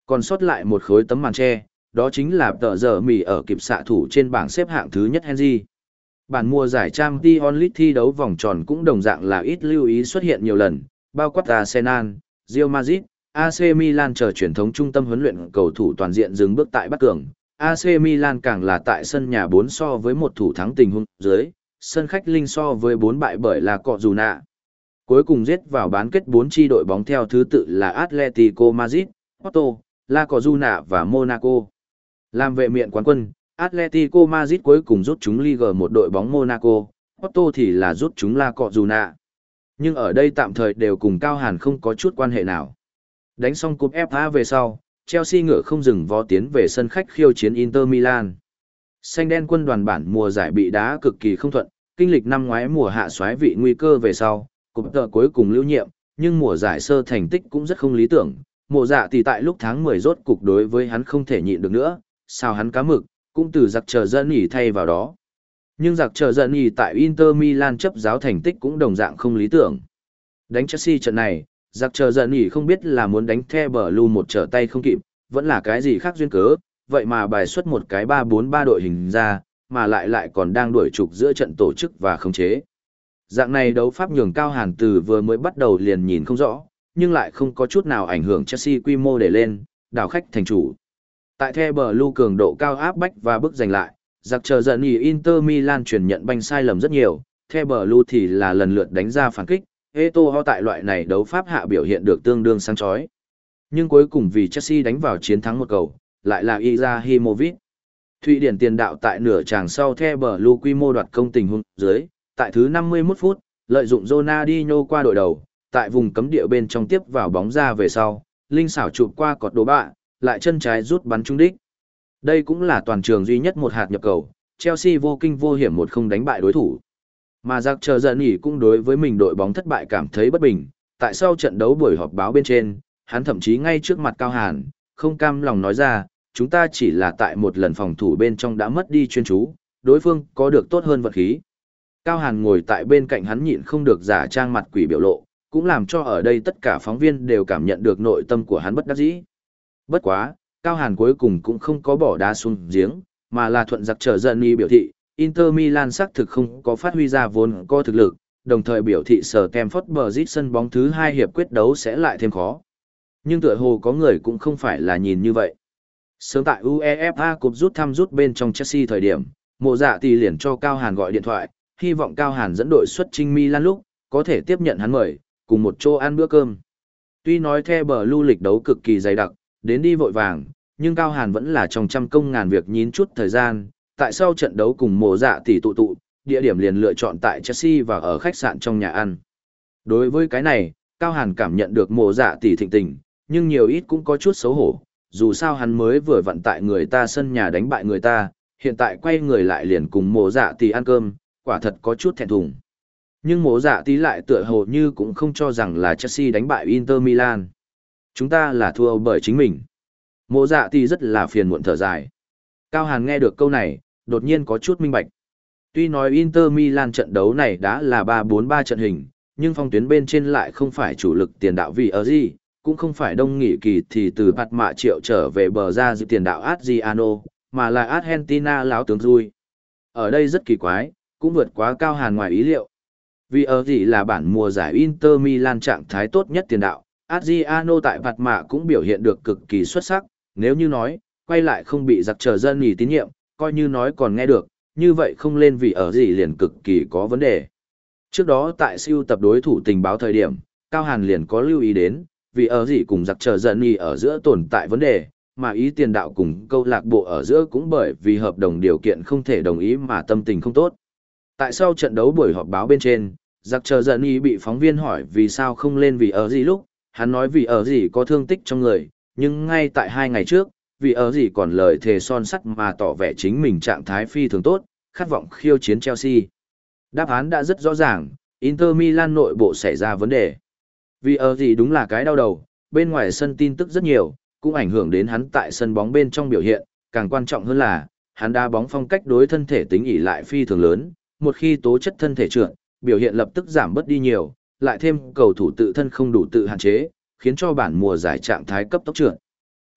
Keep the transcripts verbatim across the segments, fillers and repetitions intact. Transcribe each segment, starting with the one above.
Còn sót lại một khối tấm màn tre, đó chính là tờ giờ mì ở kịp xạ thủ trên bảng xếp hạng thứ nhất Henry. Bản mùa giải Champions League thi đấu vòng tròn cũng đồng dạng là ít lưu ý xuất hiện nhiều lần, bao quát Arsenal, Real Madrid, a xê Milan chờ truyền thống trung tâm huấn luyện cầu thủ toàn diện dừng bước tại bắt cường. a xê Milan càng là tại sân nhà bốn so với một thủ thắng tình huống dưới, sân khách linh so với bốn bại bởi là cọ dù nạ. Cuối cùng giết vào bán kết bốn chi đội bóng theo thứ tự là Atletico Madrid, Porto, La Cojuna và Monaco. Làm vệ miện quán quân, Atletico Madrid cuối cùng rút chúng Ligue một đội bóng Monaco, Porto thì là rút chúng La Cojuna. Nhưng ở đây tạm thời đều cùng Cao Hàn không có chút quan hệ nào. Đánh xong cúp ép a về sau, Chelsea ngựa không dừng vó tiến về sân khách khiêu chiến Inter Milan. Xanh đen quân đoàn bản mùa giải bị đá cực kỳ không thuận, kinh lịch năm ngoái mùa hạ xoáy vị nguy cơ về sau, cúp tờ cuối cùng lưu nhiệm, nhưng mùa giải sơ thành tích cũng rất không lý tưởng. Mùa dạ thì tại lúc tháng mười rốt cục đối với hắn không thể nhịn được nữa, sao hắn cá mực, cũng từ giặc chờ dân nghỉ thay vào đó. Nhưng giặc chờ dân nghỉ tại Inter Milan chấp giáo thành tích cũng đồng dạng không lý tưởng. Đánh Chelsea trận này, giặc chờ dân nghỉ không biết là muốn đánh The Blue một trở tay không kịp, vẫn là cái gì khác duyên cớ, vậy mà bài xuất một cái ba bốn ba đội hình ra, mà lại lại còn đang đuổi trục giữa trận tổ chức và khống chế. Dạng này đấu pháp nhường Cao Hàn từ vừa mới bắt đầu liền nhìn không rõ, nhưng lại không có chút nào ảnh hưởng Chelsea quy mô để lên, đảo khách thành chủ. Tại The Blue cường độ cao áp bách và bức giành lại, giặc chờ giận ý Inter Milan chuyển nhận banh sai lầm rất nhiều, The Blue thì là lần lượt đánh ra phản kích, Eto'o tại loại này đấu pháp hạ biểu hiện được tương đương sáng chói. Nhưng cuối cùng vì Chelsea đánh vào chiến thắng một cầu, lại là Izahimovic. Thụy Điển tiền đạo tại nửa tràng sau The Blue quy mô đoạt công tình huống dưới, tại thứ năm mươi mốt phút, lợi dụng Ronaldinho qua đội đầu, tại vùng cấm địa bên trong tiếp vào bóng ra về sau, linh xảo chụp qua cọt đồ bạ, lại chân trái rút bắn trúng đích. Đây cũng là toàn trường duy nhất một hạt nhập cầu, Chelsea vô kinh vô hiểm một không đánh bại đối thủ. Mà giặc chờ giận nghỉ cũng đối với mình đội bóng thất bại cảm thấy bất bình, tại sau trận đấu buổi họp báo bên trên, hắn thậm chí ngay trước mặt Cao Hàn, không cam lòng nói ra, chúng ta chỉ là tại một lần phòng thủ bên trong đã mất đi chuyên chú, đối phương có được tốt hơn vật khí. Cao Hàn ngồi tại bên cạnh hắn nhịn không được giả trang mặt quỷ biểu lộ, cũng làm cho ở đây tất cả phóng viên đều cảm nhận được nội tâm của hắn bất đắc dĩ. Bất quá, Cao Hàn cuối cùng cũng không có bỏ đá xuống giếng, mà là thuận giặc trở giận ý biểu thị, Inter Milan xác thực không có phát huy ra vốn có thực lực, đồng thời biểu thị sở Stamford Bridge sân bóng thứ hai hiệp quyết đấu sẽ lại thêm khó. Nhưng tựa hồ có người cũng không phải là nhìn như vậy. Sớm tại UEFA Cup rút thăm rút bên trong Chelsea thời điểm, Mộ Dạ thì liền cho Cao Hàn gọi điện thoại, hy vọng Cao Hàn dẫn đội xuất chinh Milan lúc, có thể tiếp nhận hắn mời, cùng một chỗ ăn bữa cơm. Tuy nói The Blue lịch đấu cực kỳ dày đặc, đến đi vội vàng, nhưng Cao Hàn vẫn là trong trăm công ngàn việc nhín chút thời gian, tại sau trận đấu cùng Mộ Dạ tỷ tụ tụ, địa điểm liền lựa chọn tại Chelsea và ở khách sạn trong nhà ăn. Đối với cái này, Cao Hàn cảm nhận được Mộ Dạ tỷ thịnh tình, nhưng nhiều ít cũng có chút xấu hổ, dù sao hắn mới vừa vận tại người ta sân nhà đánh bại người ta, hiện tại quay người lại liền cùng Mộ Dạ tỷ ăn cơm, quả thật có chút thẹn thùng. Nhưng Mộ Dạ tỷ lại tựa hồ như cũng không cho rằng là Chelsea đánh bại Inter Milan. Chúng ta là thua bởi chính mình. Mộ Dạ tỷ rất là phiền muộn thở dài. Cao Hàn nghe được câu này, đột nhiên có chút minh bạch. Tuy nói Inter Milan trận đấu này đã là ba bốn ba trận hình, nhưng phong tuyến bên trên lại không phải chủ lực tiền đạo vì ở gì, cũng không phải đông nghỉ kỳ thì từ bạt mạ triệu trở về bờ ra dự tiền đạo Adriano, mà là Argentina láo tướng Rui. Ở đây rất kỳ quái, cũng vượt quá Cao Hàn ngoài ý liệu. Vì ở gì là bản mùa giải Inter Milan trạng thái tốt nhất tiền đạo, Adriano tại bạt mạ cũng biểu hiện được cực kỳ xuất sắc, nếu như nói, quay lại không bị giặc trở dân nghỉ tín nhiệm, coi như nói còn nghe được, như vậy không lên vì ở gì liền cực kỳ có vấn đề. Trước đó tại siêu tập đối thủ tình báo thời điểm, Cao Hàn liền có lưu ý đến, vì ở gì cùng giặc trở giận nhì ở giữa tồn tại vấn đề, mà ý tiền đạo cùng câu lạc bộ ở giữa cũng bởi vì hợp đồng điều kiện không thể đồng ý mà tâm tình không tốt. Tại sau trận đấu buổi họp báo bên trên, giặc trở giận nhì bị phóng viên hỏi vì sao không lên vì ở gì lúc, hắn nói vì ở gì có thương tích trong người, nhưng ngay tại hai ngày trước, vì ở gì còn lời thề son sắt mà tỏ vẻ chính mình trạng thái phi thường tốt, khát vọng khiêu chiến Chelsea. Đáp án đã rất rõ ràng, Inter Milan nội bộ xảy ra vấn đề. Vì ở gì đúng là cái đau đầu, bên ngoài sân tin tức rất nhiều, cũng ảnh hưởng đến hắn tại sân bóng bên trong biểu hiện, càng quan trọng hơn là, hắn đá bóng phong cách đối thân thể tính ỷ lại phi thường lớn, một khi tố chất thân thể trượt, biểu hiện lập tức giảm bớt đi nhiều, lại thêm cầu thủ tự thân không đủ tự hạn chế, khiến cho bản mùa giải trạng thái cấp tốc trượt.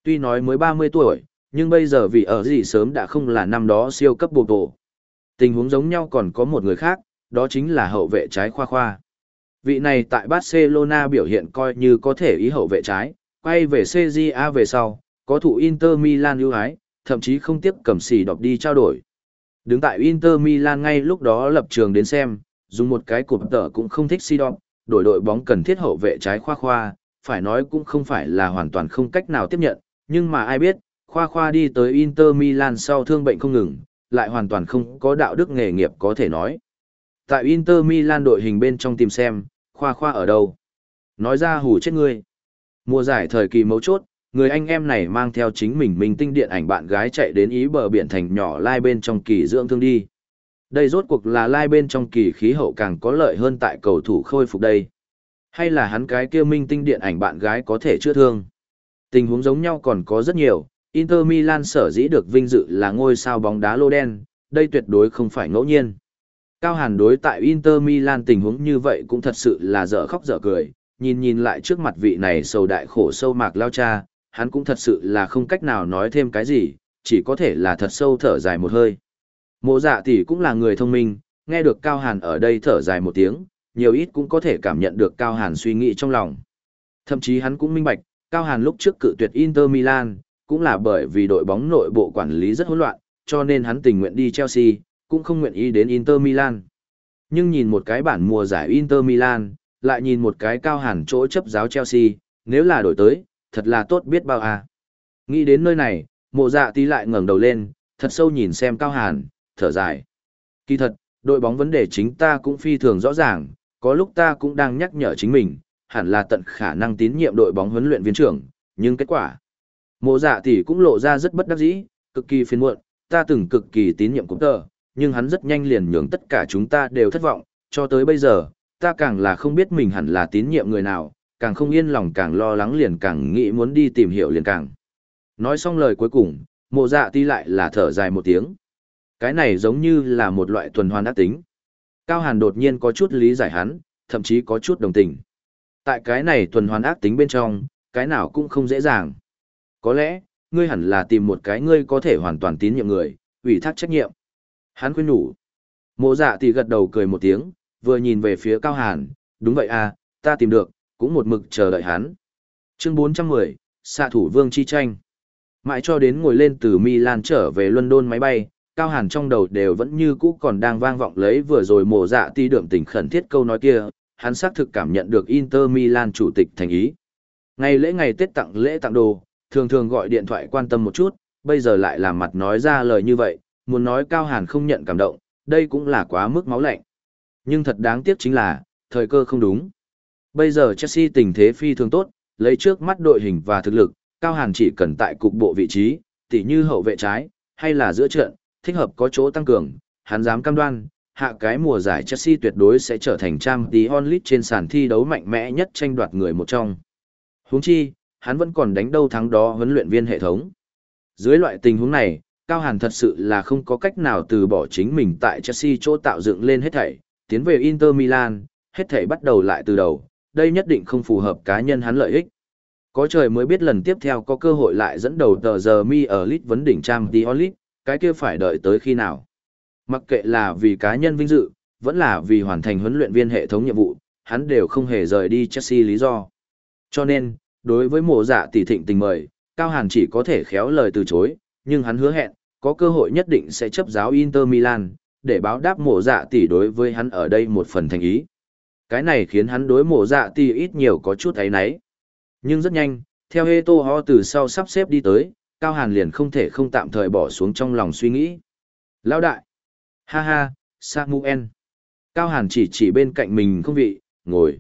Tuy nói mới ba mươi tuổi, nhưng bây giờ vì ở gì sớm đã không là năm đó siêu cấp bộ bộ. Tình huống giống nhau còn có một người khác, đó chính là hậu vệ trái Khoa Khoa. Vị này tại Barcelona biểu hiện coi như có thể ý hậu vệ trái, quay về xê giê a về sau, có thủ Inter Milan ưu ái, thậm chí không tiếc cầm xì đọc đi trao đổi. Đứng tại Inter Milan ngay lúc đó lập trường đến xem, dùng một cái cụp tờ cũng không thích xì đọc, đổi đội bóng cần thiết hậu vệ trái Khoa Khoa, phải nói cũng không phải là hoàn toàn không cách nào tiếp nhận, nhưng mà ai biết, Khoa Khoa đi tới Inter Milan sau thương bệnh không ngừng, lại hoàn toàn không có đạo đức nghề nghiệp có thể nói. Tại Inter Milan đội hình bên trong tìm xem, Khoa Khoa ở đâu? Nói ra hù chết ngươi. Mùa giải thời kỳ mấu chốt, người anh em này mang theo chính mình minh tinh điện ảnh bạn gái chạy đến ý bờ biển thành nhỏ lai bên trong kỳ dưỡng thương đi. Đây rốt cuộc là lai bên trong kỳ khí hậu càng có lợi hơn tại cầu thủ khôi phục đây. Hay là hắn cái kia minh tinh điện ảnh bạn gái có thể chữa thương? Tình huống giống nhau còn có rất nhiều, Inter Milan sở dĩ được vinh dự là ngôi sao bóng đá lô đen, đây tuyệt đối không phải ngẫu nhiên. Cao Hàn đối tại Inter Milan tình huống như vậy cũng thật sự là dở khóc dở cười, nhìn nhìn lại trước mặt vị này sầu đại khổ sâu mạc lao cha, hắn cũng thật sự là không cách nào nói thêm cái gì, chỉ có thể là thật sâu thở dài một hơi. Mộ dạ tỷ cũng là người thông minh, nghe được Cao Hàn ở đây thở dài một tiếng, nhiều ít cũng có thể cảm nhận được Cao Hàn suy nghĩ trong lòng. Thậm chí hắn cũng minh bạch, Cao Hàn lúc trước cự tuyệt Inter Milan, cũng là bởi vì đội bóng nội bộ quản lý rất hỗn loạn, cho nên hắn tình nguyện đi Chelsea, cũng không nguyện ý đến Inter Milan. Nhưng nhìn một cái bản mùa giải Inter Milan, lại nhìn một cái Cao Hàn chỗ chấp giáo Chelsea, nếu là đổi tới, thật là tốt biết bao à. Nghĩ đến nơi này, mộ dạ tí lại ngẩng đầu lên, thật sâu nhìn xem Cao Hàn, thở dài. Kỳ thật, đội bóng vấn đề chính ta cũng phi thường rõ ràng, có lúc ta cũng đang nhắc nhở chính mình, hẳn là tận khả năng tín nhiệm đội bóng huấn luyện viên trưởng, nhưng kết quả. Mộ dạ tỷ cũng lộ ra rất bất đắc dĩ, cực kỳ phiền muộn, ta từng cực kỳ tín nhiệm cũng tờ, nhưng hắn rất nhanh liền nhường tất cả chúng ta đều thất vọng, cho tới bây giờ, ta càng là không biết mình hẳn là tín nhiệm người nào, càng không yên lòng càng lo lắng liền càng nghĩ muốn đi tìm hiểu liền càng. Nói xong lời cuối cùng, mộ dạ tỷ lại là thở dài một tiếng. Cái này giống như là một loại tuần hoàn ác tính. Cao Hàn đột nhiên có chút lý giải hắn, thậm chí có chút đồng tình. Tại cái này tuần hoàn ác tính bên trong, cái nào cũng không dễ dàng. Có lẽ, ngươi hẳn là tìm một cái ngươi có thể hoàn toàn tín nhiệm người, ủy thác trách nhiệm. Hắn khuyên nhủ. Mộ dạ thì gật đầu cười một tiếng, vừa nhìn về phía Cao Hàn, đúng vậy à, ta tìm được, cũng một mực chờ đợi hắn. Chương bốn trăm mười, xạ thủ vương chi tranh. Mãi cho đến ngồi lên từ Milan trở về London máy bay, Cao Hàn trong đầu đều vẫn như cũ còn đang vang vọng lấy vừa rồi mộ dạ ti đượm tình khẩn thiết câu nói kia, hắn xác thực cảm nhận được Inter Milan chủ tịch thành ý. Ngày lễ ngày Tết tặng lễ tặng đồ, thường thường gọi điện thoại quan tâm một chút, bây giờ lại làm mặt nói ra lời như vậy, muốn nói Cao Hàn không nhận cảm động, đây cũng là quá mức máu lạnh. Nhưng thật đáng tiếc chính là, thời cơ không đúng. Bây giờ Chelsea tình thế phi thường tốt, lấy trước mắt đội hình và thực lực, Cao Hàn chỉ cần tại cục bộ vị trí, tỉ như hậu vệ trái, hay là giữa trận, thích hợp có chỗ tăng cường, hắn dám cam đoan, hạ cái mùa giải Chelsea tuyệt đối sẽ trở thành Champions League trên sàn thi đấu mạnh mẽ nhất tranh đoạt người một trong. Huống chi, hắn vẫn còn đánh đâu thắng đó huấn luyện viên hệ thống. Dưới loại tình huống này, Cao Hàn thật sự là không có cách nào từ bỏ chính mình tại Chelsea chỗ tạo dựng lên hết thảy, tiến về Inter Milan, hết thảy bắt đầu lại từ đầu, đây nhất định không phù hợp cá nhân hắn lợi ích. Có trời mới biết lần tiếp theo có cơ hội lại dẫn đầu tờ giờ mi ở League vấn đỉnh Champions League, cái kia phải đợi tới khi nào. Mặc kệ là vì cá nhân vinh dự, vẫn là vì hoàn thành huấn luyện viên hệ thống nhiệm vụ, hắn đều không hề rời đi Chelsea lý do. Cho nên, đối với mộ dạ tỷ thịnh tình mời, Cao Hàn chỉ có thể khéo lời từ chối, nhưng hắn hứa hẹn, có cơ hội nhất định sẽ chấp giáo Inter Milan, để báo đáp mộ dạ tỷ đối với hắn ở đây một phần thành ý. Cái này khiến hắn đối mộ dạ tỷ ít nhiều có chút áy náy. Nhưng rất nhanh, theo Eto'o từ sau sắp xếp đi tới, Cao Hàn liền không thể không tạm thời bỏ xuống trong lòng suy nghĩ. Lão đại! Ha ha, Samuel! Cao Hàn chỉ chỉ bên cạnh mình không vị, ngồi.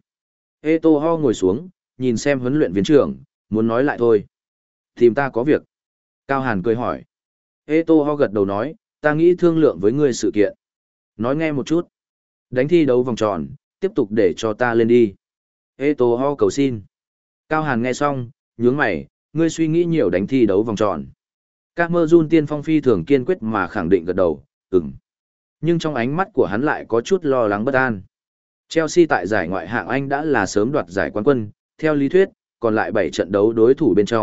Eto'o ngồi xuống, nhìn xem huấn luyện viên trưởng, muốn nói lại thôi. Tìm ta có việc. Cao Hàn cười hỏi. Eto'o gật đầu nói, ta nghĩ thương lượng với ngươi sự kiện. Nói nghe một chút. Đánh thi đấu vòng tròn, tiếp tục để cho ta lên đi. Eto'o cầu xin. Cao Hàn nghe xong, nhướng mày, ngươi suy nghĩ nhiều đánh thi đấu vòng tròn. Camerun tiên phong phi thường kiên quyết mà khẳng định gật đầu, ừm. Nhưng trong ánh mắt của hắn lại có chút lo lắng bất an. Chelsea tại giải ngoại hạng Anh đã là sớm đoạt giải quán quân, theo lý thuyết, còn lại bảy trận đấu đối thủ bên trong,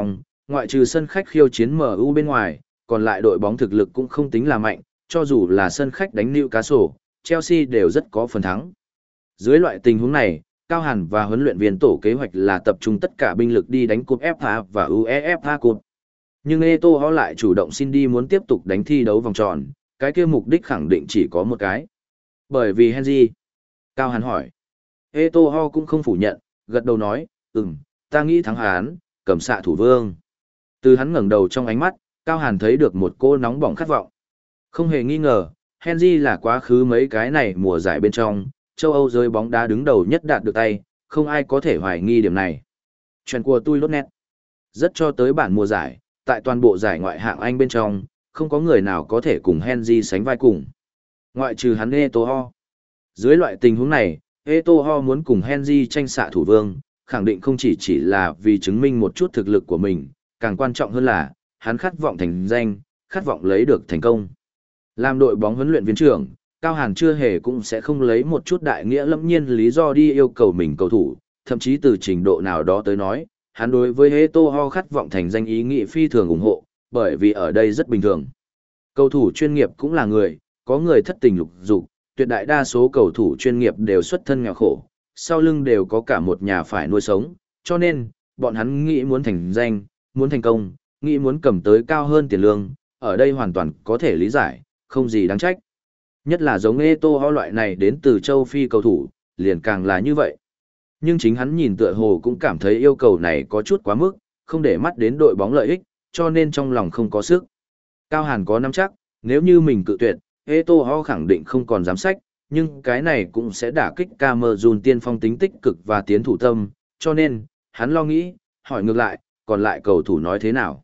ngoại trừ sân khách khiêu chiến em u bên ngoài, còn lại đội bóng thực lực cũng không tính là mạnh, cho dù là sân khách đánh Newcastle, Chelsea đều rất có phần thắng. Dưới loại tình huống này, Cao Hàn và huấn luyện viên tổ kế hoạch là tập trung tất cả binh lực đi đánh cúp ép a và UEFA Cup. Nhưng Eto'o lại chủ động xin đi muốn tiếp tục đánh thi đấu vòng tròn, cái kia mục đích khẳng định chỉ có một cái. Bởi vì Henry. Cao Hàn hỏi. Eto'o cũng không phủ nhận, gật đầu nói, ừm, ta nghĩ thắng Hán, cầm xạ thủ vương. Từ hắn ngẩng đầu trong ánh mắt, Cao Hàn thấy được một cô nóng bỏng khát vọng. Không hề nghi ngờ, Henry là quá khứ mấy cái này mùa giải bên trong, châu Âu giới bóng đá đứng đầu nhất đạt được tay, không ai có thể hoài nghi điểm này. Chuyện của tôi lốt nét. Rất cho tới bản mùa giải, tại toàn bộ giải ngoại hạng Anh bên trong, không có người nào có thể cùng Henry sánh vai cùng. Ngoại trừ hắn Eto'o. Dưới loại tình huống này, Eto'o muốn cùng Henry tranh xạ thủ vương, khẳng định không chỉ chỉ là vì chứng minh một chút thực lực của mình, càng quan trọng hơn là, hắn khát vọng thành danh, khát vọng lấy được thành công. Làm đội bóng huấn luyện viên trưởng, Cao Hàn chưa hề cũng sẽ không lấy một chút đại nghĩa lâm nhiên lý do đi yêu cầu mình cầu thủ, thậm chí từ trình độ nào đó tới nói, hắn đối với Eto'o khát vọng thành danh ý nghị phi thường ủng hộ, bởi vì ở đây rất bình thường. Cầu thủ chuyên nghiệp cũng là người, có người thất tình lục dục, tuyệt đại đa số cầu thủ chuyên nghiệp đều xuất thân nghèo khổ, sau lưng đều có cả một nhà phải nuôi sống, cho nên, bọn hắn nghĩ muốn thành danh, muốn thành công, nghĩ muốn cầm tới cao hơn tiền lương, ở đây hoàn toàn có thể lý giải, không gì đáng trách. Nhất là giống Eto'o loại này đến từ châu Phi cầu thủ, liền càng là như vậy. Nhưng chính hắn nhìn tựa hồ cũng cảm thấy yêu cầu này có chút quá mức, không để mắt đến đội bóng lợi ích, cho nên trong lòng không có sức. Cao Hàn có nắm chắc, nếu như mình cự tuyệt, Eto'o khẳng định không còn dám sách, nhưng cái này cũng sẽ đả kích Cameroon tiên phong tính tích cực và tiến thủ tâm, cho nên, hắn lo nghĩ, hỏi ngược lại, còn lại cầu thủ nói thế nào.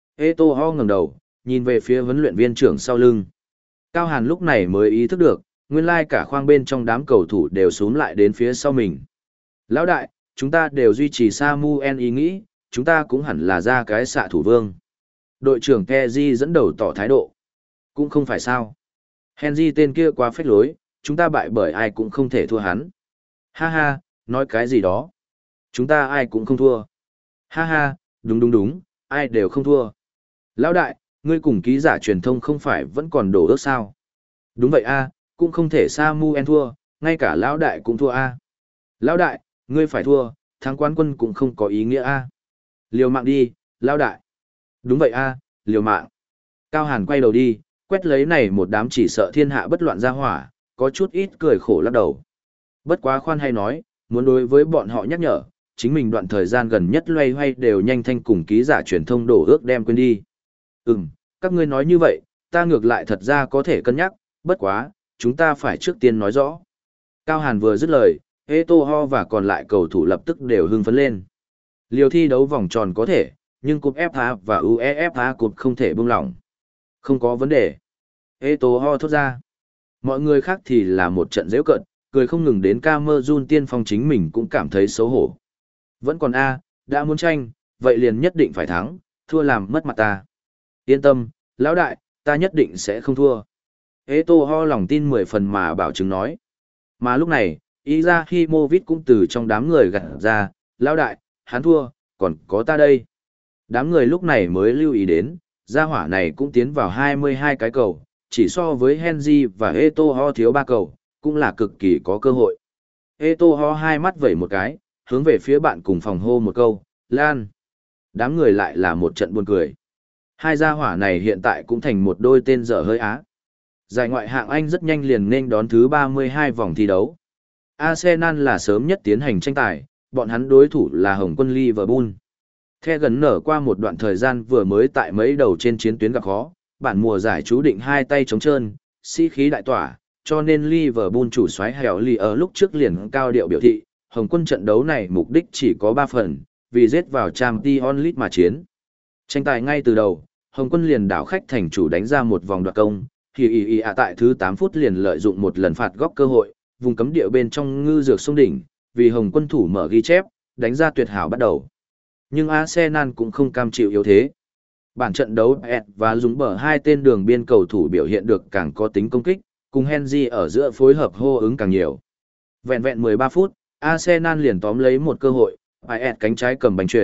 Eto'o ngẩng đầu, nhìn về phía huấn luyện viên trưởng sau lưng. Cao Hàn lúc này mới ý thức được, nguyên lai cả khoang bên trong đám cầu thủ đều xuống lại đến phía sau mình. Lão đại, chúng ta đều duy trì Samuel ý nghĩ, chúng ta cũng hẳn là ra cái xạ thủ vương. Đội trưởng Kezi dẫn đầu tỏ thái độ. Cũng không phải sao. Henry tên kia quá phách lối, chúng ta bại bởi ai cũng không thể thua hắn. Ha ha, nói cái gì đó. Chúng ta ai cũng không thua. Ha ha, đúng đúng đúng, ai đều không thua. Lão đại, ngươi cùng ký giả truyền thông không phải vẫn còn đổ ước sao? Đúng vậy a, cũng không thể Samuel thua, ngay cả lão đại cũng thua a. Lão đại, ngươi phải thua, thắng quán quân cũng không có ý nghĩa a. Liều mạng đi, lão đại. Đúng vậy a, liều mạng. Cao Hàn quay đầu đi, quét lấy này một đám chỉ sợ thiên hạ bất loạn ra hỏa, có chút ít cười khổ lắc đầu. Bất quá khoan hay nói, muốn đối với bọn họ nhắc nhở, chính mình đoạn thời gian gần nhất loay hoay đều nhanh thanh cùng ký giả truyền thông đổ ước đem quên đi. Ừm, các ngươi nói như vậy, ta ngược lại thật ra có thể cân nhắc, bất quá, chúng ta phải trước tiên nói rõ. Cao Hàn vừa dứt lời, Eto'o và còn lại cầu thủ lập tức đều hưng phấn lên. Liều thi đấu vòng tròn có thể, nhưng cúp ép a và UEFA Cup không thể buông lỏng. Không có vấn đề. Eto'o thốt ra. Mọi người khác thì là một trận giễu cợt, cười không ngừng đến Cameroon tiên phong chính mình cũng cảm thấy xấu hổ. Vẫn còn A, đã muốn tranh, vậy liền nhất định phải thắng, thua làm mất mặt ta. Yên tâm, lão đại, ta nhất định sẽ không thua. Eto'o lòng tin mười phần mà bảo chứng nói. Mà lúc này, Izahimovic cũng từ trong đám người gặt ra, lão đại, hắn thua, còn có ta đây. Đám người lúc này mới lưu ý đến, gia hỏa này cũng tiến vào hai mươi hai cái cầu, chỉ so với Henry và Eto'o thiếu ba cầu, cũng là cực kỳ có cơ hội. Eto'o hai mắt vẩy một cái, hướng về phía bạn cùng phòng hô một câu, Lan. Đám người lại là một trận buồn cười. Hai gia hỏa này hiện tại cũng thành một đôi tên dở hơi á. Giải ngoại hạng Anh rất nhanh liền nên đón thứ ba mươi hai vòng thi đấu. Arsenal là sớm nhất tiến hành tranh tài, bọn hắn đối thủ là Hồng quân Liverpool. The gần nở qua một đoạn thời gian vừa mới tại mấy đầu trên chiến tuyến gặp khó, bản mùa giải chú định hai tay trống trơn, sĩ khí đại tỏa, cho nên Liverpool chủ soái hẻo lì ở lúc trước liền cao điệu biểu thị, Hồng quân trận đấu này mục đích chỉ có ba phần, vì giết vào Champions League mà chiến. Tranh tài ngay từ đầu, Hồng quân liền đảo khách thành chủ đánh ra một vòng đoạt công, thì ý ý ạ tại thứ tám phút liền lợi dụng một lần phạt góc cơ hội, vùng cấm địa bên trong ngư dược sông đỉnh, vì Hồng quân thủ mở ghi chép, đánh ra tuyệt hảo bắt đầu. Nhưng Arsenal cũng không cam chịu yếu thế. Bản trận đấu Ed và dùng bờ hai tên đường biên cầu thủ biểu hiện được càng có tính công kích, cùng Henry ở giữa phối hợp hô ứng càng nhiều. Vẹn vẹn mười ba phút, Arsenal liền tóm lấy một cơ hội, Ed cánh trái cầm bánh chuyển,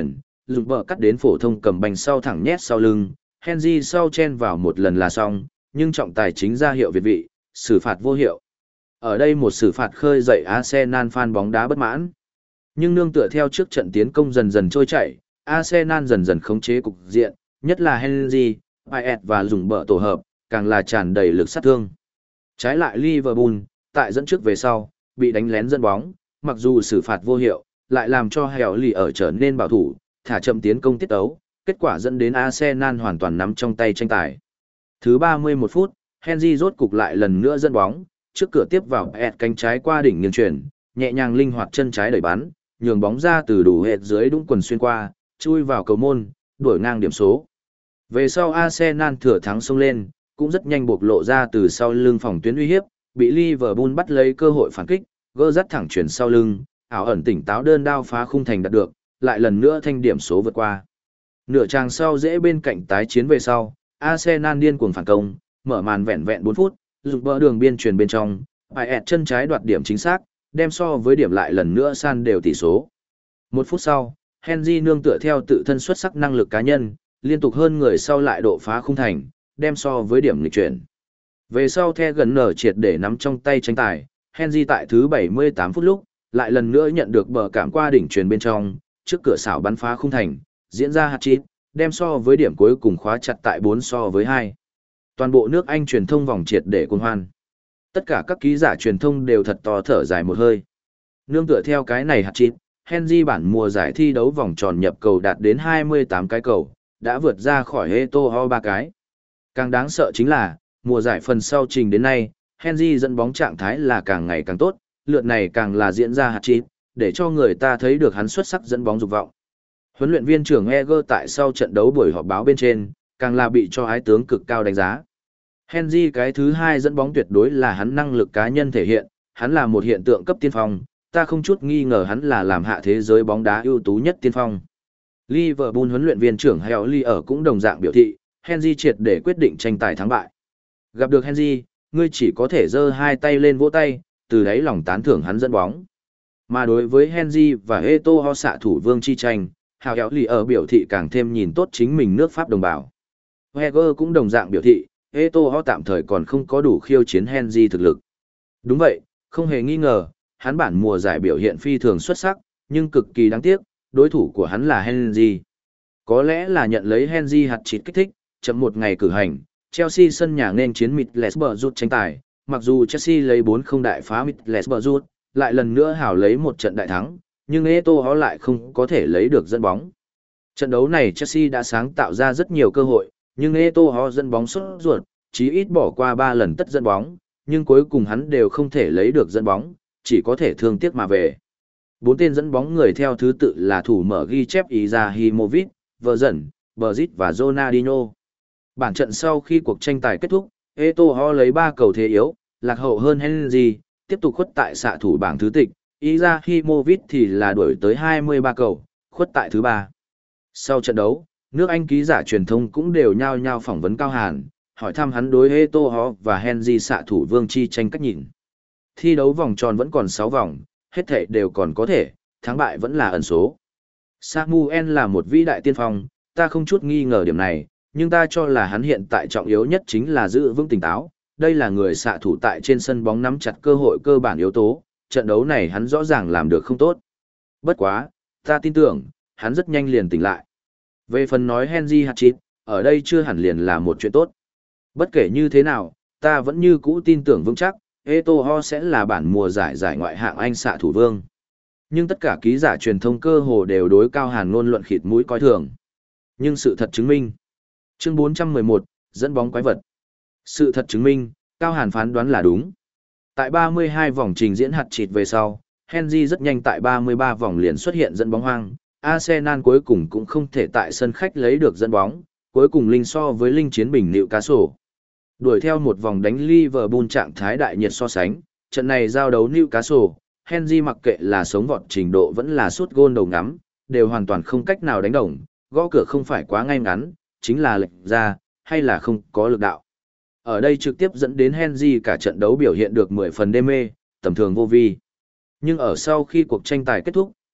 dùng vợ cắt đến phổ thông cầm bành sau thẳng nhét sau lưng, Henry sau chen vào một lần là xong, nhưng trọng tài chính ra hiệu việt vị, xử phạt vô hiệu. Ở đây một xử phạt khơi dậy Arsenal fan bóng đá bất mãn. Nhưng nương tựa theo trước trận tiến công dần dần trôi chảy, Arsenal dần dần khống chế cục diện, nhất là Henry, Payet và dùng bờ tổ hợp, càng là tràn đầy lực sát thương. Trái lại Liverpool, tại dẫn trước về sau, bị đánh lén dẫn bóng, mặc dù xử phạt vô hiệu, lại làm cho Hẻo lì ở trở nên bảo thủ, thả chậm tiến công tiết tấu, kết quả dẫn đến Arsenal hoàn toàn nắm trong tay tranh tài. Thứ ba mươi mốt phút, Henry rốt cục lại lần nữa dẫn bóng, trước cửa tiếp vào Payet cánh trái qua đỉnh nghiêng chuyển, nhẹ nhàng linh hoạt chân trái đẩy bắn, nhường bóng ra từ đủ hệt dưới đúng quần xuyên qua, chui vào cầu môn, đuổi ngang điểm số. Về sau Arsenal thừa thắng xông lên, cũng rất nhanh bộc lộ ra từ sau lưng phòng tuyến uy hiếp, bị Liverpool bắt lấy cơ hội phản kích, gỡ dắt thẳng chuyển sau lưng, ảo ẩn tỉnh táo đơn đao phá khung thành đạt được, lại lần nữa thanh điểm số vượt qua. Nửa trang sau dễ bên cạnh tái chiến về sau, Arsenal điên cuồng phản công, mở màn vẹn vẹn bốn phút, dùng bờ đường biên truyền bên trong, Payet chân trái đoạt điểm chính xác, đem so với điểm lại lần nữa san đều tỷ số. Một phút sau, Henry nương tựa theo tự thân xuất sắc năng lực cá nhân, liên tục hơn người sau lại độ phá khung thành, đem so với điểm nghịch chuyển. Về sau The gần nở triệt để nắm trong tay tranh tài, Henry tại thứ bảy mươi tám phút lúc, lại lần nữa nhận được bờ cảm qua đỉnh truyền bên trong, trước cửa xảo bắn phá khung thành, diễn ra hat-trick, đem so với điểm cuối cùng khóa chặt tại bốn so với hai. Toàn bộ nước Anh truyền thông vòng triệt để cuồng hoan. Tất cả các ký giả truyền thông đều thật to thở dài một hơi. Nương tựa theo cái này hat-trick, Henry bản mùa giải thi đấu vòng tròn nhập cầu đạt đến hai mươi tám cái cầu, đã vượt ra khỏi Eto'o ba cái. Càng đáng sợ chính là, mùa giải phần sau trình đến nay, Henry dẫn bóng trạng thái là càng ngày càng tốt, lượt này càng là diễn ra hat-trick, để cho người ta thấy được hắn xuất sắc dẫn bóng dục vọng. Huấn luyện viên trưởng Eger tại sau trận đấu buổi họp báo bên trên, càng là bị cho ái tướng cực cao đánh giá. Henry cái thứ hai dẫn bóng tuyệt đối là hắn năng lực cá nhân thể hiện, hắn là một hiện tượng cấp tiên phong, ta không chút nghi ngờ hắn là làm hạ thế giới bóng đá ưu tú nhất tiên phong. Liverpool huấn luyện viên trưởng Hẻo Ly ở cũng đồng dạng biểu thị, Henry triệt để quyết định tranh tài thắng bại. Gặp được Henry, ngươi chỉ có thể giơ hai tay lên vỗ tay, từ đấy lòng tán thưởng hắn dẫn bóng. Mà đối với Henry và Eto'o xạ thủ vương chi tranh, Hẻo Ly ở biểu thị càng thêm nhìn tốt chính mình nước Pháp đồng bào. Heger cũng đồng dạng biểu thị, Eto'o tạm thời còn không có đủ khiêu chiến Henry thực lực. Đúng vậy, không hề nghi ngờ, hắn bản mùa giải biểu hiện phi thường xuất sắc, nhưng cực kỳ đáng tiếc, đối thủ của hắn là Henry. Có lẽ là nhận lấy Henry hạt chít kích thích, chậm một ngày cử hành, Chelsea sân nhà nên chiến Middlesbrough tranh tài, mặc dù Chelsea lấy bốn không đại phá Middlesbrough, lại lần nữa hảo lấy một trận đại thắng, nhưng Eto'o lại không có thể lấy được dẫn bóng. Trận đấu này Chelsea đã sáng tạo ra rất nhiều cơ hội, nhưng Eto'o dẫn bóng sốt ruột, chí ít bỏ qua ba lần tất dẫn bóng, nhưng cuối cùng hắn đều không thể lấy được dẫn bóng, chỉ có thể thương tiếc mà về. Bốn tên dẫn bóng người theo thứ tự là thủ mở ghi chép Izahimovic, Vergen, Brzit và Ronaldinho. Bản trận sau khi cuộc tranh tài kết thúc, Eto'o lấy ba cầu thế yếu, lạc hậu hơn Henry, tiếp tục khuất tại xạ thủ bảng thứ tịch, Izahimovic thì là đuổi tới hai mươi ba cầu, khuất tại thứ ba. Sau trận đấu, nước Anh ký giả truyền thông cũng đều nhao nhao phỏng vấn Cao Hàn, hỏi thăm hắn đối Eto'o và Henry xạ thủ vương chi tranh cách nhìn. Thi đấu vòng tròn vẫn còn sáu vòng, hết thảy đều còn có thể, thắng bại vẫn là ẩn số. Samuel là một vĩ đại tiên phong, ta không chút nghi ngờ điểm này, nhưng ta cho là hắn hiện tại trọng yếu nhất chính là giữ vững tỉnh táo. Đây là người xạ thủ tại trên sân bóng nắm chặt cơ hội cơ bản yếu tố, trận đấu này hắn rõ ràng làm được không tốt. Bất quá, ta tin tưởng, hắn rất nhanh liền tỉnh lại. Về phần nói Henry hat-trick, ở đây chưa hẳn liền là một chuyện tốt. Bất kể như thế nào, ta vẫn như cũ tin tưởng vững chắc, Eto'o sẽ là bản mùa giải giải ngoại hạng Anh xạ thủ vương. Nhưng tất cả ký giả truyền thông cơ hồ đều đối Cao Hàn ngôn luận khịt mũi coi thường. Nhưng sự thật chứng minh. Chương bốn trăm mười một, dẫn bóng quái vật. Sự thật chứng minh, Cao Hàn phán đoán là đúng. Tại ba mươi hai vòng trình diễn hạt chịt về sau, Henry rất nhanh tại ba mươi ba vòng liền xuất hiện dẫn bóng hoang. Arsenal cuối cùng cũng không thể tại sân khách lấy được dẫn bóng, cuối cùng linh so với linh chiến bình Newcastle. Đuổi theo một vòng đánh Liverpool trạng thái đại nhiệt so sánh, trận này giao đấu Newcastle, Henry mặc kệ là sống vọt trình độ vẫn là sút gôn đầu ngắm, đều hoàn toàn không cách nào đánh đồng, gõ cửa không phải quá ngay ngắn, chính là lệch ra, hay là không có lực đạo. Ở đây trực tiếp dẫn đến Henry cả trận đấu biểu hiện được mười phần đê mê, tầm thường vô vi. Nhưng ở sau khi cuộc tranh tài kết thúc,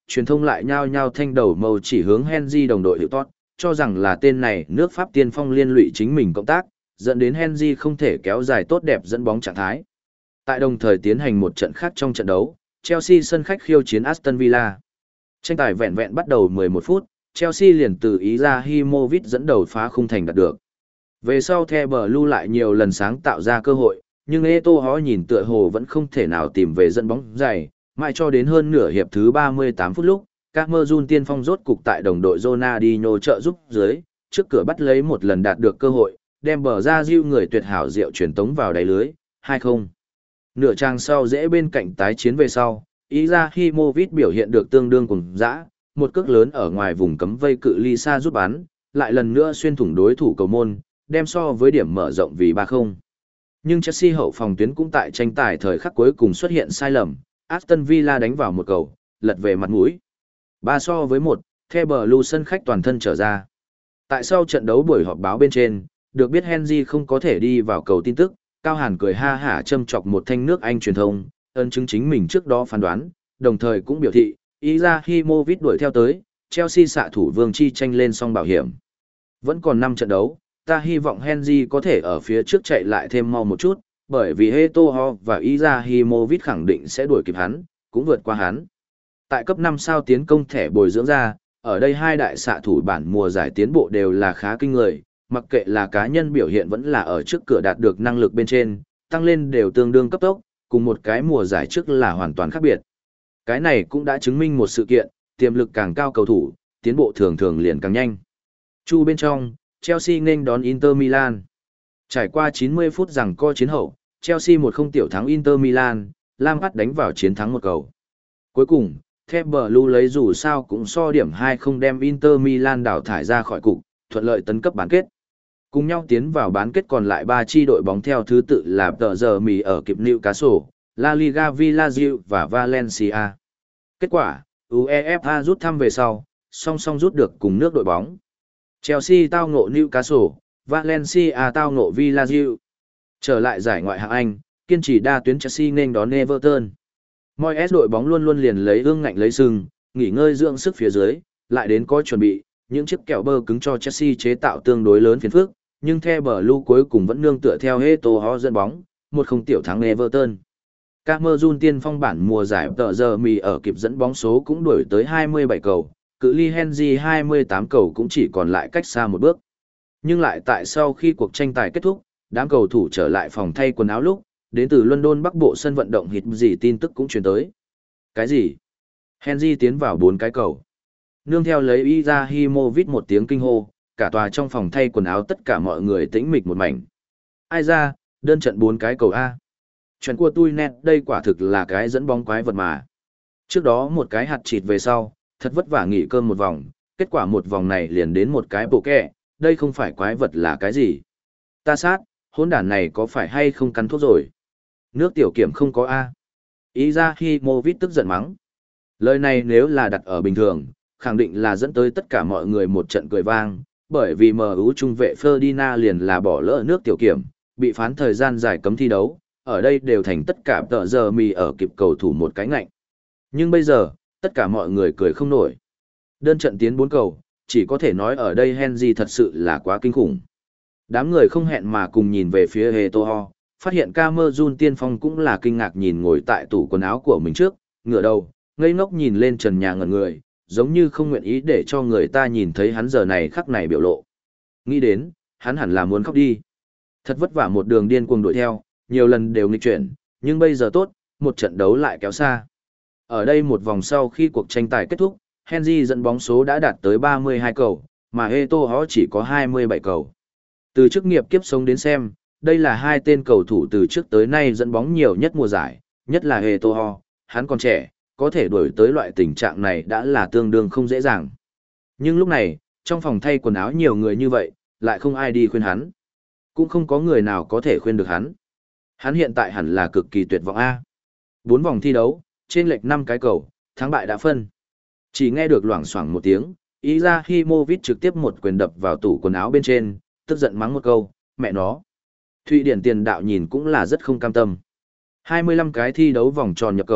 truyền thông lại nhao nhao thanh đầu mâu chỉ hướng Henry đồng đội hiệu tốt, cho rằng là tên này nước Pháp tiên phong liên lụy chính mình cộng tác, dẫn đến Henry không thể kéo dài tốt đẹp dẫn bóng trạng thái. Tại đồng thời tiến hành một trận khác trong trận đấu, Chelsea sân khách khiêu chiến Aston Villa. Tranh tài vẹn vẹn bắt đầu mười một phút, Chelsea liền từ Izahimovic dẫn đầu phá khung thành đạt được. Về sau The Blue lại nhiều lần sáng tạo ra cơ hội, nhưng Eto'o nhìn tựa hồ vẫn không thể nào tìm về dẫn bóng dày, mãi cho đến hơn nửa hiệp thứ ba mươi tám phút lúc, Cameroon tiên phong rốt cục tại đồng đội Ronaldinho trợ giúp dưới, trước cửa bắt lấy một lần đạt được cơ hội, đem bờ ra diêu người tuyệt hảo diệu truyền tống vào đáy lưới, hai không. Nửa trang sau dễ bên cạnh tái chiến về sau, Izahimovic biểu hiện được tương đương cùng dã, một cước lớn ở ngoài vùng cấm vây cự ly xa giúp bắn, lại lần nữa xuyên thủng đối thủ cầu môn, đem so với điểm mở rộng vì ba không. Nhưng Chelsea hậu phòng tuyến cũng tại tranh tài thời khắc cuối cùng xuất hiện sai lầm, Aston Villa đánh vào một cầu, lật về mặt mũi. Ba so với một, The Blue sân khách toàn thân trở ra. Tại sau trận đấu buổi họp báo bên trên, được biết Henry không có thể đi vào cầu tin tức, Cao Hàn cười ha hả châm chọc một thanh nước Anh truyền thông, ân chứng chính mình trước đó phán đoán, đồng thời cũng biểu thị, Izahimovic đuổi theo tới, Chelsea xạ thủ Vương Chi tranh lên song bảo hiểm. Vẫn còn năm trận đấu, ta hy vọng Henry có thể ở phía trước chạy lại thêm mau một chút, bởi vì Eto'o và Izahimovic khẳng định sẽ đuổi kịp hắn, cũng vượt qua hắn. Tại cấp năm sao tiến công thẻ bồi dưỡng ra, ở đây hai đại xạ thủ bản mùa giải tiến bộ đều là khá kinh người, mặc kệ là cá nhân biểu hiện vẫn là ở trước cửa đạt được năng lực bên trên, tăng lên đều tương đương cấp tốc, cùng một cái mùa giải trước là hoàn toàn khác biệt. Cái này cũng đã chứng minh một sự kiện, tiềm lực càng cao cầu thủ, tiến bộ thường thường liền càng nhanh. Chu bên trong, Chelsea nên đón Inter Milan. Trải qua chín mươi phút giằng co chiến hậu, Chelsea một không tiểu thắng Inter Milan, Lampard đánh vào chiến thắng một cầu. Cuối cùng, The Blue lấy dù sao cũng so điểm hai không đem Inter Milan đào thải ra khỏi cục, thuận lợi tấn cấp bán kết. Cùng nhau tiến vào bán kết còn lại ba chi đội bóng theo thứ tự là tờ giờ mì ở kịp Newcastle, La Liga Villarreal và Valencia. Kết quả, UEFA rút thăm về sau, song song rút được cùng nước đội bóng. Chelsea tao ngộ Newcastle, Valencia tao ngộ Villarreal. Trở lại giải ngoại hạng Anh, kiên trì đa tuyến Chelsea nên đón Everton. Moyes đội bóng luôn luôn liền lấy ương ngạnh lấy sừng, nghỉ ngơi dưỡng sức phía dưới, lại đến có chuẩn bị, những chiếc kẹo bơ cứng cho Chelsea chế tạo tương đối lớn phiền phức, nhưng The Blue cuối cùng vẫn nương tựa theo Eto'o dẫn bóng, một không tiểu thắng Everton. Cameroon tiên phong bản mùa giải tờ giờ mì ở kịp dẫn bóng số cũng đuổi tới hai mươi bảy cầu, cự ly Henry hai mươi tám cầu cũng chỉ còn lại cách xa một bước. Nhưng lại tại sau khi cuộc tranh tài kết thúc, đám cầu thủ trở lại phòng thay quần áo lúc, đến từ London Bắc Bộ sân vận động hít gì tin tức cũng truyền tới. Cái gì? Henry tiến vào bốn cái cầu. Nương theo lấy Izahimovic một tiếng kinh hô, cả tòa trong phòng thay quần áo tất cả mọi người tĩnh mịch một mảnh. Ai ra, đơn trận bốn cái cầu A. Chuyện của tôi nét đây quả thực là cái dẫn bóng quái vật mà. Trước đó một cái hạt chịt về sau, thật vất vả nghỉ cơm một vòng, kết quả một vòng này liền đến một cái bộ kẹ, đây không phải quái vật là cái gì. Ta sát, hỗn đản này có phải hay không cắn thuốc rồi? Nước tiểu kiểm không có A. Izahimovic tức giận mắng. Lời này nếu là đặt ở bình thường, khẳng định là dẫn tới tất cả mọi người một trận cười vang, bởi vì em u trung vệ Ferdinand liền là bỏ lỡ nước tiểu kiểm, bị phán thời gian dài cấm thi đấu, ở đây đều thành tất cả tờ giờ mì ở kịp cầu thủ một cái ngạnh. Nhưng bây giờ, tất cả mọi người cười không nổi. Đơn trận tiến bốn cầu, chỉ có thể nói ở đây Henry thật sự là quá kinh khủng. Đám người không hẹn mà cùng nhìn về phía Eto'o, phát hiện Cameroon tiên phong cũng là kinh ngạc nhìn ngồi tại tủ quần áo của mình trước, ngửa đầu, ngây ngốc nhìn lên trần nhà ngẩn người, giống như không nguyện ý để cho người ta nhìn thấy hắn giờ này khắc này biểu lộ. Nghĩ đến, hắn hẳn là muốn khóc đi. Thật vất vả một đường điên cuồng đuổi theo, nhiều lần đều nghịch chuyển, nhưng bây giờ tốt, một trận đấu lại kéo xa. Ở đây một vòng sau khi cuộc tranh tài kết thúc, Henry dẫn bóng số đã đạt tới ba mươi hai cầu, mà Eto'o chỉ có hai mươi bảy cầu. Từ chức nghiệp kiếp sống đến xem, đây là hai tên cầu thủ từ trước tới nay dẫn bóng nhiều nhất mùa giải, nhất là Eto'o, hắn còn trẻ, có thể đuổi tới loại tình trạng này đã là tương đương không dễ dàng. Nhưng lúc này, trong phòng thay quần áo nhiều người như vậy, lại không ai đi khuyên hắn. Cũng không có người nào có thể khuyên được hắn. Hắn hiện tại hẳn là cực kỳ tuyệt vọng A. Bốn vòng thi đấu, trên lệch năm cái cầu, thắng bại đã phân. Chỉ nghe được loảng xoảng một tiếng, Izahimovic trực tiếp một quyền đập vào tủ quần áo bên trên, tức giận mắng một câu, mẹ nó. Thụy Điển tiền đạo nhìn cũng là rất không cam tâm. hai mươi lăm cái thi đấu vòng tròn nhập cầu,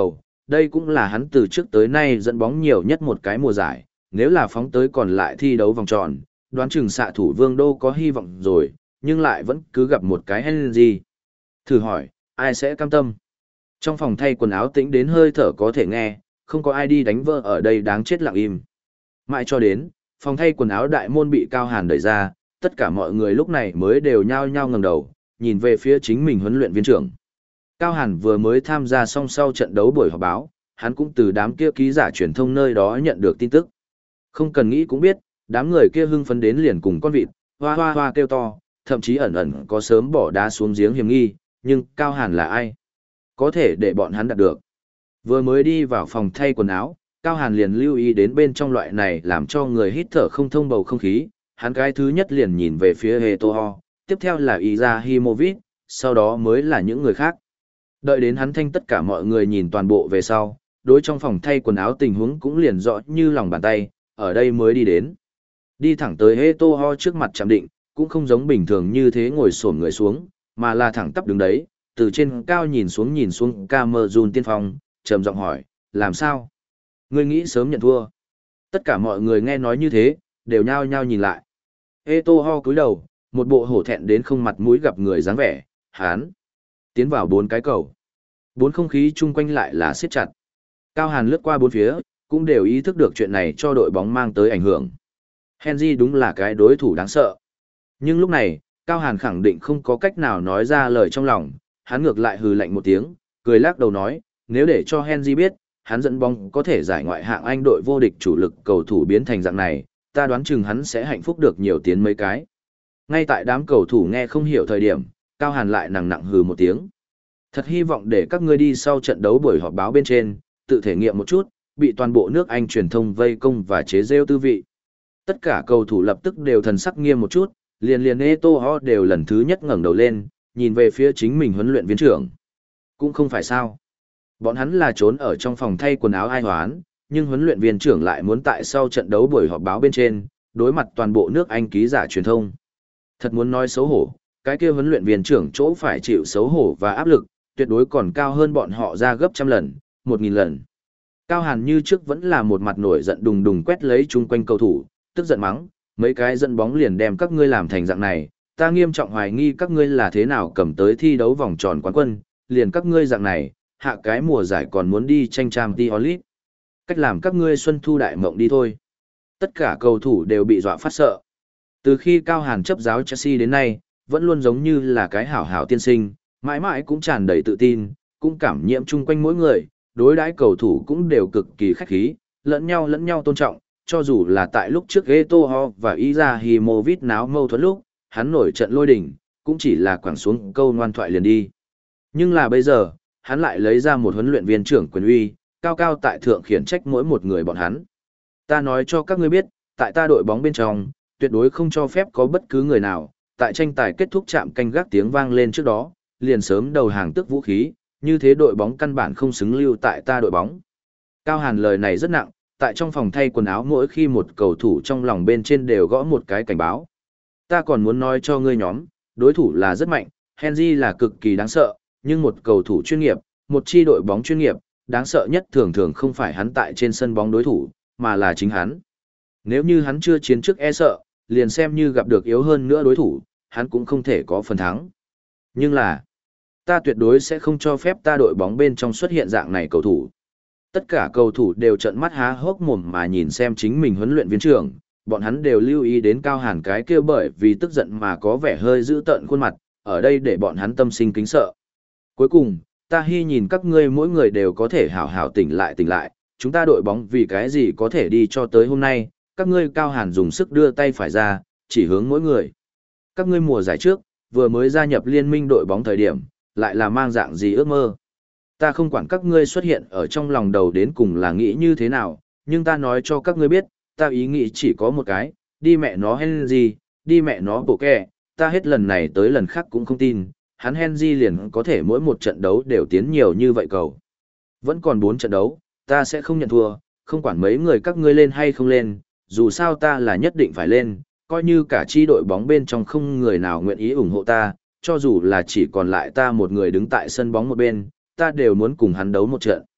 đây cũng là hắn từ trước tới nay dẫn bóng nhiều nhất một cái mùa giải, nếu là phóng tới còn lại thi đấu vòng tròn, đoán chừng xạ thủ Vương Đô có hy vọng rồi, nhưng lại vẫn cứ gặp một cái Henry. Thử hỏi, ai sẽ cam tâm? Trong phòng thay quần áo tĩnh đến hơi thở có thể nghe, không có ai đi đánh vỡ ở đây đáng chết lặng im. Mãi cho đến, phòng thay quần áo đại môn bị Cao Hàn đẩy ra, tất cả mọi người lúc này mới đều nhao nhao ngẩng đầu, nhìn về phía chính mình huấn luyện viên trưởng. Cao Hàn vừa mới tham gia xong sau trận đấu buổi họp báo, hắn cũng từ đám kia ký giả truyền thông nơi đó nhận được tin tức. Không cần nghĩ cũng biết, đám người kia hưng phấn đến liền cùng con vịt, hoa hoa hoa kêu to, thậm chí ẩn ẩn có sớm bỏ đá xuống giếng hiểm nghi, nhưng Cao Hàn là ai? Có thể để bọn hắn đạt được. Vừa mới đi vào phòng thay quần áo, Cao Hàn liền lưu ý đến bên trong loại này làm cho người hít thở không thông bầu không khí, hắn cái thứ nhất liền nhìn về phía Eto'o, tiếp theo là Izahimovic, sau đó mới là những người khác. Đợi đến hắn thanh tất cả mọi người nhìn toàn bộ về sau, đối trong phòng thay quần áo tình huống cũng liền rõ như lòng bàn tay, ở đây mới đi đến. Đi thẳng tới Eto'o trước mặt chạm định, cũng không giống bình thường như thế ngồi xổm người xuống, mà là thẳng tắp đứng đấy, từ trên cao nhìn xuống nhìn xuống Camerun tiên phong, trầm giọng hỏi, làm sao? Ngươi nghĩ sớm nhận thua. Tất cả mọi người nghe nói như thế, đều nhao nhao nhìn lại. Eto'o cúi đầu, một bộ hổ thẹn đến không mặt mũi gặp người dáng vẻ, hán. Tiến vào bốn cái cầu. Bốn không khí chung quanh lại là siết chặt. Cao Hàn lướt qua bốn phía, cũng đều ý thức được chuyện này cho đội bóng mang tới ảnh hưởng. Henry đúng là cái đối thủ đáng sợ. Nhưng lúc này, Cao Hàn khẳng định không có cách nào nói ra lời trong lòng, hắn ngược lại hừ lạnh một tiếng, cười lắc đầu nói, nếu để cho Henry biết, hắn dẫn bóng có thể giải ngoại hạng Anh đội vô địch chủ lực cầu thủ biến thành dạng này, ta đoán chừng hắn sẽ hạnh phúc được nhiều tiến mấy cái. Ngay tại đám cầu thủ nghe không hiểu thời điểm, Cao Hàn lại nặng nặng hừ một tiếng. Thật hy vọng để các ngươi đi sau trận đấu buổi họp báo bên trên, tự thể nghiệm một chút, bị toàn bộ nước Anh truyền thông vây công và chế rêu tư vị. Tất cả cầu thủ lập tức đều thần sắc nghiêm một chút, liền liền Eto'o đều lần thứ nhất ngẩng đầu lên, nhìn về phía chính mình huấn luyện viên trưởng. Cũng không phải sao. Bọn hắn là trốn ở trong phòng thay quần áo ai hoán, nhưng huấn luyện viên trưởng lại muốn tại sau trận đấu buổi họp báo bên trên, đối mặt toàn bộ nước Anh ký giả truyền thông. Thật muốn nói xấu hổ, cái kia huấn luyện viên trưởng chỗ phải chịu xấu hổ và áp lực, tuyệt đối còn cao hơn bọn họ ra gấp trăm lần, một nghìn lần. Cao Hàn như trước vẫn là một mặt nổi giận đùng đùng quét lấy chung quanh cầu thủ, tức giận mắng, mấy cái dẫn bóng liền đem các ngươi làm thành dạng này, ta nghiêm trọng hoài nghi các ngươi là thế nào cầm tới thi đấu vòng tròn quán quân, liền các ngươi dạng này, hạ cái mùa giải còn muốn đi tranh Champions League. Cách làm các ngươi xuân thu đại mộng đi thôi. Tất cả cầu thủ đều bị dọa phát sợ. Từ khi Cao Hàn chấp giáo Chelsea đến nay, vẫn luôn giống như là cái hảo hảo tiên sinh, mãi mãi cũng tràn đầy tự tin, cũng cảm nhiễm chung quanh mỗi người, đối đãi cầu thủ cũng đều cực kỳ khách khí, lẫn nhau lẫn nhau tôn trọng, cho dù là tại lúc trước Eto'o và Izahimovic náo mâu thuẫn lúc, hắn nổi trận lôi đình, cũng chỉ là quẳng xuống câu ngoan thoại liền đi. Nhưng là bây giờ, hắn lại lấy ra một huấn luyện viên trưởng quyền uy, cao cao tại thượng khiển trách mỗi một người bọn hắn. Ta nói cho các ngươi biết, tại ta đội bóng bên trong, tuyệt đối không cho phép có bất cứ người nào, tại tranh tài kết thúc chạm canh gác tiếng vang lên trước đó, liền sớm đầu hàng tước vũ khí, như thế đội bóng căn bản không xứng lưu tại ta đội bóng. Cao Hàn lời này rất nặng, tại trong phòng thay quần áo mỗi khi một cầu thủ trong lòng bên trên đều gõ một cái cảnh báo. Ta còn muốn nói cho ngươi nhóm, đối thủ là rất mạnh, Henry là cực kỳ đáng sợ, nhưng một cầu thủ chuyên nghiệp, một chi đội bóng chuyên nghiệp, đáng sợ nhất thường thường không phải hắn tại trên sân bóng đối thủ, mà là chính hắn. Nếu như hắn chưa chiến trước e sợ, liền xem như gặp được yếu hơn nữa đối thủ, hắn cũng không thể có phần thắng. Nhưng là, ta tuyệt đối sẽ không cho phép ta đội bóng bên trong xuất hiện dạng này cầu thủ. Tất cả cầu thủ đều trợn mắt há hốc mồm mà nhìn xem chính mình huấn luyện viên trưởng, bọn hắn đều lưu ý đến Cao Hàn cái kia bởi vì tức giận mà có vẻ hơi dữ tợn khuôn mặt, ở đây để bọn hắn tâm sinh kính sợ. Cuối cùng, ta hy nhìn các ngươi mỗi người đều có thể hảo hảo tỉnh lại tỉnh lại, chúng ta đội bóng vì cái gì có thể đi cho tới hôm nay, các ngươi Cao Hàn dùng sức đưa tay phải ra, chỉ hướng mỗi người. Các ngươi mùa giải trước, vừa mới gia nhập liên minh đội bóng thời điểm, lại là mang dạng gì ước mơ. Ta không quản các ngươi xuất hiện ở trong lòng đầu đến cùng là nghĩ như thế nào, nhưng ta nói cho các ngươi biết, ta ý nghĩ chỉ có một cái, đi mẹ nó Henry, đi mẹ nó bộ kẹ, ta hết lần này tới lần khác cũng không tin, hắn Henry liền có thể mỗi một trận đấu đều tiến nhiều như vậy cầu. Vẫn còn bốn trận đấu, ta sẽ không nhận thua, không quản mấy người các ngươi lên hay không lên, dù sao ta là nhất định phải lên, coi như cả chi đội bóng bên trong không người nào nguyện ý ủng hộ ta, cho dù là chỉ còn lại ta một người đứng tại sân bóng một bên, ta đều muốn cùng hắn đấu một trận.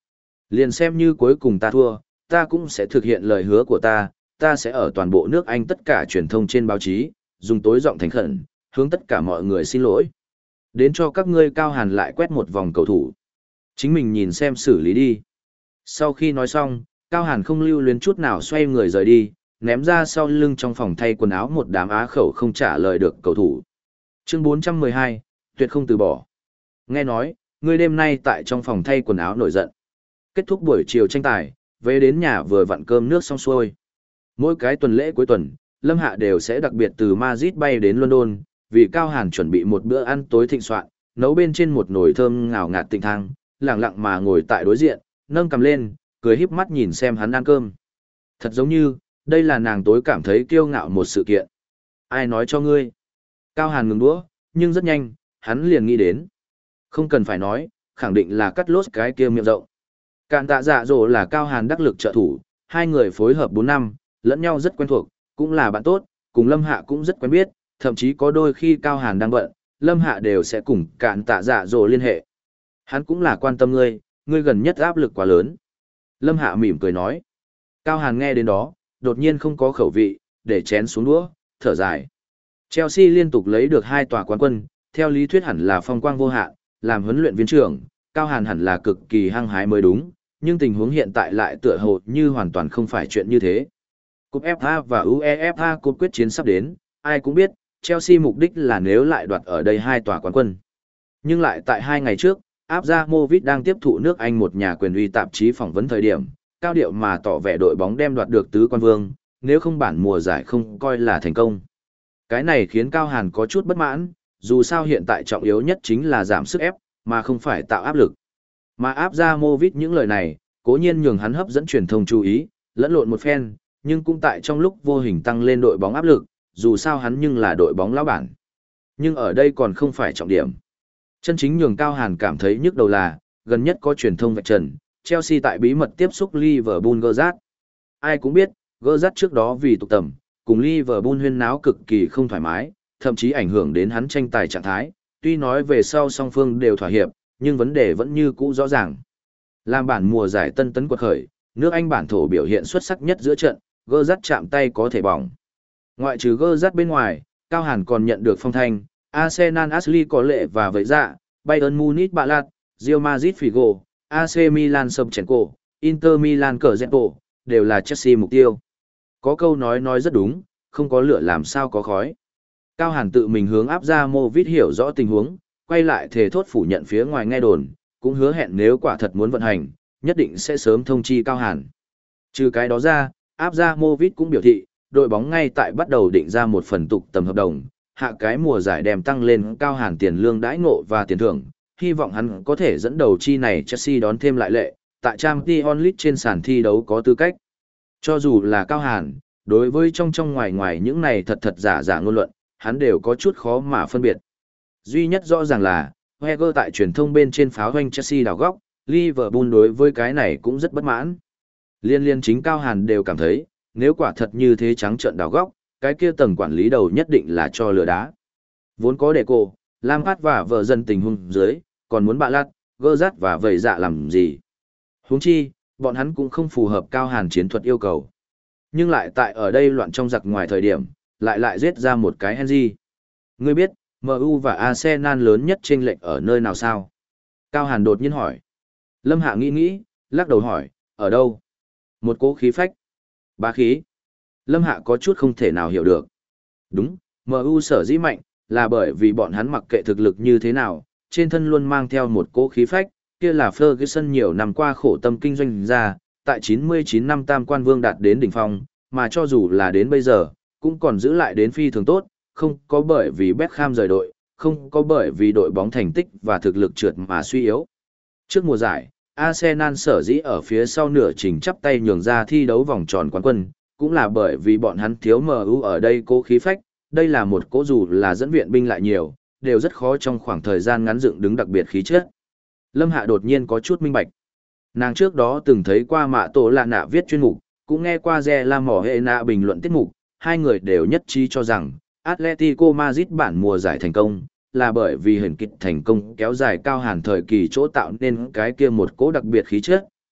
Liền xem như cuối cùng ta thua, ta cũng sẽ thực hiện lời hứa của ta, ta sẽ ở toàn bộ nước Anh tất cả truyền thông trên báo chí, dùng tối giọng thành khẩn, hướng tất cả mọi người xin lỗi. Đến cho các ngươi Cao Hàn lại quét một vòng cầu thủ. Chính mình nhìn xem xử lý đi. Sau khi nói xong, Cao Hàn không lưu luyến chút nào xoay người rời đi, ném ra sau lưng trong phòng thay quần áo một đám á khẩu không trả lời được cầu thủ. Chương bốn trăm mười hai, tuyệt không từ bỏ. Nghe nói, ngươi đêm nay tại trong phòng thay quần áo nổi giận. Kết thúc buổi chiều tranh tài, về đến nhà vừa vặn cơm nước xong xuôi. Mỗi cái tuần lễ cuối tuần, Lâm Hạ đều sẽ đặc biệt từ Madrid bay đến London, vì Cao Hàn chuẩn bị một bữa ăn tối thịnh soạn, nấu bên trên một nồi thơm ngào ngạt tinh thang, lặng lặng mà ngồi tại đối diện, nâng cầm lên, cười híp mắt nhìn xem hắn ăn cơm. Thật giống như, đây là nàng tối cảm thấy kiêu ngạo một sự kiện. Ai nói cho ngươi? Cao Hàn ngừng đũa, nhưng rất nhanh, hắn liền nghĩ đến. Không cần phải nói, khẳng định là cắt lốt cái kia miệng rộng. Cạn tạ dạ dỗ là Cao Hàn đắc lực trợ thủ, hai người phối hợp bốn năm, lẫn nhau rất quen thuộc, cũng là bạn tốt, cùng Lâm Hạ cũng rất quen biết, thậm chí có đôi khi Cao Hàn đang bận, Lâm Hạ đều sẽ cùng Cạn tạ dạ dỗ liên hệ. Hắn cũng là quan tâm ngươi, ngươi gần nhất áp lực quá lớn. Lâm Hạ mỉm cười nói. Cao Hàn nghe đến đó, đột nhiên không có khẩu vị, để chén xuống đũa, thở dài. Chelsea liên tục lấy được hai tòa quán quân, theo lý thuyết hẳn là phong quang vô hạn, làm huấn luyện viên trưởng, Cao Hàn hẳn là cực kỳ hăng hái mới đúng, nhưng tình huống hiện tại lại tựa hồ như hoàn toàn không phải chuyện như thế. Cúp ép a và UEFA Cup quyết chiến sắp đến, ai cũng biết, Chelsea mục đích là nếu lại đoạt ở đây hai tòa quán quân. Nhưng lại tại hai ngày trước, Abramovich đang tiếp thụ nước Anh một nhà quyền uy tạp chí phỏng vấn thời điểm, cao điệu mà tỏ vẻ đội bóng đem đoạt được tứ quan vương, nếu không bản mùa giải không coi là thành công. Cái này khiến Cao Hàn có chút bất mãn, dù sao hiện tại trọng yếu nhất chính là giảm sức ép, mà không phải tạo áp lực. Mà Abramovich những lời này, cố nhiên nhường hắn hấp dẫn truyền thông chú ý, lẫn lộn một phen, nhưng cũng tại trong lúc vô hình tăng lên đội bóng áp lực, dù sao hắn nhưng là đội bóng lão bản. Nhưng ở đây còn không phải trọng điểm. Chân chính nhường Cao Hàn cảm thấy nhức đầu là, gần nhất có truyền thông vạch trần, Chelsea tại bí mật tiếp xúc Liverpool Gerrard. Ai cũng biết, Gerrard trước đó vì tục tầm, cùng Liverpool huyên náo cực kỳ không thoải mái, thậm chí ảnh hưởng đến hắn tranh tài trạng thái, tuy nói về sau song phương đều thỏa hiệp, nhưng vấn đề vẫn như cũ rõ ràng. Làm bản mùa giải tân tấn quật khởi, nước Anh bản thổ biểu hiện xuất sắc nhất giữa trận, Gerrard chạm tay có thể bỏng. Ngoại trừ Gerrard bên ngoài, Cao Hàn còn nhận được phong thanh, Arsenal Ashley có lệ và vậy dạ, Bayern Munich Balat, Real Madrid Figo, a xê Milan Shevchenko, Inter Milan Cazorla, đều là Chelsea mục tiêu. Có câu nói nói rất đúng, không có lửa làm sao có khói. Cao Hàn tự mình hướng áp ra Movit hiểu rõ tình huống, quay lại thề thốt phủ nhận phía ngoài nghe đồn, cũng hứa hẹn nếu quả thật muốn vận hành, nhất định sẽ sớm thông chi Cao Hàn. Trừ cái đó ra, áp ra Movit cũng biểu thị, đội bóng ngay tại bắt đầu định ra một phần tục tầm hợp đồng, hạ cái mùa giải đem tăng lên Cao Hàn tiền lương đãi ngộ và tiền thưởng, hy vọng hắn có thể dẫn đầu chi này Chelsea đón thêm lại lệ, tại Champions League trên sàn thi đấu có tư cách. Cho dù là Cao Hàn, đối với trong trong ngoài ngoài những này thật thật giả giả ngôn luận, hắn đều có chút khó mà phân biệt. Duy nhất rõ ràng là, Wenger tại truyền thông bên trên pháo hoanh Chelsea đào góc, Liverpool đối với cái này cũng rất bất mãn. Liên liên chính Cao Hàn đều cảm thấy, nếu quả thật như thế trắng trợn đào góc, cái kia tầng quản lý đầu nhất định là cho lừa đá. Vốn có để cô, Lampard và vợ dân tình huống dưới, còn muốn bạ lát, gơ rát và vầy dạ làm gì. Huống chi, bọn hắn cũng không phù hợp Cao Hàn chiến thuật yêu cầu. Nhưng lại tại ở đây loạn trong giặc ngoài thời điểm, lại lại giết ra một cái Henry. Ngươi biết, em u và Arsenal lớn nhất chênh lệch ở nơi nào sao? Cao Hàn đột nhiên hỏi. Lâm Hạ nghĩ nghĩ, lắc đầu hỏi, ở đâu? Một cỗ khí phách. Bá khí. Lâm Hạ có chút không thể nào hiểu được. Đúng, em u sở dĩ mạnh, là bởi vì bọn hắn mặc kệ thực lực như thế nào, trên thân luôn mang theo một cỗ khí phách, kia là Ferguson nhiều năm qua khổ tâm kinh doanh ra, tại chín mươi chín năm tam quan vương đạt đến đỉnh phong, mà cho dù là đến bây giờ, cũng còn giữ lại đến phi thường tốt, không có bởi vì Beckham rời đội, không có bởi vì đội bóng thành tích và thực lực trượt mà suy yếu. Trước mùa giải, Arsenal sở dĩ ở phía sau nửa trình chắp tay nhường ra thi đấu vòng tròn quán quân, cũng là bởi vì bọn hắn thiếu em u ở đây cố khí phách, đây là một cố dù là dẫn viện binh lại nhiều, đều rất khó trong khoảng thời gian ngắn dựng đứng đặc biệt khí chất. Lâm Hạ đột nhiên có chút minh bạch. Nàng trước đó từng thấy qua Mạ Tổ Lạ Nạ viết chuyên mục, cũng nghe qua Re La Mỏ Hệ Nạ bình luận tiết mục, hai người đều nhất trí cho rằng, Atletico Madrid bản mùa giải thành công, là bởi vì hình kịch thành công kéo dài Cao Hàn thời kỳ chỗ tạo nên cái kia một cố đặc biệt khí chất,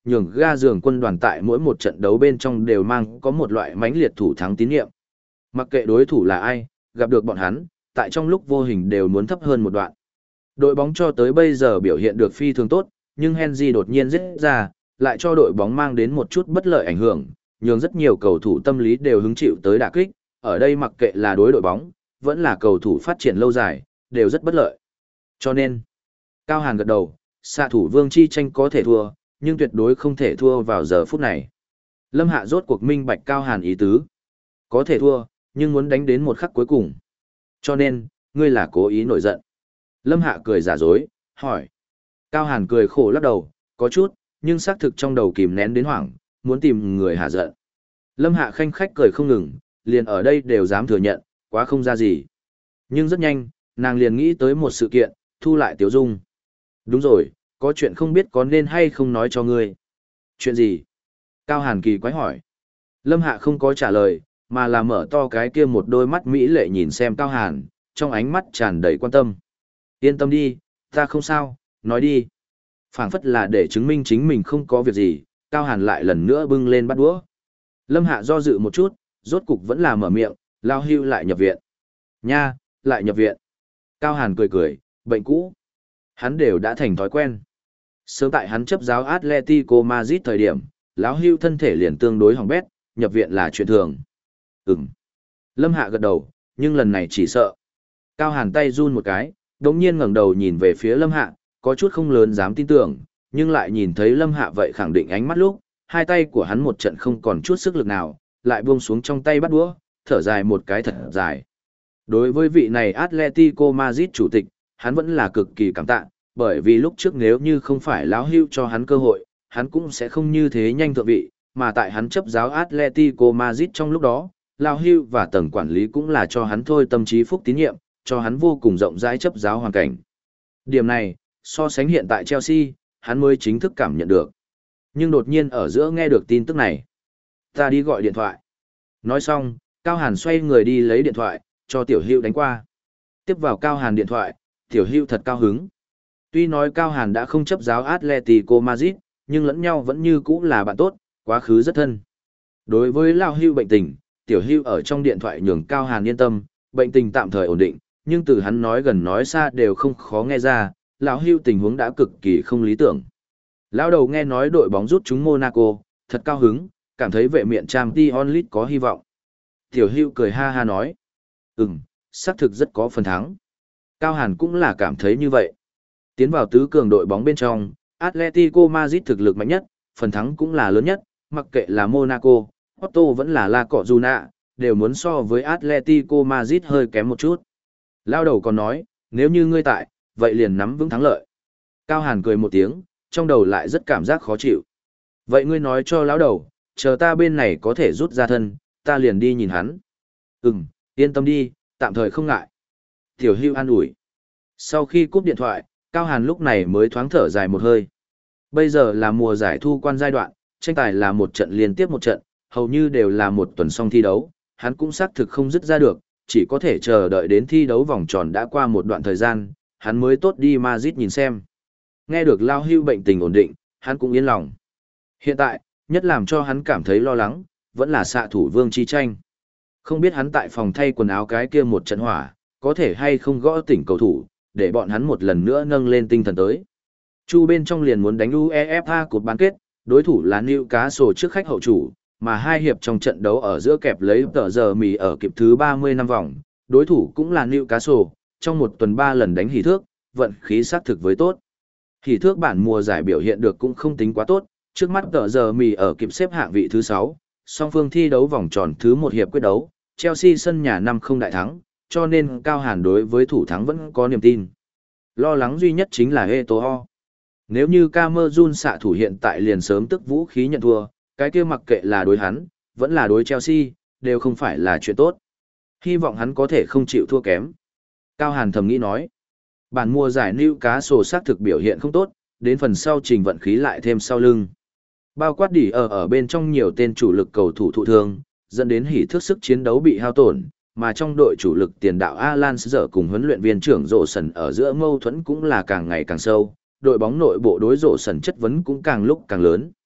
nhường ga giường quân đoàn tại mỗi một trận đấu bên trong đều mang có một loại mãnh liệt thủ thắng tín nhiệm. Mặc kệ đối thủ là ai, gặp được bọn hắn, tại trong lúc vô hình đều muốn thấp hơn một đoạn. Đội bóng cho tới bây giờ biểu hiện được phi thường tốt, nhưng Henry đột nhiên giết ra, lại cho đội bóng mang đến một chút bất lợi ảnh hưởng, nhường rất nhiều cầu thủ tâm lý đều hứng chịu tới đả kích, ở đây mặc kệ là đối đội bóng, vẫn là cầu thủ phát triển lâu dài, đều rất bất lợi. Cho nên, Cao Hàn gật đầu, xạ thủ Vương Chi Tranh có thể thua, nhưng tuyệt đối không thể thua vào giờ phút này. Lâm Hạ rốt cuộc minh bạch Cao Hàn ý tứ. Có thể thua, nhưng muốn đánh đến một khắc cuối cùng. Cho nên, ngươi là cố ý nổi giận. Lâm Hạ cười giả dối, hỏi. Cao Hàn cười khổ lắc đầu, có chút, nhưng xác thực trong đầu kìm nén đến hoảng, muốn tìm người hạ giận. Lâm Hạ khanh khách cười không ngừng, liền ở đây đều dám thừa nhận, quá không ra gì. Nhưng rất nhanh, nàng liền nghĩ tới một sự kiện, thu lại Tiếu Dung. Đúng rồi, có chuyện không biết có nên hay không nói cho ngươi. Chuyện gì? Cao Hàn kỳ quái hỏi. Lâm Hạ không có trả lời, mà là mở to cái kia một đôi mắt mỹ lệ nhìn xem Cao Hàn, trong ánh mắt tràn đầy quan tâm. Yên tâm đi, ta không sao, nói đi. Phảng phất là để chứng minh chính mình không có việc gì, Cao Hàn lại lần nữa bưng lên bắt đũa. Lâm Hạ do dự một chút, rốt cục vẫn là mở miệng, Lao Hưu lại nhập viện. Nha, lại nhập viện. Cao Hàn cười cười, bệnh cũ. Hắn đều đã thành thói quen. Sớm tại hắn chấp giáo Atletico Madrid thời điểm, Lão Hưu thân thể liền tương đối hỏng bét, nhập viện là chuyện thường. Ừm. Lâm Hạ gật đầu, nhưng lần này chỉ sợ. Cao Hàn tay run một cái, đống nhiên ngẩng đầu nhìn về phía Lâm Hạ, có chút không lớn dám tin tưởng, nhưng lại nhìn thấy Lâm Hạ vậy khẳng định ánh mắt lúc, hai tay của hắn một trận không còn chút sức lực nào, lại buông xuống trong tay bắt đũa, thở dài một cái thật dài. Đối với vị này Atletico Madrid chủ tịch, hắn vẫn là cực kỳ cảm tạ, bởi vì lúc trước nếu như không phải Lão Hưu cho hắn cơ hội, hắn cũng sẽ không như thế nhanh thượng vị, mà tại hắn chấp giáo Atletico Madrid trong lúc đó, Lão Hưu và tầng quản lý cũng là cho hắn thôi tâm trí phúc tín nhiệm, cho hắn vô cùng rộng rãi chấp giáo hoàn cảnh. Điểm này, so sánh hiện tại Chelsea, hắn mới chính thức cảm nhận được. Nhưng đột nhiên ở giữa nghe được tin tức này. Ta đi gọi điện thoại. Nói xong, Cao Hàn xoay người đi lấy điện thoại, cho Tiểu Hưu đánh qua. Tiếp vào Cao Hàn điện thoại, Tiểu Hưu thật cao hứng. Tuy nói Cao Hàn đã không chấp giáo Atletico Madrid, nhưng lẫn nhau vẫn như cũ là bạn tốt, quá khứ rất thân. Đối với Lao Hưu bệnh tình, Tiểu Hưu ở trong điện thoại nhường Cao Hàn yên tâm, bệnh tình tạm thời ổn định, nhưng từ hắn nói gần nói xa đều không khó nghe ra, lão Hưu tình huống đã cực kỳ không lý tưởng. Lão đầu nghe nói đội bóng rút chúng Monaco, thật cao hứng, cảm thấy vệ miện Champions League có hy vọng. Tiểu Hưu cười ha ha nói, ừm, xác thực rất có phần thắng. Cao Hàn cũng là cảm thấy như vậy. Tiến vào tứ cường đội bóng bên trong, Atletico Madrid thực lực mạnh nhất, phần thắng cũng là lớn nhất, mặc kệ là Monaco, Porto vẫn là La Cojuna, đều muốn so với Atletico Madrid hơi kém một chút. Lao đầu còn nói, nếu như ngươi tại, vậy liền nắm vững thắng lợi. Cao Hàn cười một tiếng, trong đầu lại rất cảm giác khó chịu. Vậy ngươi nói cho lão đầu, chờ ta bên này có thể rút ra thân, ta liền đi nhìn hắn. Ừm, yên tâm đi, tạm thời không ngại. Tiểu Hưu an ủi. Sau khi cúp điện thoại, Cao Hàn lúc này mới thoáng thở dài một hơi. Bây giờ là mùa giải thu quan giai đoạn, tranh tài là một trận liên tiếp một trận, hầu như đều là một tuần xong thi đấu, hắn cũng xác thực không dứt ra được, chỉ có thể chờ đợi đến thi đấu vòng tròn đã qua một đoạn thời gian, hắn mới tốt đi Madrid nhìn xem. Nghe được Lao Hưu bệnh tình ổn định, hắn cũng yên lòng. Hiện tại, nhất làm cho hắn cảm thấy lo lắng, vẫn là xạ thủ Vương Chi Tranh. Không biết hắn tại phòng thay quần áo cái kia một trận hỏa, có thể hay không gõ tỉnh cầu thủ, để bọn hắn một lần nữa nâng lên tinh thần tới. Chu bên trong liền muốn đánh UEFA cột bán kết, đối thủ là Newcastle trước khách hậu chủ, mà hai hiệp trong trận đấu ở giữa kẹp lấy tờ giờ mì ở kịp thứ ba mươi năm vòng, đối thủ cũng là Newcastle, trong một tuần ba lần đánh hỷ thước, vận khí sát thực với tốt. Hỷ thước bản mùa giải biểu hiện được cũng không tính quá tốt, trước mắt tờ giờ mì ở kịp xếp hạng vị thứ sáu, song phương thi đấu vòng tròn thứ một hiệp quyết đấu, Chelsea sân nhà năm không đại thắng, cho nên Cao Hàn đối với thủ thắng vẫn có niềm tin. Lo lắng duy nhất chính là Eto'o. Nếu như Camerun xạ thủ hiện tại liền sớm tức vũ khí nhận thua, cái kia mặc kệ là đối hắn, vẫn là đối Chelsea, đều không phải là chuyện tốt. Hy vọng hắn có thể không chịu thua kém. Cao Hàn thầm nghĩ nói. Bản mùa giải Newcastle xác thực biểu hiện không tốt, đến phần sau trình vận khí lại thêm sau lưng. Bao quát đỉ ở ở bên trong nhiều tên chủ lực cầu thủ thụ thương, dẫn đến hỉ thước sức chiến đấu bị hao tổn, mà trong đội chủ lực tiền đạo Alan Shearer cùng huấn luyện viên trưởng Rộ Sần ở giữa mâu thuẫn cũng là càng ngày càng sâu, đội bóng nội bộ đối Rộ Sần chất vấn cũng càng lúc càng lớn.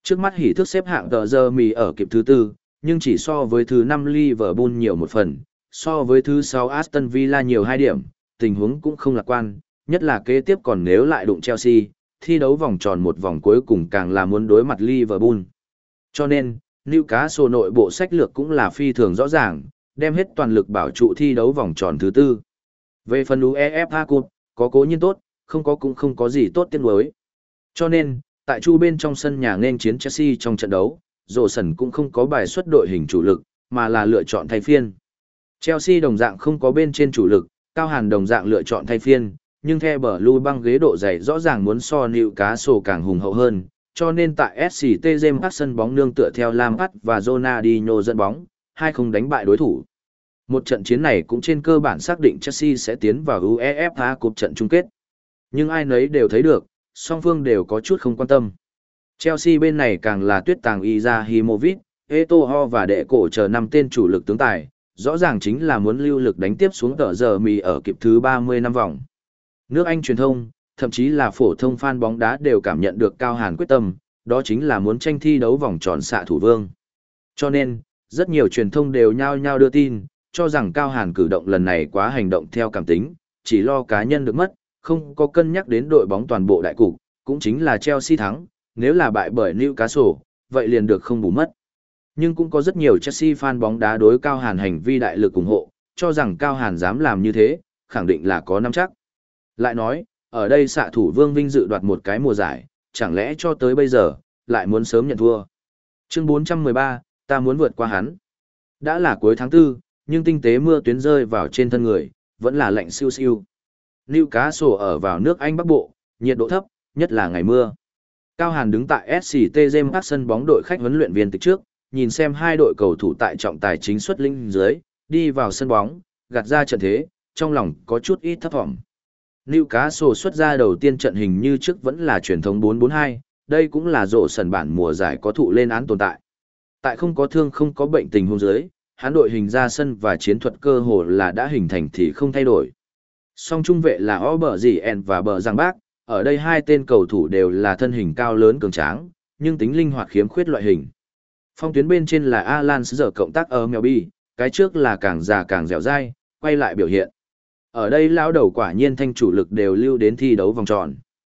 Trước mắt hỉ thức xếp hạng tờ giờ mì ở kịp thứ tư, nhưng chỉ so với thứ năm Liverpool nhiều một phần, so với thứ sáu Aston Villa nhiều hai điểm, tình huống cũng không lạc quan, nhất là kế tiếp còn nếu lại đụng Chelsea, thi đấu vòng tròn một vòng cuối cùng càng là muốn đối mặt Liverpool. Cho nên, Newcastle nội bộ sách lược cũng là phi thường rõ ràng, đem hết toàn lực bảo trụ thi đấu vòng tròn thứ tư. Về phần u e ép a Cup, có cố nhiên tốt, không có cũng không có gì tốt tiếc nuối. Cho nên, tại chu bên trong sân nhà nên chiến Chelsea trong trận đấu, Rosen cũng không có bài xuất đội hình chủ lực, mà là lựa chọn thay phiên. Chelsea đồng dạng không có bên trên chủ lực, Cao Hàn đồng dạng lựa chọn thay phiên, nhưng theo bờ lui băng ghế độ dày rõ ràng muốn so Newcastle càng hùng hậu hơn, cho nên tại ét xê tê James Park sân bóng nương tựa theo Lampard và Ronaldinho dẫn bóng, hai không đánh bại đối thủ. Một trận chiến này cũng trên cơ bản xác định Chelsea sẽ tiến vào u e ép a Cup trận chung kết. Nhưng ai nấy đều thấy được, song phương đều có chút không quan tâm. Chelsea bên này càng là tuyết tàng Izahimovic, Eto'o và đệ cổ chờ năm tên chủ lực tướng tài, rõ ràng chính là muốn lưu lực đánh tiếp xuống tờ giờ mì ở kịp thứ ba mươi năm vòng. Nước Anh truyền thông, thậm chí là phổ thông fan bóng đá đều cảm nhận được Cao Hàn quyết tâm, đó chính là muốn tranh thi đấu vòng tròn xạ thủ vương. Cho nên, rất nhiều truyền thông đều nhao nhao đưa tin, cho rằng Cao Hàn cử động lần này quá hành động theo cảm tính, chỉ lo cá nhân được mất, không có cân nhắc đến đội bóng toàn bộ đại cục, cũng chính là Chelsea thắng, nếu là bại bởi Newcastle, vậy liền được không bù mất. Nhưng cũng có rất nhiều Chelsea fan bóng đá đối Cao Hàn hành vi đại lực ủng hộ, cho rằng Cao Hàn dám làm như thế, khẳng định là có nắm chắc. Lại nói, ở đây xạ thủ Vương Vinh dự đoạt một cái mùa giải, chẳng lẽ cho tới bây giờ, lại muốn sớm nhận thua. Chương bốn trăm mười ba, ta muốn vượt qua hắn. Đã là cuối tháng tư, nhưng tinh tế mưa tuyến rơi vào trên thân người, vẫn là lạnh siêu siêu. Newcastle ở vào nước Anh Bắc Bộ, nhiệt độ thấp, nhất là ngày mưa. Cao Hàn đứng tại ét xê tê James Park sân bóng đội khách huấn luyện viên từ trước, nhìn xem hai đội cầu thủ tại trọng tài chính xuất linh dưới, đi vào sân bóng, gạt ra trận thế, trong lòng có chút ít thấp vọng. Newcastle xuất ra đầu tiên trận hình như trước vẫn là truyền thống bốn bốn hai, đây cũng là rộ sần bản mùa giải có thụ lên án tồn tại. Tại không có thương không có bệnh tình huống dưới, hắn đội hình ra sân và chiến thuật cơ hồ là đã hình thành thì không thay đổi. Song trung vệ là Obergien và Bờ Giang Bác, ở đây hai tên cầu thủ đều là thân hình cao lớn cường tráng, nhưng tính linh hoạt khiếm khuyết loại hình. Phong tuyến bên trên là Alan giờ cộng tác ở Melby, cái trước là càng già càng dẻo dai, quay lại biểu hiện. Ở đây lão đầu quả nhiên thanh chủ lực đều lưu đến thi đấu vòng tròn.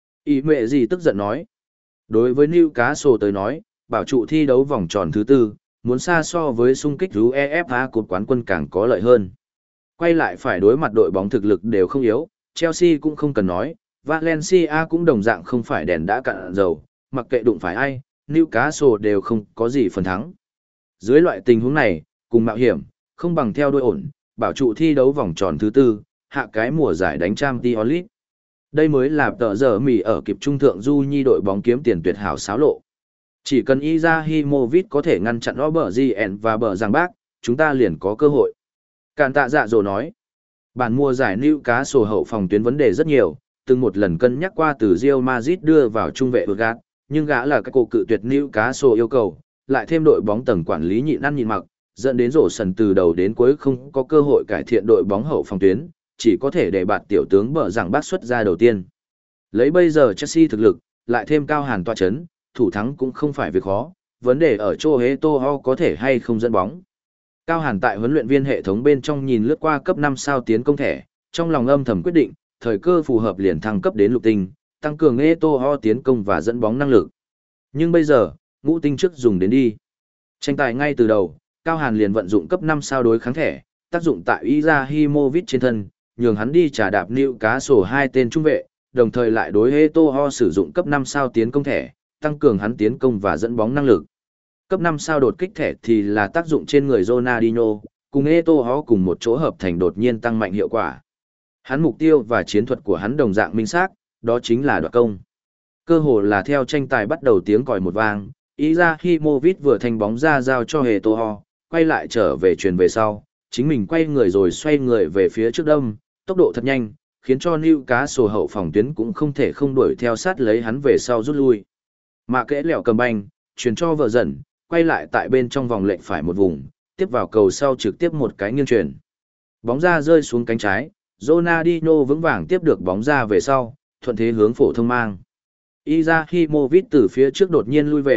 Ý mẹ gì tức giận nói. Đối với Newcastle tới nói, bảo trụ thi đấu vòng tròn thứ tư, muốn xa so với xung kích u e ép a Cup quán quân càng có lợi hơn. Quay lại phải đối mặt đội bóng thực lực đều không yếu, Chelsea cũng không cần nói, Valencia cũng đồng dạng không phải đèn đã cạn dầu, mặc kệ đụng phải ai, Newcastle đều không có gì phần thắng. Dưới loại tình huống này, cùng mạo hiểm, không bằng theo đuôi ổn, bảo trụ thi đấu vòng tròn thứ tư, hạ cái mùa giải đánh Champions League. Đây mới là tờ giờ mì ở kịp trung thượng du nhi đội bóng kiếm tiền tuyệt hảo xáo lộ. Chỉ cần Izahimovic có thể ngăn chặn Obergien và Bờ Giang Bác, chúng ta liền có cơ hội. Càn tạ dạ dồ nói, bản mùa giải Newcastle hậu phòng tuyến vấn đề rất nhiều, từng một lần cân nhắc qua từ Real Madrid đưa vào trung vệ Urgat, nhưng gã là các cổ cự tuyệt Newcastle yêu cầu, lại thêm đội bóng tầng quản lý nhịn ăn nhịn mặc, dẫn đến rổ sần từ đầu đến cuối không có cơ hội cải thiện đội bóng hậu phòng tuyến, chỉ có thể để bạt tiểu tướng Bờ Giang Bác xuất ra đầu tiên. Lấy bây giờ Chelsea thực lực, lại thêm Cao Hàn tọa chấn, thủ thắng cũng không phải việc khó, vấn đề ở chỗ Eto'o có thể hay không dẫn bóng. Cao Hàn tại huấn luyện viên hệ thống bên trong nhìn lướt qua cấp năm sao tiến công thẻ, trong lòng âm thầm quyết định, thời cơ phù hợp liền thăng cấp đến lục tinh, tăng cường Eto'o tiến công và dẫn bóng năng lực. Nhưng bây giờ, ngũ tinh trước dùng đến đi. Tranh tài ngay từ đầu, Cao Hàn liền vận dụng cấp năm sao đối kháng thẻ, tác dụng tại Izahimovic trên thân, nhường hắn đi trả đạp Newcastle hai tên trung vệ, đồng thời lại đối Eto'o sử dụng cấp năm sao tiến công thẻ, tăng cường hắn tiến công và dẫn bóng năng lực. Cấp năm sao đột kích thẻ thì là tác dụng trên người Ronaldinho, cùng Eto'o cùng một chỗ hợp thành đột nhiên tăng mạnh hiệu quả. Hắn mục tiêu và chiến thuật của hắn đồng dạng minh xác, đó chính là đoạt công. Cơ hồ là theo tranh tài bắt đầu tiếng còi một vang, Izahimovic vừa thành bóng ra giao cho Eto'o, quay lại trở về truyền về sau, chính mình quay người rồi xoay người về phía trước đâm, tốc độ thật nhanh, khiến cho Newcastle hậu phòng tuyến cũng không thể không đuổi theo sát lấy hắn về sau rút lui. Mà kẽ lẹo cầm banh, truyền cho vợ dần, quay lại tại bên trong vòng lệnh phải một vùng, tiếp vào cầu sau trực tiếp một cái nghiêng truyền. Bóng ra rơi xuống cánh trái, Ronaldinho vững vàng tiếp được bóng ra về sau, thuận thế hướng phổ thông mang. Izahimovic từ phía trước đột nhiên lui về,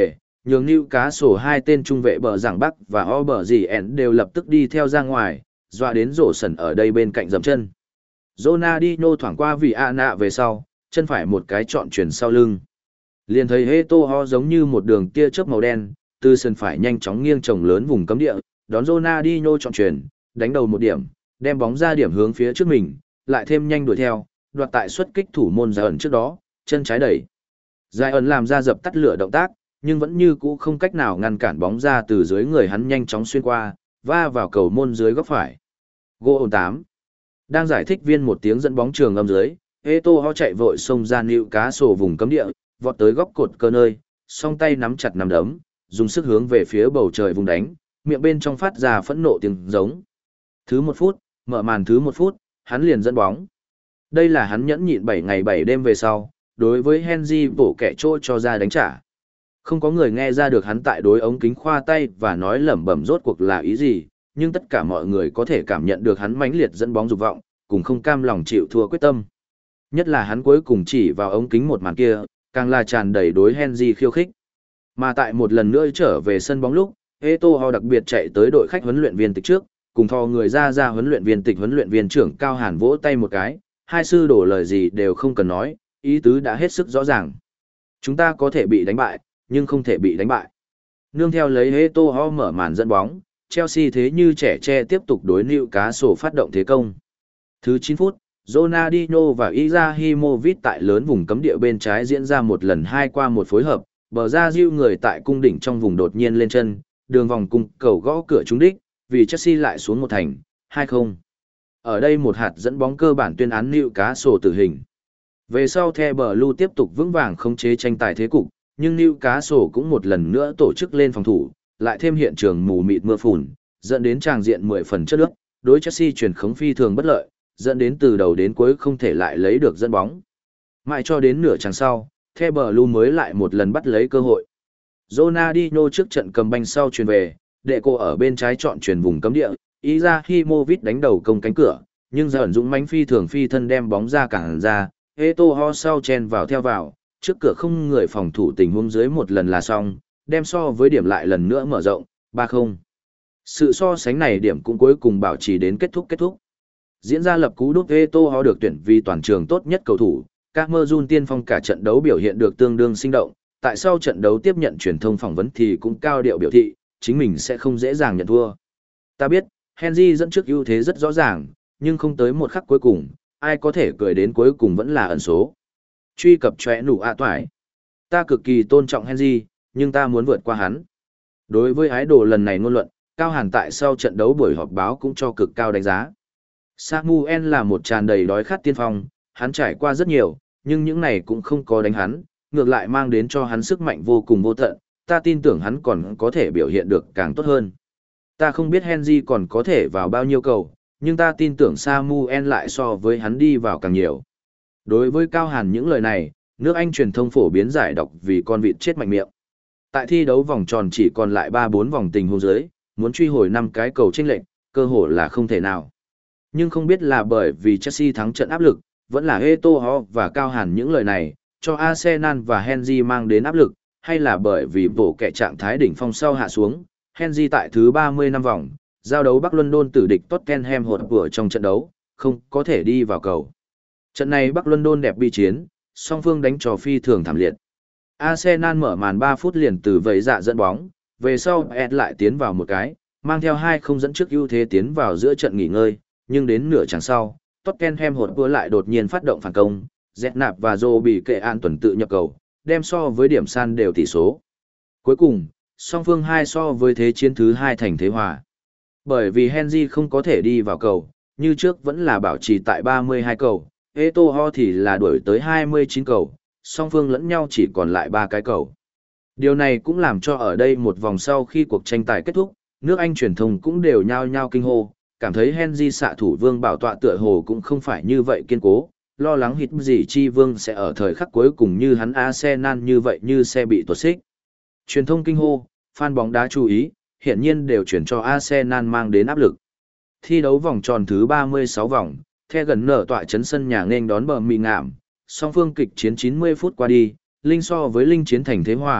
nhường Newcastle hai tên trung vệ bờ giảng Bắc và Obergien đều lập tức đi theo ra ngoài, dọa đến rổ sần ở đây bên cạnh dậm chân. Ronaldinho thoảng qua vì ạ nạ về sau, chân phải một cái trọn chuyển sau lưng. Liền thấy Eto'o giống như một đường tia chớp màu đen, từ sân phải nhanh chóng nghiêng chồng lớn vùng cấm địa, đón Ronaldinho trọn chuyển, đánh đầu một điểm, đem bóng ra điểm hướng phía trước mình, lại thêm nhanh đuổi theo, đoạt tại xuất kích thủ môn Giải ẩn trước đó, chân trái đẩy. Giải ẩn làm ra dập tắt lửa động tác, nhưng vẫn như cũ không cách nào ngăn cản bóng ra từ dưới người hắn nhanh chóng xuyên qua, va vào cầu môn dưới góc phải. Goal tám. Đang giải thích viên một tiếng dẫn bóng trường âm dưới, Eto'o chạy vội xông ra Newcastle vùng cấm địa, vọt tới góc cột cơ nơi, song tay nắm chặt nắm đấm, dùng sức hướng về phía bầu trời vùng đánh, miệng bên trong phát ra phẫn nộ tiếng giống. Thứ một phút, mở màn thứ một phút, hắn liền dẫn bóng. Đây là hắn nhẫn nhịn bảy ngày bảy đêm về sau, đối với Henry bổ kẻ trô cho ra đánh trả. Không có người nghe ra được hắn tại đối ống kính khoa tay và nói lẩm bẩm rốt cuộc là ý gì, nhưng tất cả mọi người có thể cảm nhận được hắn mãnh liệt dẫn bóng dục vọng, cùng không cam lòng chịu thua quyết tâm. Nhất là hắn cuối cùng chỉ vào ống kính một màn kia, càng là tràn đầy đối Henry khiêu khích. Mà tại một lần nữa trở về sân bóng lúc, Eto'o đặc biệt chạy tới đội khách huấn luyện viên tịch trước, cùng thò người ra ra huấn luyện viên tịch huấn luyện viên trưởng Cao Hàn vỗ tay một cái, hai sư đổ lời gì đều không cần nói, ý tứ đã hết sức rõ ràng. Chúng ta có thể bị đánh bại, nhưng không thể bị đánh bại. Nương theo lấy Eto'o mở màn dẫn bóng, Chelsea thế như trẻ tre tiếp tục đối Newcastle phát động thế công. Thứ chín phút, Ronaldinho và Izahimovic tại lớn vùng cấm địa bên trái diễn ra một lần hai qua một phối hợp, bờ ra diêu người tại cung đỉnh trong vùng đột nhiên lên chân, đường vòng cung cầu gõ cửa trúng đích, vì Chelsea lại xuống một thành, hai không. Ở đây một hạt dẫn bóng cơ bản tuyên án Newcastle tử hình. Về sau The Blue tiếp tục vững vàng khống chế tranh tài thế cục, nhưng Newcastle cũng một lần nữa tổ chức lên phòng thủ, lại thêm hiện trường mù mịt mưa phùn, dẫn đến tràng diện mười phần chất nước, đối Chelsea chuyển khống phi thường bất lợi, dẫn đến từ đầu đến cuối không thể lại lấy được dẫn bóng. Mãi cho đến nửa chặng sau, The Blue mới lại một lần bắt lấy cơ hội. Ronaldinho trước trận cầm banh sau chuyền về, đệ cô ở bên trái chọn chuyền vùng cấm địa, Izahimovic đánh đầu công cánh cửa, nhưng giờ ẩn dũng mãnh phi thường phi thân đem bóng ra cản ra, Eto'o sau chen vào theo vào, trước cửa không người phòng thủ tình huống dưới một lần là xong, đem so với điểm lại lần nữa mở rộng, ba không. Sự so sánh này điểm cũng cuối cùng bảo trì đến kết thúc kết thúc. Diễn ra lập cú đúp Eto'o được tuyển vì toàn trường tốt nhất cầu thủ, Cameroon tiên phong cả trận đấu biểu hiện được tương đương sinh động, tại sau trận đấu tiếp nhận truyền thông phỏng vấn thì cũng cao điệu biểu thị, chính mình sẽ không dễ dàng nhận thua. Ta biết, Henry dẫn trước ưu thế rất rõ ràng, nhưng không tới một khắc cuối cùng, ai có thể cười đến cuối cùng vẫn là ẩn số. Truy cập chóe nụ ạ toải. Ta cực kỳ tôn trọng Henry, nhưng ta muốn vượt qua hắn. Đối với ái đồ lần này ngôn luận, Cao Hàn tại sau trận đấu buổi họp báo cũng cho cực cao đánh giá. Samuel là một tràn đầy đói khát tiên phong, hắn trải qua rất nhiều, nhưng những này cũng không có đánh hắn, ngược lại mang đến cho hắn sức mạnh vô cùng vô tận, ta tin tưởng hắn còn có thể biểu hiện được càng tốt hơn. Ta không biết Henry còn có thể vào bao nhiêu cầu, nhưng ta tin tưởng Samuel lại so với hắn đi vào càng nhiều. Đối với Cao Hàn những lời này, nước Anh truyền thông phổ biến giải đọc vì con vịt chết mạnh miệng. Tại thi đấu vòng tròn chỉ còn lại ba bốn vòng tình huống dưới, muốn truy hồi năm cái cầu chênh lệch, cơ hội là không thể nào. Nhưng không biết là bởi vì Chelsea thắng trận áp lực, vẫn là Eto'o và Cao Hàn những lời này, cho Arsenal và Henry mang đến áp lực, hay là bởi vì bộ kẻ trạng thái đỉnh phong sau hạ xuống, Henry tại thứ ba mươi năm vòng, giao đấu Bắc London tử địch Tottenham Hotspur trong trận đấu, không có thể đi vào cầu. Trận này Bắc London đẹp bi chiến, song phương đánh trò phi thường thảm liệt. Arsenal mở màn ba phút liền từ vẩy dạ dẫn bóng, về sau Ed lại tiến vào một cái, mang theo hai không dẫn trước ưu thế tiến vào giữa trận nghỉ ngơi, nhưng đến nửa chặng sau, Tottenham Hotspur lại đột nhiên phát động phản công, Zet và Joe bị kệ an tuần tự nhập cầu, đem so với điểm san đều tỷ số. Cuối cùng, song phương hai so với thế chiến thứ hai thành thế hòa. Bởi vì Henry không có thể đi vào cầu, như trước vẫn là bảo trì tại ba mươi hai cầu, Eto'o thì là đuổi tới hai mươi chín cầu, song phương lẫn nhau chỉ còn lại ba cái cầu. Điều này cũng làm cho ở đây một vòng sau khi cuộc tranh tài kết thúc, nước Anh truyền thông cũng đều nhao nhao kinh hô, cảm thấy Henry xạ thủ vương bảo tọa tựa hồ cũng không phải như vậy kiên cố, lo lắng hít gì chi vương sẽ ở thời khắc cuối cùng như hắn Arsenal như vậy như xe bị tuột xích. Truyền thông kinh hô, fan bóng đá chú ý, hiện nhiên đều chuyển cho Arsenal mang đến áp lực. Thi đấu vòng tròn thứ ba mươi sáu vòng, The gần nở tọa chấn sân nhà nghênh đón bờ mì ngạm, song phương kịch chiến chín mươi phút qua đi, linh so với linh chiến thành thế hòa,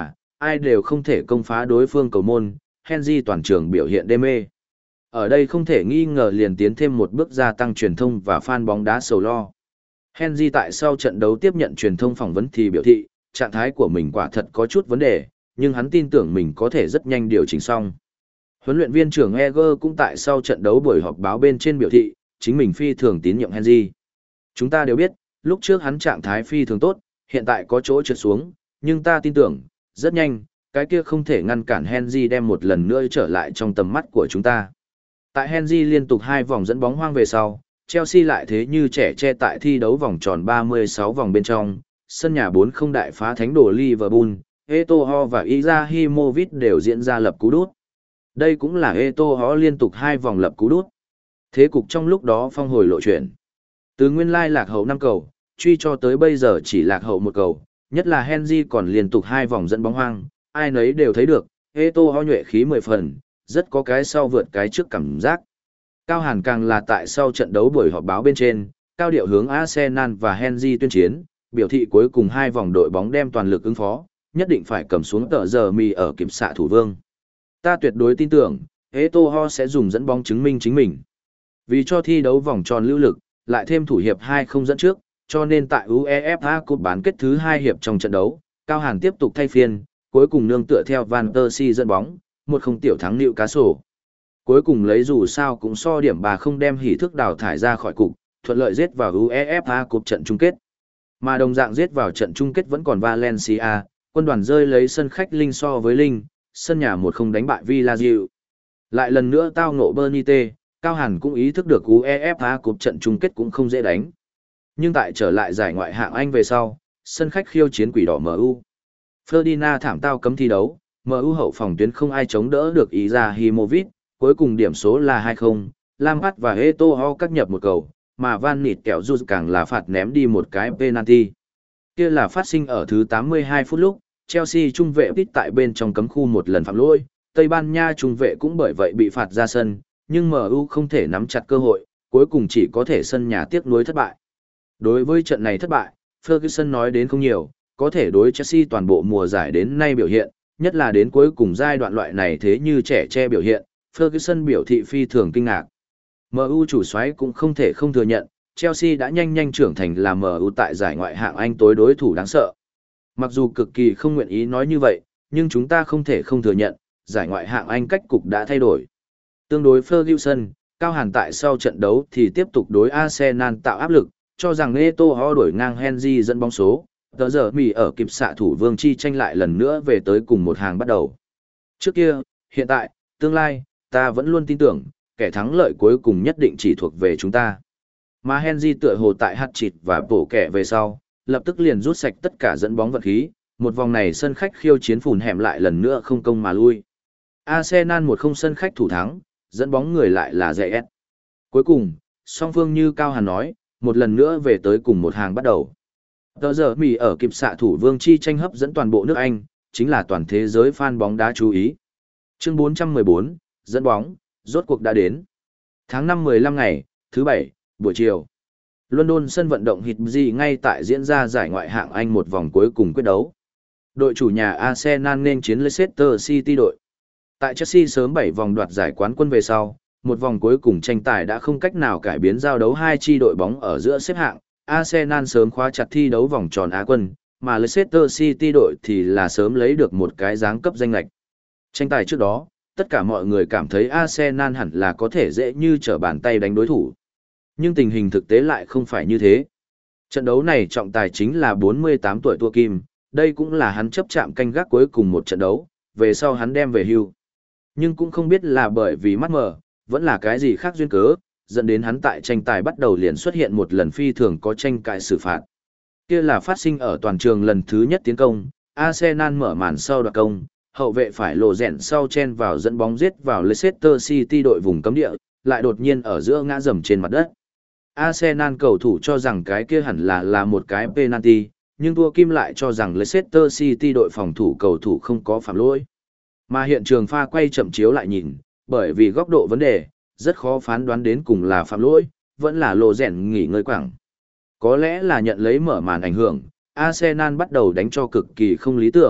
ai đều không thể công phá đối phương cầu môn, Henry toàn trường biểu hiện đê mê. Ở đây không thể nghi ngờ liền tiến thêm một bước gia tăng truyền thông và fan bóng đá sầu lo. Henry tại sau trận đấu tiếp nhận truyền thông phỏng vấn thì biểu thị, trạng thái của mình quả thật có chút vấn đề, nhưng hắn tin tưởng mình có thể rất nhanh điều chỉnh xong. Huấn luyện viên trưởng Eger cũng tại sau trận đấu buổi họp báo bên trên biểu thị, chính mình phi thường tín nhiệm Henry. Chúng ta đều biết, lúc trước hắn trạng thái phi thường tốt, hiện tại có chỗ trượt xuống, nhưng ta tin tưởng, rất nhanh, cái kia không thể ngăn cản Henry đem một lần nữa trở lại trong tầm mắt của chúng ta. Tại Henry liên tục hai vòng dẫn bóng hoang về sau, Chelsea lại thế như trẻ che tại thi đấu vòng tròn ba mươi sáu vòng bên trong, sân nhà bốn không đại phá thánh đồ Liverpool, Eto'o và Izahimovic đều diễn ra lập cú đút. Đây cũng là Eto'o liên tục hai vòng lập cú đút. Thế cục trong lúc đó phong hồi lộ chuyển. Từ nguyên lai lạc hậu năm cầu, truy cho tới bây giờ chỉ lạc hậu một cầu, nhất là Henry còn liên tục hai vòng dẫn bóng hoang, ai nấy đều thấy được, Eto'o nhuệ khí mười phần, rất có cái sau vượt cái trước cảm giác. Cao Hàn càng là tại sau trận đấu buổi họp báo bên trên, cao điệu hướng Arsenal và Henry tuyên chiến, biểu thị cuối cùng hai vòng đội bóng đem toàn lực ứng phó, nhất định phải cầm xuống tờ giờ mì ở kiểm xạ thủ vương. Ta tuyệt đối tin tưởng, Eto'o sẽ dùng dẫn bóng chứng minh chính mình. Vì cho thi đấu vòng tròn lưu lực, lại thêm thủ hiệp hai không dẫn trước, cho nên tại UEFA Cup bán kết thứ hai hiệp trong trận đấu, Cao Hàn tiếp tục thay phiên, cuối cùng nương tựa theo Van Persie dẫn bóng, một không tiểu thắng Newcastle. Cuối cùng lấy dù sao cũng so điểm bà không đem hỉ thức đào thải ra khỏi cục, thuận lợi giết vào UEFA Cup trận chung kết. Mà đồng dạng giết vào trận chung kết vẫn còn Valencia, quân đoàn rơi lấy sân khách linh so với linh, sân nhà một không đánh bại Villarreal. Lại lần nữa tao ngộ Bernite, Cao Hàn cũng ý thức được UEFA Cup trận chung kết cũng không dễ đánh. Nhưng tại trở lại giải ngoại hạng Anh về sau, sân khách khiêu chiến quỷ đỏ em u. Ferdinand thảm tao cấm thi đấu, em u hậu phòng tuyến không ai chống đỡ được Izahimovic, cuối cùng điểm số là hai không, Lampard và Eto'o cắt nhập một cầu, mà Van Nịt kẹo rút càng là phạt ném đi một cái penalty. Kia là phát sinh ở thứ tám mươi hai phút lúc, Chelsea trung vệ tít tại bên trong cấm khu một lần phạm lỗi, Tây Ban Nha trung vệ cũng bởi vậy bị phạt ra sân, nhưng em u không thể nắm chặt cơ hội, cuối cùng chỉ có thể sân nhà tiếc nuối thất bại. Đối với trận này thất bại, Ferguson nói đến không nhiều, có thể đối Chelsea toàn bộ mùa giải đến nay biểu hiện, nhất là đến cuối cùng giai đoạn loại này thế như trẻ tre biểu hiện, Ferguson biểu thị phi thường kinh ngạc. em u chủ soái cũng không thể không thừa nhận, Chelsea đã nhanh nhanh trưởng thành là em u tại giải ngoại hạng Anh tối đối thủ đáng sợ. Mặc dù cực kỳ không nguyện ý nói như vậy, nhưng chúng ta không thể không thừa nhận, giải ngoại hạng Anh cách cục đã thay đổi. Tương đối Ferguson, Cao Hàn tại sau trận đấu thì tiếp tục đối Arsenal tạo áp lực, cho rằng Eto'o đổi ngang Henry dẫn bóng số, tờ giờ mì ở kịp xạ thủ vương chi tranh lại lần nữa về tới cùng một hàng bắt đầu. Trước kia, hiện tại, tương lai, ta vẫn luôn tin tưởng, kẻ thắng lợi cuối cùng nhất định chỉ thuộc về chúng ta. Mà Henry tựa hồ tại hạt chịt và bổ kẻ về sau, lập tức liền rút sạch tất cả dẫn bóng vật khí, một vòng này sân khách khiêu chiến phùn hẻm lại lần nữa không công mà lui. Arsenal một không sân khách thủ thắng, dẫn bóng người lại là dạy S. Cuối cùng, song phương như Cao Hàn nói, một lần nữa về tới cùng một hàng bắt đầu. Tờ giờ mì ở kịp xạ thủ vương chi tranh hấp dẫn toàn bộ nước Anh, chính là toàn thế giới fan bóng đá chú ý. Chương bốn trăm mười bốn, dẫn bóng, rốt cuộc đã đến. Tháng năm mười lăm ngày, thứ bảy, buổi chiều. London sân vận động Higbee ngay tại diễn ra giải ngoại hạng Anh một vòng cuối cùng quyết đấu. Đội chủ nhà Arsenal nên chiến Leicester City đội. Tại Chelsea sớm bảy vòng đoạt giải quán quân về sau, một vòng cuối cùng tranh tài đã không cách nào cải biến giao đấu hai chi đội bóng ở giữa xếp hạng. Arsenal sớm khóa chặt thi đấu vòng tròn Á quân, mà Leicester City đội thì là sớm lấy được một cái giáng cấp danh lệch. Tranh tài trước đó, tất cả mọi người cảm thấy Arsenal hẳn là có thể dễ như trở bàn tay đánh đối thủ. Nhưng tình hình thực tế lại không phải như thế. Trận đấu này trọng tài chính là bốn mươi tám tuổi Tua Kim, đây cũng là hắn chấp chạm canh gác cuối cùng một trận đấu, về sau hắn đem về hưu. Nhưng cũng không biết là bởi vì mắt mờ, vẫn là cái gì khác duyên cớ, dẫn đến hắn tại tranh tài bắt đầu liền xuất hiện một lần phi thường có tranh cãi xử phạt. Kia là phát sinh ở toàn trường lần thứ nhất tiến công, Arsenal mở màn sau đoạt công, hậu vệ phải lộ rèn sau chen vào dẫn bóng giết vào Leicester City đội vùng cấm địa, lại đột nhiên ở giữa ngã rầm trên mặt đất. Arsenal cầu thủ cho rằng cái kia hẳn là là một cái penalty, nhưng Tua Kim lại cho rằng Leicester City đội phòng thủ cầu thủ không có phạm lỗi. Mà hiện trường pha quay chậm chiếu lại nhìn, bởi vì góc độ vấn đề, rất khó phán đoán đến cùng là phạm lỗi, vẫn là lộ rèn nghỉ ngơi quảng. Có lẽ là nhận lấy mở màn ảnh hưởng, Arsenal bắt đầu đánh cho cực kỳ không lý tưởng,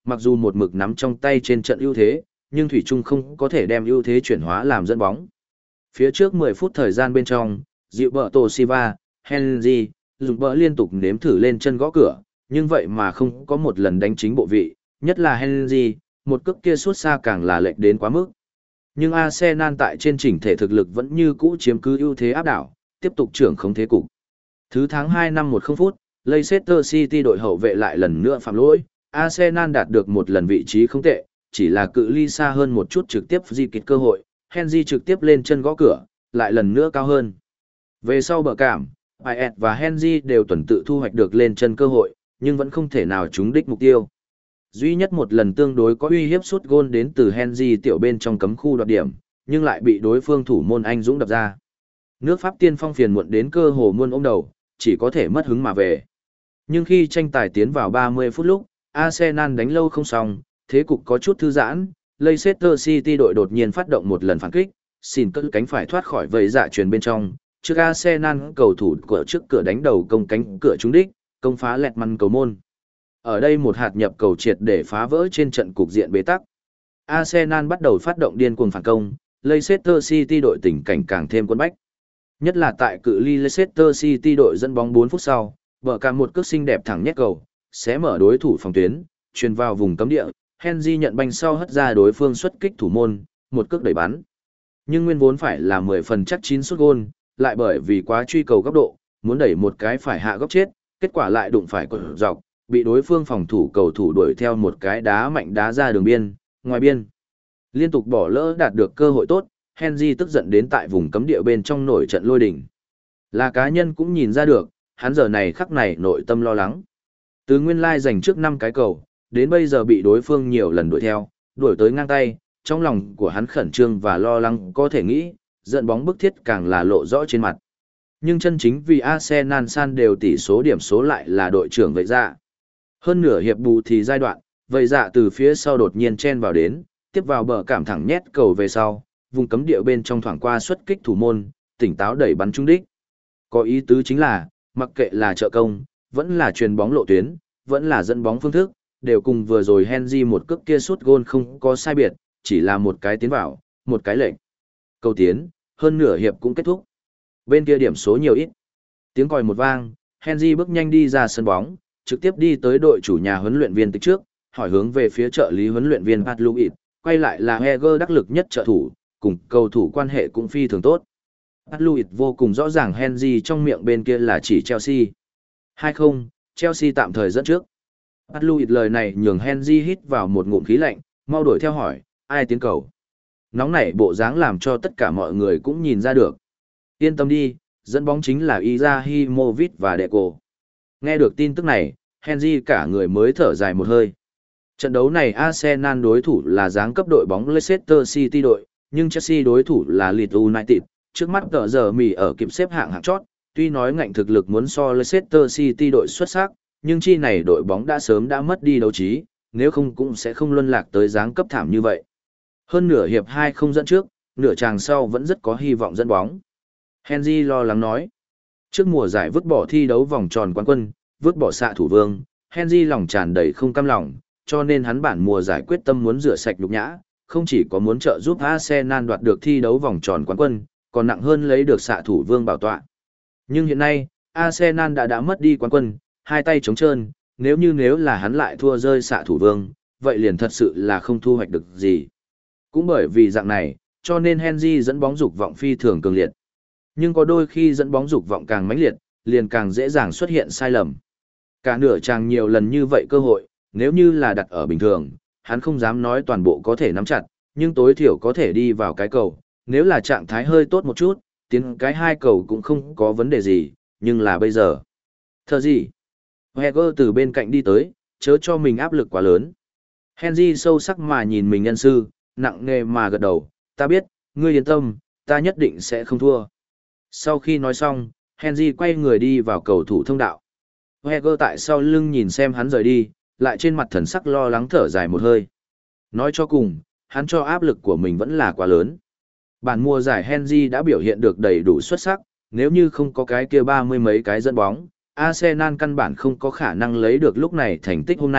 mặc dù một mực nắm trong tay trên trận ưu thế, nhưng thủy chung không có thể đem ưu thế chuyển hóa làm dẫn bóng. Phía trước mười phút thời gian bên trong, Gilberto Silva, Henry, dùng bỡ liên tục nếm thử lên chân gõ cửa, nhưng vậy mà không có một lần đánh chính bộ vị, nhất là Henry, một cước kia suốt xa càng là lệch đến quá mức. Nhưng Arsenal tại trên chỉnh thể thực lực vẫn như cũ chiếm cứ ưu thế áp đảo, tiếp tục trưởng không thế cục. Thứ tháng hai năm một không phút, Leicester City đội hậu vệ lại lần nữa phạm lỗi, Arsenal đạt được một lần vị trí không tệ, chỉ là cự ly xa hơn một chút trực tiếp di kịch cơ hội, Henry trực tiếp lên chân gõ cửa, lại lần nữa cao hơn. Về sau bờ cảm, Payet và Henry đều tuần tự thu hoạch được lên chân cơ hội, nhưng vẫn không thể nào trúng đích mục tiêu. Duy nhất một lần tương đối có uy hiếp sút gôn đến từ Henry tiểu bên trong cấm khu đoạt điểm, nhưng lại bị đối phương thủ môn Anh Dũng đập ra. Nước Pháp tiên phong phiền muộn đến cơ hồ muôn ôm đầu, chỉ có thể mất hứng mà về. Nhưng khi tranh tài tiến vào ba mươi phút lúc, Arsenal đánh lâu không xong, thế cục có chút thư giãn, Leicester City đội đột nhiên phát động một lần phản kích, xin cất cánh phải thoát khỏi vây dạ truyền bên trong, trước Arsenal cầu thủ của trước cửa đánh đầu công cánh cửa trúng đích, công phá lẹt măn cầu môn. Ở đây một hạt nhập cầu triệt để phá vỡ trên trận cục diện bế tắc. Arsenal bắt đầu phát động điên cuồng phản công, Leicester City đội tình cảnh càng thêm quân bách. Nhất là tại cự ly Leicester City đội dẫn bóng bốn phút sau, bờ cả một cước xinh đẹp thẳng nhét cầu, sẽ mở đối thủ phòng tuyến, truyền vào vùng cấm địa, Henry nhận banh sau hất ra đối phương xuất kích thủ môn, một cước đẩy bắn. Nhưng nguyên vốn phải là mười phần chắc chín sút gôn, lại bởi vì quá truy cầu góc độ, muốn đẩy một cái phải hạ góc chết, kết quả lại đụng phải cột dọc, bị đối phương phòng thủ cầu thủ đuổi theo một cái đá mạnh đá ra đường biên, ngoài biên. Liên tục bỏ lỡ đạt được cơ hội tốt, Henry tức giận đến tại vùng cấm địa bên trong nổi trận lôi đình. Là cá nhân cũng nhìn ra được, hắn giờ này khắc này nội tâm lo lắng. Từ nguyên lai giành trước năm cái cầu, đến bây giờ bị đối phương nhiều lần đuổi theo, đuổi tới ngang tay, trong lòng của hắn khẩn trương và lo lắng có thể nghĩ, giận bóng bức thiết càng là lộ rõ trên mặt. Nhưng chân chính vì Arsenal san đều tỷ số điểm số lại là đội trưởng vậy dạ. Hơn nửa hiệp bù thì giai đoạn, vậy dạ từ phía sau đột nhiên chen vào đến, tiếp vào bờ cảm thẳng nhét cầu về sau, vùng cấm địa bên trong thoảng qua xuất kích thủ môn, tỉnh táo đẩy bắn trúng đích. Có ý tứ chính là, mặc kệ là trợ công, vẫn là truyền bóng lộ tuyến, vẫn là dẫn bóng phương thức, đều cùng vừa rồi Henry một cước kia sút gôn không có sai biệt, chỉ là một cái tiến vào, một cái lệnh. Cầu tiến, hơn nửa hiệp cũng kết thúc. Bên kia điểm số nhiều ít. Tiếng còi một vang, Henry bước nhanh đi ra sân bóng, trực tiếp đi tới đội chủ nhà huấn luyện viên tích trước, hỏi hướng về phía trợ lý huấn luyện viên Pat Louis, quay lại là Heger đắc lực nhất trợ thủ, cùng cầu thủ quan hệ cũng phi thường tốt. Pat Louis vô cùng rõ ràng Henry trong miệng bên kia là chỉ Chelsea. hai không, Chelsea tạm thời dẫn trước. Pat Louis lời này nhường Henry hít vào một ngụm khí lạnh, mau đuổi theo hỏi, ai tiến cầu. Nóng nảy bộ dáng làm cho tất cả mọi người cũng nhìn ra được. Yên tâm đi, dẫn bóng chính là Izahimovic và Deco. Nghe được tin tức này, Henry cả người mới thở dài một hơi. Trận đấu này Arsenal đối thủ là giáng cấp đội bóng Leicester City đội, nhưng Chelsea đối thủ là Leeds United. Trước mắt tờ giờ mì ở kịp xếp hạng hạng chót, tuy nói ngạnh thực lực muốn so Leicester City đội xuất sắc, nhưng chi này đội bóng đã sớm đã mất đi đấu trí, nếu không cũng sẽ không luân lạc tới giáng cấp thảm như vậy. Hơn nửa hiệp hai không dẫn trước, nửa chàng sau vẫn rất có hy vọng dẫn bóng. Henry lo lắng nói. Trước mùa giải vứt bỏ thi đấu vòng tròn quán quân, vứt bỏ xạ thủ vương, Henry lòng tràn đầy không cam lòng, cho nên hắn bản mùa giải quyết tâm muốn rửa sạch nhục nhã, không chỉ có muốn trợ giúp Arsenal đoạt được thi đấu vòng tròn quán quân, còn nặng hơn lấy được xạ thủ vương bảo tọa. Nhưng hiện nay, Arsenal đã đã mất đi quán quân, hai tay trống trơn, nếu như nếu là hắn lại thua rơi xạ thủ vương, vậy liền thật sự là không thu hoạch được gì. Cũng bởi vì dạng này, cho nên Henry dẫn bóng dục vọng phi thường cường liệt. Nhưng có đôi khi dẫn bóng dục vọng càng mãnh liệt, liền càng dễ dàng xuất hiện sai lầm. Cả nửa chàng nhiều lần như vậy cơ hội, nếu như là đặt ở bình thường, hắn không dám nói toàn bộ có thể nắm chặt, nhưng tối thiểu có thể đi vào cái cầu. Nếu là trạng thái hơi tốt một chút, tiến cái hai cầu cũng không có vấn đề gì, nhưng là bây giờ. Thờ gì? Heger từ bên cạnh đi tới, chớ cho mình áp lực quá lớn. Henry sâu sắc mà nhìn mình nhân sư, nặng nề mà gật đầu, ta biết, ngươi yên tâm, ta nhất định sẽ không thua. Sau khi nói xong, Henry quay người đi vào cầu thủ thông đạo. Heger tại sau lưng nhìn xem hắn rời đi, lại trên mặt thần sắc lo lắng thở dài một hơi. Nói cho cùng, hắn cho áp lực của mình vẫn là quá lớn. Bản mùa giải Henry đã biểu hiện được đầy đủ xuất sắc, nếu như không có cái kia ba mươi mấy cái dẫn bóng, Arsenal căn bản không có khả năng lấy được lúc này thành tích hôm nay,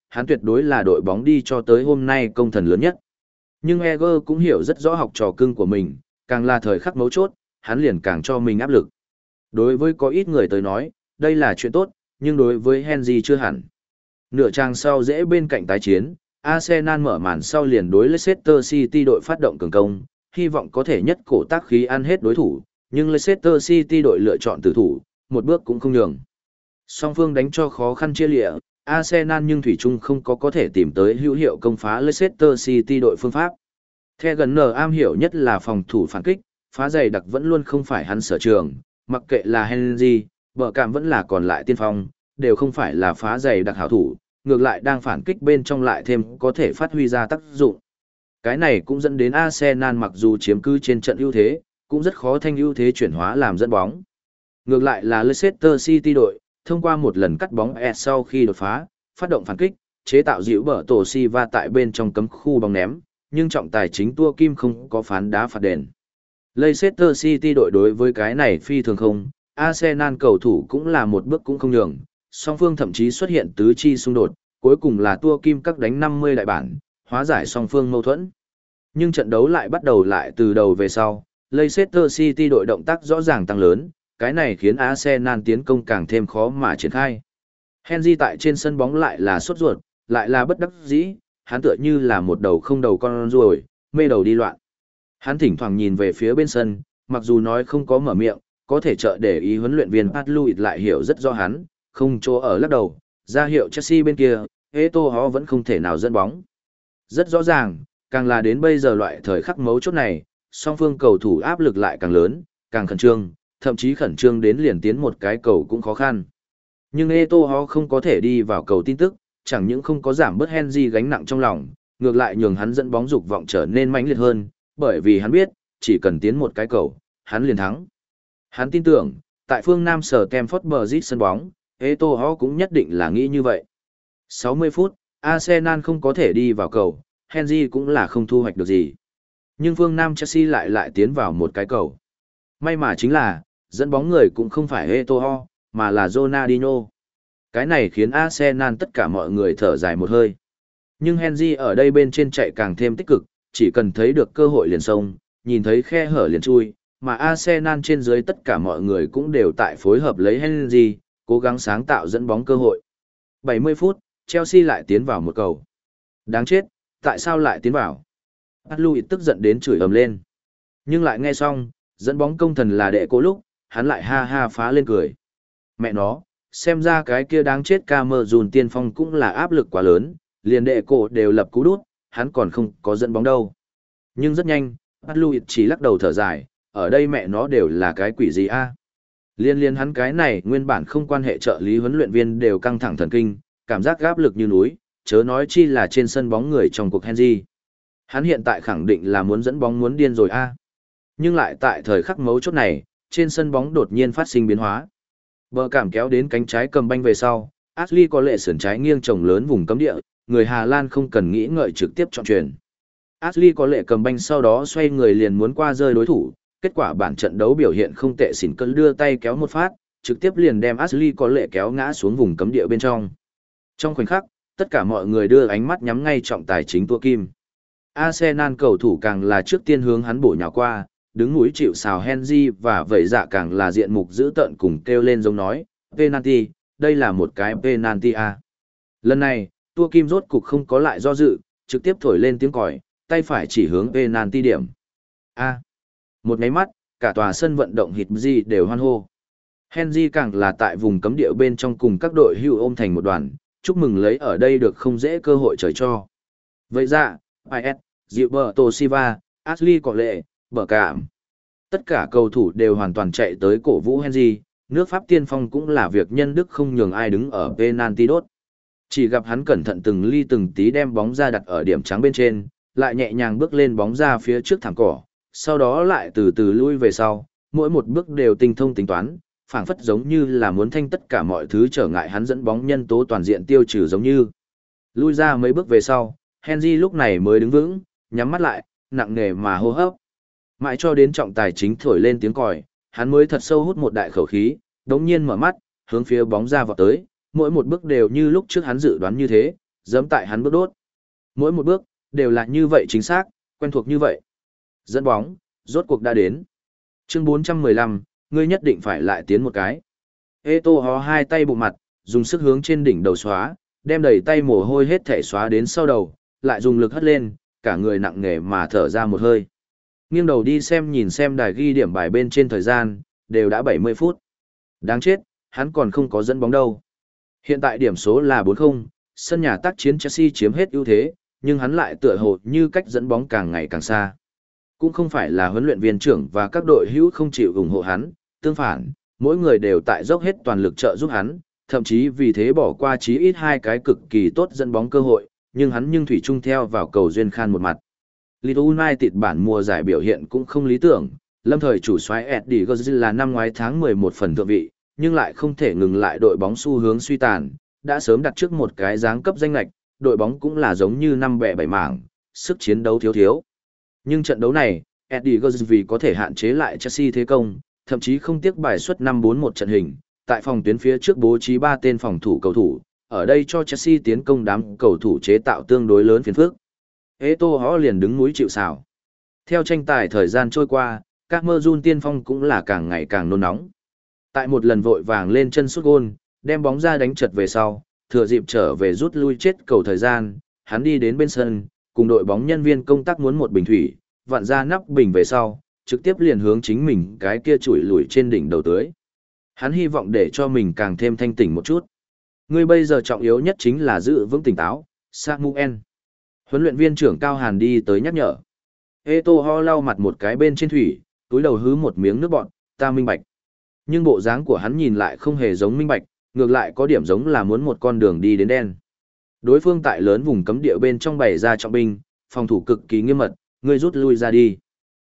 hắn tuyệt đối là đội bóng đi cho tới hôm nay công thần lớn nhất. Nhưng Eger cũng hiểu rất rõ học trò cưng của mình, càng là thời khắc mấu chốt, hắn liền càng cho mình áp lực. Đối với có ít người tới nói, đây là chuyện tốt, nhưng đối với Henry chưa hẳn. Nửa trang sau dễ bên cạnh tái chiến, Arsenal mở màn sau liền đối Leicester City đội phát động cường công, hy vọng có thể nhất cổ tác khí ăn hết đối thủ, nhưng Leicester City đội lựa chọn tử thủ, một bước cũng không nhường. Song phương đánh cho khó khăn chia lịa, Arsenal nhưng thủy chung không có có thể tìm tới hữu hiệu công phá Leicester City đội phương pháp. The Gunner am hiểu nhất là phòng thủ phản kích, phá giày đặc vẫn luôn không phải hắn sở trường, mặc kệ là Henry, bờ cảm vẫn là còn lại tiên phong, đều không phải là phá giày đặc hảo thủ, ngược lại đang phản kích bên trong lại thêm có thể phát huy ra tác dụng. Cái này cũng dẫn đến Arsenal mặc dù chiếm cứ trên trận ưu thế, cũng rất khó thanh ưu thế chuyển hóa làm dẫn bóng. Ngược lại là Leicester City đội, thông qua một lần cắt bóng ẹt sau khi đột phá, phát động phản kích, chế tạo dịu bở tổ Silva tại bên trong cấm khu bóng ném, nhưng trọng tài chính tua kim không có phán đá phạt đền. Leicester City đội đối với cái này phi thường không, Arsenal cầu thủ cũng là một bước cũng không nhường, song phương thậm chí xuất hiện tứ chi xung đột, cuối cùng là tua kim các đánh năm mươi đại bản, hóa giải song phương mâu thuẫn. Nhưng trận đấu lại bắt đầu lại từ đầu về sau, Leicester City đội động tác rõ ràng tăng lớn, cái này khiến Arsenal tiến công càng thêm khó mà triển khai. Henry tại trên sân bóng lại là sốt ruột, lại là bất đắc dĩ, hắn tựa như là một đầu không đầu con ruồi, mê đầu đi loạn. Hắn thỉnh thoảng nhìn về phía bên sân, mặc dù nói không có mở miệng, có thể trợ để ý huấn luyện viên Pat Louis lại hiểu rất rõ hắn, không chỗ ở lắc đầu, ra hiệu Chelsea bên kia, Eto'o vẫn không thể nào dẫn bóng. Rất rõ ràng, càng là đến bây giờ loại thời khắc mấu chốt này, song phương cầu thủ áp lực lại càng lớn, càng khẩn trương, thậm chí khẩn trương đến liền tiến một cái cầu cũng khó khăn. Nhưng Eto'o không có thể đi vào cầu tin tức, chẳng những không có giảm bớt Henry gánh nặng trong lòng, ngược lại nhường hắn dẫn bóng dục vọng trở nên mãnh liệt hơn, bởi vì hắn biết, chỉ cần tiến một cái cầu, hắn liền thắng. Hắn tin tưởng, tại phương Nam sở Stamford Bridge sân bóng, Eto'o cũng nhất định là nghĩ như vậy. sáu mươi phút, Arsenal không có thể đi vào cầu, Henry cũng là không thu hoạch được gì. Nhưng phương Nam Chelsea lại lại tiến vào một cái cầu. May mà chính là, dẫn bóng người cũng không phải Eto'o, mà là Ronaldinho. Cái này khiến Arsenal tất cả mọi người thở dài một hơi. Nhưng Henry ở đây bên trên chạy càng thêm tích cực, chỉ cần thấy được cơ hội liền xông, nhìn thấy khe hở liền chui, mà Arsenal trên dưới tất cả mọi người cũng đều tại phối hợp lấy Henry, cố gắng sáng tạo dẫn bóng cơ hội. bảy mươi phút, Chelsea lại tiến vào một cầu. Đáng chết, tại sao lại tiến vào? Pat Louis tức giận đến chửi ầm lên. Nhưng lại nghe xong, dẫn bóng công thần là đệ cố lúc, hắn lại ha ha phá lên cười. Mẹ nó, xem ra cái kia đáng chết Cameroon tiên phong cũng là áp lực quá lớn, liền đệ cổ đều lập cú đút, hắn còn không có dẫn bóng đâu. Nhưng rất nhanh, Pat Louis chỉ lắc đầu thở dài, ở đây mẹ nó đều là cái quỷ gì a? Liên liên hắn cái này nguyên bản không quan hệ trợ lý huấn luyện viên đều căng thẳng thần kinh, cảm giác áp lực như núi, chớ nói chi là trên sân bóng người trong cuộc Henry. Hắn hiện tại khẳng định là muốn dẫn bóng muốn điên rồi a. Nhưng lại tại thời khắc mấu chốt này, trên sân bóng đột nhiên phát sinh biến hóa. Bờ cảm kéo đến cánh trái cầm banh về sau, Ashley có lệ sườn trái nghiêng trồng lớn vùng cấm địa, người Hà Lan không cần nghĩ ngợi trực tiếp chọn chuyền. Ashley có lệ cầm banh sau đó xoay người liền muốn qua rơi đối thủ, kết quả bản trận đấu biểu hiện không tệ, xỉn cơn đưa tay kéo một phát, trực tiếp liền đem Ashley có lệ kéo ngã xuống vùng cấm địa bên trong. Trong khoảnh khắc, tất cả mọi người đưa ánh mắt nhắm ngay trọng tài chính tua kim. Arsenal cầu thủ càng là trước tiên hướng hắn bổ nhào qua, đứng núi chịu sào Henry và vẩy dạ càng là diện mục dữ tợn cùng kêu lên giống nói, penalty, đây là một cái penalty a. Lần này, tua kim rốt cục không có lại do dự, trực tiếp thổi lên tiếng còi, tay phải chỉ hướng penalty điểm. A. Một cái mắt, cả tòa sân vận động hít gì đều hoan hô. Henry càng là tại vùng cấm địa bên trong cùng các đội hưu ôm thành một đoàn, chúc mừng lấy ở đây được không dễ cơ hội trời cho. Vậy ra, i ét, Gilberto Silva, Ashley có lệ, bờ cảm. Tất cả cầu thủ đều hoàn toàn chạy tới cổ vũ Henry, nước Pháp tiên phong cũng là việc nhân đức không nhường ai đứng ở penalty đốt. Chỉ gặp hắn cẩn thận từng ly từng tí đem bóng ra đặt ở điểm trắng bên trên, lại nhẹ nhàng bước lên bóng ra phía trước thảm cỏ, sau đó lại từ từ lui về sau, mỗi một bước đều tinh thông tính toán, phảng phất giống như là muốn thanh tất cả mọi thứ trở ngại hắn dẫn bóng nhân tố toàn diện tiêu trừ giống như. Lui ra mấy bước về sau, Henry lúc này mới đứng vững, nhắm mắt lại, nặng nề mà hô hấp. Mãi cho đến trọng tài chính thổi lên tiếng còi, hắn mới thật sâu hút một đại khẩu khí, đống nhiên mở mắt, hướng phía bóng ra vọt tới, mỗi một bước đều như lúc trước hắn dự đoán như thế, Giẫm tại hắn bước đốt. Mỗi một bước, đều là như vậy chính xác, quen thuộc như vậy. Dẫn bóng, rốt cuộc đã đến. Chương bốn trăm mười lăm, ngươi nhất định phải lại tiến một cái. Eto'o hai tay bụng mặt, dùng sức hướng trên đỉnh đầu xóa, đem đầy tay mồ hôi hết thể xóa đến sau đầu, lại dùng lực hất lên, cả người nặng nề mà thở ra một hơi. Nghiêng đầu đi xem nhìn xem đài ghi điểm bài bên trên thời gian, đều đã bảy mươi phút. Đáng chết, hắn còn không có dẫn bóng đâu. Hiện tại điểm số là bốn không, sân nhà tác chiến Chelsea chiếm hết ưu thế, nhưng hắn lại tựa hồ như cách dẫn bóng càng ngày càng xa. Cũng không phải là huấn luyện viên trưởng và các đội hữu không chịu ủng hộ hắn, tương phản, mỗi người đều tại dốc hết toàn lực trợ giúp hắn, thậm chí vì thế bỏ qua chí ít hai cái cực kỳ tốt dẫn bóng cơ hội, nhưng hắn nhưng thủy chung theo vào cầu duyên khan một mặt. Leeds United bản mùa giải biểu hiện cũng không lý tưởng, lâm thời chủ soái Eddie Gozil là năm ngoái tháng mười một phần thượng vị, nhưng lại không thể ngừng lại đội bóng xu hướng suy tàn, đã sớm đặt trước một cái dáng cấp danh lệch, đội bóng cũng là giống như năm bè bảy mảng, sức chiến đấu thiếu thiếu. Nhưng trận đấu này, Eddie Gozil vì có thể hạn chế lại Chelsea thế công, thậm chí không tiếc bài xuất năm bốn một trận hình, tại phòng tuyến phía trước bố trí ba tên phòng thủ cầu thủ, ở đây cho Chelsea tiến công đám cầu thủ chế tạo tương đối lớn phiền phức. Eto'o liền đứng núi chịu sào. Theo tranh tài thời gian trôi qua, các mơ run tiên phong cũng là càng ngày càng nôn nóng. Tại một lần vội vàng lên chân sút gôn, đem bóng ra đánh chật về sau, thừa dịp trở về rút lui chết cầu thời gian, hắn đi đến bên sân, cùng đội bóng nhân viên công tác muốn một bình thủy, vặn ra nắp bình về sau, trực tiếp liền hướng chính mình cái kia chủi lủi trên đỉnh đầu tưới. Hắn hy vọng để cho mình càng thêm thanh tỉnh một chút. Ngươi bây giờ trọng yếu nhất chính là giữ vững tỉnh táo, Samuel. Huấn luyện viên trưởng Cao Hàn đi tới nhắc nhở. Eto'o lau mặt một cái bên trên thủy, túi đầu hứ một miếng nước bọt, ta minh bạch. Nhưng bộ dáng của hắn nhìn lại không hề giống minh bạch, ngược lại có điểm giống là muốn một con đường đi đến đen. Đối phương tại lớn vùng cấm địa bên trong bày ra trọng binh, phòng thủ cực kỳ nghiêm mật, ngươi rút lui ra đi.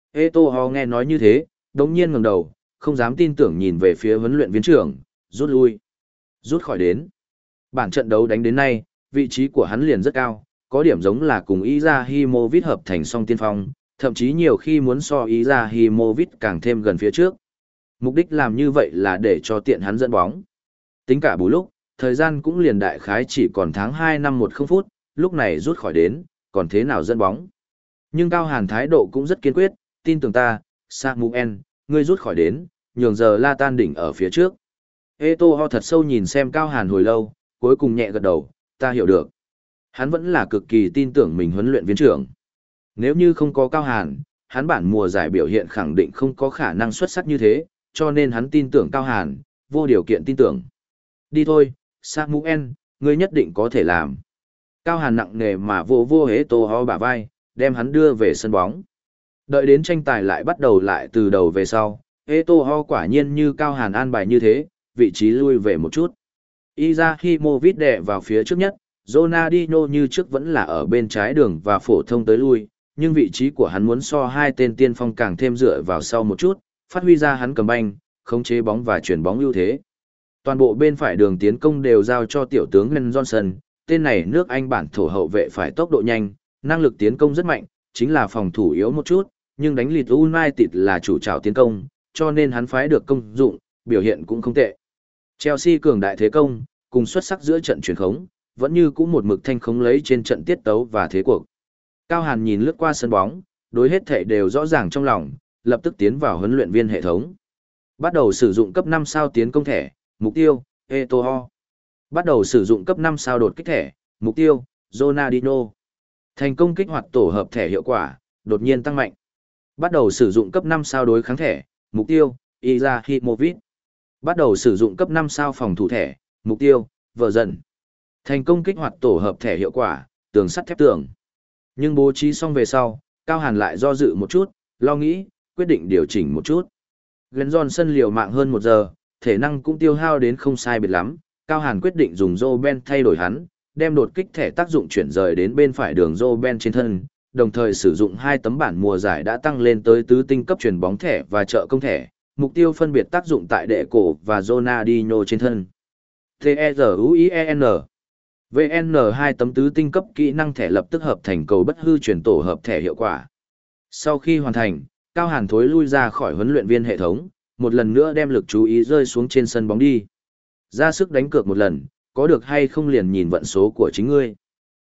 Eto'o nghe nói như thế, đống nhiên ngẩng đầu, không dám tin tưởng nhìn về phía huấn luyện viên trưởng, rút lui. Rút khỏi đến. Bản trận đấu đánh đến nay, vị trí của hắn liền rất cao, có điểm giống là cùng Izahimovic hợp thành song tiên phong, thậm chí nhiều khi muốn so Izahimovic càng thêm gần phía trước. Mục đích làm như vậy là để cho tiện hắn dẫn bóng. Tính cả bù lúc, thời gian cũng liền đại khái chỉ còn tháng hai năm một không phút, lúc này rút khỏi đến, còn thế nào dẫn bóng. Nhưng Cao Hàn thái độ cũng rất kiên quyết, tin tưởng ta, Samuel, ngươi rút khỏi đến, nhường giờ La Tan đỉnh ở phía trước. Eto'o thật sâu nhìn xem Cao Hàn hồi lâu, cuối cùng nhẹ gật đầu, ta hiểu được. Hắn vẫn là cực kỳ tin tưởng mình huấn luyện viên trưởng. Nếu như không có Cao Hàn, hắn bản mùa giải biểu hiện khẳng định không có khả năng xuất sắc như thế, cho nên hắn tin tưởng Cao Hàn, vô điều kiện tin tưởng. Đi thôi, Samuel, ngươi nhất định có thể làm. Cao Hàn nặng nề mà vô vô Eto'o bả vai, đem hắn đưa về sân bóng. Đợi đến tranh tài lại bắt đầu lại từ đầu về sau, Eto'o quả nhiên như Cao Hàn an bài như thế, vị trí lui về một chút. Izahimovic đè vào phía trước nhất, Ronaldinho như trước vẫn là ở bên trái đường và phổ thông tới lui, nhưng vị trí của hắn muốn so hai tên tiên phong càng thêm dựa vào sau một chút, phát huy ra hắn cầm banh, khống chế bóng và chuyển bóng ưu thế. Toàn bộ bên phải đường tiến công đều giao cho tiểu tướng Glenn Johnson, tên này nước Anh bản thổ hậu vệ phải tốc độ nhanh, năng lực tiến công rất mạnh, chính là phòng thủ yếu một chút, nhưng đánh Leeds United là chủ trảo tiến công, cho nên hắn phái được công dụng, biểu hiện cũng không tệ. Chelsea cường đại thế công, cùng xuất sắc giữa trận chuyển khống, vẫn như cũ một mực thanh khống lấy trên trận tiết tấu và thế cuộc. Cao Hàn nhìn lướt qua sân bóng, đối hết thể đều rõ ràng trong lòng, lập tức tiến vào huấn luyện viên hệ thống. Bắt đầu sử dụng cấp năm sao tiến công thẻ, mục tiêu, Eto'o. Bắt đầu sử dụng cấp năm sao đột kích thẻ, mục tiêu, Ronaldinho. Thành công kích hoạt tổ hợp thẻ hiệu quả, đột nhiên tăng mạnh. Bắt đầu sử dụng cấp năm sao đối kháng thẻ, mục tiêu, Izahimovic. Bắt đầu sử dụng cấp năm sao phòng thủ thẻ, mục tiêu, vợ dần. Thành công kích hoạt tổ hợp thẻ hiệu quả, tường sắt thép tường. Nhưng bố trí xong về sau, Cao Hàn lại do dự một chút, lo nghĩ, quyết định điều chỉnh một chút. Glenn Johnson liều mạng hơn một giờ, thể năng cũng tiêu hao đến không sai biệt lắm. Cao Hàn quyết định dùng Robben thay đổi hắn, đem đột kích thẻ tác dụng chuyển rời đến bên phải đường Robben trên thân, đồng thời sử dụng hai tấm bản mùa giải đã tăng lên tới tứ tinh cấp truyền bóng thẻ và trợ công thẻ, mục tiêu phân biệt tác dụng tại đệ cổ và Ronaldinho trên thân. T-E-Z-U-I-E-N vê en hai tấm tứ tinh cấp kỹ năng thẻ lập tức hợp thành cầu bất hư chuyển tổ hợp thẻ hiệu quả. Sau khi hoàn thành, Cao Hàn thối lui ra khỏi huấn luyện viên hệ thống, một lần nữa đem lực chú ý rơi xuống trên sân bóng đi. Ra sức đánh cược một lần, có được hay không liền nhìn vận số của chính ngươi.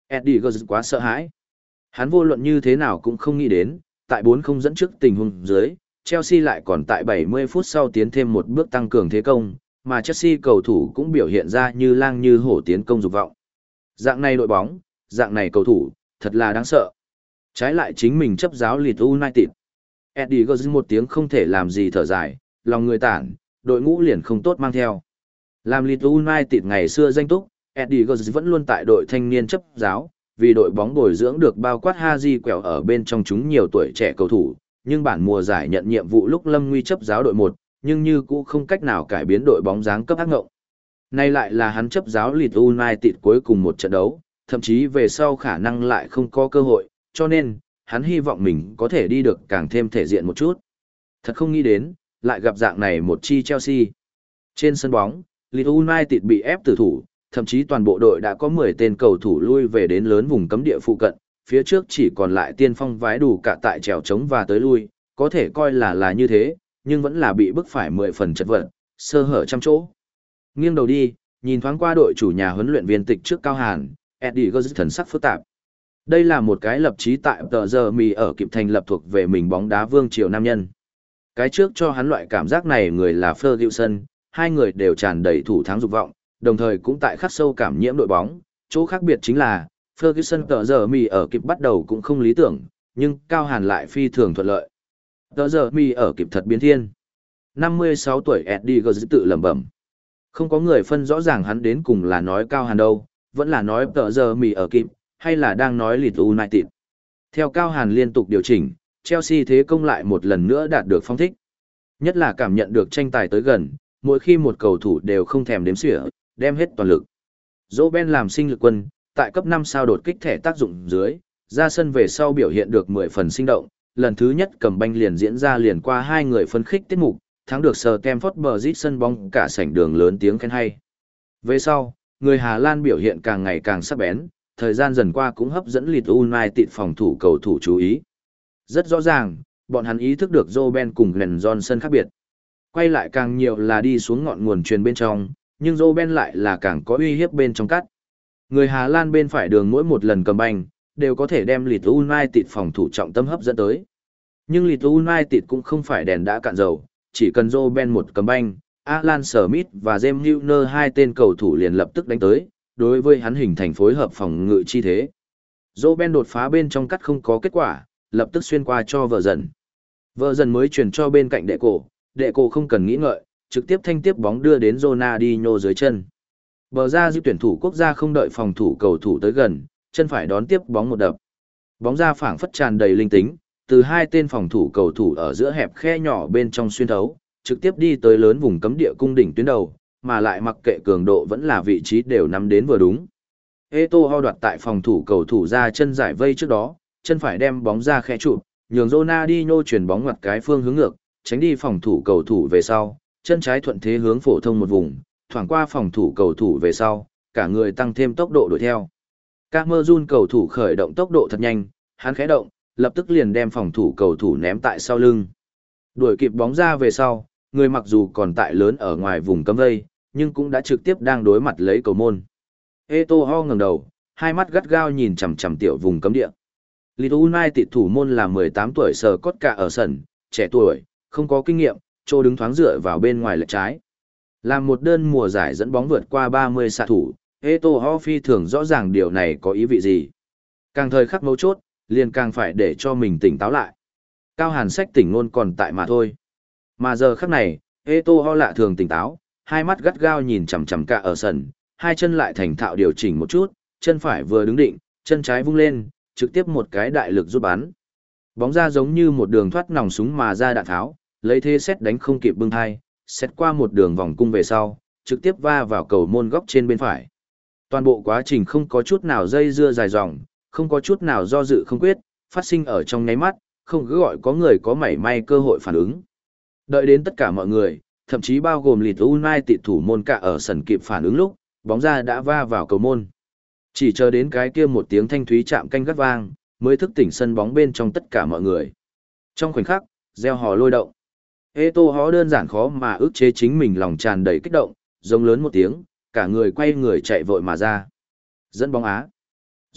Eddie Guzzi quá sợ hãi. Hắn vô luận như thế nào cũng không nghĩ đến, tại bốn không dẫn trước tình huống dưới, Chelsea lại còn tại bảy mươi phút sau tiến thêm một bước tăng cường thế công, mà Chelsea cầu thủ cũng biểu hiện ra như lang như hổ tiến công dục vọng. Dạng này đội bóng, dạng này cầu thủ, thật là đáng sợ. Trái lại chính mình chấp giáo Leeds United. Eddie Guzzi một tiếng không thể làm gì thở dài, lòng người tản, đội ngũ liền không tốt mang theo. Làm Leeds United ngày xưa danh túc, Eddie Guzzi vẫn luôn tại đội thanh niên chấp giáo, vì đội bóng bồi dưỡng được bao quát Haji quẹo ở bên trong chúng nhiều tuổi trẻ cầu thủ, nhưng bản mùa giải nhận nhiệm vụ lúc Lâm Nguy chấp giáo đội một, nhưng như cũng không cách nào cải biến đội bóng dáng cấp ác ngộng. Nay lại là hắn chấp giáo Leeds United cuối cùng một trận đấu, thậm chí về sau khả năng lại không có cơ hội, cho nên, hắn hy vọng mình có thể đi được càng thêm thể diện một chút. Thật không nghĩ đến, lại gặp dạng này một chi Chelsea. Trên sân bóng, Leeds United bị ép tử thủ, thậm chí toàn bộ đội đã có mười tên cầu thủ lui về đến lớn vùng cấm địa phụ cận, phía trước chỉ còn lại tiên phong vái đủ cả tại trèo trống và tới lui, có thể coi là là như thế, nhưng vẫn là bị bức phải mười phần chật vật, sơ hở trăm chỗ. Nghiêng đầu đi, nhìn thoáng qua đội chủ nhà huấn luyện viên tịch trước Cao Hàn, Eddie Guzzi thần sắc phức tạp. Đây là một cái lập chí tại tờ giờ mì ở kịp thành lập thuộc về mình bóng đá vương triều nam nhân. Cái trước cho hắn loại cảm giác này người là Ferguson, hai người đều tràn đầy thủ thắng dục vọng, đồng thời cũng tại khắc sâu cảm nhiễm đội bóng. Chỗ khác biệt chính là, Ferguson tờ giờ mì ở kịp bắt đầu cũng không lý tưởng, nhưng Cao Hàn lại phi thường thuận lợi. Tờ giờ mì ở kịp thật biến thiên. năm mươi sáu tuổi Eddie Guzzi tự lẩm bẩm. Không có người phân rõ ràng hắn đến cùng là nói Cao Hàn đâu, vẫn là nói tờ giờ mì ở kịp, hay là đang nói Leeds United. Theo Cao Hàn liên tục điều chỉnh, Chelsea thế công lại một lần nữa đạt được phong thích. Nhất là cảm nhận được tranh tài tới gần, mỗi khi một cầu thủ đều không thèm đếm xỉa, đem hết toàn lực. Robben làm sinh lực quân, tại cấp năm sao đột kích thẻ tác dụng dưới, ra sân về sau biểu hiện được mười phần sinh động, lần thứ nhất cầm banh liền diễn ra liền qua hai người phân khích tiết mục, thắng được Stamford Bridge sân bóng cả sảnh đường lớn tiếng khen hay. Về sau, người Hà Lan biểu hiện càng ngày càng sắc bén, thời gian dần qua cũng hấp dẫn Leeds United phòng thủ cầu thủ chú ý. Rất rõ ràng, bọn hắn ý thức được Robben cùng Glenn Johnson khác biệt. Quay lại càng nhiều là đi xuống ngọn nguồn truyền bên trong, nhưng Robben lại là càng có uy hiếp bên trong cắt. Người Hà Lan bên phải đường mỗi một lần cầm banh, đều có thể đem Leeds United phòng thủ trọng tâm hấp dẫn tới. Nhưng Leeds United cũng không phải đèn đã cạn dầu, chỉ cần Robben một cầm banh, Alan Smith và James Milner hai tên cầu thủ liền lập tức đánh tới, đối với hắn hình thành phối hợp phòng ngự chi thế. Robben đột phá bên trong cắt không có kết quả, lập tức xuyên qua cho vợ dần. Vợ dần mới chuyển cho bên cạnh đệ cổ, đệ cổ không cần nghĩ ngợi, trực tiếp thanh tiếp bóng đưa đến Ronaldinho dưới chân. Bờ ra giữ tuyển thủ quốc gia không đợi phòng thủ cầu thủ tới gần, chân phải đón tiếp bóng một đập. Bóng ra phảng phất tràn đầy linh tính, từ hai tên phòng thủ cầu thủ ở giữa hẹp khe nhỏ bên trong xuyên thấu, trực tiếp đi tới lớn vùng cấm địa cung đỉnh tuyến đầu, mà lại mặc kệ cường độ vẫn là vị trí đều nắm đến vừa đúng. Eto'o đoạt tại phòng thủ cầu thủ ra chân giải vây trước đó, chân phải đem bóng ra khẽ chụp, nhường Ronaldinho chuyển bóng ngoặt cái phương hướng ngược, tránh đi phòng thủ cầu thủ về sau, chân trái thuận thế hướng phổ thông một vùng, thoảng qua phòng thủ cầu thủ về sau, cả người tăng thêm tốc độ đuổi theo. Camerun cầu thủ khởi động tốc độ thật nhanh, hắn khẽ động, lập tức liền đem phòng thủ cầu thủ ném tại sau lưng. Đuổi kịp bóng ra về sau, người mặc dù còn tại lớn ở ngoài vùng cấm vây, nhưng cũng đã trực tiếp đang đối mặt lấy cầu môn. Eto'o ngẩng đầu, hai mắt gắt gao nhìn chằm chằm tiểu vùng cấm địa. Leeds United thủ môn là mười tám tuổi sờ cốt cả ở sân, trẻ tuổi, không có kinh nghiệm, chỗ đứng thoáng dựa vào bên ngoài lệch trái. Làm một đơn mùa giải dẫn bóng vượt qua ba mươi xạ thủ, Eto'o phi thường rõ ràng điều này có ý vị gì. Càng thời khắc mấu chốt, liền càng phải để cho mình tỉnh táo lại. Cao Hàn sách tỉnh ngôn còn tại mà thôi. Mà giờ khắc này, Eto'o lạ thường tỉnh táo, hai mắt gắt gao nhìn chằm chằm cả ở sân, hai chân lại thành thạo điều chỉnh một chút, chân phải vừa đứng định, chân trái vung lên, trực tiếp một cái đại lực rút bắn. Bóng ra giống như một đường thoát nòng súng mà ra đạn tháo, lấy thế xét đánh không kịp bưng thai, xét qua một đường vòng cung về sau, trực tiếp va vào cầu môn góc trên bên phải. Toàn bộ quá trình không có chút nào dây dưa dài dòng, không có chút nào do dự không quyết, phát sinh ở trong nháy mắt, không cứ gọi có người có mảy may cơ hội phản ứng. Đợi đến tất cả mọi người, thậm chí bao gồm Leeds United thủ môn cả ở sân kịp phản ứng lúc, bóng ra đã va vào cầu môn. Chỉ chờ đến cái kia một tiếng thanh thúy chạm canh gắt vang, mới thức tỉnh sân bóng bên trong tất cả mọi người. Trong khoảnh khắc, reo hò lôi động. Eto'o đơn giản khó mà ức chế chính mình lòng tràn đầy kích động, giống lớn một tiếng, cả người quay người chạy vội mà ra. Dẫn bóng Á.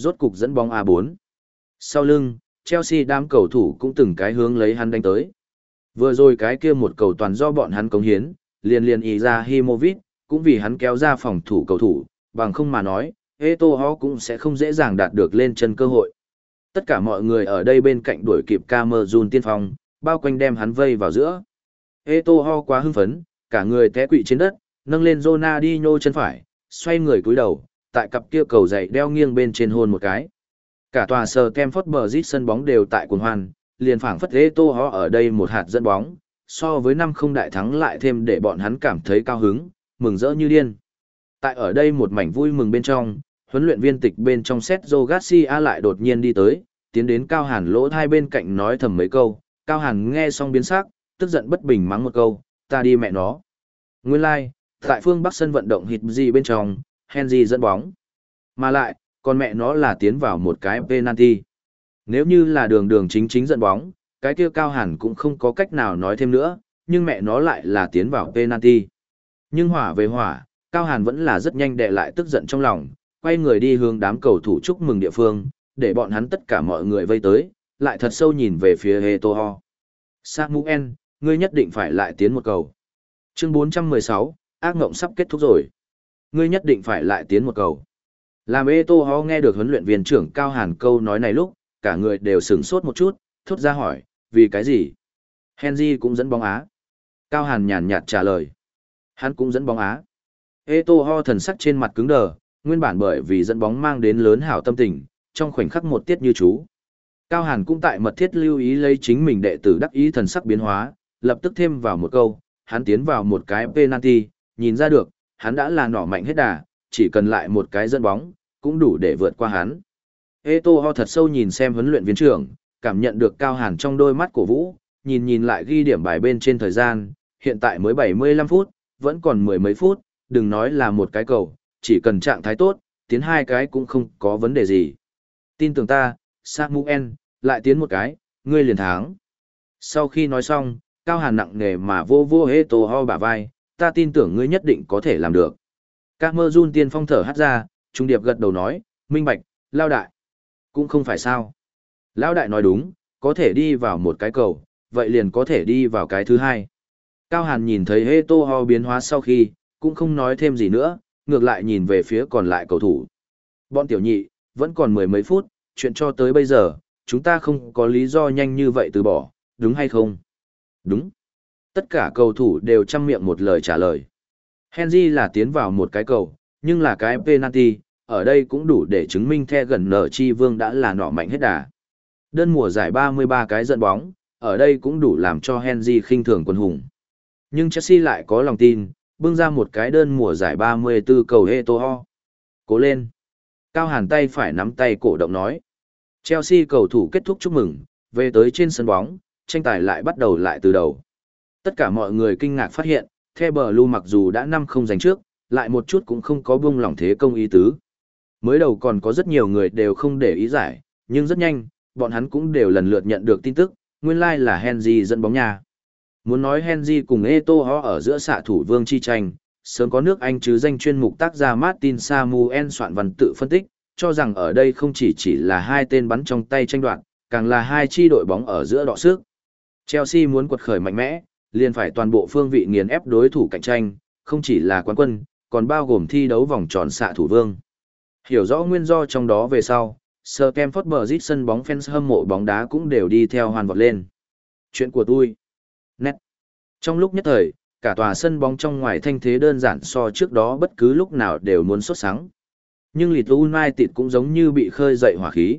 rốt cục dẫn bóng a bốn. Sau lưng, Chelsea đám cầu thủ cũng từng cái hướng lấy hắn đánh tới. Vừa rồi cái kia một cầu toàn do bọn hắn cống hiến, liền liền Izahimovic, cũng vì hắn kéo ra phòng thủ cầu thủ, bằng không mà nói, Eto'o cũng sẽ không dễ dàng đạt được lên chân cơ hội. Tất cả mọi người ở đây bên cạnh đuổi kịp Camerun tiên phong, bao quanh đem hắn vây vào giữa. Eto'o quá hưng phấn, cả người té quỵ trên đất, nâng lên Ronaldinho chân phải, xoay người cúi đầu, tại cặp kia cầu giày đeo nghiêng bên trên hôn một cái. Cả tòa Stamford Bridge sân bóng đều tại cuồng hoan, liền phảng phất Eto'o ở đây một hạt dẫn bóng, so với năm không đại thắng lại thêm để bọn hắn cảm thấy cao hứng, mừng rỡ như điên. Tại ở đây một mảnh vui mừng bên trong, huấn luyện viên tịch bên trong Sergio Garcia lại đột nhiên đi tới, tiến đến Cao Hàn lỗ hai bên cạnh nói thầm mấy câu, Cao Hàn nghe xong biến sắc, tức giận bất bình mắng một câu, ta đi mẹ nó. Nguyên lai, like, tại phương Bắc sân vận động hít gì bên trong, Henry dẫn bóng. Mà lại, còn mẹ nó là tiến vào một cái penalty. Nếu như là đường đường chính chính dẫn bóng, cái kia Cao Hàn cũng không có cách nào nói thêm nữa, nhưng mẹ nó lại là tiến vào penalty. Nhưng hỏa về hỏa, Cao Hàn vẫn là rất nhanh đè lại tức giận trong lòng, quay người đi hướng đám cầu thủ chúc mừng địa phương, để bọn hắn tất cả mọi người vây tới, lại thật sâu nhìn về phía Eto'o. Samuel, ngươi nhất định phải lại tiến một cầu. Chương bốn trăm mười sáu, ác ngộng sắp kết thúc rồi. Ngươi nhất định phải lại tiến một cầu. Làm Eto'o nghe được huấn luyện viên trưởng Cao Hàn câu nói này lúc, cả người đều sửng sốt một chút, thốt ra hỏi, vì cái gì? Henry cũng dẫn bóng Á. Cao Hàn nhàn nhạt trả lời. Hắn cũng dẫn bóng Á. Eto'o thần sắc trên mặt cứng đờ, nguyên bản bởi vì dẫn bóng mang đến lớn hảo tâm tình, trong khoảnh khắc một tiết như chú. Cao Hàn cũng tại mật thiết lưu ý lấy chính mình đệ tử đắc ý thần sắc biến hóa, lập tức thêm vào một câu, hắn tiến vào một cái penalty, nhìn ra được, hắn đã là nỏ mạnh hết đà, chỉ cần lại một cái dẫn bóng, cũng đủ để vượt qua hắn. Eto'o thật sâu nhìn xem huấn luyện viên trưởng, cảm nhận được Cao Hàn trong đôi mắt cổ vũ, nhìn nhìn lại ghi điểm bài bên trên thời gian, hiện tại mới bảy mươi lăm phút, vẫn còn mười mấy phút, đừng nói là một cái cầu, chỉ cần trạng thái tốt, tiến hai cái cũng không có vấn đề gì. Tin tưởng ta, Samuel, lại tiến một cái, ngươi liền thắng. Sau khi nói xong, Cao Hàn nặng nề mà vô vô Eto'o bả vai, ta tin tưởng ngươi nhất định có thể làm được. Camerun tiên phong thở hắt ra, trung điệp gật đầu nói, minh bạch, lao đại. Cũng không phải sao. Lao đại nói đúng, có thể đi vào một cái cầu, vậy liền có thể đi vào cái thứ hai. Cao Hàn nhìn thấy Eto'o biến hóa sau khi, cũng không nói thêm gì nữa, ngược lại nhìn về phía còn lại cầu thủ. Bọn tiểu nhị, vẫn còn mười mấy phút, chuyện cho tới bây giờ, chúng ta không có lý do nhanh như vậy từ bỏ, đúng hay không? Đúng. Tất cả cầu thủ đều chăm miệng một lời trả lời. Henry là tiến vào một cái cầu, nhưng là cái penalty, ở đây cũng đủ để chứng minh The gần nở chi vương đã là nọ mạnh hết đà. Đơn mùa giải ba mươi ba cái dẫn bóng, ở đây cũng đủ làm cho Henry khinh thường quân hùng. Nhưng Chelsea lại có lòng tin, bưng ra một cái đơn mùa giải ba mươi tư cầu Eto'o. Cố lên. Cao Hàn tay phải nắm tay cổ động nói. Chelsea cầu thủ kết thúc chúc mừng, về tới trên sân bóng, tranh tài lại bắt đầu lại từ đầu. Tất cả mọi người kinh ngạc phát hiện, The Blue mặc dù đã năm không giành trước, lại một chút cũng không có buông lỏng thế công ý tứ. Mới đầu còn có rất nhiều người đều không để ý giải, nhưng rất nhanh, bọn hắn cũng đều lần lượt nhận được tin tức, nguyên lai like là Henry dẫn bóng nhà. Muốn nói Henry cùng Eto'o ở giữa xạ thủ vương chi tranh, sớm có nước Anh chứ danh chuyên mục tác gia Martin Samuel soạn văn tự phân tích, cho rằng ở đây không chỉ chỉ là hai tên bắn trong tay tranh đoạt, càng là hai chi đội bóng ở giữa đọ sức. Chelsea muốn quật khởi mạnh mẽ, liền phải toàn bộ phương vị nghiền ép đối thủ cạnh tranh, không chỉ là quán quân, còn bao gồm thi đấu vòng tròn xạ thủ vương. Hiểu rõ nguyên do trong đó về sau, Stamford Bridge sân bóng fans hâm mộ bóng đá cũng đều đi theo hoàn vọt lên. Chuyện của tôi. Nét. Trong lúc nhất thời, cả tòa sân bóng trong ngoài thanh thế đơn giản so trước đó bất cứ lúc nào đều muốn sốt sắng. Nhưng Leeds United cũng giống như bị khơi dậy hỏa khí.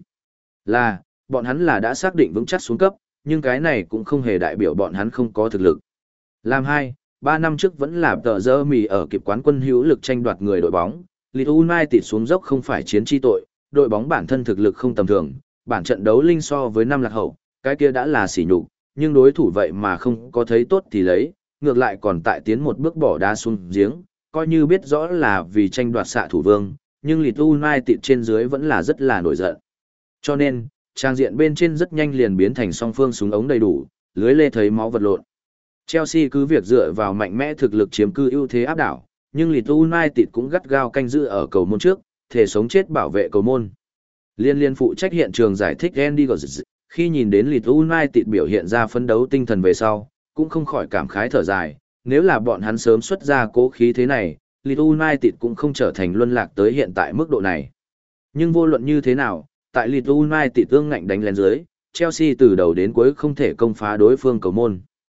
Là, bọn hắn là đã xác định vững chắc xuống cấp, nhưng cái này cũng không hề đại biểu bọn hắn không có thực lực. Làm hai, ba năm trước vẫn là tờ dơ mì ở kịp quán quân hữu lực tranh đoạt người đội bóng, Leeds United xuống dốc không phải chiến chi tội, đội bóng bản thân thực lực không tầm thường, bản trận đấu linh so với năm lạc hậu, cái kia đã là sỉ nhục, nhưng đối thủ vậy mà không có thấy tốt thì lấy, ngược lại còn tại tiến một bước bỏ đá xuống giếng, coi như biết rõ là vì tranh đoạt xạ thủ vương, nhưng Leeds United trên dưới vẫn là rất là nổi giận. Cho nên, trang diện bên trên rất nhanh liền biến thành song phương súng ống đầy đủ, lưới lê thấy máu vật lộn. Chelsea cứ việc dựa vào mạnh mẽ thực lực chiếm cư ưu thế áp đảo, nhưng Leeds United cũng gắt gao canh giữ ở cầu môn trước, thể sống chết bảo vệ cầu môn. Liên liên phụ trách hiện trường giải thích Andy Gordon, khi nhìn đến Leeds United biểu hiện ra phấn đấu tinh thần về sau, cũng không khỏi cảm khái thở dài, nếu là bọn hắn sớm xuất ra cố khí thế này, Leeds United cũng không trở thành luân lạc tới hiện tại mức độ này. Nhưng vô luận như thế nào, tại Leeds United tương ngạnh đánh lên dưới, Chelsea từ đầu đến cuối không thể công phá đối phương cầu môn.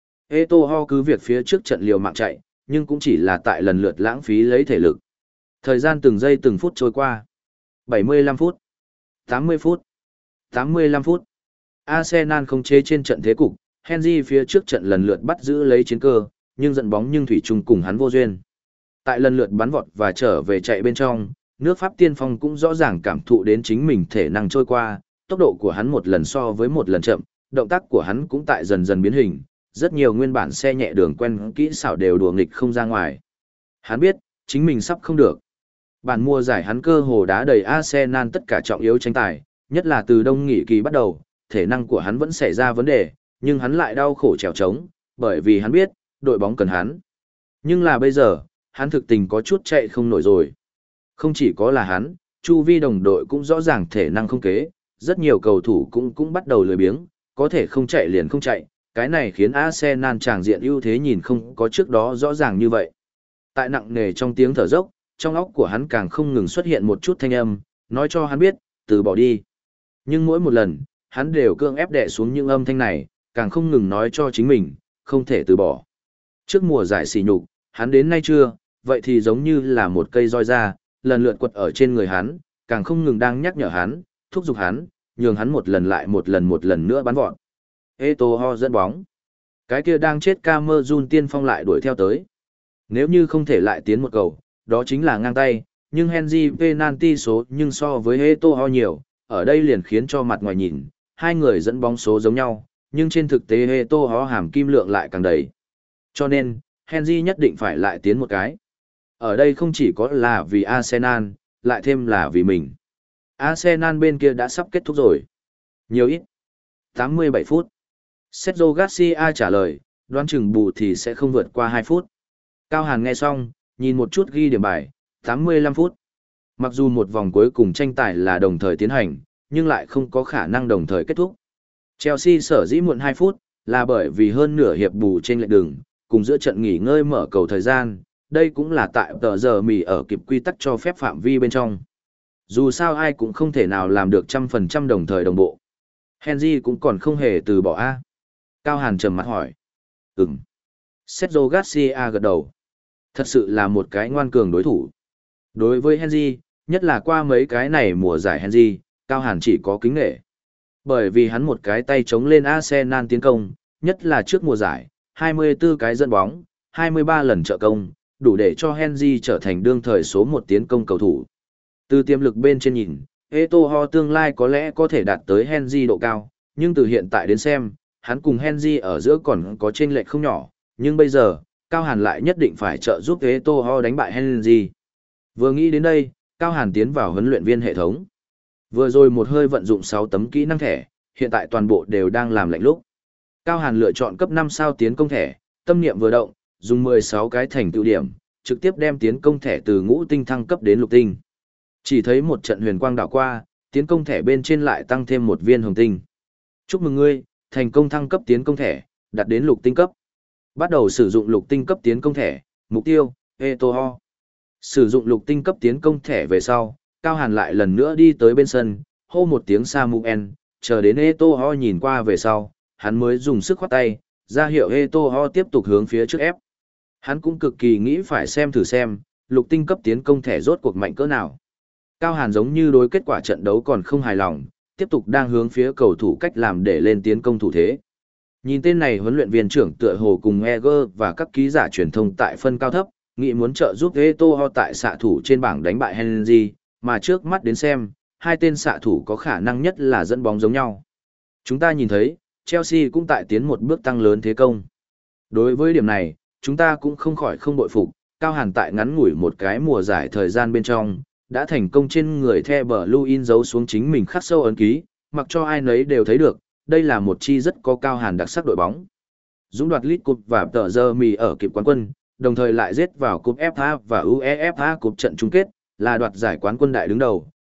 Eto'o cứ việc phía trước trận liều mạng chạy, nhưng cũng chỉ là tại lần lượt lãng phí lấy thể lực. Thời gian từng giây từng phút trôi qua. bảy mươi lăm phút, tám mươi phút, tám mươi lăm phút. Arsenal không chế trên trận thế cục, Henry phía trước trận lần lượt bắt giữ lấy chiến cơ, nhưng dẫn bóng nhưng thủy chung cùng hắn vô duyên. Tại lần lượt bắn vọt và trở về chạy bên trong, nước Pháp tiên phong cũng rõ ràng cảm thụ đến chính mình thể năng trôi qua, tốc độ của hắn một lần so với một lần chậm, động tác của hắn cũng tại dần dần biến hình, rất nhiều nguyên bản xe nhẹ đường quen kỹ xảo đều đùa nghịch không ra ngoài. Hắn biết, chính mình sắp không được. Bản mùa giải hắn cơ hồ đá đầy Arsenal tất cả trọng yếu tranh tài, nhất là từ đông nghỉ kỳ bắt đầu, thể năng của hắn vẫn xảy ra vấn đề, nhưng hắn lại đau khổ trèo trống, bởi vì hắn biết, đội bóng cần hắn. Nhưng là bây giờ, hắn thực tình có chút chạy không nổi rồi. Không chỉ có là hắn, chu vi đồng đội cũng rõ ràng thể năng không kế, rất nhiều cầu thủ cũng cũng bắt đầu lười biếng, có thể không chạy liền không chạy, cái này khiến Arsenal tràng diện ưu thế nhìn không có trước đó rõ ràng như vậy. Tại nặng nề trong tiếng thở dốc, trong óc của hắn càng không ngừng xuất hiện một chút thanh âm, nói cho hắn biết, từ bỏ đi. Nhưng mỗi một lần, hắn đều cương ép đè xuống những âm thanh này, càng không ngừng nói cho chính mình, không thể từ bỏ. Trước mùa giải sỉ nhục, hắn đến nay chưa, vậy thì giống như là một cây roi da, lần lượt quật ở trên người hắn, càng không ngừng đang nhắc nhở hắn, thúc giục hắn, nhường hắn một lần lại một lần một lần nữa bắn vọt. Eto'o dẫn bóng. Cái kia đang chết Camerun tiên phong lại đuổi theo tới. Nếu như không thể lại tiến một cầu, đó chính là ngang tay, nhưng Henry penalty số nhưng so với Eto'o nhiều, ở đây liền khiến cho mặt ngoài nhìn, hai người dẫn bóng số giống nhau, nhưng trên thực tế Eto'o hàm kim lượng lại càng đầy. Cho nên, Henry nhất định phải lại tiến một cái. Ở đây không chỉ có là vì Arsenal, lại thêm là vì mình. Arsenal bên kia đã sắp kết thúc rồi. Nhiều ít. tám mươi bảy phút. Sergio Garcia trả lời, đoán chừng bù thì sẽ không vượt qua hai phút. Cao Hàn nghe xong, nhìn một chút ghi điểm bài, tám mươi lăm phút. Mặc dù một vòng cuối cùng tranh tài là đồng thời tiến hành, nhưng lại không có khả năng đồng thời kết thúc. Chelsea sở dĩ muộn hai phút, là bởi vì hơn nửa hiệp bù trên lệch đường, cùng giữa trận nghỉ ngơi mở cầu thời gian, đây cũng là tại tờ giờ mì ở kịp quy tắc cho phép phạm vi bên trong. Dù sao ai cũng không thể nào làm được trăm phần trăm đồng thời đồng bộ. Henry cũng còn không hề từ bỏ A. Cao Hàn trầm mặt hỏi. Ừm. Sergio Garcia gật đầu. Thật sự là một cái ngoan cường đối thủ. Đối với Henry, nhất là qua mấy cái này mùa giải Henry, Cao Hàn chỉ có kính nể. Bởi vì hắn một cái tay chống lên Arsenal tiến công, nhất là trước mùa giải, hai mươi tư cái dẫn bóng, hai mươi ba lần trợ công, đủ để cho Henry trở thành đương thời số một tiến công cầu thủ. Từ tiềm lực bên trên nhìn, Eto'o tương lai có lẽ có thể đạt tới Henry độ cao, nhưng từ hiện tại đến xem, hắn cùng Henry ở giữa còn có chênh lệch không nhỏ, nhưng bây giờ, Cao Hàn lại nhất định phải trợ giúp Eto'o đánh bại Henry. Vừa nghĩ đến đây, Cao Hàn tiến vào huấn luyện viên hệ thống. Vừa rồi một hơi vận dụng sáu tấm kỹ năng thẻ, hiện tại toàn bộ đều đang làm lạnh lúc. Cao Hàn lựa chọn cấp năm sao tiến công thẻ, tâm niệm vừa động, dùng mười sáu cái thành tựu điểm, trực tiếp đem tiến công thẻ từ ngũ tinh thăng cấp đến lục tinh. Chỉ thấy một trận huyền quang đảo qua, tiến công thẻ bên trên lại tăng thêm một viên hồng tinh. Chúc mừng ngươi, thành công thăng cấp tiến công thẻ, đạt đến lục tinh cấp. Bắt đầu sử dụng lục tinh cấp tiến công thẻ, mục tiêu, Eto'o. Sử dụng lục tinh cấp tiến công thẻ về sau, Cao Hàn lại lần nữa đi tới bên sân, hô một tiếng Samuel, chờ đến Eto'o nhìn qua về sau, hắn mới dùng sức khoát tay, ra hiệu Eto'o tiếp tục hướng phía trước ép. Hắn cũng cực kỳ nghĩ phải xem thử xem, lục tinh cấp tiến công thẻ rốt cuộc mạnh cỡ nào. Cao Hàn giống như đối kết quả trận đấu còn không hài lòng, tiếp tục đang hướng phía cầu thủ cách làm để lên tiến công thủ thế. Nhìn tên này huấn luyện viên trưởng tựa hồ cùng Eger và các ký giả truyền thông tại phân cao thấp, nghĩ muốn trợ giúp Eto'o tại xạ thủ trên bảng đánh bại Henry, mà trước mắt đến xem, hai tên xạ thủ có khả năng nhất là dẫn bóng giống nhau. Chúng ta nhìn thấy, Chelsea cũng tại tiến một bước tăng lớn thế công. Đối với điểm này, chúng ta cũng không khỏi không bội phục, Cao Hàn tại ngắn ngủi một cái mùa giải thời gian bên trong, đã thành công trên người The Blue in dấu xuống chính mình khắc sâu ấn ký, mặc cho ai nấy đều thấy được, đây là một chi rất có Cao Hàn đặc sắc đội bóng. Dũng đoạt League Cup và tờ giờ mì ở kịp quán quân, đồng thời lại giết vào cúp ép a và UEFA Cup trận chung kết, là đoạt giải quán quân đại đứng đầu,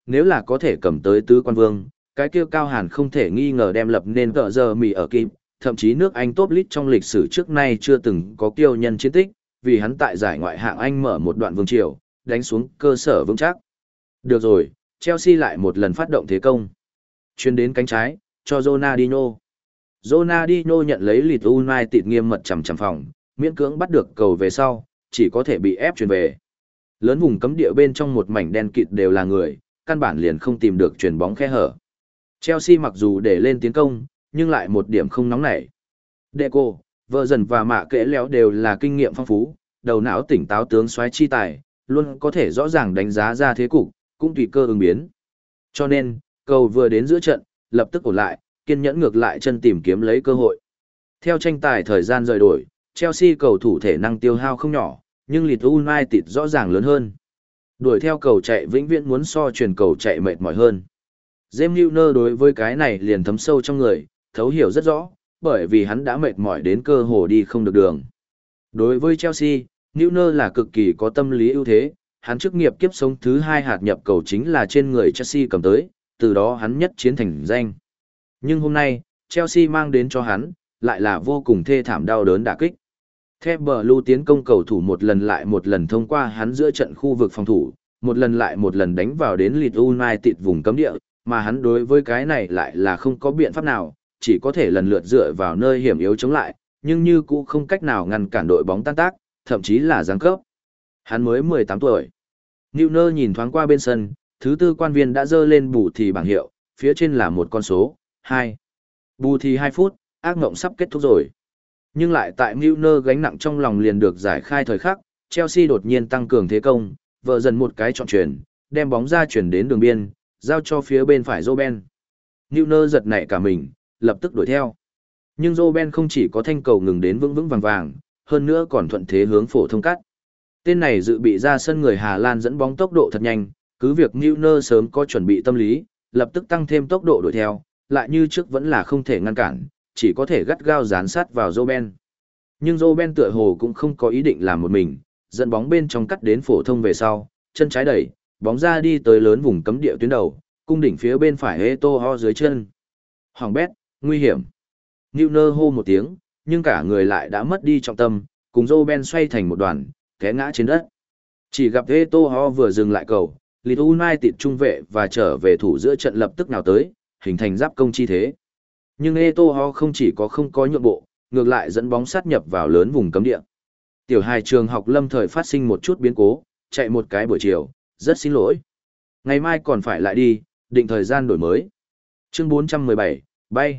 nếu là có thể cầm tới tứ quan vương, cái kia Cao Hàn không thể nghi ngờ đem lập nên tợ giờ mì ở kịp, thậm chí nước Anh top list trong lịch sử trước nay chưa từng có kiêu nhân chiến tích, vì hắn tại giải ngoại hạng Anh mở một đoạn vương triều, đánh xuống cơ sở vững chắc. Được rồi, Chelsea lại một lần phát động thế công. Chuyên đến cánh trái, cho Ronaldinho. Ronaldinho nhận lấy Leeds United nghiêm mật chằm chằm phòng, miễn cưỡng bắt được cầu về sau, chỉ có thể bị ép chuyển về. Lớn vùng cấm địa bên trong một mảnh đen kịt đều là người, căn bản liền không tìm được chuyền bóng khe hở. Chelsea mặc dù để lên tiến công, nhưng lại một điểm không nóng nảy. Deco, vợ dần và mạ kẽ léo đều là kinh nghiệm phong phú, đầu não tỉnh táo tướng soái chi tài, luôn có thể rõ ràng đánh giá ra thế cục, cũng tùy cơ ứng biến. Cho nên, cầu vừa đến giữa trận, lập tức ổn lại, kiên nhẫn ngược lại chân tìm kiếm lấy cơ hội. Theo tranh tài thời gian rời đổi, Chelsea cầu thủ thể năng tiêu hao không nhỏ, nhưng Leeds United rõ ràng lớn hơn. Đuổi theo cầu chạy vĩnh viễn muốn so truyền cầu chạy mệt mỏi hơn. James Milner đối với cái này liền thấm sâu trong người, thấu hiểu rất rõ, bởi vì hắn đã mệt mỏi đến cơ hồ đi không được đường. Đối với Chelsea, Milner là cực kỳ có tâm lý ưu thế, hắn chức nghiệp kiếp sống thứ hai hạt nhập cầu chính là trên người Chelsea cầm tới, từ đó hắn nhất chiến thành danh. Nhưng hôm nay, Chelsea mang đến cho hắn, lại là vô cùng thê thảm đau đớn đả kích. Thép Blue tiến công cầu thủ một lần lại một lần thông qua hắn giữa trận khu vực phòng thủ, một lần lại một lần đánh vào đến Leeds United vùng cấm địa, mà hắn đối với cái này lại là không có biện pháp nào, chỉ có thể lần lượt dựa vào nơi hiểm yếu chống lại, nhưng như cũ không cách nào ngăn cản đội bóng tan tác, thậm chí là giáng cấp. Hắn mới mười tám tuổi. Neuer nhìn thoáng qua bên sân, thứ tư quan viên đã dơ lên bù thì bảng hiệu, phía trên là một con số, hai. Bù thì hai phút, ác mộng sắp kết thúc rồi. Nhưng lại tại Neuer gánh nặng trong lòng liền được giải khai thời khắc, Chelsea đột nhiên tăng cường thế công, vợ dần một cái chọn chuyển, đem bóng ra chuyển đến đường biên, giao cho phía bên phải Robben. Neuer giật nảy cả mình, lập tức đuổi theo. Nhưng Robben không chỉ có thanh cầu ngừng đến vững vững vàng vàng, hơn nữa còn thuận thế hướng phổ thông cắt. Tên này dự bị ra sân người Hà Lan dẫn bóng tốc độ thật nhanh, cứ việc Neuer sớm có chuẩn bị tâm lý, lập tức tăng thêm tốc độ đuổi theo, lại như trước vẫn là không thể ngăn cản, chỉ có thể gắt gao dán sát vào Robben. Nhưng Robben tựa hồ cũng không có ý định làm một mình, dẫn bóng bên trong cắt đến phổ thông về sau, chân trái đẩy, bóng ra đi tới lớn vùng cấm địa tuyến đầu, cung đỉnh phía bên phải Eto'o dưới chân. Hoàng bét, nguy hiểm. Neuer hô một tiếng, nhưng cả người lại đã mất đi trọng tâm, cùng Robben xoay thành một đoàn, té ngã trên đất. Chỉ gặp Eto'o vừa dừng lại cầu, Leeds United trung vệ và trở về thủ giữa trận lập tức nào tới, hình thành giáp công chi thế. Nhưng Eto'o không chỉ có không có nhượng bộ, ngược lại dẫn bóng sát nhập vào lớn vùng cấm địa. Tiểu hài trường học lâm thời phát sinh một chút biến cố, chạy một cái buổi chiều, rất xin lỗi. Ngày mai còn phải lại đi, định thời gian đổi mới. Chương bốn trăm mười bảy, bay.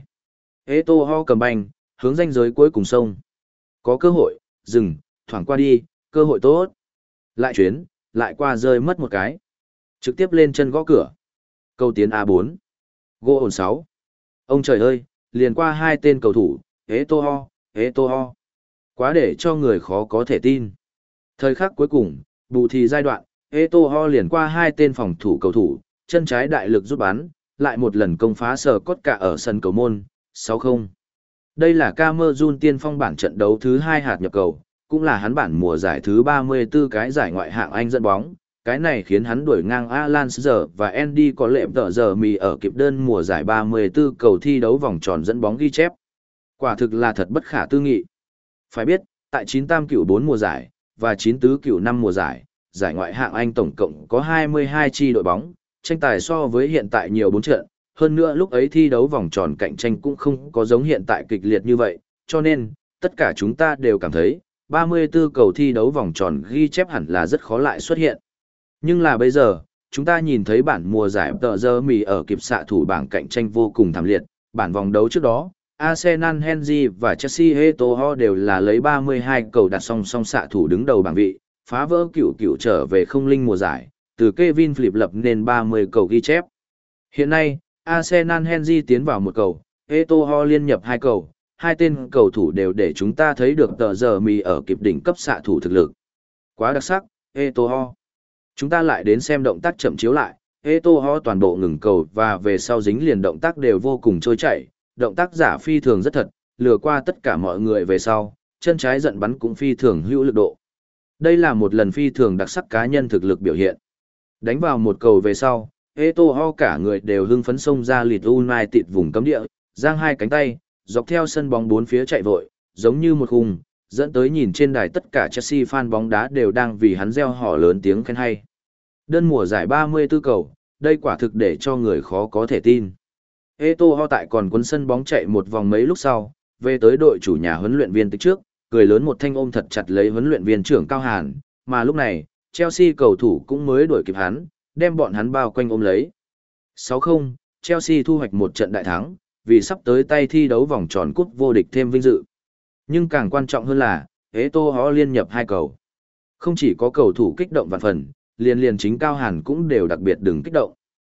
Eto'o cầm banh, hướng ranh giới cuối cùng sông. Có cơ hội, dừng, thoảng qua đi, cơ hội tốt. Lại chuyến, lại qua rơi mất một cái. Trực tiếp lên chân gõ cửa. Cầu tiến a bốn. Gỗ ổn sáu. Ông trời ơi, liền qua hai tên cầu thủ, Eto'o, Eto'o. Quá để cho người khó có thể tin. Thời khắc cuối cùng, bù thì giai đoạn, Eto'o liền qua hai tên phòng thủ cầu thủ, chân trái đại lực rút bắn, lại một lần công phá sờ cốt cả ở sân cầu môn, sáu không. Đây là Cameroon tiên phong bản trận đấu thứ hai hạt nhập cầu, cũng là hắn bản mùa giải thứ ba mươi tư cái giải ngoại hạng Anh dẫn bóng. Cái này khiến hắn đuổi ngang Alan Shearer và Andy có lệ tờ giờ mì ở kịp đơn mùa giải ba mươi tư cầu thi đấu vòng tròn dẫn bóng ghi chép. Quả thực là thật bất khả tư nghị. Phải biết, tại chín tam cựu bốn mùa giải, và chín tứ cựu năm mùa giải, giải ngoại hạng Anh tổng cộng có hai mươi hai chi đội bóng, tranh tài so với hiện tại nhiều bốn trận, hơn nữa lúc ấy thi đấu vòng tròn cạnh tranh cũng không có giống hiện tại kịch liệt như vậy, cho nên, tất cả chúng ta đều cảm thấy, ba mươi tư cầu thi đấu vòng tròn ghi chép hẳn là rất khó lại xuất hiện. Nhưng là bây giờ, chúng ta nhìn thấy bản mùa giải tờ giờ mì ở kịp xạ thủ bảng cạnh tranh vô cùng thảm liệt, bản vòng đấu trước đó, Arsenal Henry và Chelsea Eto'o đều là lấy ba mươi hai cầu đặt song song xạ thủ đứng đầu bảng vị, phá vỡ cựu cựu trở về không linh mùa giải, từ Kevin Phillips lập nên ba mươi cầu ghi chép. Hiện nay, Arsenal Henry tiến vào một cầu, Eto'o liên nhập hai cầu, hai tên cầu thủ đều để chúng ta thấy được tờ giờ mì ở kịp đỉnh cấp xạ thủ thực lực. Quá đặc sắc, Eto'o. Chúng ta lại đến xem động tác chậm chiếu lại, Eto'o toàn bộ ngừng cầu và về sau dính liền động tác đều vô cùng trôi chảy, động tác giả phi thường rất thật, lừa qua tất cả mọi người về sau, chân trái giận bắn cũng phi thường hữu lực độ. Đây là một lần phi thường đặc sắc cá nhân thực lực biểu hiện. Đánh vào một cầu về sau, Eto'o cả người đều hưng phấn xông ra Leeds United vùng cấm địa, giang hai cánh tay, dọc theo sân bóng bốn phía chạy vội, giống như một khung, dẫn tới nhìn trên đài tất cả Chelsea fan bóng đá đều đang vì hắn reo hò lớn tiếng khen hay. Đơn mùa giải ba mươi tư cầu, đây quả thực để cho người khó có thể tin. Eto'o tại còn quấn sân bóng chạy một vòng mấy lúc sau, về tới đội chủ nhà huấn luyện viên tích trước, cười lớn một thanh ôm thật chặt lấy huấn luyện viên trưởng Cao Hàn, mà lúc này, Chelsea cầu thủ cũng mới đuổi kịp hắn, đem bọn hắn bao quanh ôm lấy. sáu không, Chelsea thu hoạch một trận đại thắng, vì sắp tới tay thi đấu vòng tròn cúp vô địch thêm vinh dự. Nhưng càng quan trọng hơn là, Eto'o liên nhập hai cầu. Không chỉ có cầu thủ kích động vạn phần, liền liền chính Cao Hàn cũng đều đặc biệt đừng kích động.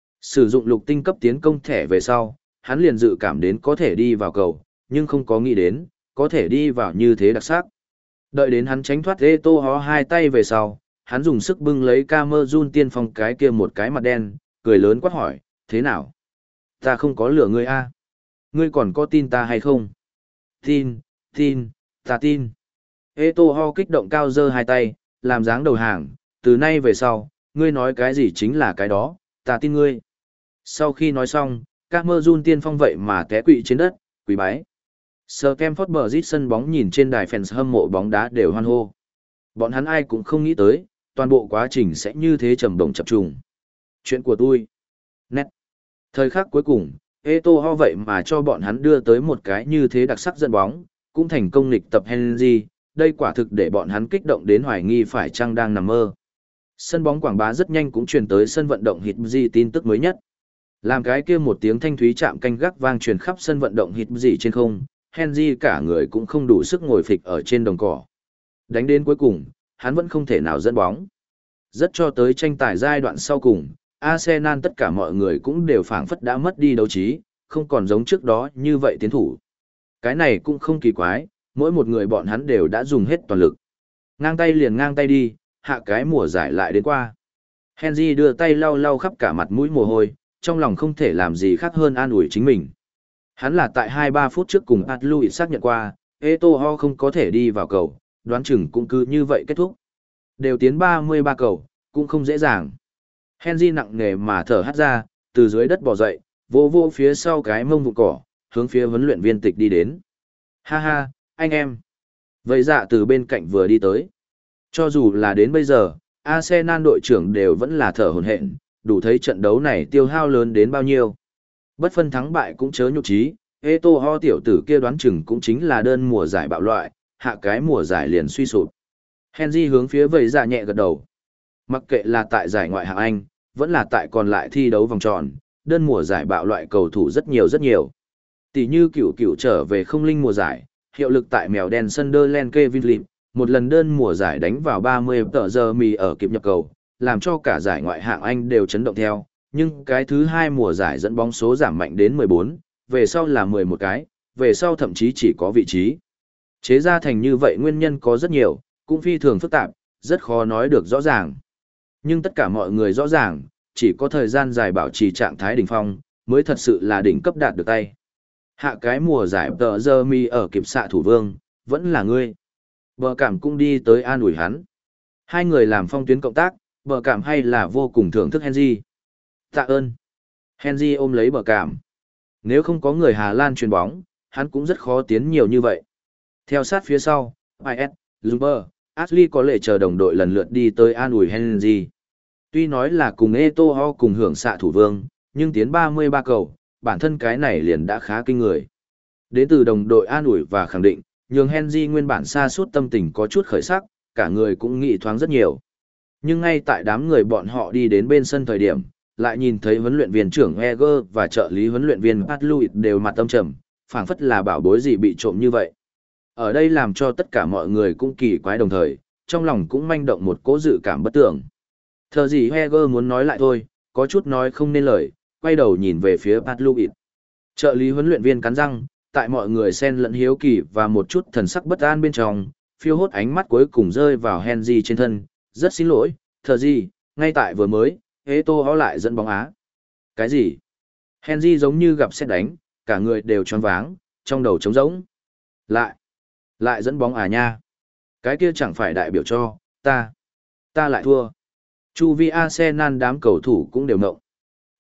Sử dụng lục tinh cấp tiến công thẻ về sau, hắn liền dự cảm đến có thể đi vào cầu, nhưng không có nghĩ đến, có thể đi vào như thế đặc sắc. Đợi đến hắn tránh thoát Eto'o hai tay về sau, hắn dùng sức bưng lấy Camerun tiên phong cái kia một cái mặt đen, cười lớn quát hỏi, thế nào? Ta không có lừa ngươi a? Ngươi còn có tin ta hay không? Tin, tin, ta tin. Eto'o kích động cao giơ hai tay, làm dáng đầu hàng, từ nay về sau, ngươi nói cái gì chính là cái đó, ta tin ngươi. Sau khi nói xong, Camerun tiên phong vậy mà té quỵ trên đất, quỳ bái. Stamford Bridge sân bóng nhìn trên đài fans hâm mộ bóng đá đều hoan hô. Bọn hắn ai cũng không nghĩ tới, toàn bộ quá trình sẽ như thế trầm đồng chập trùng. Chuyện của tôi. Nét. Thời khắc cuối cùng, Eto'o vậy mà cho bọn hắn đưa tới một cái như thế đặc sắc dẫn bóng, cũng thành công nghịch tập Henry, đây quả thực để bọn hắn kích động đến hoài nghi phải chăng đang nằm mơ. Sân bóng quảng bá rất nhanh cũng truyền tới sân vận động Hitji tin tức mới nhất. Làm cái kia một tiếng thanh thúy chạm canh gác vang truyền khắp sân vận động Hitji trên không, Henry cả người cũng không đủ sức ngồi phịch ở trên đồng cỏ. Đánh đến cuối cùng, hắn vẫn không thể nào dẫn bóng. Rất cho tới tranh tài giai đoạn sau cùng, Arsenal tất cả mọi người cũng đều phảng phất đã mất đi đấu trí, không còn giống trước đó như vậy tiến thủ. Cái này cũng không kỳ quái, mỗi một người bọn hắn đều đã dùng hết toàn lực. Ngang tay liền ngang tay đi, hạ cái mùa giải lại đến qua. Henry đưa tay lau lau khắp cả mặt mũi mồ hôi, trong lòng không thể làm gì khác hơn an ủi chính mình. Hắn là tại hai ba phút trước cùng Pat Louis xác nhận qua, Eto'o không có thể đi vào cầu, đoán chừng cũng cứ như vậy kết thúc. Đều tiến ba mươi ba cầu, cũng không dễ dàng. Henry nặng nề mà thở hắt ra, từ dưới đất bò dậy, vô vô phía sau cái mông vụ cỏ, hướng phía huấn luyện viên tịch đi đến. Ha ha, anh em. Vậy dạ từ bên cạnh vừa đi tới. Cho dù là đến bây giờ, Arsenal đội trưởng đều vẫn là thở hổn hển, đủ thấy trận đấu này tiêu hao lớn đến bao nhiêu. Bất phân thắng bại cũng chớ nhục trí, Eto'o tiểu tử kia đoán chừng cũng chính là đơn mùa giải bạo loại, hạ cái mùa giải liền suy sụp. Henry hướng phía vậy dạ nhẹ gật đầu. Mặc kệ là tại giải ngoại hạng Anh, vẫn là tại còn lại thi đấu vòng tròn, đơn mùa giải bạo loại cầu thủ rất nhiều rất nhiều. Tỷ như cửu cửu trở về không linh mùa giải, hiệu lực tại mèo đen Sunderland Kevin Lim, một lần đơn mùa giải đánh vào ba mươi tờ giờ mì ở kịp nhập cầu, làm cho cả giải ngoại hạng Anh đều chấn động theo, nhưng cái thứ hai mùa giải dẫn bóng số giảm mạnh đến mười bốn, về sau là mười một cái, về sau thậm chí chỉ có vị trí. Chế ra thành như vậy nguyên nhân có rất nhiều, cũng phi thường phức tạp, rất khó nói được rõ ràng. Nhưng tất cả mọi người rõ ràng, chỉ có thời gian dài bảo trì trạng thái đỉnh phong, mới thật sự là đỉnh cấp đạt được tay. Hạ cái mùa giải tờ giờ mi ở kịp xạ thủ vương, vẫn là ngươi. Bờ cảm cũng đi tới an ủi hắn. Hai người làm phong tuyến cộng tác, bờ cảm hay là vô cùng thưởng thức Henry. Tạ ơn. Henry ôm lấy bờ cảm. Nếu không có người Hà Lan chuyền bóng, hắn cũng rất khó tiến nhiều như vậy. Theo sát phía sau, i ét, Lumber, Ashley có lệ chờ đồng đội lần lượt đi tới an ủi Henry. Tuy nói là cùng Eto'o cùng hưởng xạ thủ vương, nhưng tiến ba mươi ba cầu, bản thân cái này liền đã khá kinh người. Đến từ đồng đội an ủi và khẳng định, nhường Henry nguyên bản sa sút tâm tình có chút khởi sắc, cả người cũng nghĩ thoáng rất nhiều. Nhưng ngay tại đám người bọn họ đi đến bên sân thời điểm, lại nhìn thấy huấn luyện viên trưởng Eger và trợ lý huấn luyện viên Pat Louis đều mặt tâm trầm, phảng phất là bảo bối gì bị trộm như vậy. Ở đây làm cho tất cả mọi người cũng kỳ quái đồng thời, trong lòng cũng manh động một cố dự cảm bất tưởng. Thờ gì Eger muốn nói lại thôi, có chút nói không nên lời, quay đầu nhìn về phía Pat Louis. Trợ lý huấn luyện viên cắn răng, tại mọi người xen lẫn hiếu kỳ và một chút thần sắc bất an bên trong, phiêu hốt ánh mắt cuối cùng rơi vào Henry trên thân, rất xin lỗi, thờ gì, ngay tại vừa mới, Eto'o lại dẫn bóng Á. Cái gì? Henry giống như gặp sét đánh, cả người đều choáng váng, trong đầu trống rỗng. Lại, lại dẫn bóng à nha. Cái kia chẳng phải đại biểu cho, ta, ta lại thua. Chu vi Arsenal đám cầu thủ cũng đều ngộng.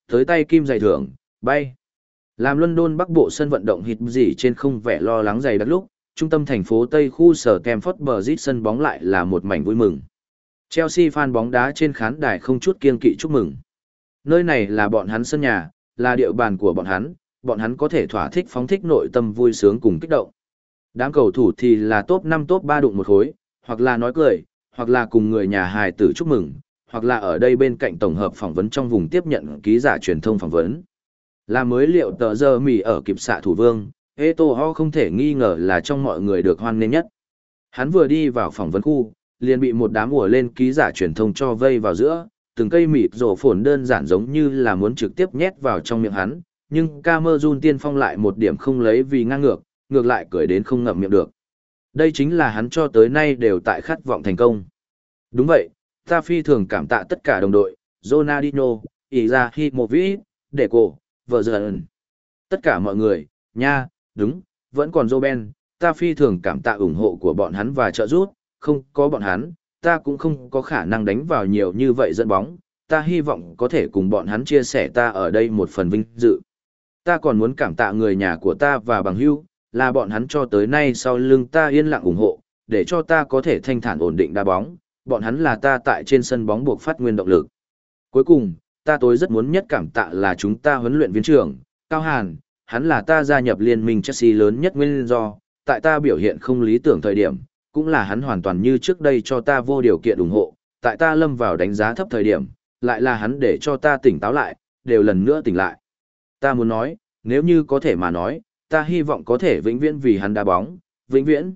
Tới tay kim giày thưởng, bay. Làm London Bắc Bộ sân vận động hít gì trên không vẻ lo lắng dày đặc lúc, trung tâm thành phố Tây khu sở Stamford Bridge sân bóng lại là một mảnh vui mừng. Chelsea fan bóng đá trên khán đài không chút kiêng kỵ chúc mừng. Nơi này là bọn hắn sân nhà, là địa bàn của bọn hắn, bọn hắn có thể thỏa thích phóng thích nội tâm vui sướng cùng kích động. Đám cầu thủ thì là top năm top ba đụng một khối, hoặc là nói cười, hoặc là cùng người nhà hài tử chúc mừng, hoặc là ở đây bên cạnh tổng hợp phỏng vấn trong vùng tiếp nhận ký giả truyền thông phỏng vấn. Là mới liệu tờ giờ mì ở kịp xạ thủ vương, Eto'o không thể nghi ngờ là trong mọi người được hoan nghênh nhất. Hắn vừa đi vào phỏng vấn khu, liền bị một đám ùa lên ký giả truyền thông cho vây vào giữa, từng cây mịt rổ phồn đơn giản giống như là muốn trực tiếp nhét vào trong miệng hắn, nhưng Camerun tiên phong lại một điểm không lấy vì ngang ngược, ngược lại cười đến không ngậm miệng được. Đây chính là hắn cho tới nay đều tại khát vọng thành công. Đúng vậy, ta phi thường cảm tạ tất cả đồng đội, Ronaldinho, Izahimovic, Deco, Vergen. Tất cả mọi người, nha, đúng, vẫn còn Robben, ta phi thường cảm tạ ủng hộ của bọn hắn và trợ giúp, không có bọn hắn, ta cũng không có khả năng đánh vào nhiều như vậy dẫn bóng, ta hy vọng có thể cùng bọn hắn chia sẻ ta ở đây một phần vinh dự. Ta còn muốn cảm tạ người nhà của ta và bằng hữu, là bọn hắn cho tới nay sau lưng ta yên lặng ủng hộ, để cho ta có thể thanh thản ổn định đá bóng, bọn hắn là ta tại trên sân bóng buộc phát nguyên động lực. Cuối cùng, ta tối rất muốn nhất cảm tạ là chúng ta huấn luyện viên trưởng, Cao Hàn, hắn là ta gia nhập liên minh Chelsea lớn nhất nguyên do, tại ta biểu hiện không lý tưởng thời điểm, cũng là hắn hoàn toàn như trước đây cho ta vô điều kiện ủng hộ, tại ta lâm vào đánh giá thấp thời điểm, lại là hắn để cho ta tỉnh táo lại, đều lần nữa tỉnh lại. Ta muốn nói, nếu như có thể mà nói, ta hy vọng có thể vĩnh viễn vì hắn đá bóng, vĩnh viễn.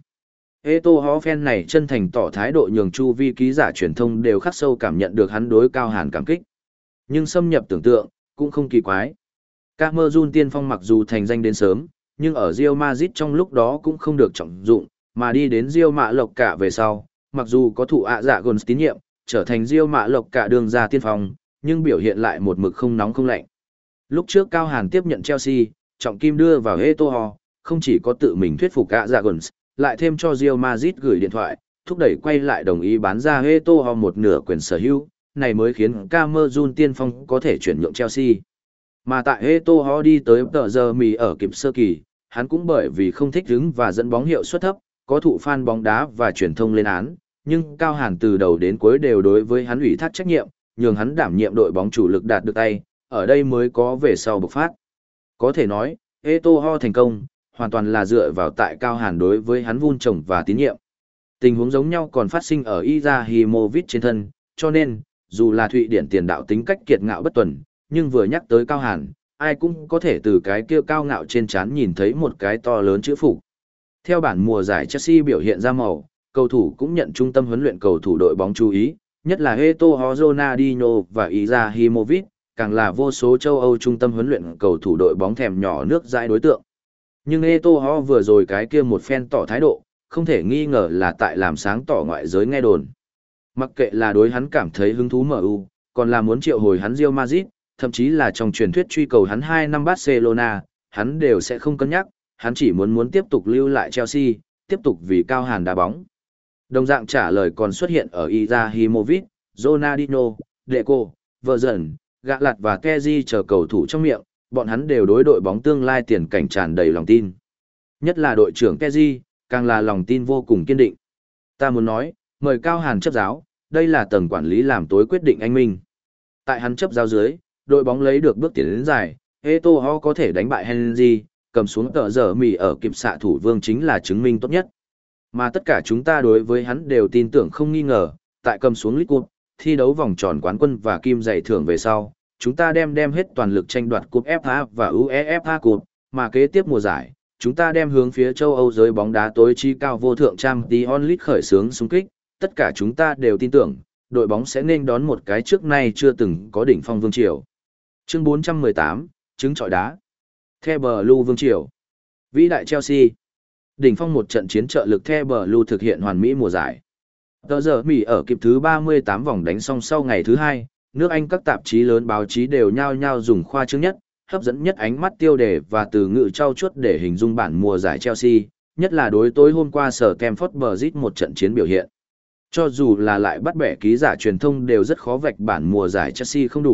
Eto'o fan này chân thành tỏ thái độ nhường chu vi ký giả truyền thông đều khắc sâu cảm nhận được hắn đối Cao Hàn cảm kích. Nhưng xâm nhập tưởng tượng, cũng không kỳ quái. Camerun tiên phong mặc dù thành danh đến sớm, nhưng ở Real Madrid trong lúc đó cũng không được trọng dụng, mà đi đến Real Mã Lộc cả về sau, mặc dù có thụ ạ dạ Gons tín nhiệm, trở thành Real Mã Lộc cả đường ra tiên phong, nhưng biểu hiện lại một mực không nóng không lạnh. Lúc trước Cao Hàn tiếp nhận Chelsea, trọng kim đưa vào Eto'o, không chỉ có tự mình thuyết phục ạ dạ Gons, lại thêm cho Real Madrid gửi điện thoại, thúc đẩy quay lại đồng ý bán ra Eto'o một nửa quyền sở hữu, này mới khiến Camerun tiên phong có thể chuyển nhượng Chelsea. Mà tại Eto'o đi tới tờ giờ mì ở kịp sơ kỳ, hắn cũng bởi vì không thích đứng và dẫn bóng hiệu suất thấp, có thụ fan bóng đá và truyền thông lên án, nhưng Cao Hàn từ đầu đến cuối đều đối với hắn ủy thác trách nhiệm, nhường hắn đảm nhiệm đội bóng chủ lực đạt được tay, ở đây mới có về sau bộc phát. Có thể nói, Eto'o thành công, hoàn toàn là dựa vào tại Cao Hàn đối với hắn vun trồng và tín nhiệm. Tình huống giống nhau còn phát sinh ở Izahimovic trên thân, cho nên, dù là Thụy Điển tiền đạo tính cách kiệt ngạo bất tuần, nhưng vừa nhắc tới Cao Hàn, ai cũng có thể từ cái kia cao ngạo trên trán nhìn thấy một cái to lớn chữ phục. Theo bản mùa giải Chelsea biểu hiện ra màu, cầu thủ cũng nhận trung tâm huấn luyện cầu thủ đội bóng chú ý, nhất là Eto'o, Ronaldinho và Izahimovic, càng là vô số châu Âu trung tâm huấn luyện cầu thủ đội bóng thèm nhỏ nước dãi đối tượng. Nhưng Eto'o vừa rồi cái kia một phen tỏ thái độ, không thể nghi ngờ là tại làm sáng tỏ ngoại giới nghe đồn. Mặc kệ là đối hắn cảm thấy hứng thú em u, còn là muốn triệu hồi hắn Real Madrid, thậm chí là trong truyền thuyết truy cầu hắn hai năm Barcelona, hắn đều sẽ không cân nhắc, hắn chỉ muốn muốn tiếp tục lưu lại Chelsea, tiếp tục vì Cao Hàn đá bóng. Đồng dạng trả lời còn xuất hiện ở Izahimovic, Ronaldinho, Deco, Vergen, Gạ Lạt và Kessié chờ cầu thủ trong miệng, bọn hắn đều đối đội bóng tương lai tiền cảnh tràn đầy lòng tin. Nhất là đội trưởng Kessié, càng là lòng tin vô cùng kiên định. Ta muốn nói, mời Cao Hàn chấp giáo, đây là tầng quản lý làm tối quyết định anh minh. Tại hắn chấp giáo dưới, đội bóng lấy được bước tiến đến dài, Eto'o có thể đánh bại Henry, cầm xuống tờ giờ mì ở kịp xạ thủ vương chính là chứng minh tốt nhất. Mà tất cả chúng ta đối với hắn đều tin tưởng không nghi ngờ, tại cầm xuống League Cup, thi đấu vòng tròn quán quân và kim giày thưởng về sau, chúng ta đem đem hết toàn lực tranh đoạt cúp ép a và UEFA Cup, mà kế tiếp mùa giải, chúng ta đem hướng phía châu Âu giới bóng đá tối chi cao vô thượng Champions League khởi xướng xung kích, tất cả chúng ta đều tin tưởng, đội bóng sẽ nên đón một cái trước nay chưa từng có đỉnh phong vương triều. Chương bốn trăm mười tám, trứng trọi đá. The Blue vương triều. Vĩ đại Chelsea. Đỉnh phong một trận chiến trợ lực The Blue thực hiện hoàn mỹ mùa giải. Tờ giờ Mỹ ở kịp thứ ba mươi tám vòng đánh xong sau ngày thứ hai, nước Anh các tạp chí lớn báo chí đều nhao nhao dùng khoa trương nhất, hấp dẫn nhất ánh mắt tiêu đề và từ ngữ trau chuốt để hình dung bản mùa giải Chelsea, nhất là đối tối hôm qua sở Stamford Bridge một trận chiến biểu hiện. Cho dù là lại bắt bẻ ký giả truyền thông đều rất khó vạch bản mùa giải Chelsea không đủ,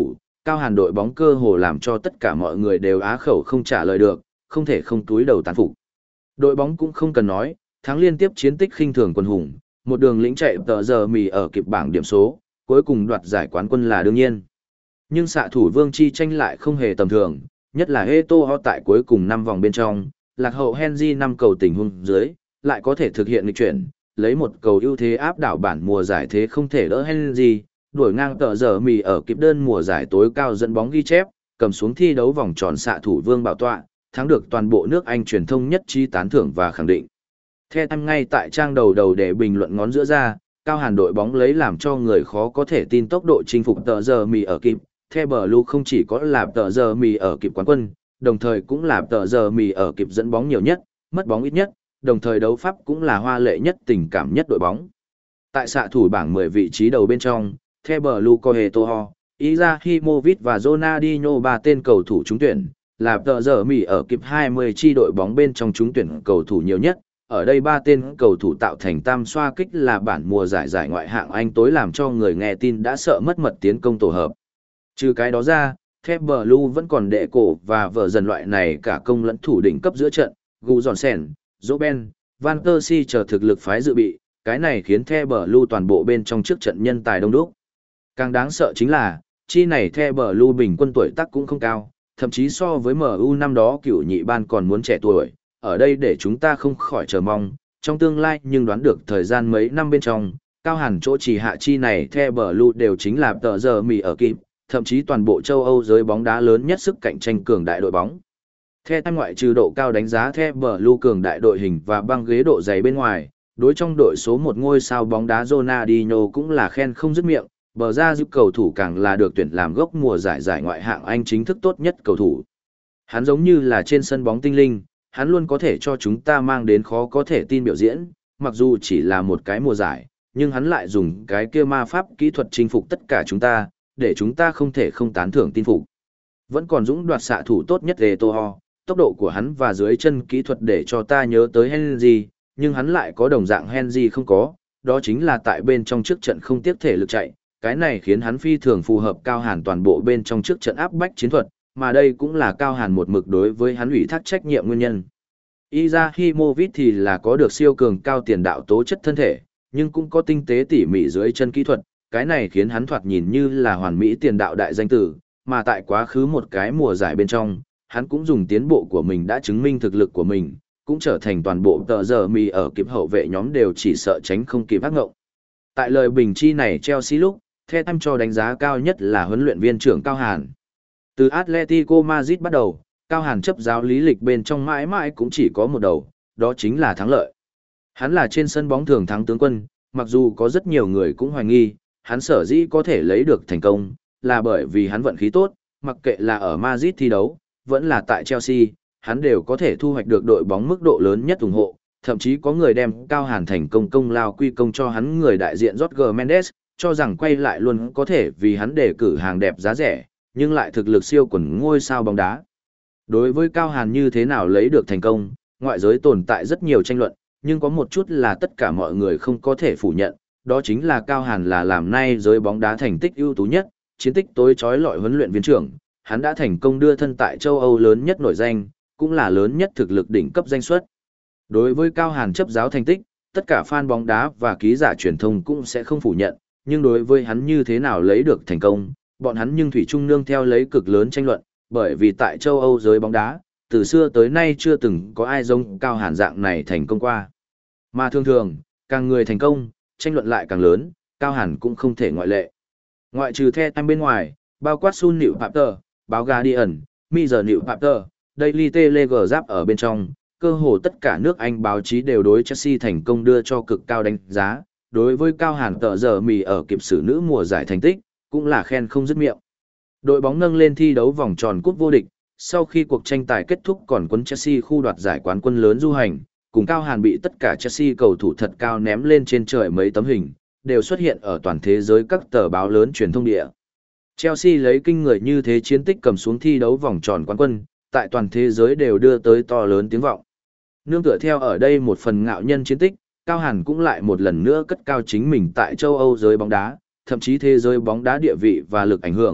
Cao Hàn đội bóng cơ hồ làm cho tất cả mọi người đều á khẩu không trả lời được, không thể không túi đầu tán phục. Đội bóng cũng không cần nói, thắng liên tiếp chiến tích khinh thường quân hùng, một đường lĩnh chạy tờ giờ mì ở kịp bảng điểm số, cuối cùng đoạt giải quán quân là đương nhiên. Nhưng xạ thủ Vương Chi tranh lại không hề tầm thường, nhất là Eto'o tại cuối cùng năm vòng bên trong, lạc hậu Henry năm cầu tình huống dưới, lại có thể thực hiện nghịch chuyển, lấy một cầu ưu thế áp đảo bản mùa giải thế không thể đỡ Henry, đuổi ngang tờ giờ mì ở kịp đơn mùa giải tối cao dẫn bóng ghi chép, cầm xuống thi đấu vòng tròn xạ thủ Vương bảo tọa, thắng được toàn bộ nước Anh truyền thông nhất trí tán thưởng và khẳng định. The Times ngay tại trang đầu đầu để bình luận ngón giữa ra, Cao Hàn đội bóng lấy làm cho người khó có thể tin tốc độ chinh phục tờ giờ mì ở kịp. The Blue không chỉ có là tờ giờ mì ở kịp quán quân, đồng thời cũng là tờ giờ mì ở kịp dẫn bóng nhiều nhất, mất bóng ít nhất, đồng thời đấu pháp cũng là hoa lệ nhất tình cảm nhất đội bóng. Tại xạ thủ bảng mười vị trí đầu bên trong, The Blue có Eto'o, Izahimovic và Ronaldinho ba tên cầu thủ trúng tuyển, là tờ giờ mì ở kịp hai mươi chi đội bóng bên trong trúng tuyển cầu thủ nhiều nhất. Ở đây ba tên cầu thủ tạo thành tam xoa kích là bản mùa giải giải ngoại hạng Anh tối làm cho người nghe tin đã sợ mất mật tiến công tổ hợp. Trừ cái đó ra, The Blue vẫn còn đệ cổ và vợ dần loại này cả công lẫn thủ đỉnh cấp giữa trận, Gu Johnson, Robben, Van Persie chờ thực lực phái dự bị, cái này khiến The Blue toàn bộ bên trong trước trận nhân tài đông đúc. Càng đáng sợ chính là, chi này The Blue bình quân tuổi tác cũng không cao, thậm chí so với em u năm đó cựu nhị ban còn muốn trẻ tuổi, ở đây để chúng ta không khỏi chờ mong, trong tương lai nhưng đoán được thời gian mấy năm bên trong, Cao Hàn chỗ chỉ hạ chi này The Blue đều chính là tờ giờ mì ở kịp, thậm chí toàn bộ châu Âu giới bóng đá lớn nhất sức cạnh tranh cường đại đội bóng. The Times ngoại trừ độ cao đánh giá The Blue cường đại đội hình và băng ghế độ dày bên ngoài, đối trong đội số một ngôi sao bóng đá Ronaldinho cũng là khen không dứt miệng, bờ ra giúp cầu thủ càng là được tuyển làm gốc mùa giải giải ngoại hạng Anh chính thức tốt nhất cầu thủ. Hắn giống như là trên sân bóng tinh linh, hắn luôn có thể cho chúng ta mang đến khó có thể tin biểu diễn, mặc dù chỉ là một cái mùa giải, nhưng hắn lại dùng cái kia ma pháp kỹ thuật chinh phục tất cả chúng ta, để chúng ta không thể không tán thưởng tin phục. Vẫn còn dũng đoạt xạ thủ tốt nhất Eto'o, tốc độ của hắn và dưới chân kỹ thuật để cho ta nhớ tới Henry, nhưng hắn lại có đồng dạng Henry không có, đó chính là tại bên trong trước trận không tiếc thể lực chạy, cái này khiến hắn phi thường phù hợp Cao Hàn toàn bộ bên trong trước trận áp bách chiến thuật, mà đây cũng là Cao Hàn một mực đối với hắn ủy thác trách nhiệm nguyên nhân. Izahimovic thì là có được siêu cường cao tiền đạo tố chất thân thể, nhưng cũng có tinh tế tỉ mỉ dưới chân kỹ thuật, cái này khiến hắn thoạt nhìn như là hoàn mỹ tiền đạo đại danh tử, mà tại quá khứ một cái mùa giải bên trong, hắn cũng dùng tiến bộ của mình đã chứng minh thực lực của mình, cũng trở thành toàn bộ tờ giờ mì ở kịp hậu vệ nhóm đều chỉ sợ tránh không kịp ác ngộng. Tại lời bình chi này Chelsea lúc, The Times cho đánh giá cao nhất là huấn luyện viên trưởng Cao Hàn. Từ Atletico Madrid bắt đầu, Cao Hàn chấp giáo lý lịch bên trong mãi mãi cũng chỉ có một đầu, đó chính là thắng lợi. Hắn là trên sân bóng thường thắng tướng quân, mặc dù có rất nhiều người cũng hoài nghi, hắn sở dĩ có thể lấy được thành công, là bởi vì hắn vận khí tốt, mặc kệ là ở Madrid thi đấu, vẫn là tại Chelsea, hắn đều có thể thu hoạch được đội bóng mức độ lớn nhất ủng hộ, thậm chí có người đem Cao Hàn thành công công lao quy công cho hắn người đại diện Jorge Mendes, cho rằng quay lại luôn có thể vì hắn đề cử hàng đẹp giá rẻ, nhưng lại thực lực siêu quần ngôi sao bóng đá. Đối với Cao Hàn như thế nào lấy được thành công, ngoại giới tồn tại rất nhiều tranh luận, nhưng có một chút là tất cả mọi người không có thể phủ nhận, đó chính là Cao Hàn là làm nay giới bóng đá thành tích ưu tú nhất, chiến tích tối chói lọi huấn luyện viên trưởng, hắn đã thành công đưa thân tại châu Âu lớn nhất nổi danh, cũng là lớn nhất thực lực đỉnh cấp danh suất. Đối với Cao Hàn chấp giáo thành tích, tất cả fan bóng đá và ký giả truyền thông cũng sẽ không phủ nhận, nhưng đối với hắn như thế nào lấy được thành công, bọn hắn nhưng thủy chung nương theo lấy cực lớn tranh luận, bởi vì tại châu Âu giới bóng đá, từ xưa tới nay chưa từng có ai giống Cao Hàn dạng này thành công qua. Mà thường thường, càng người thành công, tranh luận lại càng lớn, Cao Hàn cũng không thể ngoại lệ. Ngoại trừ The Times bên ngoài, bao quát Sun Nịu Papter, báo Guardian, Mi giờ Nịu Papter, Daily Telegraph ở bên trong, cơ hồ tất cả nước Anh báo chí đều đối Chelsea thành công đưa cho cực cao đánh giá, đối với Cao Hàn tờ giờ mì ở kịp sử nữ mùa giải thành tích, cũng là khen không dứt miệng. Đội bóng nâng lên thi đấu vòng tròn cúp vô địch, sau khi cuộc tranh tài kết thúc còn quấn Chelsea khu đoạt giải quán quân lớn du hành, cùng Cao Hàn bị tất cả Chelsea cầu thủ thật cao ném lên trên trời mấy tấm hình, đều xuất hiện ở toàn thế giới các tờ báo lớn truyền thông địa. Chelsea lấy kinh người như thế chiến tích cầm xuống thi đấu vòng tròn quán quân, tại toàn thế giới đều đưa tới to lớn tiếng vọng. Nương tựa theo ở đây một phần ngạo nhân chiến tích, Cao Hàn cũng lại một lần nữa cất cao chính mình tại châu Âu giới bóng đá, thậm chí thế giới bóng đá địa vị và lực ảnh hưởng,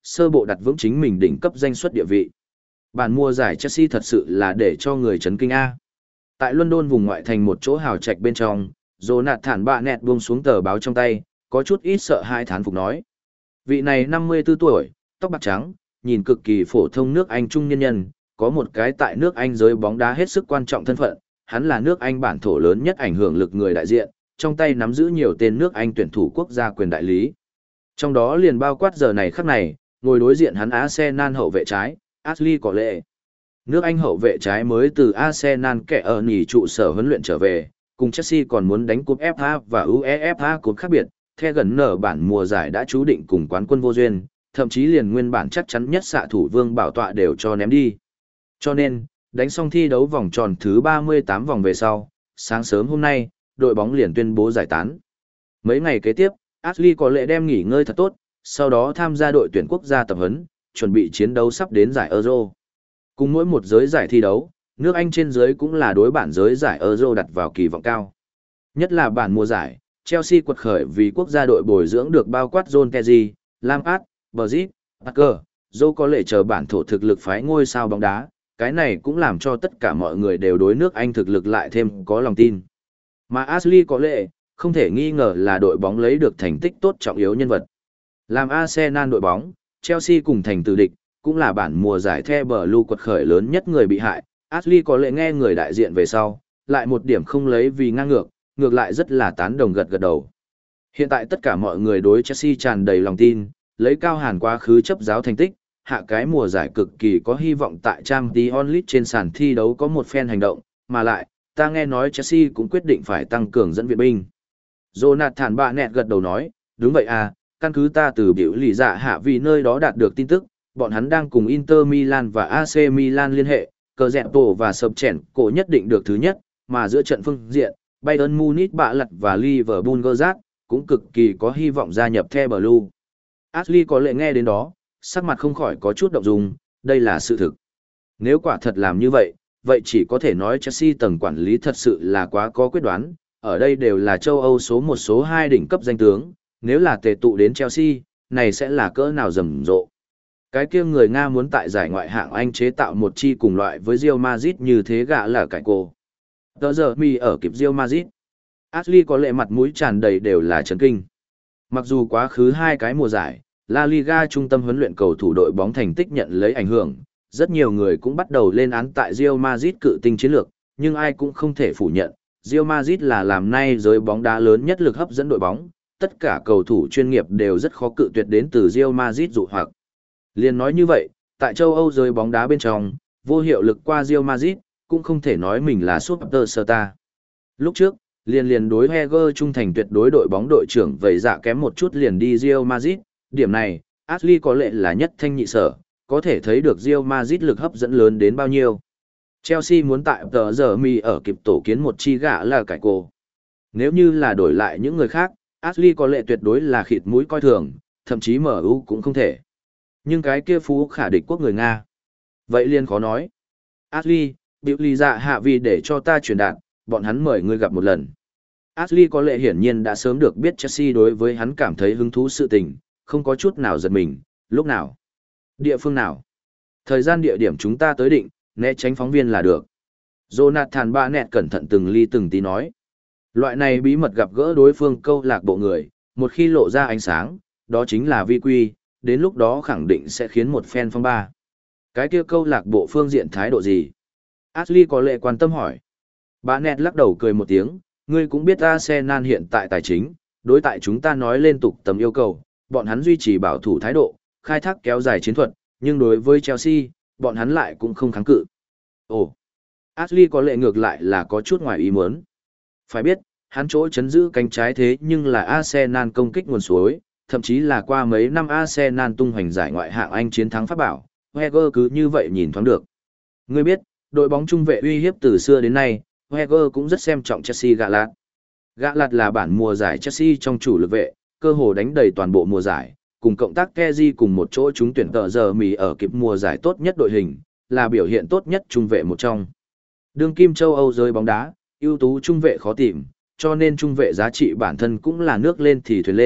sơ bộ đặt vững chính mình đỉnh cấp danh suất địa vị. Bản mùa giải Chelsea thật sự là để cho người chấn kinh A. Tại London vùng ngoại thành một chỗ hào trạch bên trong, Jonathan Barnett buông xuống tờ báo trong tay, có chút ít sợ hai thán phục nói. Vị này năm mươi tư tuổi, tóc bạc trắng, nhìn cực kỳ phổ thông nước Anh trung nhân nhân, có một cái tại nước Anh giới bóng đá hết sức quan trọng thân phận, hắn là nước Anh bản thổ lớn nhất ảnh hưởng lực người đại diện, trong tay nắm giữ nhiều tên nước Anh tuyển thủ quốc gia quyền đại lý. Trong đó liền bao quát giờ này khắc này, ngồi đối diện hắn Arsenal hậu vệ trái, Ashley Cole. Nước Anh hậu vệ trái mới từ Arsenal kẻ ở nghỉ trụ sở huấn luyện trở về, cùng Chelsea còn muốn đánh cúp ép a và u e ép a cúp khác biệt, theo gần nở bản mùa giải đã chú định cùng quán quân vô duyên, thậm chí liền nguyên bản chắc chắn nhất xạ thủ Vương Bảo Tọa đều cho ném đi. Cho nên, đánh xong thi đấu vòng tròn thứ ba mươi tám vòng về sau, sáng sớm hôm nay, đội bóng liền tuyên bố giải tán. Mấy ngày kế tiếp, Ashley có lệ đem nghỉ ngơi thật tốt, sau đó tham gia đội tuyển quốc gia tập huấn, chuẩn bị chiến đấu sắp đến giải Euro. Cùng mỗi một giới giải thi đấu, nước Anh trên dưới cũng là đối bản giới giải Euro đặt vào kỳ vọng cao. Nhất là bản mùa giải, Chelsea quật khởi vì quốc gia đội bồi dưỡng được bao quát John Terry, Lampard, Bridge, Parker, Joe có lệ chờ bản thổ thực lực phái ngôi sao bóng đá, cái này cũng làm cho tất cả mọi người đều đối nước Anh thực lực lại thêm có lòng tin. Mà Ashley có lệ, không thể nghi ngờ là đội bóng lấy được thành tích tốt trọng yếu nhân vật. Làm Arsenal đội bóng, Chelsea cùng thành tử địch, cũng là bản mùa giải The Blue quật khởi lớn nhất người bị hại. Ashley có lệ nghe người đại diện về sau, lại một điểm không lấy vì ngang ngược, ngược lại rất là tán đồng gật gật đầu. Hiện tại tất cả mọi người đối Chelsea tràn đầy lòng tin, lấy cao hàn quá khứ chấp giáo thành tích, hạ cái mùa giải cực kỳ có hy vọng tại Champions League trên sàn thi đấu có một phen hành động, mà lại, ta nghe nói Chelsea cũng quyết định phải tăng cường dẫn viện binh. Jonathan Barnett gật đầu nói, đúng vậy à, căn cứ ta từ biểu lì dạ hạ vì nơi đó đạt được tin tức, bọn hắn đang cùng Inter Milan và a xê Milan liên hệ, cờ dẹp tổ và sập chèn cổ nhất định được thứ nhất, mà giữa trận phương diện, Bayern Munich bạ lật và Liverpool Gerrard cũng cực kỳ có hy vọng gia nhập The Blue. Ashley có lệ nghe đến đó, sắc mặt không khỏi có chút động dung, đây là sự thực. Nếu quả thật làm như vậy, vậy chỉ có thể nói Chelsea tầng quản lý thật sự là quá có quyết đoán, ở đây đều là châu Âu số một số hai đỉnh cấp danh tướng, nếu là tề tụ đến Chelsea, này sẽ là cỡ nào rầm rộ. Cái kia người Nga muốn tại giải ngoại hạng Anh chế tạo một chi cùng loại với Real Madrid như thế gã là cải cô. Tờ giờ mi ở kịp Real Madrid. Ashley có lệ mặt mũi tràn đầy đều là chấn kinh. Mặc dù quá khứ hai cái mùa giải, La Liga trung tâm huấn luyện cầu thủ đội bóng thành tích nhận lấy ảnh hưởng, rất nhiều người cũng bắt đầu lên án tại Real Madrid cự tinh chiến lược, nhưng ai cũng không thể phủ nhận, Real Madrid là làm nay giới bóng đá lớn nhất lực hấp dẫn đội bóng, tất cả cầu thủ chuyên nghiệp đều rất khó cự tuyệt đến từ Real Madrid dụ hoặc. Liên nói như vậy, tại châu Âu giới bóng đá bên trong, vô hiệu lực qua Real Madrid, cũng không thể nói mình là superstar. Lúc trước, liền liền đối Heger trung thành tuyệt đối đội bóng đội trưởng vậy dạ kém một chút liền đi Real Madrid, điểm này, Ashley có lệ là nhất thanh nhị sở, có thể thấy được Real Madrid lực hấp dẫn lớn đến bao nhiêu. Chelsea muốn tại tờ giờ mi ở kịp tổ kiến một chi gã là cải cô. Nếu như là đổi lại những người khác, Ashley có lệ tuyệt đối là khịt mũi coi thường, thậm chí em u cũng không thể. Nhưng cái kia phú khả địch quốc người Nga. Vậy liền khó nói. Ashley, biểu lý dạ hạ vì để cho ta truyền đạt, bọn hắn mời ngươi gặp một lần. Ashley có lệ hiển nhiên đã sớm được biết Chelsea đối với hắn cảm thấy hứng thú sự tình, không có chút nào giật mình, lúc nào, địa phương nào, thời gian địa điểm chúng ta tới định, né tránh phóng viên là được. Jonathan Barnett cẩn thận từng ly từng tí nói. Loại này bí mật gặp gỡ đối phương câu lạc bộ người, một khi lộ ra ánh sáng, đó chính là vi quy, đến lúc đó khẳng định sẽ khiến một fan phong ba. Cái kia câu lạc bộ phương diện thái độ gì? Ashley có lệ quan tâm hỏi. Barnett lắc đầu cười một tiếng, ngươi cũng biết Arsenal hiện tại tài chính, đối tại chúng ta nói liên tục tầm yêu cầu, bọn hắn duy trì bảo thủ thái độ, khai thác kéo dài chiến thuật, nhưng đối với Chelsea, bọn hắn lại cũng không kháng cự. Ồ, Ashley có lệ ngược lại là có chút ngoài ý muốn. Phải biết, hắn chỗ chấn giữ cánh trái thế nhưng là Arsenal công kích nguồn suối, thậm chí là qua mấy năm Arsenal tung hoành giải ngoại hạng Anh chiến thắng pháp bảo, Wenger cứ như vậy nhìn thoáng được. Ngươi biết, đội bóng trung vệ uy hiếp từ xưa đến nay, Wenger cũng rất xem trọng Chelsea gạ lạt. Gạ lạt là bản mùa giải Chelsea trong chủ lực vệ, cơ hồ đánh đầy toàn bộ mùa giải, cùng cộng tác Kessié cùng một chỗ chúng tuyển tờ giờ mì ở kịp mùa giải tốt nhất đội hình, là biểu hiện tốt nhất trung vệ một trong. Đương kim châu Âu giới bóng đá, ưu tú trung vệ khó tìm, cho nên trung vệ giá trị bản thân cũng là nước lên thì thuyền lên,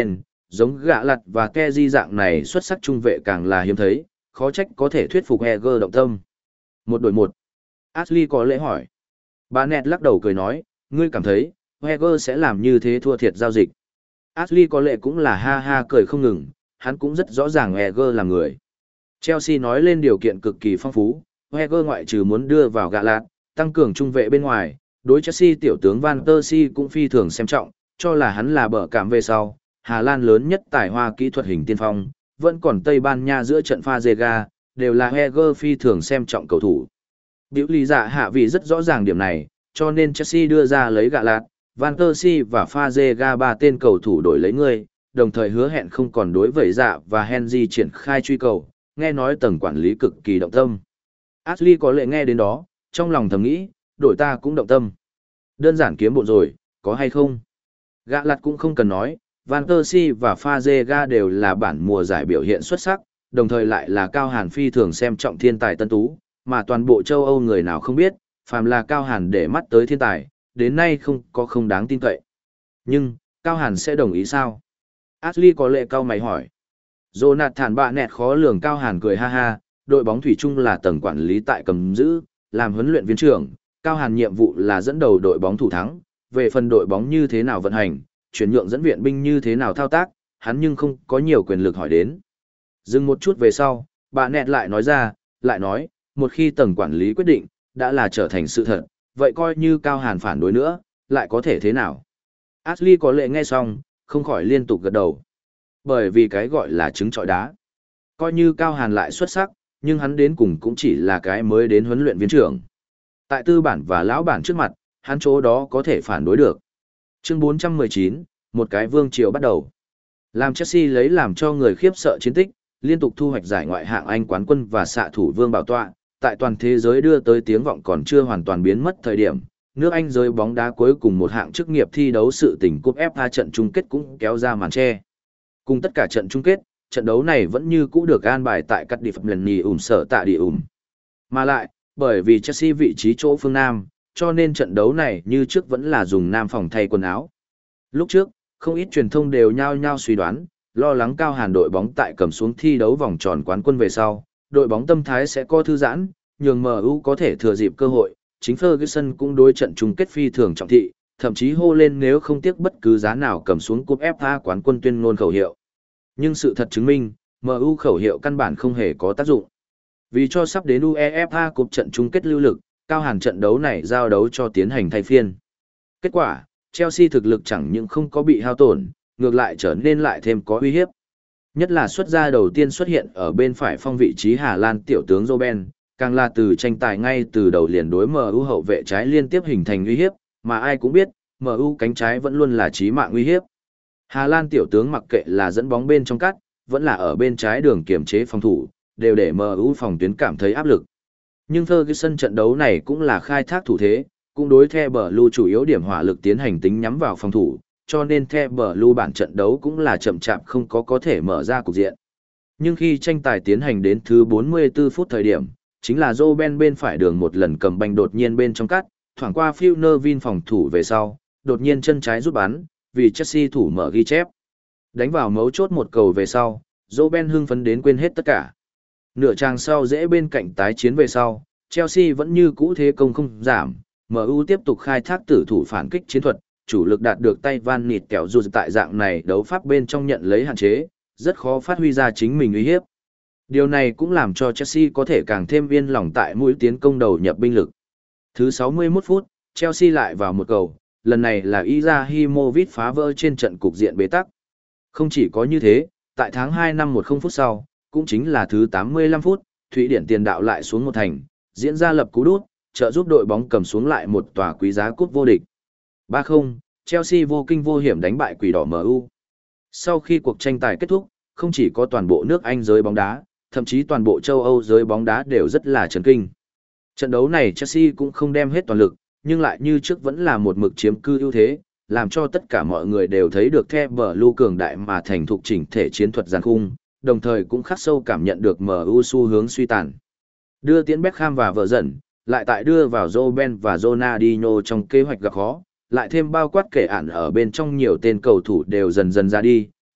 giống gạ lặt và Kezi dạng này xuất sắc trung vệ càng là hiếm thấy, khó trách có thể thuyết phục Heger động tâm. Một đội một. Ashley có lẽ hỏi. Barnett lắc đầu cười nói, ngươi cảm thấy, Heger sẽ làm như thế thua thiệt giao dịch. Ashley có lẽ cũng là ha ha cười không ngừng, hắn cũng rất rõ ràng Heger là người. Chelsea nói lên điều kiện cực kỳ phong phú, Heger ngoại trừ muốn đưa vào gạ lạt, tăng cường trung vệ bên ngoài, đối Chelsea tiểu tướng Van Persie cũng phi thường xem trọng, cho là hắn là bờ cảm về sau, Hà Lan lớn nhất tài hoa kỹ thuật hình tiên phong, vẫn còn Tây Ban Nha giữa trận pha Zega, đều là Heger phi thường xem trọng cầu thủ. Biểu lý giả hạ vì rất rõ ràng điểm này, cho nên Chelsea đưa ra lấy gạ lạt, Van Persie và pha Zega ba tên cầu thủ đổi lấy người, đồng thời hứa hẹn không còn đối với dạ và Henry triển khai truy cầu, nghe nói tầng quản lý cực kỳ động tâm. Ashley có lẽ nghe đến đó, trong lòng thầm nghĩ, đổi ta cũng động tâm. Đơn giản kiếm bộ rồi, có hay không? Gạ lạt cũng không cần nói, Van Persie và Fazega đều là bản mùa giải biểu hiện xuất sắc, đồng thời lại là Cao Hàn phi thường xem trọng thiên tài tân tú, mà toàn bộ châu Âu người nào không biết, phàm là Cao Hàn để mắt tới thiên tài, đến nay không có không đáng tin cậy. Nhưng, Cao Hàn sẽ đồng ý sao? Ashley có lẽ cao mày hỏi. Jonathan bạ nẹt khó lường. Cao Hàn cười ha ha, đội bóng thủy chung là tầng quản lý tại cầm giữ, làm huấn luyện viên trưởng, Cao Hàn nhiệm vụ là dẫn đầu đội bóng thủ thắng, về phần đội bóng như thế nào vận hành, chuyển nhượng dẫn viện binh như thế nào thao tác, hắn nhưng không có nhiều quyền lực hỏi đến. Dừng một chút về sau, bà nẹt lại nói ra, lại nói, một khi tầng quản lý quyết định, đã là trở thành sự thật, vậy coi như Cao Hàn phản đối nữa, lại có thể thế nào? Ashley có lệ nghe xong, không khỏi liên tục gật đầu. Bởi vì cái gọi là trứng trọi đá. Coi như Cao Hàn lại xuất sắc, nhưng hắn đến cùng cũng chỉ là cái mới đến huấn luyện viên trưởng. Tại tư bản và lão bản trước mặt, hắn chỗ đó có thể phản đối được. Chương bốn trăm mười chín, một cái vương triều bắt đầu. Làm Chelsea lấy làm cho người khiếp sợ chiến tích, liên tục thu hoạch giải ngoại hạng Anh quán quân và xạ thủ vương bảo tọa, tại toàn thế giới đưa tới tiếng vọng còn chưa hoàn toàn biến mất thời điểm. Nước Anh giới bóng đá cuối cùng một hạng chức nghiệp thi đấu sự tình cúp ép a trận chung kết cũng kéo ra màn che. Cùng tất cả trận chung kết, trận đấu này vẫn như cũ được an bài tại các địa phẩm lần nhì ủm sở tạ địa ủm. Mà lại, bởi vì Chelsea vị trí chỗ phương Nam, cho nên trận đấu này như trước vẫn là dùng nam phòng thay quần áo. Lúc trước, không ít truyền thông đều nhao nhao suy đoán, lo lắng Cao Hàn đội bóng tại cầm xuống thi đấu vòng tròn quán quân về sau, đội bóng tâm thái sẽ có thư giãn, nhường em u có thể thừa dịp cơ hội. Chính Ferguson cũng đối trận chung kết phi thường trọng thị, thậm chí hô lên nếu không tiếc bất cứ giá nào cầm xuống cúp ép a quán quân tuyên ngôn khẩu hiệu. Nhưng sự thật chứng minh, em u khẩu hiệu căn bản không hề có tác dụng. Vì cho sắp đến UEFA Cup trận chung kết lưu lực, Cao Hàn trận đấu này giao đấu cho tiến hành thay phiên. Kết quả, Chelsea thực lực chẳng những không có bị hao tổn, ngược lại trở nên lại thêm có uy hiếp. Nhất là xuất gia đầu tiên xuất hiện ở bên phải phong vị trí Hà Lan tiểu tướng Robben, càng là từ tranh tài ngay từ đầu liền đối em u hậu vệ trái liên tiếp hình thành uy hiếp, mà ai cũng biết, em u cánh trái vẫn luôn là chí mạng uy hiếp. Hà Lan tiểu tướng mặc kệ là dẫn bóng bên trong cắt, vẫn là ở bên trái đường kiểm chế phòng thủ, đều để em u phòng tuyến cảm thấy áp lực. Nhưng Ferguson trận đấu này cũng là khai thác thủ thế, cũng đối theo bờ lưu chủ yếu điểm hỏa lực tiến hành tính nhắm vào phòng thủ, cho nên theo bờ lưu bản trận đấu cũng là chậm chạp không có có thể mở ra cục diện. Nhưng khi tranh tài tiến hành đến thứ bốn mươi tư phút thời điểm, chính là Robben bên phải đường một lần cầm banh đột nhiên bên trong cắt, thoảng qua Fioner phòng thủ về sau, đột nhiên chân trái rút bắn, vì Chelsea thủ mở ghi chép. Đánh vào mấu chốt một cầu về sau, Robben hưng phấn đến quên hết tất cả. Nửa trang sau dễ bên cạnh tái chiến về sau, Chelsea vẫn như cũ thế công không giảm, em u tiếp tục khai thác tử thủ phản kích chiến thuật, chủ lực đạt được tay Van Nịt kẹo dù tại dạng này đấu pháp bên trong nhận lấy hạn chế, rất khó phát huy ra chính mình uy hiếp. Điều này cũng làm cho Chelsea có thể càng thêm yên lòng tại mũi tiến công đầu nhập binh lực. Thứ sáu mươi mốt phút, Chelsea lại vào một cầu, lần này là Izahimovic phá vỡ trên trận cục diện bế tắc. Không chỉ có như thế, tại tháng hai năm mười phút sau, cũng chính là thứ tám mươi lăm phút, Thụy Điển tiền đạo lại xuống một thành, diễn ra lập cú đút, trợ giúp đội bóng cầm xuống lại một tòa quý giá cúp vô địch. ba không, Chelsea vô kinh vô hiểm đánh bại Quỷ đỏ em u. Sau khi cuộc tranh tài kết thúc, không chỉ có toàn bộ nước Anh giới bóng đá, thậm chí toàn bộ châu Âu giới bóng đá đều rất là chấn kinh. Trận đấu này Chelsea cũng không đem hết toàn lực, nhưng lại như trước vẫn là một mực chiếm cư ưu thế, làm cho tất cả mọi người đều thấy được The Blue cường đại mà thành thục chỉnh thể chiến thuật giàn khung, đồng thời cũng khắc sâu cảm nhận được em u xu hướng suy tàn. Đưa tiến Beckham và vợ dần, lại tại đưa vào Robben và Ronaldinho trong kế hoạch gặp khó, lại thêm bao quát kể ản ở bên trong nhiều tên cầu thủ đều dần dần ra đi,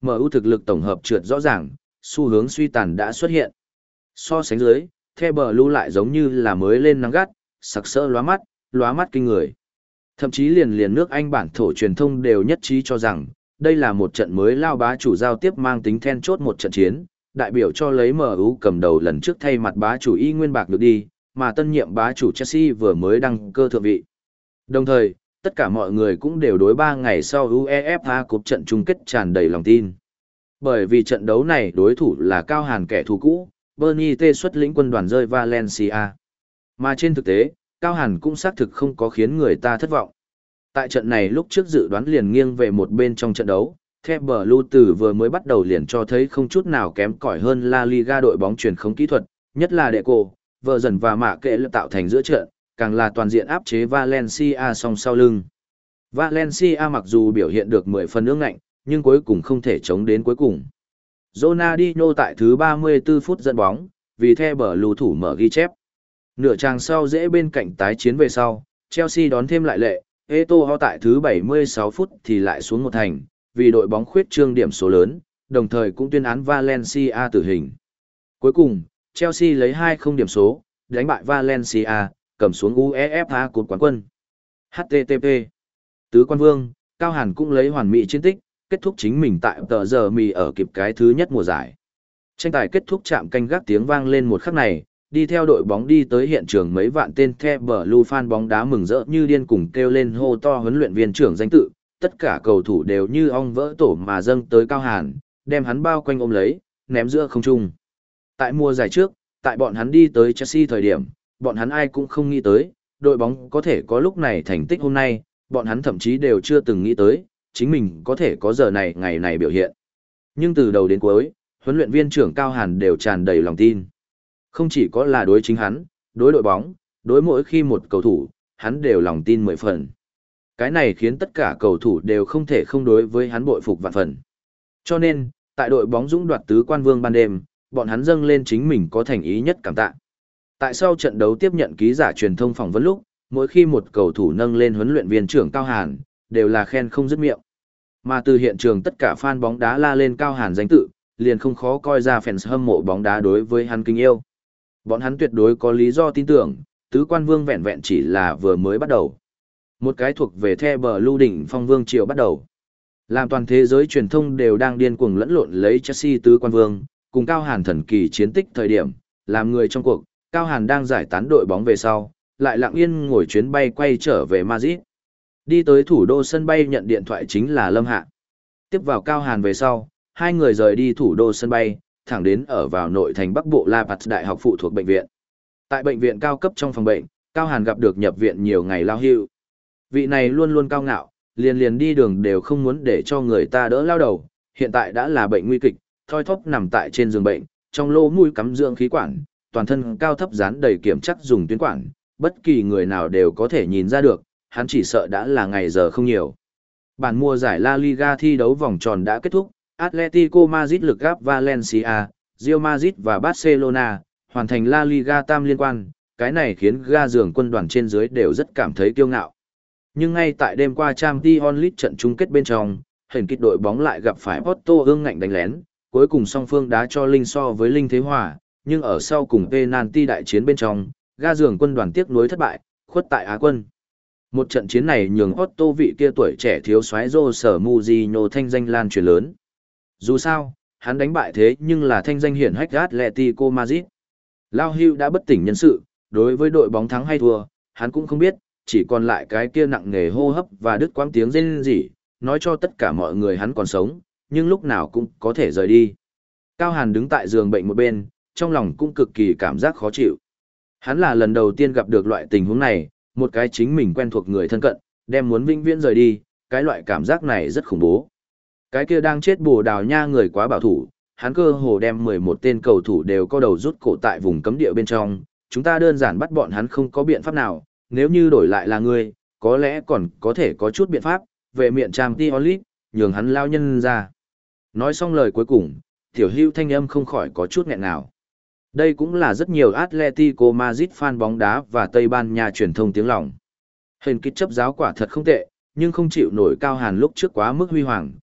em u thực lực tổng hợp trượt rõ ràng, xu hướng suy tàn đã xuất hiện. So sánh dưới, The Blue lại giống như là mới lên nắng gắt, sặc sỡ lóa mắt, lóa mắt kinh người. Thậm chí liền liền nước Anh bản thổ truyền thông đều nhất trí cho rằng, đây là một trận mới lao bá chủ giao tiếp mang tính then chốt một trận chiến, đại biểu cho lấy em u cầm đầu lần trước thay mặt bá chủ y nguyên bạc được đi, mà tân nhiệm bá chủ Chelsea vừa mới đăng cơ thượng vị. Đồng thời, tất cả mọi người cũng đều đối ba ngày sau UEFA Cup trận chung kết tràn đầy lòng tin. Bởi vì trận đấu này đối thủ là cao hàn kẻ thù cũ, Bernie T xuất lĩnh quân đoàn rơi Valencia. Mà trên thực tế, cao hàn cũng xác thực không có khiến người ta thất vọng. Tại trận này lúc trước dự đoán liền nghiêng về một bên trong trận đấu, The Blue từ vừa mới bắt đầu liền cho thấy không chút nào kém cỏi hơn La Liga đội bóng truyền khống kỹ thuật, nhất là Deco, vợ dần và mạ kệ lập tạo thành giữa trận, càng là toàn diện áp chế Valencia song sau lưng. Valencia mặc dù biểu hiện được mười phần ương ngạnh, nhưng cuối cùng không thể chống đến cuối cùng. Ronaldinho tại thứ ba mươi tư phút dẫn bóng, vì The Blue thủ mở ghi chép. Nửa trang sau dễ bên cạnh tái chiến về sau, Chelsea đón thêm lại lệ, Eto'o tại thứ bảy mươi sáu phút thì lại xuống một thành, vì đội bóng khuyết trương điểm số lớn, đồng thời cũng tuyên án Valencia tử hình. Cuối cùng, Chelsea lấy hai không điểm số, đánh bại Valencia, cầm xuống UEFA Cup quán quân. hát tê tê pê Tứ quan vương, Cao Hàn cũng lấy hoàn mỹ chiến tích, kết thúc chính mình tại tờ giờ mì ở kịp cái thứ nhất mùa giải. Tranh tài kết thúc chạm canh gác tiếng vang lên một khắc này, đi theo đội bóng đi tới hiện trường mấy vạn tên The Blue fan bóng đá mừng rỡ như điên cùng kêu lên hô to huấn luyện viên trưởng danh tự, tất cả cầu thủ đều như ong vỡ tổ mà dâng tới Cao Hàn, đem hắn bao quanh ôm lấy, ném giữa không trung. Tại mùa giải trước, tại bọn hắn đi tới Chelsea thời điểm, bọn hắn ai cũng không nghĩ tới, đội bóng có thể có lúc này thành tích hôm nay, bọn hắn thậm chí đều chưa từng nghĩ tới, chính mình có thể có giờ này ngày này biểu hiện. Nhưng từ đầu đến cuối, huấn luyện viên trưởng Cao Hàn đều tràn đầy lòng tin. Không chỉ có là đối chính hắn, đối đội bóng, đối mỗi khi một cầu thủ, hắn đều lòng tin mười phần. Cái này khiến tất cả cầu thủ đều không thể không đối với hắn bội phục vạn phần. Cho nên, tại đội bóng dũng đoạt tứ quan vương ban đêm, bọn hắn dâng lên chính mình có thành ý nhất cảm tạ. Tại sau trận đấu tiếp nhận ký giả truyền thông phỏng vấn lúc, mỗi khi một cầu thủ nâng lên huấn luyện viên trưởng Cao Hàn, đều là khen không dứt miệng. Mà từ hiện trường tất cả fan bóng đá la lên Cao Hàn danh tự, liền không khó coi ra fans hâm mộ bóng đá đối với hắn kính yêu. Bọn hắn tuyệt đối có lý do tin tưởng, tứ quan vương vẹn vẹn chỉ là vừa mới bắt đầu. Một cái thuộc về The Blue đỉnh phong vương triều bắt đầu. Làm toàn thế giới truyền thông đều đang điên cuồng lẫn lộn lấy Chelsea tứ quan vương, cùng Cao Hàn thần kỳ chiến tích thời điểm, làm người trong cuộc, Cao Hàn đang giải tán đội bóng về sau, lại lặng yên ngồi chuyến bay quay trở về Madrid. Đi tới thủ đô sân bay nhận điện thoại chính là Lâm Hạ. Tiếp vào Cao Hàn về sau, hai người rời đi thủ đô sân bay, thẳng đến ở vào nội thành Bắc Bộ La Paz Đại học phụ thuộc bệnh viện. Tại bệnh viện cao cấp trong phòng bệnh, Cao Hàn gặp được nhập viện nhiều ngày lao hưu. Vị này luôn luôn cao ngạo, liền liền đi đường đều không muốn để cho người ta đỡ lao đầu, hiện tại đã là bệnh nguy kịch, thoi thóp nằm tại trên giường bệnh, trong lỗ mũi cắm dưỡng khí quản, toàn thân cao thấp dán đầy kiểm chắc dùng tuyến quản, bất kỳ người nào đều có thể nhìn ra được, hắn chỉ sợ đã là ngày giờ không nhiều. Bản mùa giải La Liga thi đấu vòng tròn đã kết thúc, Atletico Madrid lực gáp Valencia, Real Madrid và Barcelona, hoàn thành La Liga tam liên quan, cái này khiến ga giường quân đoàn trên dưới đều rất cảm thấy kiêu ngạo. Nhưng ngay tại đêm qua Champions League trận chung kết bên trong, hình kích đội bóng lại gặp phải Porto ương ngạnh đánh lén, cuối cùng song phương đá cho linh so với linh thế hòa, nhưng ở sau cùng penalty đại chiến bên trong, ga giường quân đoàn tiếc nuối thất bại, khuất tại Á quân. Một trận chiến này nhường Porto vị kia tuổi trẻ thiếu soái Jose Mourinho thanh danh lan truyền lớn. Dù sao, hắn đánh bại thế nhưng là thanh danh hiển hách Atletico Madrid. Lao Hưu đã bất tỉnh nhân sự, đối với đội bóng thắng hay thua, hắn cũng không biết, chỉ còn lại cái kia nặng nề hô hấp và đứt quãng tiếng rên rỉ, nói cho tất cả mọi người hắn còn sống, nhưng lúc nào cũng có thể rời đi. Cao Hàn đứng tại giường bệnh một bên, trong lòng cũng cực kỳ cảm giác khó chịu. Hắn là lần đầu tiên gặp được loại tình huống này, một cái chính mình quen thuộc người thân cận, đem muốn vĩnh viễn rời đi, cái loại cảm giác này rất khủng bố. Cái kia đang chết Bồ Đào Nha người quá bảo thủ, hắn cơ hồ đem mười một tên cầu thủ đều co đầu rút cổ tại vùng cấm địa bên trong, chúng ta đơn giản bắt bọn hắn không có biện pháp nào, nếu như đổi lại là ngươi, có lẽ còn có thể có chút biện pháp, về miệng Champions League, nhường hắn lao nhân ra. Nói xong lời cuối cùng, Tiểu Hưu thanh âm không khỏi có chút nghẹn nào. Đây cũng là rất nhiều Atletico Madrid fan bóng đá và Tây Ban Nha truyền thông tiếng lòng. Hình kích chấp giáo quả thật không tệ, nhưng không chịu nổi Cao Hàn lúc trước quá mức huy hoàng,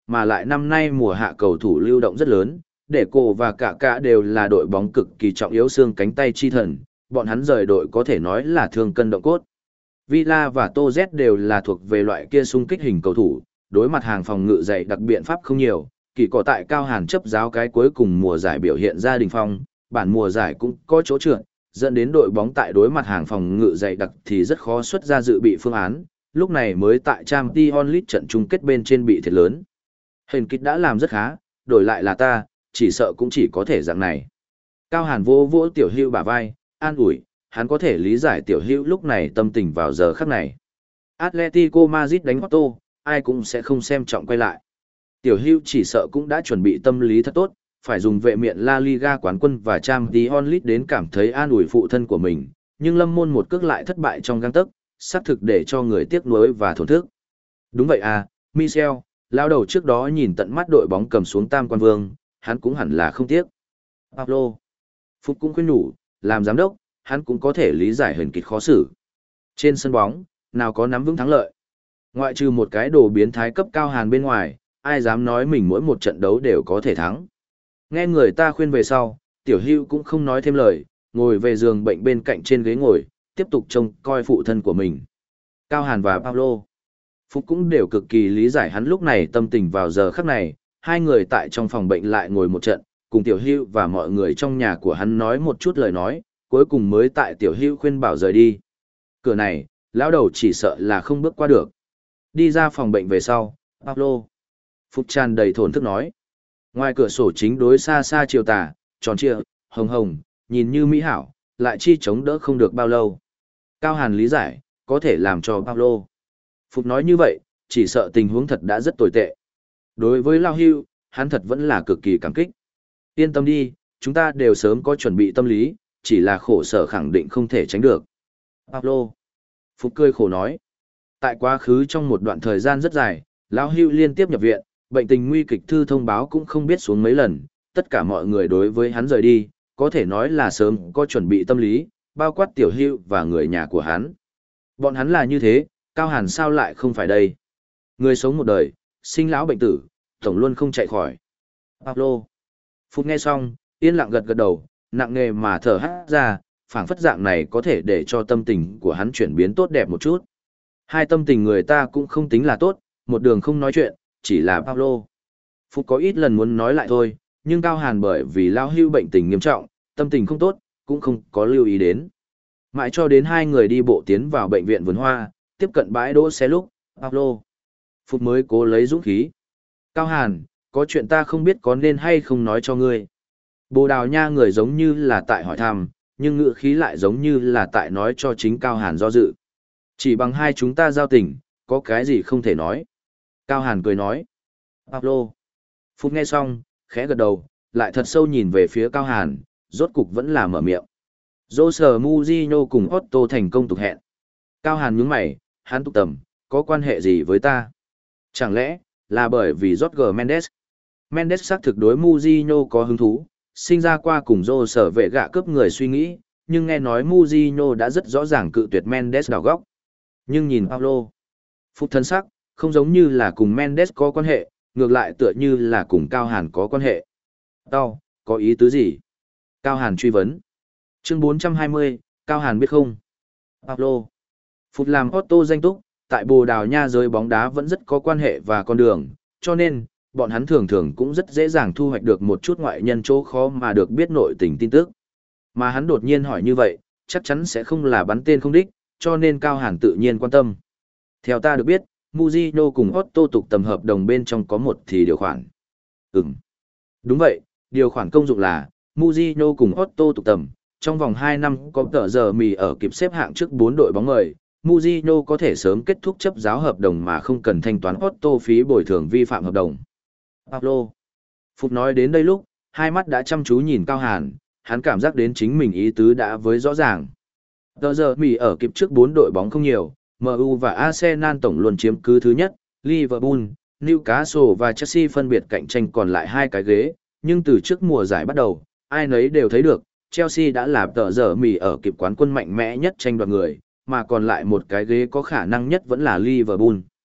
mà lại năm nay mùa hạ cầu thủ lưu động rất lớn, để cô và cả cả đều là đội bóng cực kỳ trọng yếu xương cánh tay chi thần, bọn hắn rời đội có thể nói là thương cân động cốt. Villa và Tô Z đều là thuộc về loại kia xung kích hình cầu thủ, đối mặt hàng phòng ngự dày đặc biện pháp không nhiều, kỳ cỏ tại Cao Hàn chấp giáo cái cuối cùng mùa giải biểu hiện ra đỉnh phong, bản mùa giải cũng có chỗ trượt, dẫn đến đội bóng tại đối mặt hàng phòng ngự dày đặc thì rất khó xuất ra dự bị phương án, lúc này mới tại Champions League trận chung kết bên trên bị thiệt lớn. Hình kích đã làm rất khá, đổi lại là ta, chỉ sợ cũng chỉ có thể dạng này. Cao Hàn vô vỗ Tiểu Hữu bả vai, an ủi, hắn có thể lý giải Tiểu Hữu lúc này tâm tình vào giờ khắc này. Atletico Madrid đánh Porto, ai cũng sẽ không xem trọng quay lại. Tiểu Hữu chỉ sợ cũng đã chuẩn bị tâm lý thật tốt, phải dùng vệ miện La Liga quán quân và Champions League đến cảm thấy an ủi phụ thân của mình, nhưng Lâm Môn một cước lại thất bại trong gang tấc, xác thực để cho người tiếc nuối và thổn thức. Đúng vậy à, Michel, lao đầu trước đó nhìn tận mắt đội bóng cầm xuống tam quan vương, hắn cũng hẳn là không tiếc. Pablo, Phúc cũng khuyên nhủ, làm giám đốc, hắn cũng có thể lý giải hình kịch khó xử. Trên sân bóng, nào có nắm vững thắng lợi. Ngoại trừ một cái đồ biến thái cấp Cao Hàn bên ngoài, ai dám nói mình mỗi một trận đấu đều có thể thắng. Nghe người ta khuyên về sau, Tiểu Hữu cũng không nói thêm lời, ngồi về giường bệnh bên cạnh trên ghế ngồi, tiếp tục trông coi phụ thân của mình. Cao Hàn và Pablo, Phúc cũng đều cực kỳ lý giải hắn lúc này tâm tình vào giờ khắc này, hai người tại trong phòng bệnh lại ngồi một trận, cùng Tiểu Hữu và mọi người trong nhà của hắn nói một chút lời nói, cuối cùng mới tại Tiểu Hữu khuyên bảo rời đi. Cửa này, lão đầu chỉ sợ là không bước qua được. Đi ra phòng bệnh về sau, Pablo, Phúc tràn đầy thổn thức nói. Ngoài cửa sổ chính đối xa xa chiều tà, tròn trịa, hồng hồng, nhìn như mỹ hảo, lại chi chống đỡ không được bao lâu. Cao Hàn lý giải, có thể làm cho Pablo. Phục nói như vậy, chỉ sợ tình huống thật đã rất tồi tệ. Đối với Lao Hưu, hắn thật vẫn là cực kỳ cảm kích. Yên tâm đi, chúng ta đều sớm có chuẩn bị tâm lý, chỉ là khổ sở khẳng định không thể tránh được. Pablo. Phục cười khổ nói. Tại quá khứ trong một đoạn thời gian rất dài, Lao Hưu liên tiếp nhập viện, bệnh tình nguy kịch thư thông báo cũng không biết xuống mấy lần, tất cả mọi người đối với hắn rời đi, có thể nói là sớm có chuẩn bị tâm lý, bao quát Tiểu Hưu và người nhà của hắn. Bọn hắn là như thế, Cao Hàn sao lại không phải đây? Người sống một đời, sinh lão bệnh tử, tổng luôn không chạy khỏi. Pablo. Phúc nghe xong, yên lặng gật gật đầu, nặng nề mà thở hát ra, phảng phất dạng này có thể để cho tâm tình của hắn chuyển biến tốt đẹp một chút. Hai tâm tình người ta cũng không tính là tốt, một đường không nói chuyện, chỉ là Pablo. Phúc có ít lần muốn nói lại thôi, nhưng Cao Hàn bởi vì Lao Hưu bệnh tình nghiêm trọng, tâm tình không tốt, cũng không có lưu ý đến. Mãi cho đến hai người đi bộ tiến vào bệnh viện vườn hoa, tiếp cận bãi đỗ xe lúc, Pablo. Phúc mới cố lấy dũng khí. Cao Hàn, có chuyện ta không biết có nên hay không nói cho ngươi. Bồ Đào Nha người giống như là tại hỏi thăm, nhưng ngữ khí lại giống như là tại nói cho chính Cao Hàn do dự. Chỉ bằng hai chúng ta giao tình, có cái gì không thể nói. Cao Hàn cười nói. Pablo. Phúc nghe xong, khẽ gật đầu, lại thật sâu nhìn về phía Cao Hàn, rốt cục vẫn là mở miệng. Jose Mourinho cùng Otto thành công tục hẹn. Cao Hàn nhướng mày, hắn tục tầm, có quan hệ gì với ta? Chẳng lẽ, là bởi vì Jorge Mendes? Mendes xác thực đối Mourinho có hứng thú, sinh ra qua cùng Jose vệ gạ cướp người suy nghĩ, nhưng nghe nói Mourinho đã rất rõ ràng cự tuyệt Mendes đào góc. Nhưng nhìn Pablo, Phúc thân sắc, không giống như là cùng Mendes có quan hệ, ngược lại tựa như là cùng Cao Hàn có quan hệ. Tao, có ý tứ gì? Cao Hàn truy vấn. Chương bốn trăm hai mươi, Cao Hàn biết không? Pablo. Phúc làm Otto danh túc, tại Bồ Đào Nha giới bóng đá vẫn rất có quan hệ và con đường, cho nên, bọn hắn thường thường cũng rất dễ dàng thu hoạch được một chút ngoại nhân chỗ khó mà được biết nội tình tin tức. Mà hắn đột nhiên hỏi như vậy, chắc chắn sẽ không là bắn tên không đích, cho nên Cao Hàn tự nhiên quan tâm. Theo ta được biết, Mourinho cùng Otto tục tầm hợp đồng bên trong có một thì điều khoản. Ừm. Đúng vậy, điều khoản công dụng là, Mourinho cùng Otto tục tầm, trong vòng hai năm có tờ giờ mì ở kịp xếp hạng trước bốn đội bóng người, Mourinho có thể sớm kết thúc chấp giáo hợp đồng mà không cần thanh toán Otto phí bồi thường vi phạm hợp đồng. Pablo. Phục nói đến đây lúc, hai mắt đã chăm chú nhìn Cao Hàn, hắn cảm giác đến chính mình ý tứ đã với rõ ràng. Tờ giờ mì ở kịp trước bốn đội bóng không nhiều, em u và Arsenal tổng luôn chiếm cứ thứ nhất, Liverpool, Newcastle và Chelsea phân biệt cạnh tranh còn lại hai cái ghế, nhưng từ trước mùa giải bắt đầu, ai nấy đều thấy được, Chelsea đã là tờ giờ mì ở kịp quán quân mạnh mẽ nhất tranh đoạt người, mà còn lại một cái ghế có khả năng nhất vẫn là Liverpool.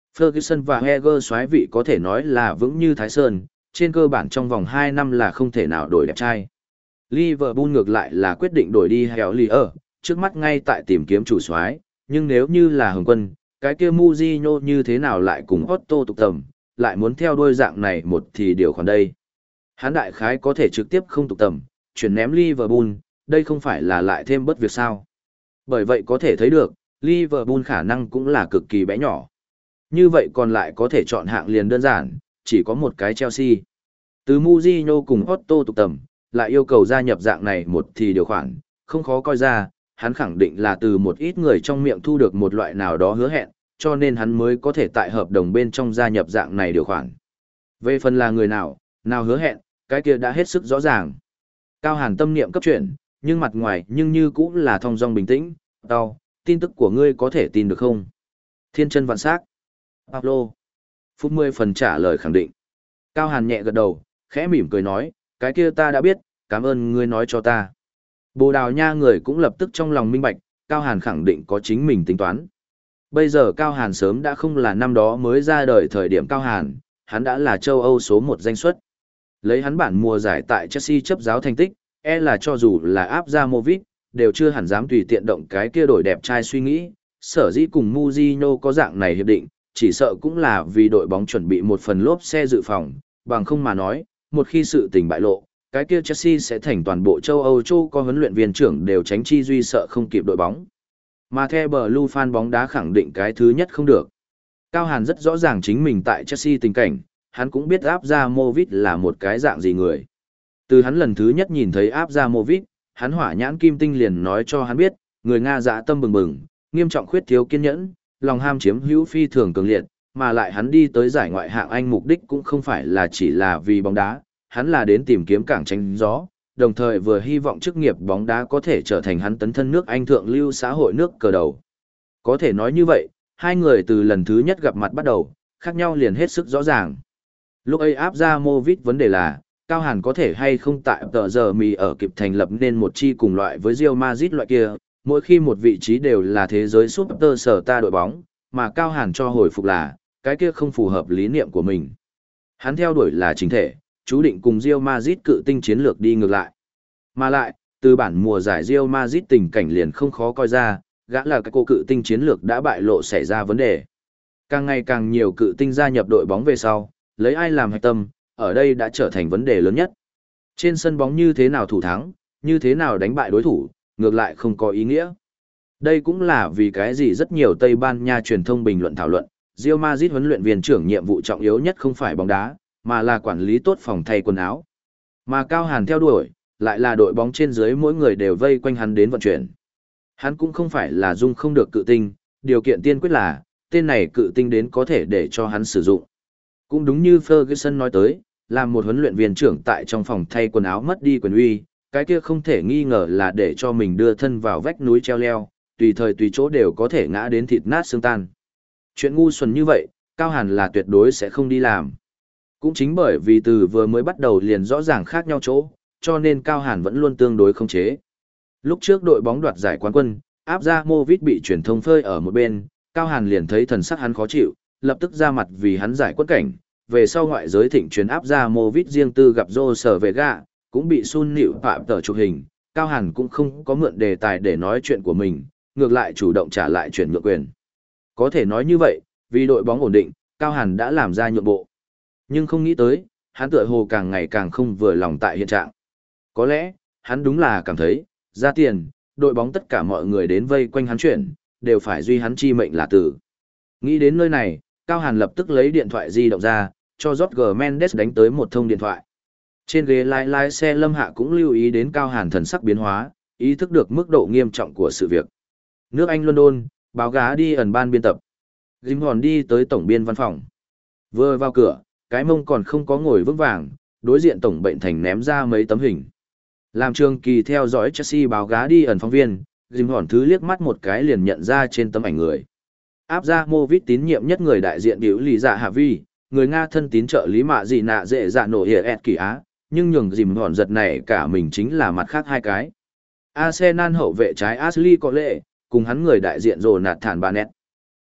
Ferguson và Heger soái vị có thể nói là vững như Thái Sơn, trên cơ bản trong vòng hai năm là không thể nào đổi đẹp trai. Liverpool ngược lại là quyết định đổi đi Hellier, trước mắt ngay tại tìm kiếm chủ soái, nhưng nếu như là Hồng Quân, cái kia Mourinho như thế nào lại cùng Otto tục tầm, lại muốn theo đuôi dạng này một thì điều khoản đây. Hán đại khái có thể trực tiếp không tục tầm, chuyển ném Liverpool, đây không phải là lại thêm bất việc sao. Bởi vậy có thể thấy được, Liverpool khả năng cũng là cực kỳ bé nhỏ. Như vậy còn lại có thể chọn hạng liền đơn giản, chỉ có một cái Chelsea. Từ Mourinho cùng Otto tục tầm, lại yêu cầu gia nhập dạng này một thì điều khoản, không khó coi ra, hắn khẳng định là từ một ít người trong miệng thu được một loại nào đó hứa hẹn, cho nên hắn mới có thể tại hợp đồng bên trong gia nhập dạng này điều khoản. Về phần là người nào, nào hứa hẹn, cái kia đã hết sức rõ ràng. Cao Hàn tâm niệm cấp chuyển, nhưng mặt ngoài nhưng như cũng là thong dong bình tĩnh, "Tao, tin tức của ngươi có thể tin được không?" Thiên chân vạn sắc. Pablo. Phút mười phần trả lời khẳng định. Cao Hàn nhẹ gật đầu, khẽ mỉm cười nói, "Cái kia ta đã biết, cảm ơn ngươi nói cho ta." Bồ Đào Nha người cũng lập tức trong lòng minh bạch, Cao Hàn khẳng định có chính mình tính toán. Bây giờ Cao Hàn sớm đã không là năm đó mới ra đời thời điểm Cao Hàn, hắn đã là châu Âu số một danh suất. Lấy hắn bản mùa giải tại Chelsea chấp giáo thành tích, e là cho dù là áp ra Movit, đều chưa hẳn dám tùy tiện động cái kia đổi đẹp trai suy nghĩ, sở dĩ cùng Mourinho có dạng này hiệp định, chỉ sợ cũng là vì đội bóng chuẩn bị một phần lốp xe dự phòng, bằng không mà nói, một khi sự tình bại lộ, cái kia Chelsea sẽ thành toàn bộ châu Âu châu có huấn luyện viên trưởng đều tránh chi duy sợ không kịp đội bóng. Mà theo Blue fan bóng đá khẳng định cái thứ nhất không được. Cao Hàn rất rõ ràng chính mình tại Chelsea tình cảnh, hắn cũng biết áp ra Movit là một cái dạng gì người. Từ hắn lần thứ nhất nhìn thấy áp ra Movit, hắn hỏa nhãn kim tinh liền nói cho hắn biết, người Nga dã tâm bừng bừng, nghiêm trọng khuyết thiếu kiên nhẫn, lòng ham chiếm hữu phi thường cường liệt, mà lại hắn đi tới giải ngoại hạng Anh mục đích cũng không phải là chỉ là vì bóng đá, hắn là đến tìm kiếm cảng tranh gió, đồng thời vừa hy vọng chức nghiệp bóng đá có thể trở thành hắn tấn thân nước Anh thượng lưu xã hội nước cờ đầu. Có thể nói như vậy, hai người từ lần thứ nhất gặp mặt bắt đầu, khác nhau liền hết sức rõ ràng. Lúc ấy áp ra Movit vấn đề là, Cao Hàn có thể hay không tại tờ giờ mì ở kịp thành lập nên một chi cùng loại với Real Madrid loại kia, mỗi khi một vị trí đều là thế giới super sở ta đội bóng, mà Cao Hàn cho hồi phục là, cái kia không phù hợp lý niệm của mình. Hắn theo đuổi là chính thể, chú định cùng Real Madrid cự tinh chiến lược đi ngược lại. Mà lại, từ bản mùa giải Real Madrid tình cảnh liền không khó coi ra, gã là cái cô cự tinh chiến lược đã bại lộ xảy ra vấn đề. Càng ngày càng nhiều cự tinh gia nhập đội bóng về sau, lấy ai làm hạch tâm, ở đây đã trở thành vấn đề lớn nhất. Trên sân bóng như thế nào thủ thắng, như thế nào đánh bại đối thủ, ngược lại không có ý nghĩa. Đây cũng là vì cái gì rất nhiều Tây Ban Nha truyền thông bình luận thảo luận, Real Madrid huấn luyện viên trưởng nhiệm vụ trọng yếu nhất không phải bóng đá, mà là quản lý tốt phòng thay quần áo. Mà Cao Hàn theo đuổi, lại là đội bóng trên dưới mỗi người đều vây quanh hắn đến vận chuyển. Hắn cũng không phải là dung không được cự tinh, điều kiện tiên quyết là, tên này cự tinh đến có thể để cho hắn sử dụng. Cũng đúng như Ferguson nói tới, làm một huấn luyện viên trưởng tại trong phòng thay quần áo mất đi quyền uy, cái kia không thể nghi ngờ là để cho mình đưa thân vào vách núi treo leo, tùy thời tùy chỗ đều có thể ngã đến thịt nát xương tan. Chuyện ngu xuẩn như vậy, Cao Hàn là tuyệt đối sẽ không đi làm. Cũng chính bởi vì từ vừa mới bắt đầu liền rõ ràng khác nhau chỗ, cho nên Cao Hàn vẫn luôn tương đối khống chế. Lúc trước đội bóng đoạt giải quán quân, áp ra Movit bị truyền thông phơi ở một bên, Cao Hàn liền thấy thần sắc hắn khó chịu, lập tức ra mặt vì hắn giải quất cảnh. Về sau ngoại giới thịnh truyền áp ra Movit riêng tư gặp Rô Sở Vega, cũng bị Sun Nịu phạm tờ chụp hình, Cao Hàn cũng không có mượn đề tài để nói chuyện của mình, ngược lại chủ động trả lại chuyển nhượng quyền. Có thể nói như vậy, vì đội bóng ổn định, Cao Hàn đã làm ra nhượng bộ. Nhưng không nghĩ tới, hắn tựa hồ càng ngày càng không vừa lòng tại hiện trạng. Có lẽ, hắn đúng là cảm thấy, ra tiền, đội bóng tất cả mọi người đến vây quanh hắn chuyển, đều phải duy hắn chi mệnh là tử. Nghĩ đến nơi này, Cao Hàn lập tức lấy điện thoại di động ra, cho Jorge Mendes đánh tới một thông điện thoại. Trên ghế lái lái xe Lâm Hạ cũng lưu ý đến Cao Hàn thần sắc biến hóa, ý thức được mức độ nghiêm trọng của sự việc. Nước Anh London, báo gá đi ẩn ban biên tập. Jim Hòn đi tới tổng biên văn phòng. Vừa vào cửa, cái mông còn không có ngồi vững vàng, đối diện tổng bệnh thành ném ra mấy tấm hình. Làm trường kỳ theo dõi Chelsea báo gá đi ẩn phóng viên, Jim Hòn thứ liếc mắt một cái liền nhận ra trên tấm ảnh người. Áp ra Movit tín nhiệm nhất người đại diện biểu lì dạ Hạ Vi, người Nga thân tín trợ lý mạ gì nạ dễ dạ nổ hiệp ẹt kỳ á, nhưng nhường Jim Hòn giật này cả mình chính là mặt khác hai cái. Arsenal hậu vệ trái Ashley có lệ, cùng hắn người đại diện rồi nạt thản bà nét.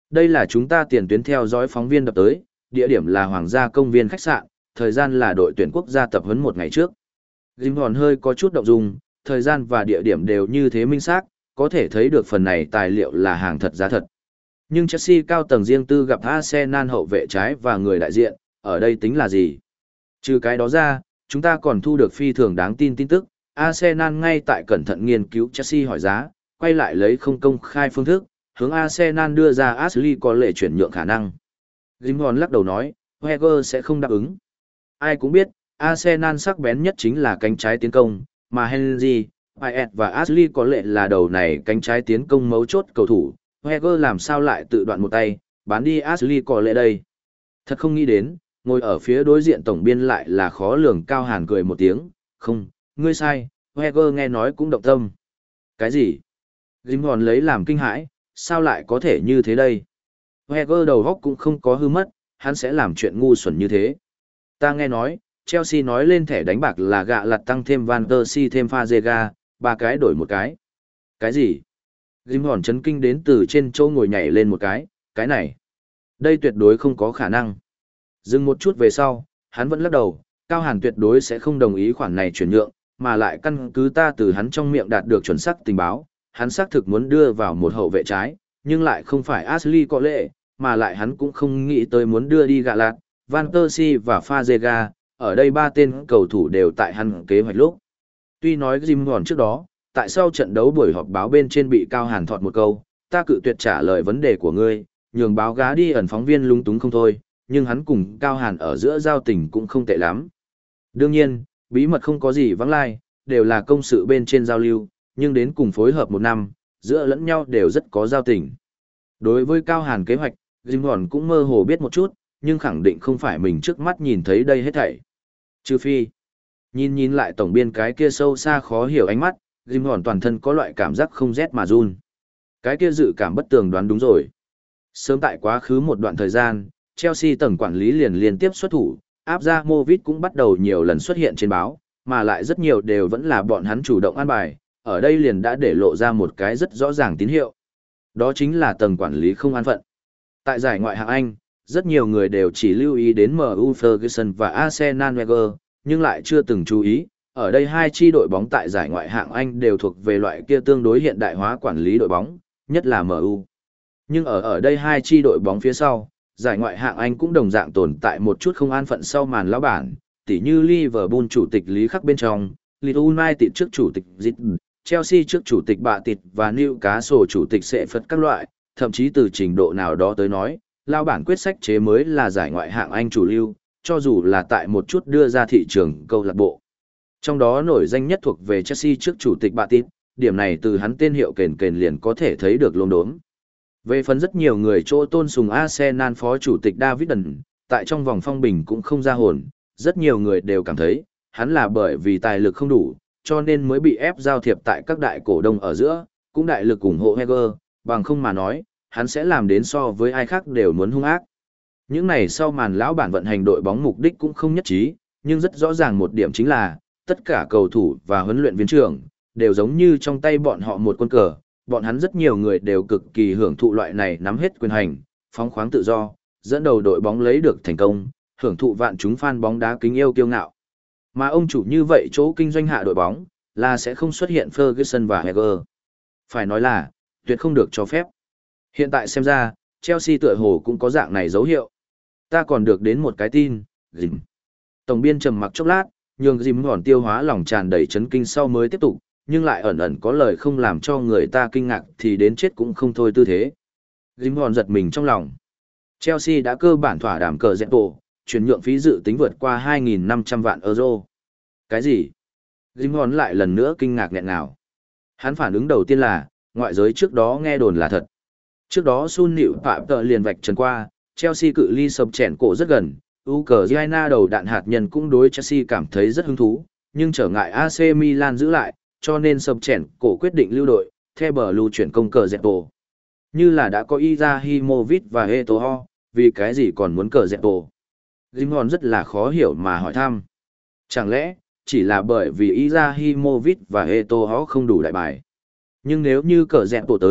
Đây là chúng ta tiền tuyến theo dõi phóng viên đập tới, địa điểm là Hoàng gia công viên khách sạn, thời gian là đội tuyển quốc gia tập huấn một ngày trước. Jim Hòn hơi có chút động dung, thời gian và địa điểm đều như thế minh xác, có thể thấy được phần này tài liệu là hàng thật giá thật. Nhưng Chelsea cao tầng riêng tư gặp Arsenal hậu vệ trái và người đại diện, ở đây tính là gì? Trừ cái đó ra, chúng ta còn thu được phi thường đáng tin tin tức, Arsenal ngay tại cẩn thận nghiên cứu Chelsea hỏi giá, quay lại lấy không công khai phương thức, hướng Arsenal đưa ra Ashley có lệ chuyển nhượng khả năng. Jim Hòn lắc đầu nói, Wenger sẽ không đáp ứng. Ai cũng biết, Arsenal sắc bén nhất chính là cánh trái tiến công, mà Henry, Payet và Ashley có lệ là đầu này cánh trái tiến công mấu chốt cầu thủ. Wenger làm sao lại tự đoạn một tay, bán đi Ashley có lệ đây. Thật không nghĩ đến, ngồi ở phía đối diện tổng biên lại là khó lường Cao Hàn cười một tiếng, không, ngươi sai, Wenger nghe nói cũng động tâm. Cái gì? Jim Hòn lấy làm kinh hãi, sao lại có thể như thế đây? Wenger đầu góc cũng không có hư mất, hắn sẽ làm chuyện ngu xuẩn như thế. Ta nghe nói, Chelsea nói lên thẻ đánh bạc là gạ lặt tăng thêm Van der Si thêm Fazega, ba cái đổi một cái. Cái gì? Jim Hòn chấn kinh đến từ trên chỗ ngồi nhảy lên một cái, cái này. Đây tuyệt đối không có khả năng. Dừng một chút về sau, hắn vẫn lắc đầu, Cao Hàn tuyệt đối sẽ không đồng ý khoản này chuyển nhượng, mà lại căn cứ ta từ hắn trong miệng đạt được chuẩn xác tình báo, hắn xác thực muốn đưa vào một hậu vệ trái, nhưng lại không phải Ashley có lệ, mà lại hắn cũng không nghĩ tới muốn đưa đi gạ lạt, Van der Si và Fazega, ở đây ba tên cầu thủ đều tại hắn kế hoạch lúc. Tuy nói Jim Hòn trước đó, tại sao trận đấu buổi họp báo bên trên bị Cao Hàn thọt một câu, ta cự tuyệt trả lời vấn đề của ngươi, nhường báo gá đi ẩn phóng viên lung túng không thôi, nhưng hắn cùng Cao Hàn ở giữa giao tình cũng không tệ lắm. Đương nhiên, bí mật không có gì vắng lai, đều là công sự bên trên giao lưu, nhưng đến cùng phối hợp một năm, giữa lẫn nhau đều rất có giao tình. Đối với Cao Hàn kế hoạch, Jim Hòn cũng mơ hồ biết một chút, nhưng khẳng định không phải mình trước mắt nhìn thấy đây hết thảy. Trừ phi, nhìn nhìn lại tổng biên cái kia sâu xa khó hiểu ánh mắt, Jim Hòn toàn thân có loại cảm giác không rét mà run. Cái kia dự cảm bất tường đoán đúng rồi. Sớm tại quá khứ một đoạn thời gian, Chelsea tầng quản lý liền liên tiếp xuất thủ, Abramovich cũng bắt đầu nhiều lần xuất hiện trên báo, mà lại rất nhiều đều vẫn là bọn hắn chủ động an bài, ở đây liền đã để lộ ra một cái rất rõ ràng tín hiệu. Đó chính là tầng quản lý không an phận. Tại giải ngoại hạng Anh, rất nhiều người đều chỉ lưu ý đến em u Ferguson và Arsenal Wenger, nhưng lại chưa từng chú ý, ở đây hai chi đội bóng tại giải ngoại hạng Anh đều thuộc về loại kia tương đối hiện đại hóa quản lý đội bóng, nhất là em u. Nhưng ở ở đây hai chi đội bóng phía sau, giải ngoại hạng Anh cũng đồng dạng tồn tại một chút không an phận sau màn lão bản, tỉ như Liverpool chủ tịch Lý Khắc bên trong, Leeds United trước chủ tịch Zidane, Chelsea trước chủ tịch Bạ Tịt và Newcastle chủ tịch Sệ Phật các loại, thậm chí từ trình độ nào đó tới nói, lao bản quyết sách chế mới là giải ngoại hạng Anh chủ lưu, cho dù là tại một chút đưa ra thị trường câu lạc bộ. Trong đó nổi danh nhất thuộc về Chelsea trước chủ tịch Bạ Tịt, điểm này từ hắn tên hiệu kền kền liền có thể thấy được lông đốm. Về phần rất nhiều người chỗ tôn sùng Arsenal phó chủ tịch David Dunn, tại trong vòng phong bình cũng không ra hồn, rất nhiều người đều cảm thấy, hắn là bởi vì tài lực không đủ, cho nên mới bị ép giao thiệp tại các đại cổ đông ở giữa, cũng đại lực ủng hộ Heger, bằng không mà nói, hắn sẽ làm đến so với ai khác đều muốn hung ác. Những này sau màn lão bản vận hành đội bóng mục đích cũng không nhất trí, nhưng rất rõ ràng một điểm chính là, tất cả cầu thủ và huấn luyện viên trưởng, đều giống như trong tay bọn họ một quân cờ, bọn hắn rất nhiều người đều cực kỳ hưởng thụ loại này nắm hết quyền hành, phóng khoáng tự do, dẫn đầu đội bóng lấy được thành công, hưởng thụ vạn chúng fan bóng đá kính yêu kiêu ngạo. Mà ông chủ như vậy chỗ kinh doanh hạ đội bóng, là sẽ không xuất hiện Ferguson và Wenger. Phải nói là, tuyệt không được cho phép. Hiện tại xem ra, Chelsea tựa hồ cũng có dạng này dấu hiệu. Ta còn được đến một cái tin, Jim. Tổng biên trầm mặc chốc lát, nhường Jim còn tiêu hóa lòng tràn đầy chấn kinh sau mới tiếp tục, nhưng lại ẩn ẩn có lời không làm cho người ta kinh ngạc thì đến chết cũng không thôi tư thế. Jim còn giật mình trong lòng. Chelsea đã cơ bản thỏa đàm cờ dẹp bộ, chuyển nhượng phí dự tính vượt qua hai nghìn năm trăm vạn euro. Cái gì? Jim còn lại lần nữa kinh ngạc nghẹn ngào. Hắn phản ứng đầu tiên là, ngoại giới trước đó nghe đồn là thật. Trước đó Sun Nịu Phạm tợ liền vạch trần qua, Chelsea cự ly sập chèn cổ rất gần, Ukraine đầu đạn hạt nhân cũng đối Chelsea cảm thấy rất hứng thú, nhưng trở ngại a xê Milan giữ lại, cho nên sập chèn cổ quyết định lưu đội, theo bờ lưu chuyển công cờ dẹp bộ. Như là đã có Izahimovic và Eto'o, vì cái gì còn muốn cờ dẹp bộ? Jim Hòn rất là khó hiểu mà hỏi thăm. Chẳng lẽ, chỉ là bởi vì Izahimovic và Eto'o không đủ đại bài? Nhưng nếu như cờ dẹp bộ tới,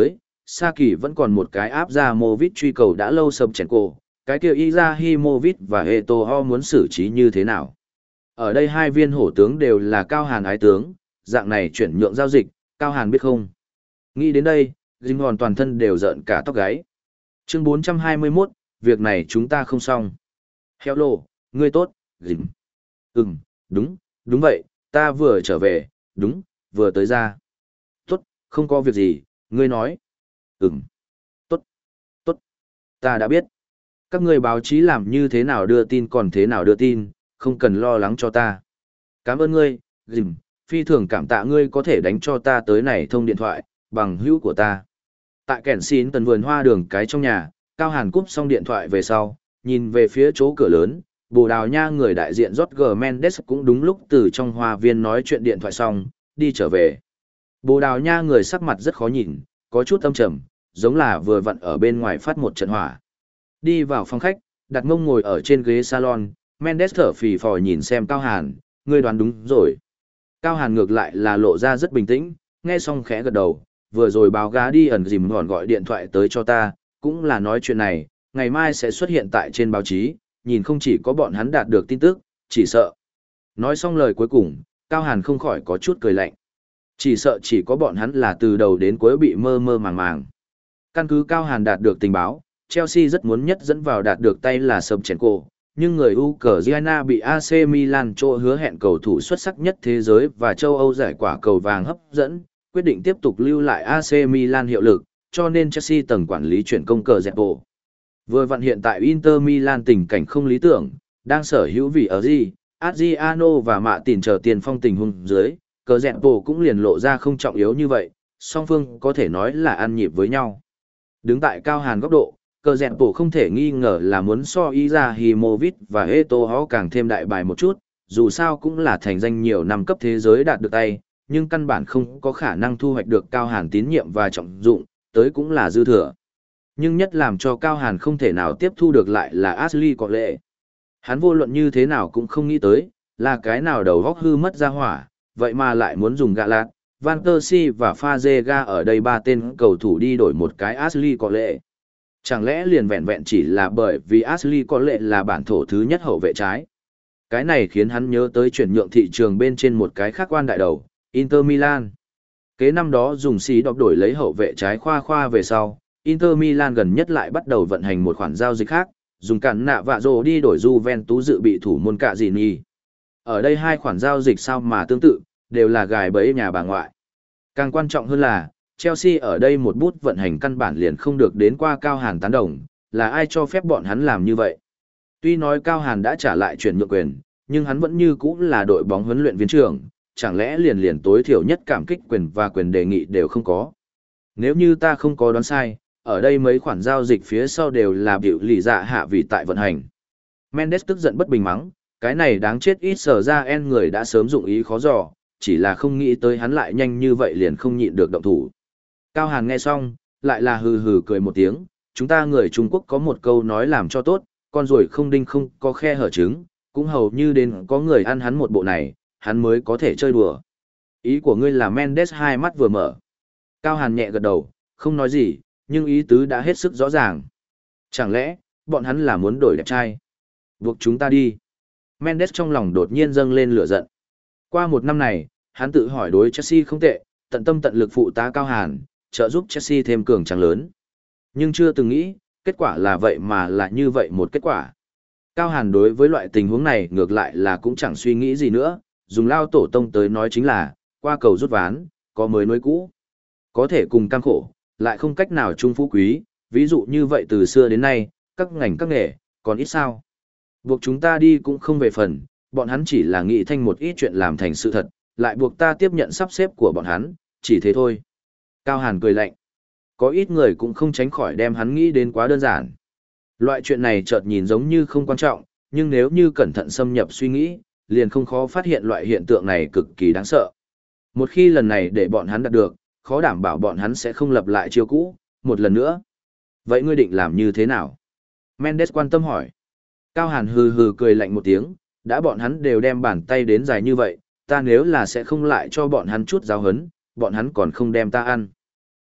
Sa Kỳ vẫn còn một cái áp ra Movit truy cầu đã lâu sập chèn cổ, cái kia Izahimovic và Eto'o muốn xử trí như thế nào. Ở đây hai viên hổ tướng đều là Cao Hàn ái tướng, dạng này chuyển nhượng giao dịch, Cao Hàn biết không? Nghĩ đến đây, Jim Hòn toàn thân đều rợn cả tóc gáy. Chương bốn trăm hai mươi mốt, việc này chúng ta không xong. Hello, ngươi tốt, Jim. Ừm, đúng, đúng vậy, ta vừa trở về, đúng, vừa tới ra. Tốt, không có việc gì, ngươi nói. Ừm, tốt, tốt, ta đã biết. Các ngươi báo chí làm như thế nào đưa tin còn thế nào đưa tin, không cần lo lắng cho ta. Cảm ơn ngươi, Jim, phi thường cảm tạ ngươi có thể đánh cho ta tới này thông điện thoại, bằng hữu của ta. Tại kẻn xin tần vườn hoa đường cái trong nhà, Cao Hàn cúp xong điện thoại về sau, nhìn về phía chỗ cửa lớn, Bồ Đào Nha người đại diện Jorge Mendes cũng đúng lúc từ trong hoa viên nói chuyện điện thoại xong, đi trở về. Bồ Đào Nha người sắc mặt rất khó nhìn, có chút âm trầm, giống là vừa vặn ở bên ngoài phát một trận hỏa. Đi vào phòng khách, đặt mông ngồi ở trên ghế salon, Mendes thở phì phò nhìn xem Cao Hàn, ngươi đoán đúng rồi. Cao Hàn ngược lại là lộ ra rất bình tĩnh, nghe xong khẽ gật đầu, vừa rồi báo gá đi ẩn dìm hòn gọi điện thoại tới cho ta, cũng là nói chuyện này, ngày mai sẽ xuất hiện tại trên báo chí, nhìn không chỉ có bọn hắn đạt được tin tức, chỉ sợ. Nói xong lời cuối cùng, Cao Hàn không khỏi có chút cười lạnh. Chỉ sợ chỉ có bọn hắn là từ đầu đến cuối bị mơ mơ màng màng. Căn cứ Cao Hàn đạt được tình báo, Chelsea rất muốn nhất dẫn vào đạt được tay là Shevchenko, nhưng người Ukraine bị a xê Milan chỗ hứa hẹn cầu thủ xuất sắc nhất thế giới và châu Âu giải quả cầu vàng hấp dẫn, quyết định tiếp tục lưu lại a xê Milan hiệu lực, cho nên Chelsea tầng quản lý chuyển công cờ dẹp bộ. Vừa vặn hiện tại Inter Milan tình cảnh không lý tưởng, đang sở hữu vị ở gì, Adriano và Mạ Tìn chờ tiền phong tình huống dưới, cờ dẹp bộ cũng liền lộ ra không trọng yếu như vậy, song phương có thể nói là ăn nhịp với nhau. Đứng tại Cao Hàn góc độ, cờ dẹp bộ không thể nghi ngờ là muốn so Izahimovic và Eto'o càng thêm đại bài một chút, dù sao cũng là thành danh nhiều năm cấp thế giới đạt được tay, nhưng căn bản không có khả năng thu hoạch được Cao Hàn tín nhiệm và trọng dụng, tới cũng là dư thừa. Nhưng nhất làm cho Cao Hàn không thể nào tiếp thu được lại là Ashley có lệ. Hắn vô luận như thế nào cũng không nghĩ tới, là cái nào đầu góc hư mất ra hỏa, vậy mà lại muốn dùng gạ lạt, Van Persie và Fazega ở đây ba tên cầu thủ đi đổi một cái Ashley có lệ. Chẳng lẽ liền vẹn vẹn chỉ là bởi vì Ashley có lệ là bản thổ thứ nhất hậu vệ trái. Cái này khiến hắn nhớ tới chuyển nhượng thị trường bên trên một cái khác quan đại đầu, Inter Milan. Kế năm đó dùng xí đọc đổi lấy hậu vệ trái khoa khoa về sau, Inter Milan gần nhất lại bắt đầu vận hành một khoản giao dịch khác, dùng cản nạ vạ rồ đi đổi Juventus dự bị thủ môn cạ gì nhì. Ở đây hai khoản giao dịch sao mà tương tự, đều là gài bẫy nhà bà ngoại. Càng quan trọng hơn là, Chelsea ở đây một bút vận hành căn bản liền không được đến qua Cao Hàn tán đồng, là ai cho phép bọn hắn làm như vậy. Tuy nói Cao Hàn đã trả lại chuyển nhượng quyền, nhưng hắn vẫn như cũ là đội bóng huấn luyện viên trưởng, chẳng lẽ liền liền tối thiểu nhất cảm kích quyền và quyền đề nghị đều không có. Nếu như ta không có đoán sai, ở đây mấy khoản giao dịch phía sau đều là biểu lì dạ hạ vì tại vận hành. Mendes tức giận bất bình mắng, cái này đáng chết ít sở ra en người đã sớm dụng ý khó dò, chỉ là không nghĩ tới hắn lại nhanh như vậy liền không nhịn được động thủ. Cao Hàn nghe xong, lại là hừ hừ cười một tiếng, chúng ta người Trung Quốc có một câu nói làm cho tốt, con ruồi không đinh không có khe hở trứng, cũng hầu như đến có người ăn hắn một bộ này, hắn mới có thể chơi đùa. Ý của ngươi là Mendes hai mắt vừa mở. Cao Hàn nhẹ gật đầu, không nói gì, nhưng ý tứ đã hết sức rõ ràng. Chẳng lẽ, bọn hắn là muốn đổi đẹp trai? Buộc chúng ta đi. Mendes trong lòng đột nhiên dâng lên lửa giận. Qua một năm này, hắn tự hỏi đối Chelsea không tệ, tận tâm tận lực phụ tá Cao Hàn, trợ giúp Chelsea thêm cường tráng lớn. Nhưng chưa từng nghĩ, kết quả là vậy mà là như vậy một kết quả. Cao Hàn đối với loại tình huống này ngược lại là cũng chẳng suy nghĩ gì nữa, dùng lao tổ tông tới nói chính là, qua cầu rút ván, có mới nối cũ. Có thể cùng cam khổ, lại không cách nào chung phú quý, ví dụ như vậy từ xưa đến nay, các ngành các nghề, còn ít sao. Buộc chúng ta đi cũng không về phần, bọn hắn chỉ là nghĩ thanh một ít chuyện làm thành sự thật, lại buộc ta tiếp nhận sắp xếp của bọn hắn, chỉ thế thôi. Cao Hàn cười lạnh. Có ít người cũng không tránh khỏi đem hắn nghĩ đến quá đơn giản. Loại chuyện này chợt nhìn giống như không quan trọng, nhưng nếu như cẩn thận xâm nhập suy nghĩ, liền không khó phát hiện loại hiện tượng này cực kỳ đáng sợ. Một khi lần này để bọn hắn đạt được, khó đảm bảo bọn hắn sẽ không lập lại chiêu cũ, một lần nữa. Vậy ngươi định làm như thế nào? Mendes quan tâm hỏi. Cao Hàn hừ hừ cười lạnh một tiếng, đã bọn hắn đều đem bàn tay đến dài như vậy, ta nếu là sẽ không lại cho bọn hắn chút giáo hấn, bọn hắn còn không đem ta ăn.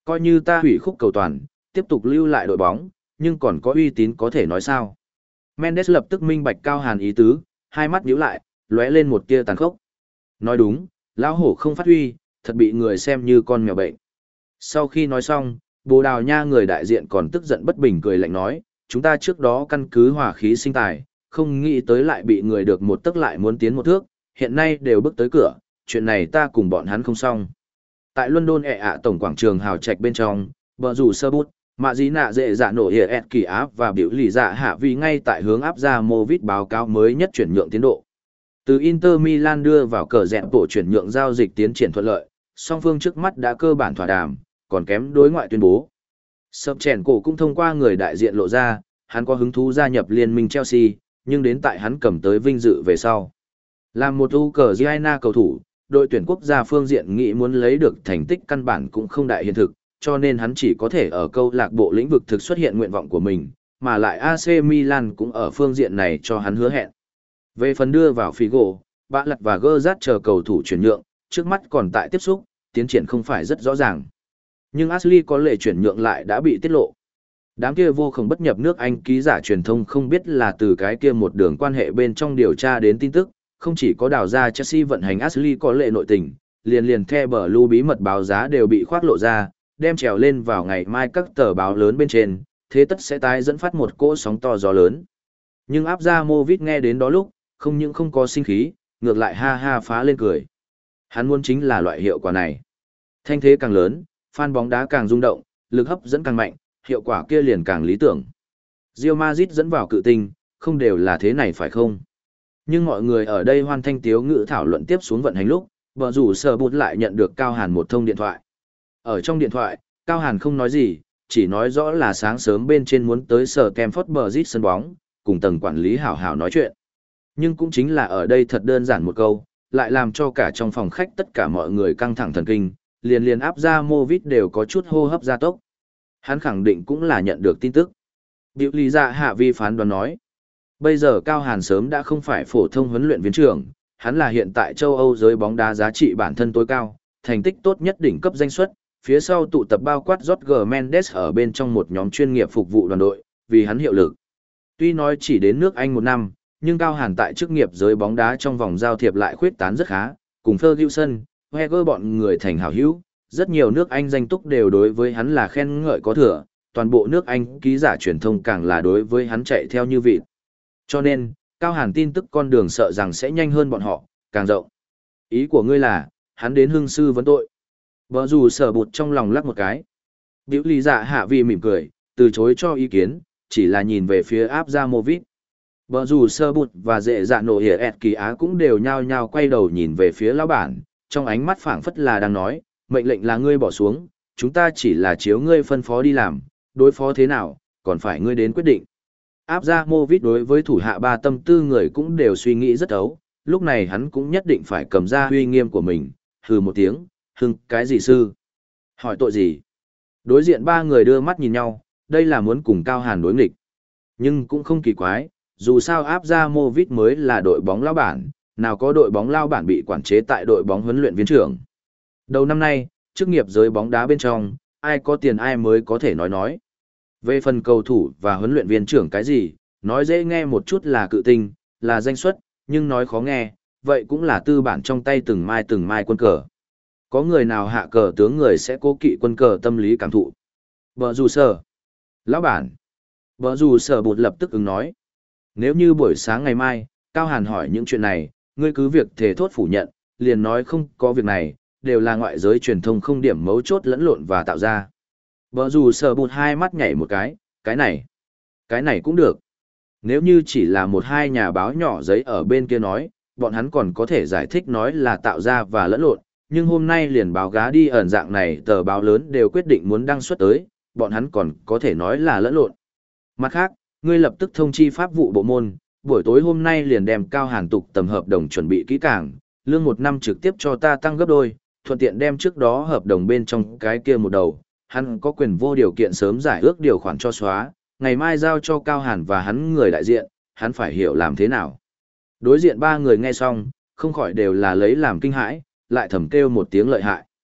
Coi như ta hủy khúc cầu toàn, tiếp tục lưu lại đội bóng, nhưng còn có uy tín có thể nói sao. Mendes lập tức minh bạch Cao Hàn ý tứ, hai mắt nhíu lại, lóe lên một tia tàn khốc. Nói đúng, lão hổ không phát huy, thật bị người xem như con mèo bệnh. Sau khi nói xong, Bồ Đào Nha người đại diện còn tức giận bất bình cười lạnh nói, chúng ta trước đó căn cứ hòa khí sinh tài, không nghĩ tới lại bị người được một tức lại muốn tiến một thước, hiện nay đều bước tới cửa, chuyện này ta cùng bọn hắn không xong. Tại London ẹ ạ tổng quảng trường hào trạch bên trong, bờ rủ sơ bút, mạ dí nạ dễ dạ nổ hiệp ẹt kỳ áp và biểu lì dạ hạ vì ngay tại hướng áp ra Movit báo cáo mới nhất chuyển nhượng tiến độ. Từ Inter Milan đưa vào cờ rẽ bộ chuyển nhượng giao dịch tiến triển thuận lợi, song phương trước mắt đã cơ bản thỏa đàm, còn kém đối ngoại tuyên bố. Sập chèn cổ cũng thông qua người đại diện lộ ra, hắn có hứng thú gia nhập liên minh Chelsea, nhưng đến tại hắn cầm tới vinh dự về sau. Làm một Ukraine cầu thủ, đội tuyển quốc gia phương diện nghĩ muốn lấy được thành tích căn bản cũng không đại hiện thực, cho nên hắn chỉ có thể ở câu lạc bộ lĩnh vực thực xuất hiện nguyện vọng của mình, mà lại a xê Milan cũng ở phương diện này cho hắn hứa hẹn. Về phần đưa vào Figo, Bạ Lật và Gerrard chờ cầu thủ chuyển nhượng, trước mắt còn tại tiếp xúc, tiến triển không phải rất rõ ràng. Nhưng Ashley có lệ chuyển nhượng lại đã bị tiết lộ. Đám kia vô không bất nhập nước Anh ký giả truyền thông không biết là từ cái kia một đường quan hệ bên trong điều tra đến tin tức, không chỉ có đào ra Chelsea vận hành Ashley có lệ nội tình, liền liền The Blue bí mật báo giá đều bị khoác lộ ra, đem trèo lên vào ngày mai các tờ báo lớn bên trên, thế tất sẽ tái dẫn phát một cỗ sóng to gió lớn. Nhưng áp ra Movit nghe đến đó lúc, không những không có sinh khí, ngược lại ha ha phá lên cười. Hắn muốn chính là loại hiệu quả này. Thanh thế càng lớn, fan bóng đá càng rung động, lực hấp dẫn càng mạnh, hiệu quả kia liền càng lý tưởng. Real Madrid dẫn vào cự tinh, không đều là thế này phải không? Nhưng mọi người ở đây hoan thanh tiếu ngữ thảo luận tiếp xuống vận hành lúc, vợ rủ sở bụt lại nhận được Cao Hàn một thông điện thoại. Ở trong điện thoại, Cao Hàn không nói gì, chỉ nói rõ là sáng sớm bên trên muốn tới sở Stamford Bridge sân bóng, cùng tầng quản lý hảo hảo nói chuyện. Nhưng cũng chính là ở đây thật đơn giản một câu, lại làm cho cả trong phòng khách tất cả mọi người căng thẳng thần kinh, liền liền áp ra Movit đều có chút hô hấp gia tốc. Hắn khẳng định cũng là nhận được tin tức. Biểu lý dạ hạ vi phán đoán nói, bây giờ Cao Hàn sớm đã không phải phổ thông huấn luyện viên trưởng, hắn là hiện tại châu Âu giới bóng đá giá trị bản thân tối cao, thành tích tốt nhất đỉnh cấp danh suất, phía sau tụ tập bao quát Jorge Mendes ở bên trong một nhóm chuyên nghiệp phục vụ đoàn đội, vì hắn hiệu lực. Tuy nói chỉ đến nước Anh một năm, nhưng Cao Hàn tại chức nghiệp giới bóng đá trong vòng giao thiệp lại khuyết tán rất khá, cùng Ferguson, Wenger bọn người thành hảo hữu, rất nhiều nước Anh danh túc đều đối với hắn là khen ngợi có thừa, toàn bộ nước Anh ký giả truyền thông càng là đối với hắn chạy theo như vịt. Cho nên, Cao Hàn tin tức con đường sợ rằng sẽ nhanh hơn bọn họ, càng rộng. Ý của ngươi là, hắn đến hương sư vấn tội. Vợ dù sở bụt trong lòng lắc một cái. Biểu lý dạ hạ vì mỉm cười, từ chối cho ý kiến, chỉ là nhìn về phía áp ra Movit. Vợ dù sơ bụt và dễ dạ nổ hiệp ẹt kỳ á cũng đều nhao nhao quay đầu nhìn về phía lão bản, trong ánh mắt phảng phất là đang nói, mệnh lệnh là ngươi bỏ xuống, chúng ta chỉ là chiếu ngươi phân phó đi làm, đối phó thế nào, còn phải ngươi đến quyết định. Áp ra Movit đối với thủ hạ ba tâm tư người cũng đều suy nghĩ rất ấu, lúc này hắn cũng nhất định phải cầm ra uy nghiêm của mình, hừ một tiếng, hưng cái gì sư? Hỏi tội gì? Đối diện ba người đưa mắt nhìn nhau, đây là muốn cùng Cao Hàn đối nghịch. Nhưng cũng không kỳ quái, dù sao áp ra Movit mới là đội bóng lao bản, nào có đội bóng lao bản bị quản chế tại đội bóng huấn luyện viên trưởng. Đầu năm nay, chức nghiệp giới bóng đá bên trong, ai có tiền ai mới có thể nói nói. Về phần cầu thủ và huấn luyện viên trưởng cái gì, nói dễ nghe một chút là cự tinh, là danh suất, nhưng nói khó nghe, vậy cũng là tư bản trong tay từng mai từng mai quân cờ. Có người nào hạ cờ tướng người sẽ cố kỵ quân cờ tâm lý cảm thụ. Vợ dù sở. Lão bản. Vợ dù sở bụt lập tức ứng nói. Nếu như buổi sáng ngày mai, Cao Hàn hỏi những chuyện này, ngươi cứ việc thề thốt phủ nhận, liền nói không có việc này, đều là ngoại giới truyền thông không điểm mấu chốt lẫn lộn và tạo ra. Vợ dù sở bụt hai mắt nhảy một cái, cái này, cái này cũng được. Nếu như chỉ là một hai nhà báo nhỏ giấy ở bên kia nói, bọn hắn còn có thể giải thích nói là tạo ra và lẫn lộn, nhưng hôm nay liền báo gá đi ẩn dạng này tờ báo lớn đều quyết định muốn đăng xuất tới, bọn hắn còn có thể nói là lẫn lộn. Mặt khác, ngươi lập tức thông chi pháp vụ bộ môn, buổi tối hôm nay liền đem Cao Hàn tục tầm hợp đồng chuẩn bị kỹ càng, lương một năm trực tiếp cho ta tăng gấp đôi, thuận tiện đem trước đó hợp đồng bên trong cái kia một đầu, hắn có quyền vô điều kiện sớm giải ước điều khoản cho xóa, ngày mai giao cho Cao Hàn và hắn người đại diện, hắn phải hiểu làm thế nào. Đối diện ba người nghe xong, không khỏi đều là lấy làm kinh hãi, lại thầm kêu một tiếng lợi hại.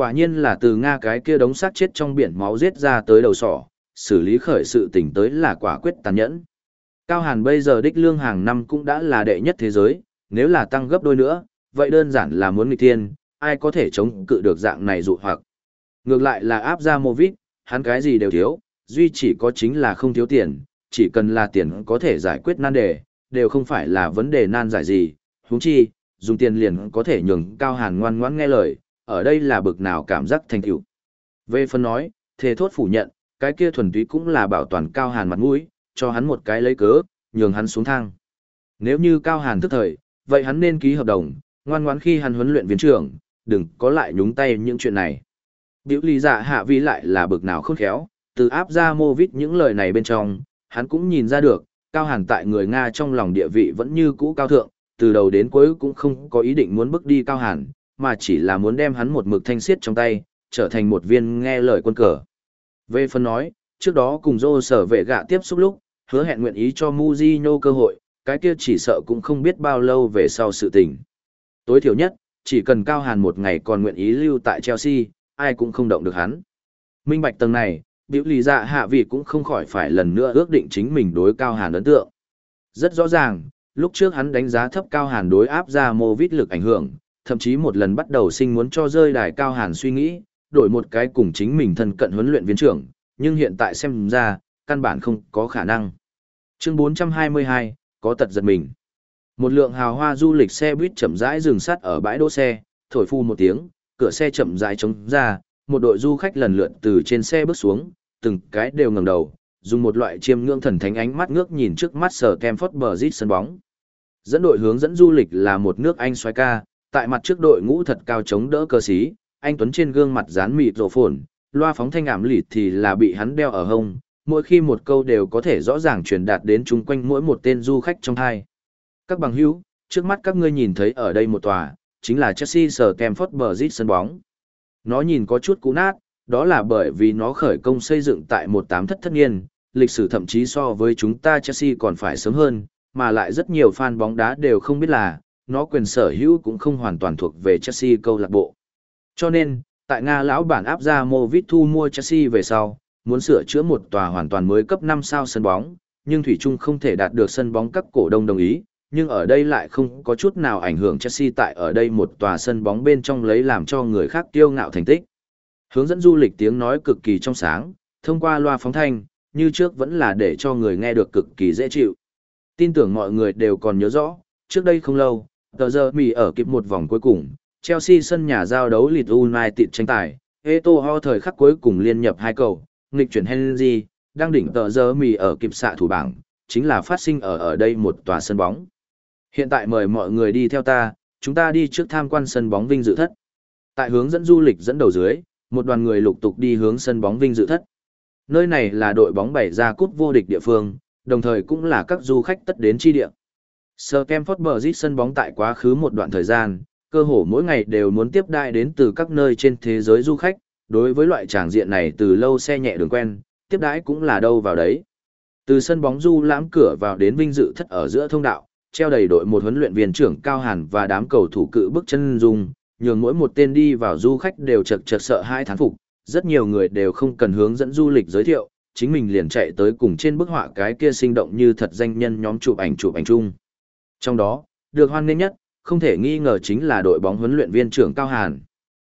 Quả nhiên là từ Nga cái kia đống xác chết trong biển máu giết ra tới đầu sỏ, xử lý khởi sự tình tới là quả quyết tàn nhẫn. Cao Hàn bây giờ đích lương hàng năm cũng đã là đệ nhất thế giới, nếu là tăng gấp đôi nữa, vậy đơn giản là muốn nghịch thiên, ai có thể chống cự được dạng này dụ hoặc. Ngược lại là áp ra Movit, hắn cái gì đều thiếu, duy chỉ có chính là không thiếu tiền, chỉ cần là tiền có thể giải quyết nan đề, đều không phải là vấn đề nan giải gì, huống chi, dùng tiền liền có thể nhường Cao Hàn ngoan ngoãn nghe lời, ở đây là bực nào cảm giác thành tựu. Về phần nói, thề thốt phủ nhận, cái kia thuần túy cũng là bảo toàn Cao Hàn mặt mũi, cho hắn một cái lấy cớ, nhường hắn xuống thang. Nếu như Cao Hàn thức thời, vậy hắn nên ký hợp đồng, ngoan ngoãn khi hắn huấn luyện viên trưởng, đừng có lại nhúng tay những chuyện này. Biểu lý dạ hạ vi lại là bực nào khôn khéo, từ áp ra mô vít những lời này bên trong, hắn cũng nhìn ra được, Cao Hàn tại người Nga trong lòng địa vị vẫn như cũ cao thượng, từ đầu đến cuối cũng không có ý định muốn bước đi Cao Hàn, mà chỉ là muốn đem hắn một mực thanh xiết trong tay, trở thành một viên nghe lời quân cờ. Về phần nói, trước đó cùng Dô sở vệ gạ tiếp xúc lúc, hứa hẹn nguyện ý cho Mujinho cơ hội, cái kia chỉ sợ cũng không biết bao lâu về sau sự tình. Tối thiểu nhất, chỉ cần Cao Hàn một ngày còn nguyện ý lưu tại Chelsea, ai cũng không động được hắn. Minh bạch tầng này, biểu lý dạ hạ vị cũng không khỏi phải lần nữa ước định chính mình đối Cao Hàn ấn tượng. Rất rõ ràng, lúc trước hắn đánh giá thấp Cao Hàn đối áp ra Movit lực ảnh hưởng, thậm chí một lần bắt đầu sinh muốn cho rơi đài Cao Hàn suy nghĩ, đổi một cái cùng chính mình thân cận huấn luyện viên trưởng, nhưng hiện tại xem ra, căn bản không có khả năng. Chương bốn trăm hai mươi hai, có tật giật mình. Một lượng hào hoa du lịch xe buýt chậm rãi dừng sắt ở bãi đỗ xe, thổi phu một tiếng, cửa xe chậm rãi trống ra, một đội du khách lần lượt từ trên xe bước xuống, từng cái đều ngẩng đầu, dùng một loại chiêm ngưỡng thần thánh ánh mắt ngước nhìn trước mắt sở Stamford Bridge sân bóng. Dẫn đội hướng dẫn du lịch là một nước Anh xoái ca, tại mặt trước đội ngũ thật cao chống đỡ cơ sĩ, anh tuấn trên gương mặt dán mịt rộ phồn, loa phóng thanh ảm lịt thì là bị hắn đeo ở hông, mỗi khi một câu đều có thể rõ ràng truyền đạt đến chung quanh mỗi một tên du khách trong hai. Các bằng hữu, trước mắt các ngươi nhìn thấy ở đây một tòa, chính là Chelsea sở Stamford Bridge sân bóng. Nó nhìn có chút cũ nát, đó là bởi vì nó khởi công xây dựng tại một tám thất thất niên, lịch sử thậm chí so với chúng ta Chelsea còn phải sớm hơn, mà lại rất nhiều fan bóng đá đều không biết là, nó quyền sở hữu cũng không hoàn toàn thuộc về Chelsea câu lạc bộ. Cho nên, tại Nga lão bản áp ra Movit thu mua Chelsea về sau, muốn sửa chữa một tòa hoàn toàn mới cấp năm sao sân bóng, nhưng thủy chung không thể đạt được sân bóng các cổ đông đồng ý, nhưng ở đây lại không có chút nào ảnh hưởng Chelsea tại ở đây một tòa sân bóng bên trong lấy làm cho người khác kiêu ngạo thành tích. Hướng dẫn du lịch tiếng nói cực kỳ trong sáng, thông qua loa phóng thanh, như trước vẫn là để cho người nghe được cực kỳ dễ chịu. Tin tưởng mọi người đều còn nhớ rõ, trước đây không lâu, tờ giờ mì ở kịp một vòng cuối cùng, Chelsea sân nhà giao đấu Leeds United tranh tài, Eto'o thời khắc cuối cùng liên nhập hai cầu, nghịch chuyển Henry, đang đỉnh tờ giờ mì ở kịp xạ thủ bảng, chính là phát sinh ở ở đây một tòa sân bóng. Hiện tại mời mọi người đi theo ta, chúng ta đi trước tham quan sân bóng vinh dự thất. Tại hướng dẫn du lịch dẫn đầu dưới, một đoàn người lục tục đi hướng sân bóng vinh dự thất. Nơi này là đội bóng bày ra cúp vô địch địa phương, đồng thời cũng là các du khách tất đến chi địa. Stamford Bridge sân bóng tại quá khứ một đoạn thời gian, cơ hồ mỗi ngày đều muốn tiếp đãi đến từ các nơi trên thế giới du khách, đối với loại tràng diện này từ lâu xe nhẹ đường quen, tiếp đãi cũng là đâu vào đấy. Từ sân bóng du lãm cửa vào đến vinh dự thất ở giữa thông đạo, treo đầy đội một huấn luyện viên trưởng Cao Hàn và đám cầu thủ cự bước chân dung, nhường mỗi một tên đi vào du khách đều chật chật sợ hai thán phục, rất nhiều người đều không cần hướng dẫn du lịch giới thiệu, chính mình liền chạy tới cùng trên bức họa cái kia sinh động như thật danh nhân nhóm chụp ảnh chụp ảnh chung. Trong đó, được hoan nghênh nhất, không thể nghi ngờ chính là đội bóng huấn luyện viên trưởng Cao Hàn.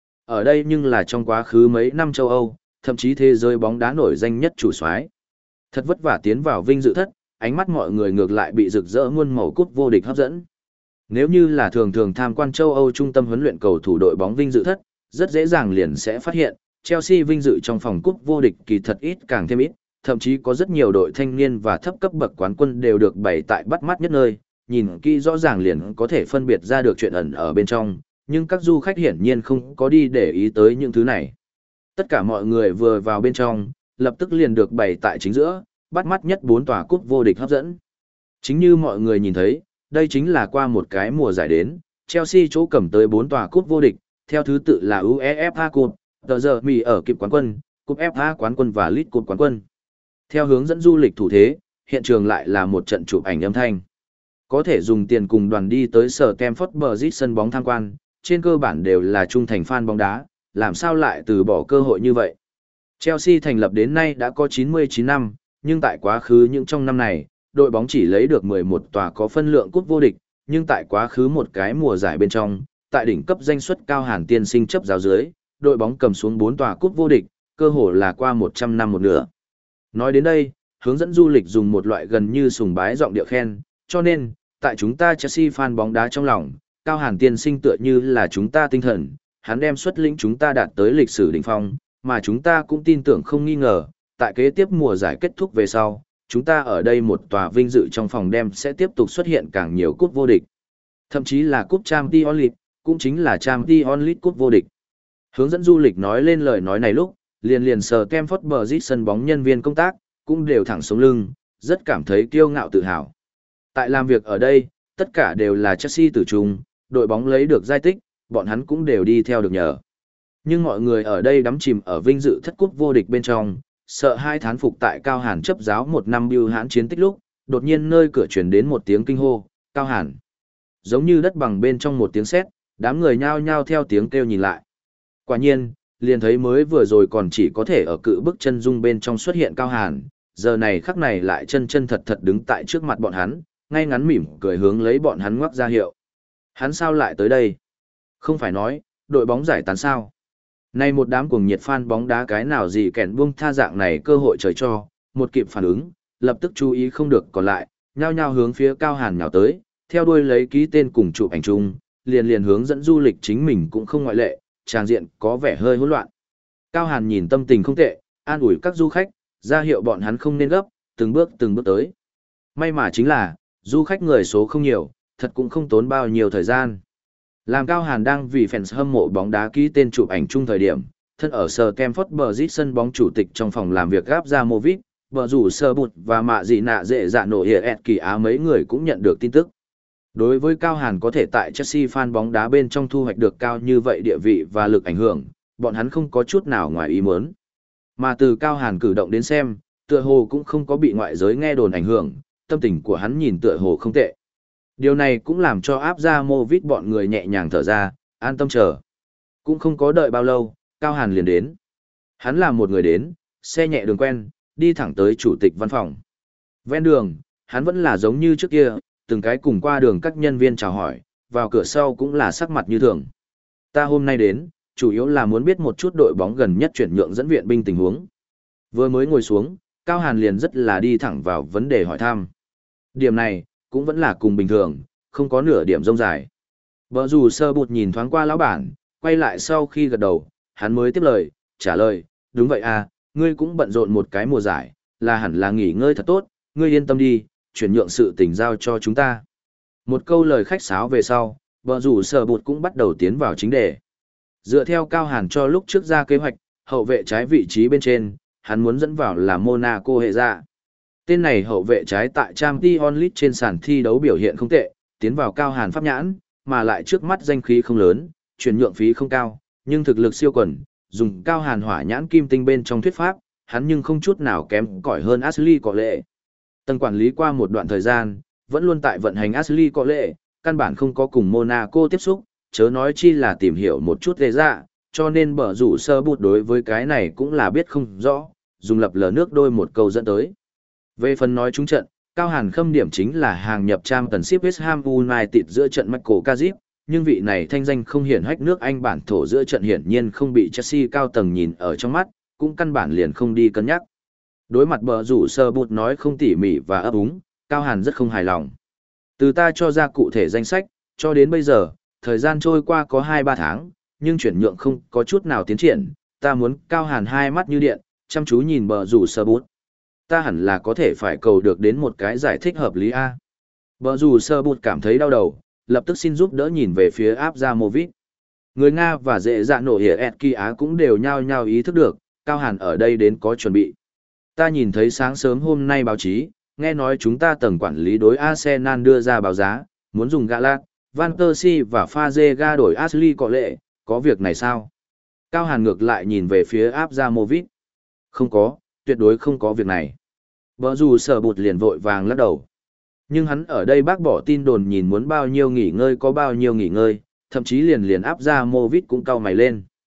Ở đây nhưng là trong quá khứ mấy năm châu Âu, thậm chí thế giới bóng đá nổi danh nhất chủ soái. Thật vất vả tiến vào vinh dự thất, ánh mắt mọi người ngược lại bị rực rỡ muôn màu cúp vô địch hấp dẫn. Nếu như là thường thường tham quan châu Âu trung tâm huấn luyện cầu thủ đội bóng vinh dự thất, rất dễ dàng liền sẽ phát hiện, Chelsea vinh dự trong phòng cúp vô địch kỳ thật ít càng thêm ít, thậm chí có rất nhiều đội thanh niên và thấp cấp bậc quán quân đều được bày tại bắt mắt nhất nơi, nhìn kỹ rõ ràng liền có thể phân biệt ra được chuyện ẩn ở bên trong, nhưng các du khách hiển nhiên không có đi để ý tới những thứ này. Tất cả mọi người vừa vào bên trong, lập tức liền được bày tại chính giữa, bắt mắt nhất bốn tòa cúp vô địch hấp dẫn. Chính như mọi người nhìn thấy, đây chính là qua một cái mùa giải đến, Chelsea chỗ cầm tới bốn tòa cúp vô địch, theo thứ tự là UEFA Cup, tờ giờ mì ở kịp quán quân, cúp ép a quán quân và League Cup quán quân. Theo hướng dẫn du lịch thủ thế, hiện trường lại là một trận chụp ảnh âm thanh. Có thể dùng tiền cùng đoàn đi tới sở Stamford Bridge sân bóng tham quan, trên cơ bản đều là trung thành fan bóng đá, làm sao lại từ bỏ cơ hội như vậy. Chelsea thành lập đến nay đã có chín mươi chín năm, nhưng tại quá khứ những trong năm này, đội bóng chỉ lấy được mười một tòa có phân lượng cúp vô địch, nhưng tại quá khứ một cái mùa giải bên trong, tại đỉnh cấp danh suất cao Hàn tiên sinh chấp giáo dưới, đội bóng cầm xuống bốn tòa cúp vô địch, cơ hồ là qua một trăm năm một nửa. Nói đến đây, hướng dẫn du lịch dùng một loại gần như sùng bái giọng điệu khen, cho nên, tại chúng ta Chelsea fan bóng đá trong lòng, cao Hàn tiên sinh tựa như là chúng ta tinh thần, hắn đem xuất lĩnh chúng ta đạt tới lịch sử đỉnh phong, mà chúng ta cũng tin tưởng không nghi ngờ, tại kế tiếp mùa giải kết thúc về sau, chúng ta ở đây một tòa vinh dự trong phòng đem sẽ tiếp tục xuất hiện càng nhiều cúp vô địch. Thậm chí là cúp Champions League, cũng chính là Champions League cúp vô địch. Hướng dẫn du lịch nói lên lời nói này lúc, liền liền sờ Stamford Bridge sân bóng nhân viên công tác, cũng đều thẳng sống lưng, rất cảm thấy kiêu ngạo tự hào. Tại làm việc ở đây, tất cả đều là Chelsea tử trung, đội bóng lấy được giai tích, bọn hắn cũng đều đi theo được nhờ. Nhưng mọi người ở đây đắm chìm ở vinh dự thất cúp vô địch bên trong, sợ hai thán phục tại Cao Hàn chấp giáo một năm bưu hãn chiến tích lúc, đột nhiên nơi cửa truyền đến một tiếng kinh hô, Cao Hàn. Giống như đất bằng bên trong một tiếng sét, đám người nhao nhao theo tiếng kêu nhìn lại. Quả nhiên, liền thấy mới vừa rồi còn chỉ có thể ở cự bức chân dung bên trong xuất hiện Cao Hàn, giờ này khắc này lại chân chân thật thật đứng tại trước mặt bọn hắn, ngay ngắn mỉm cười hướng lấy bọn hắn ngoắc ra hiệu. Hắn sao lại tới đây? Không phải nói, đội bóng giải tán sao? Này một đám cuồng nhiệt fan bóng đá cái nào gì kẻn buông tha dạng này cơ hội trời cho, một kịp phản ứng, lập tức chú ý không được còn lại, nhao nhao hướng phía Cao Hàn nhào tới, theo đuôi lấy ký tên cùng chụp ảnh chung, liền liền hướng dẫn du lịch chính mình cũng không ngoại lệ, tràng diện có vẻ hơi hỗn loạn. Cao Hàn nhìn tâm tình không tệ, an ủi các du khách, ra hiệu bọn hắn không nên gấp, từng bước từng bước tới. May mà chính là, du khách người số không nhiều, thật cũng không tốn bao nhiêu thời gian. Làm Cao Hàn đang vì fans hâm mộ bóng đá ký tên chụp ảnh chung thời điểm, thân ở Stamford Bridge sân bóng chủ tịch trong phòng làm việc gáp ra Movit, vợ rủ sơ bụt và mạ dị nạ dễ dạ nổ hiệp ẹt kỳ á mấy người cũng nhận được tin tức. Đối với Cao Hàn có thể tại Chelsea fan bóng đá bên trong thu hoạch được cao như vậy địa vị và lực ảnh hưởng, bọn hắn không có chút nào ngoài ý muốn. Mà từ Cao Hàn cử động đến xem, tựa hồ cũng không có bị ngoại giới nghe đồn ảnh hưởng, tâm tình của hắn nhìn tựa hồ không tệ. Điều này cũng làm cho áp ra Movit bọn người nhẹ nhàng thở ra, an tâm chờ. Cũng không có đợi bao lâu, Cao Hàn liền đến. Hắn là một người đến, xe nhẹ đường quen, đi thẳng tới chủ tịch văn phòng. Ven đường, hắn vẫn là giống như trước kia, từng cái cùng qua đường các nhân viên chào hỏi, vào cửa sau cũng là sắc mặt như thường. Ta hôm nay đến, chủ yếu là muốn biết một chút đội bóng gần nhất chuyển nhượng dẫn viện binh tình huống. Vừa mới ngồi xuống, Cao Hàn liền rất là đi thẳng vào vấn đề hỏi thăm. Điểm này, cũng vẫn là cùng bình thường, không có nửa điểm rông dài. Bở dù sơ bụt nhìn thoáng qua lão bản, quay lại sau khi gật đầu, hắn mới tiếp lời, trả lời, đúng vậy à, ngươi cũng bận rộn một cái mùa giải, là hẳn là nghỉ ngơi thật tốt, ngươi yên tâm đi, chuyển nhượng sự tình giao cho chúng ta. Một câu lời khách sáo về sau, bở dù sơ bụt cũng bắt đầu tiến vào chính đề. Dựa theo Cao Hàn cho lúc trước ra kế hoạch, hậu vệ trái vị trí bên trên, hắn muốn dẫn vào là Monaco hệ dạ. Tên này hậu vệ trái tại Champions League trên sàn thi đấu biểu hiện không tệ, tiến vào Cao Hàn pháp nhãn, mà lại trước mắt danh khí không lớn, chuyển nhượng phí không cao, nhưng thực lực siêu quần, dùng Cao Hàn hỏa nhãn kim tinh bên trong thuyết pháp, hắn nhưng không chút nào kém cỏi hơn Ashley có lệ. Tầng quản lý qua một đoạn thời gian, vẫn luôn tại vận hành Ashley có lệ, căn bản không có cùng Monaco tiếp xúc, chớ nói chi là tìm hiểu một chút về ra, cho nên bở rủ sơ bụt đối với cái này cũng là biết không rõ, dùng lập lờ nước đôi một câu dẫn tới. Về phần nói trúng trận, Cao Hàn khâm điểm chính là hàng nhập trang tần ship West Ham United giữa trận Michael Carrick, nhưng vị này thanh danh không hiển hách nước Anh bản thổ giữa trận hiển nhiên không bị Chelsea cao tầng nhìn ở trong mắt, cũng căn bản liền không đi cân nhắc. Đối mặt bờ rủ sơ bụt nói không tỉ mỉ và ấp úng, Cao Hàn rất không hài lòng. Từ ta cho ra cụ thể danh sách, cho đến bây giờ, thời gian trôi qua có hai ba tháng, nhưng chuyển nhượng không có chút nào tiến triển, ta muốn Cao Hàn hai mắt như điện, chăm chú nhìn bờ rủ sơ bụt. Ta hẳn là có thể phải cầu được đến một cái giải thích hợp lý A. Bờ rủ sơ bụt cảm thấy đau đầu, lập tức xin giúp đỡ nhìn về phía áp ra Movit. Người Nga và dễ dạ nổ hiệp Etki Á cũng đều nhao nhao ý thức được, Cao Hàn ở đây đến có chuẩn bị. Ta nhìn thấy sáng sớm hôm nay báo chí, nghe nói chúng ta tầng quản lý đối Arsenal đưa ra báo giá, muốn dùng Galat, Van Persie và Fazega đổi Ashley có lệ, có việc này sao? Cao Hàn ngược lại nhìn về phía áp ra Movit. Không có, tuyệt đối không có việc này. Bở dù sở bụt liền vội vàng lắc đầu. Nhưng hắn ở đây bác bỏ tin đồn nhìn muốn bao nhiêu nghỉ ngơi có bao nhiêu nghỉ ngơi, thậm chí liền liền áp ra Movit cũng cau mày lên.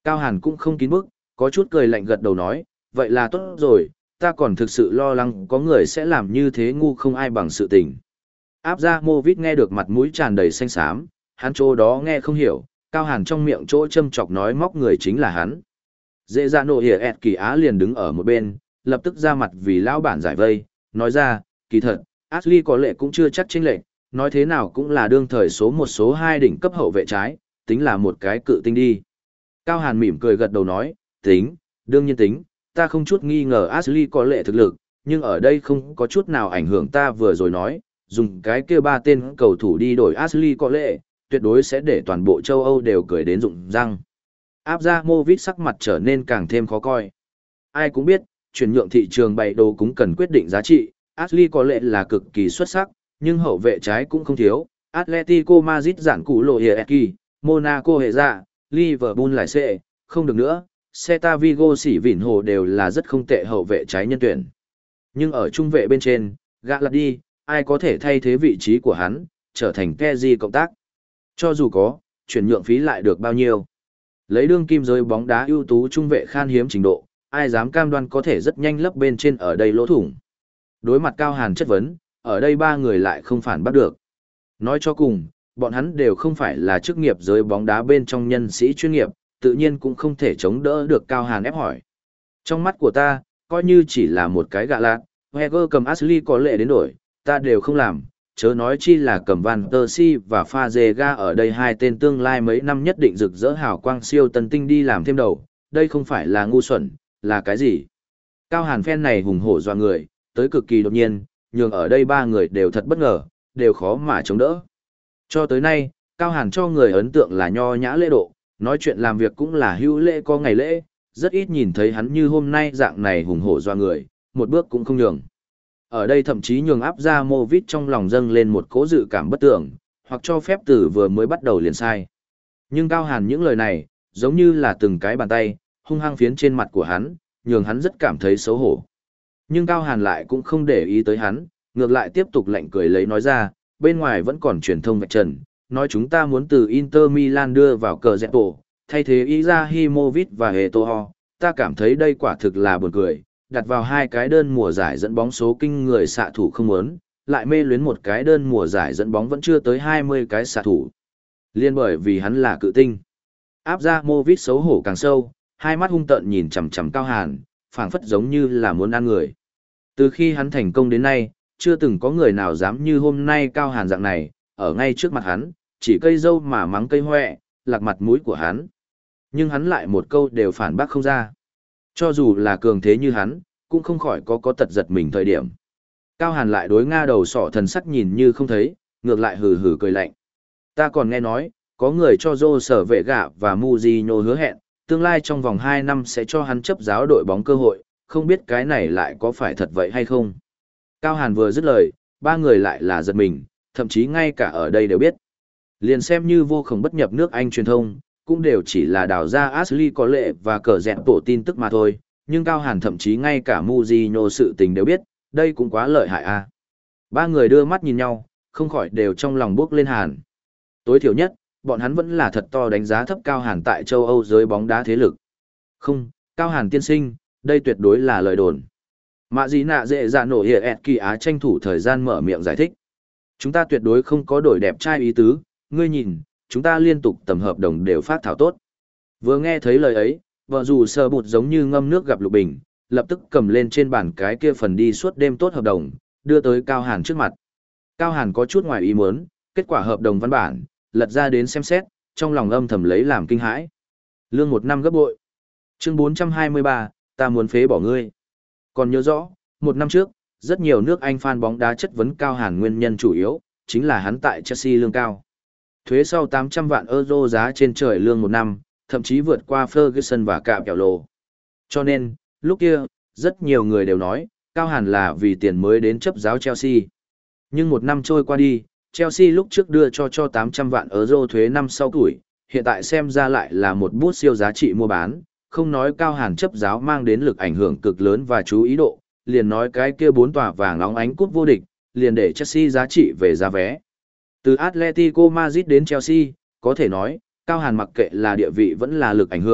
Cao Hàn cũng không kín bức, có chút cười lạnh gật đầu nói, vậy là tốt rồi, ta còn thực sự lo lắng có người sẽ làm như thế ngu không ai bằng sự tình. Áp ra mô vít nghe được mặt mũi tràn đầy xanh xám, hắn chỗ đó nghe không hiểu, Cao Hàn trong miệng chỗ châm chọc nói móc người chính là hắn. Dễ ra nộ hiểu ẹt kỳ á liền đứng ở một bên, lập tức ra mặt vì lão bản giải vây, nói ra, kỳ thật, Ashley có lệ cũng chưa chắc chênh lệch, nói thế nào cũng là đương thời số một số hai đỉnh cấp hậu vệ trái, tính là một cái cự tinh đi. Cao Hàn mỉm cười gật đầu nói, tính, đương nhiên tính, ta không chút nghi ngờ Ashley có lệ thực lực, nhưng ở đây không có chút nào ảnh hưởng ta vừa rồi nói, dùng cái kia ba tên cầu thủ đi đổi Ashley có lệ, tuyệt đối sẽ để toàn bộ châu Âu đều cười đến rụng răng. Áp ra Movit sắc mặt trở nên càng thêm khó coi. Ai cũng biết, chuyển nhượng thị trường bày đồ cũng cần quyết định giá trị, Ashley có lệ là cực kỳ xuất sắc, nhưng hậu vệ trái cũng không thiếu, Atletico Madrid giản cụ lộ hiệp kỳ, Monaco hệ dạ, Liverpool lại xệ, không được nữa, Celta Vigo xỉ vỉn hồ đều là rất không tệ hậu vệ trái nhân tuyển. Nhưng ở trung vệ bên trên, gạ lặt đi, ai có thể thay thế vị trí của hắn, trở thành Kezi cộng tác. Cho dù có, chuyển nhượng phí lại được bao nhiêu. Lấy đương kim giới bóng đá ưu tú trung vệ khan hiếm trình độ, ai dám cam đoan có thể rất nhanh lấp bên trên ở đây lỗ thủng. Đối mặt Cao Hàn chất vấn, ở đây ba người lại không phản bắt được. Nói cho cùng, bọn hắn đều không phải là chức nghiệp giới bóng đá bên trong nhân sĩ chuyên nghiệp, tự nhiên cũng không thể chống đỡ được Cao Hàn ép hỏi. Trong mắt của ta, coi như chỉ là một cái gạ lạc, Heger cầm Ashley có lệ đến đổi, ta đều không làm, chớ nói chi là cầm Van der Si và Fazega ở đây hai tên tương lai mấy năm nhất định rực rỡ hào quang siêu tân tinh đi làm thêm đầu, đây không phải là ngu xuẩn, là cái gì? Cao Hàn phen này hùng hổ doa người, tới cực kỳ đột nhiên, nhường ở đây ba người đều thật bất ngờ, đều khó mà chống đỡ. Cho tới nay, Cao Hàn cho người ấn tượng là nho nhã lễ độ, nói chuyện làm việc cũng là hữu lễ có ngày lễ, rất ít nhìn thấy hắn như hôm nay dạng này hùng hổ doa người, một bước cũng không nhường. Ở đây thậm chí nhường áp ra Movit trong lòng dâng lên một cố dự cảm bất tưởng, hoặc cho phép từ vừa mới bắt đầu liền sai. Nhưng Cao Hàn những lời này, giống như là từng cái bàn tay, hung hăng phiến trên mặt của hắn, nhường hắn rất cảm thấy xấu hổ. Nhưng Cao Hàn lại cũng không để ý tới hắn, ngược lại tiếp tục lạnh cười lấy nói ra, bên ngoài vẫn còn truyền thông vạch trần, nói chúng ta muốn từ Inter Milan đưa vào cờ dẹp tổ, thay thế Izahimovic và Eto'o, ta cảm thấy đây quả thực là buồn cười, đặt vào hai cái đơn mùa giải dẫn bóng số kinh người xạ thủ không muốn, lại mê luyến một cái đơn mùa giải dẫn bóng vẫn chưa tới hai mươi cái xạ thủ. Liên bởi vì hắn là cự tinh. Áp ra Movit xấu hổ càng sâu, hai mắt hung tợn nhìn chằm chằm Cao Hàn, phảng phất giống như là muốn ăn người. Từ khi hắn thành công đến nay, chưa từng có người nào dám như hôm nay Cao Hàn dạng này, ở ngay trước mặt hắn, chỉ cây dâu mà mắng cây hoẹ, lạc mặt mũi của hắn. Nhưng hắn lại một câu đều phản bác không ra. Cho dù là cường thế như hắn, cũng không khỏi có có tật giật mình thời điểm. Cao Hàn lại đối Nga đầu sỏ thần sắc nhìn như không thấy, ngược lại hừ hừ cười lạnh. Ta còn nghe nói, có người cho Zô sở vệ gạ và Mujinho hứa hẹn, tương lai trong vòng hai năm sẽ cho hắn chấp giáo đội bóng cơ hội, không biết cái này lại có phải thật vậy hay không. Cao Hàn vừa dứt lời, ba người lại là giật mình, thậm chí ngay cả ở đây đều biết. Liền xem như vô khổng bất nhập nước Anh truyền thông, cũng đều chỉ là đào ra Ashley có lệ và cờ dẹn tổ tin tức mà thôi, nhưng Cao Hàn thậm chí ngay cả Mujinho sự tình đều biết, đây cũng quá lợi hại a. À. Ba người đưa mắt nhìn nhau, không khỏi đều trong lòng bước lên Hàn. Tối thiểu nhất, bọn hắn vẫn là thật to đánh giá thấp Cao Hàn tại châu Âu giới bóng đá thế lực. Không, Cao Hàn tiên sinh, đây tuyệt đối là lời đồn. Mạ gì nạ dễ dạ nổ hiệp ẹt kỳ á tranh thủ thời gian mở miệng giải thích. Chúng ta tuyệt đối không có đổi đẹp trai ý tứ, ngươi nhìn, chúng ta liên tục tầm hợp đồng đều phát thảo tốt. Vừa nghe thấy lời ấy, vợ dù sờ bụt giống như ngâm nước gặp lục bình, lập tức cầm lên trên bàn cái kia phần đi suốt đêm tốt hợp đồng, đưa tới Cao Hàn trước mặt. Cao Hàn có chút ngoài ý muốn, kết quả hợp đồng văn bản, lật ra đến xem xét, trong lòng âm thầm lấy làm kinh hãi. Lương một năm gấp bội. Chương bốn trăm hai mươi ba, ta muốn phế bỏ ngươi. Còn nhớ rõ, một năm trước, rất nhiều nước Anh fan bóng đá chất vấn Cao Hàn nguyên nhân chủ yếu, chính là hắn tại Chelsea lương cao. Thuế sau tám trăm vạn euro giá trên trời lương một năm, thậm chí vượt qua Ferguson và cả kẹo lồ. Cho nên, lúc kia, rất nhiều người đều nói, Cao Hàn là vì tiền mới đến chấp giáo Chelsea. Nhưng một năm trôi qua đi, Chelsea lúc trước đưa cho cho tám trăm vạn euro thuế năm sau tuổi, hiện tại xem ra lại là một bút siêu giá trị mua bán, không nói Cao Hàn chấp giáo mang đến lực ảnh hưởng cực lớn và chú ý độ, liền nói cái kia bốn tòa vàng óng ánh cúp vô địch, liền để Chelsea giá trị về giá vé. Từ Atletico Madrid đến Chelsea, có thể nói, Cao Hàn mặc kệ là địa vị vẫn là lực ảnh hưởng,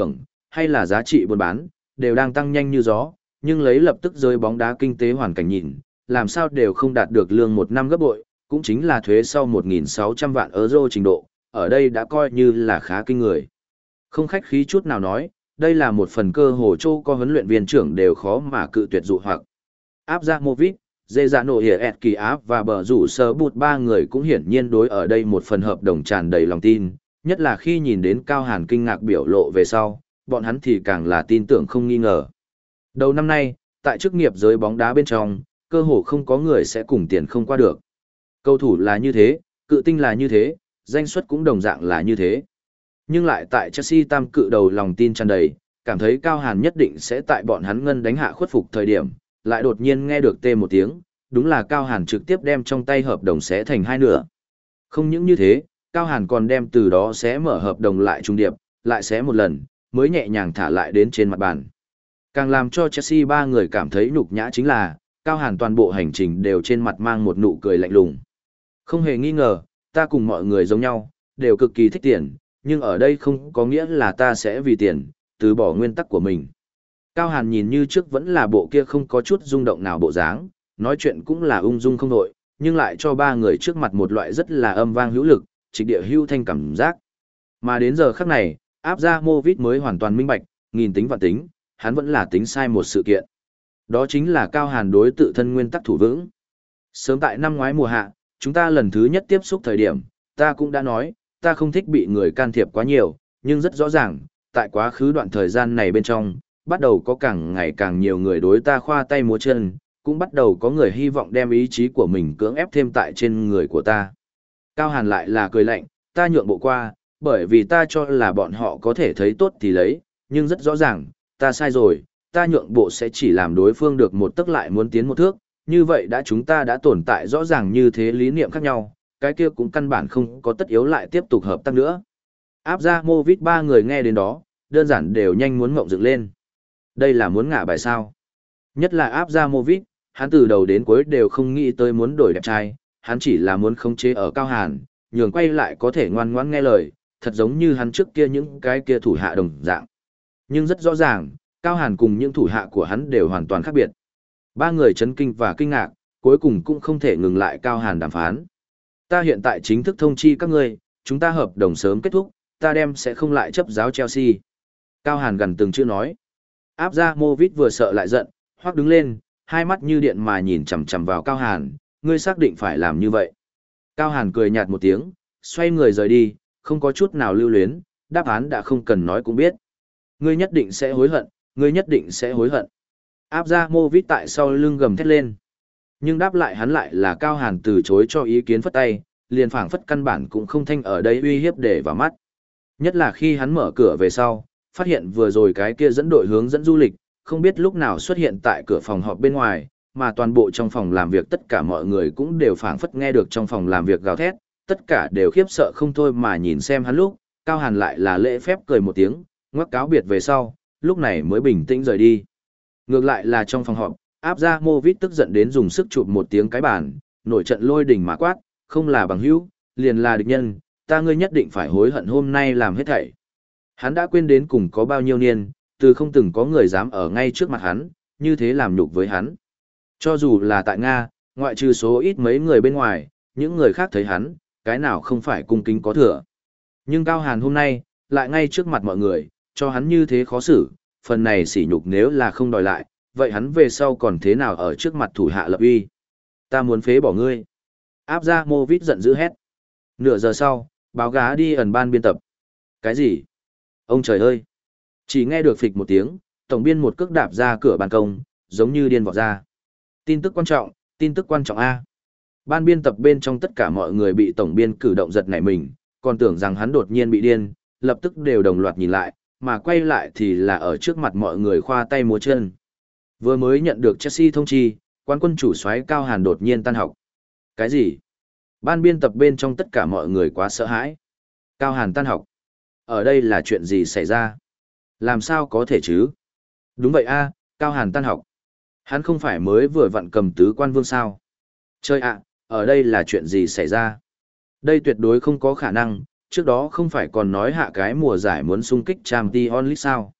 hay là giá trị buôn bán, đều đang tăng nhanh như gió, nhưng lấy lập tức giới bóng đá kinh tế hoàn cảnh nhìn, làm sao đều không đạt được lương một năm gấp bội, cũng chính là thuế sau một nghìn sáu trăm vạn euro trình độ, ở đây đã coi như là khá kinh người. Không khách khí chút nào nói, đây là một phần cơ hồ châu có huấn luyện viên trưởng đều khó mà cự tuyệt dụ hoặc. Áp ra Movit, Dê Dạ Nổ Hiệp Ẹt Kỳ Áp và bờ rủ sơ bụt ba người cũng hiển nhiên đối ở đây một phần hợp đồng tràn đầy lòng tin, nhất là khi nhìn đến Cao Hàn kinh ngạc biểu lộ về sau, bọn hắn thì càng là tin tưởng không nghi ngờ. Đầu năm nay, tại chức nghiệp giới bóng đá bên trong, cơ hồ không có người sẽ cùng tiền không qua được. Cầu thủ là như thế, cự tinh là như thế, danh suất cũng đồng dạng là như thế. Nhưng lại tại Chelsea tam cự đầu lòng tin tràn đầy, cảm thấy Cao Hàn nhất định sẽ tại bọn hắn ngân đánh hạ khuất phục thời điểm, lại đột nhiên nghe được tê một tiếng, đúng là Cao Hàn trực tiếp đem trong tay hợp đồng xé thành hai nửa. Không những như thế, Cao Hàn còn đem từ đó xé mở hợp đồng lại trung điệp, lại xé một lần, mới nhẹ nhàng thả lại đến trên mặt bàn. Càng làm cho Chelsea ba người cảm thấy nhục nhã chính là, Cao Hàn toàn bộ hành trình đều trên mặt mang một nụ cười lạnh lùng. Không hề nghi ngờ, ta cùng mọi người giống nhau, đều cực kỳ thích tiền, nhưng ở đây không có nghĩa là ta sẽ vì tiền, từ bỏ nguyên tắc của mình. Cao Hàn nhìn như trước vẫn là bộ kia không có chút rung động nào bộ dáng, nói chuyện cũng là ung dung không đội, nhưng lại cho ba người trước mặt một loại rất là âm vang hữu lực, trịch địa hưu thanh cảm giác. Mà đến giờ khắc này, áp ra Movit mới hoàn toàn minh bạch, nghìn tính và tính, hắn vẫn là tính sai một sự kiện. Đó chính là Cao Hàn đối tự thân nguyên tắc thủ vững. Sớm tại năm ngoái mùa hạ, chúng ta lần thứ nhất tiếp xúc thời điểm, ta cũng đã nói, ta không thích bị người can thiệp quá nhiều, nhưng rất rõ ràng, tại quá khứ đoạn thời gian này bên trong, bắt đầu có càng ngày càng nhiều người đối ta khoa tay múa chân, cũng bắt đầu có người hy vọng đem ý chí của mình cưỡng ép thêm tại trên người của ta. Cao Hàn lại là cười lạnh, ta nhượng bộ qua, bởi vì ta cho là bọn họ có thể thấy tốt thì lấy, nhưng rất rõ ràng, ta sai rồi, ta nhượng bộ sẽ chỉ làm đối phương được một tức lại muốn tiến một thước, như vậy đã chúng ta đã tồn tại rõ ràng như thế lý niệm khác nhau, cái kia cũng căn bản không có tất yếu lại tiếp tục hợp tác nữa. Áp ra Movit ba người nghe đến đó, đơn giản đều nhanh muốn ngộng dựng lên. Đây là muốn ngả bài sao. Nhất là áp ra Movit, hắn từ đầu đến cuối đều không nghĩ tới muốn đổi đẹp trai, hắn chỉ là muốn khống chế ở Cao Hàn, nhường quay lại có thể ngoan ngoãn nghe lời, thật giống như hắn trước kia những cái kia thủ hạ đồng dạng. Nhưng rất rõ ràng, Cao Hàn cùng những thủ hạ của hắn đều hoàn toàn khác biệt. Ba người chấn kinh và kinh ngạc, cuối cùng cũng không thể ngừng lại Cao Hàn đàm phán. Ta hiện tại chính thức thông chi các ngươi, chúng ta hợp đồng sớm kết thúc, ta đem sẽ không lại chấp giáo Chelsea. Cao Hàn gần từng chữ nói. Áp ra Movit vừa sợ lại giận, hoắc đứng lên, hai mắt như điện mà nhìn chằm chằm vào Cao Hàn, ngươi xác định phải làm như vậy. Cao Hàn cười nhạt một tiếng, xoay người rời đi, không có chút nào lưu luyến, đáp án đã không cần nói cũng biết. Ngươi nhất định sẽ hối hận, ngươi nhất định sẽ hối hận. Áp ra Movit tại sau lưng gầm thét lên. Nhưng đáp lại hắn lại là Cao Hàn từ chối cho ý kiến phất tay, liền phảng phất căn bản cũng không thanh ở đây uy hiếp để vào mắt. Nhất là khi hắn mở cửa về sau, phát hiện vừa rồi cái kia dẫn đội hướng dẫn du lịch, không biết lúc nào xuất hiện tại cửa phòng họp bên ngoài, mà toàn bộ trong phòng làm việc tất cả mọi người cũng đều phảng phất nghe được trong phòng làm việc gào thét, tất cả đều khiếp sợ không thôi mà nhìn xem hắn lúc, Cao Hàn lại là lễ phép cười một tiếng, ngoắc cáo biệt về sau, lúc này mới bình tĩnh rời đi. Ngược lại là trong phòng họp, áp ra Movit tức giận đến dùng sức chụp một tiếng cái bàn, nổi trận lôi đình mà quát, không là bằng hữu, liền là địch nhân, ta ngươi nhất định phải hối hận hôm nay làm hết thảy. Hắn đã quên đến cùng có bao nhiêu niên, từ không từng có người dám ở ngay trước mặt hắn, như thế làm nhục với hắn. Cho dù là tại Nga, ngoại trừ số ít mấy người bên ngoài, những người khác thấy hắn, cái nào không phải cung kính có thừa. Nhưng Cao Hàn hôm nay, lại ngay trước mặt mọi người, cho hắn như thế khó xử, phần này sỉ nhục nếu là không đòi lại, vậy hắn về sau còn thế nào ở trước mặt thủ hạ lập uy. Ta muốn phế bỏ ngươi. Áp ra Movit giận dữ hét. Nửa giờ sau, báo gá đi ẩn ban biên tập. Cái gì? Ông trời ơi! Chỉ nghe được phịch một tiếng, tổng biên một cước đạp ra cửa ban công, giống như điên vọt ra. Tin tức quan trọng, tin tức quan trọng A. Ban biên tập bên trong tất cả mọi người bị tổng biên cử động giật nảy mình, còn tưởng rằng hắn đột nhiên bị điên, lập tức đều đồng loạt nhìn lại, mà quay lại thì là ở trước mặt mọi người khoa tay múa chân. Vừa mới nhận được Chelsea thông chi, quán quân chủ soái Cao Hàn đột nhiên tan học. Cái gì? Ban biên tập bên trong tất cả mọi người quá sợ hãi. Cao Hàn tan học. Ở đây là chuyện gì xảy ra? Làm sao có thể chứ? Đúng vậy a, Cao Hàn tan học. Hắn không phải mới vừa vặn cầm tứ quan vương sao? Chơi ạ, ở đây là chuyện gì xảy ra? Đây tuyệt đối không có khả năng, trước đó không phải còn nói hạ cái mùa giải muốn xung kích Champions League sao?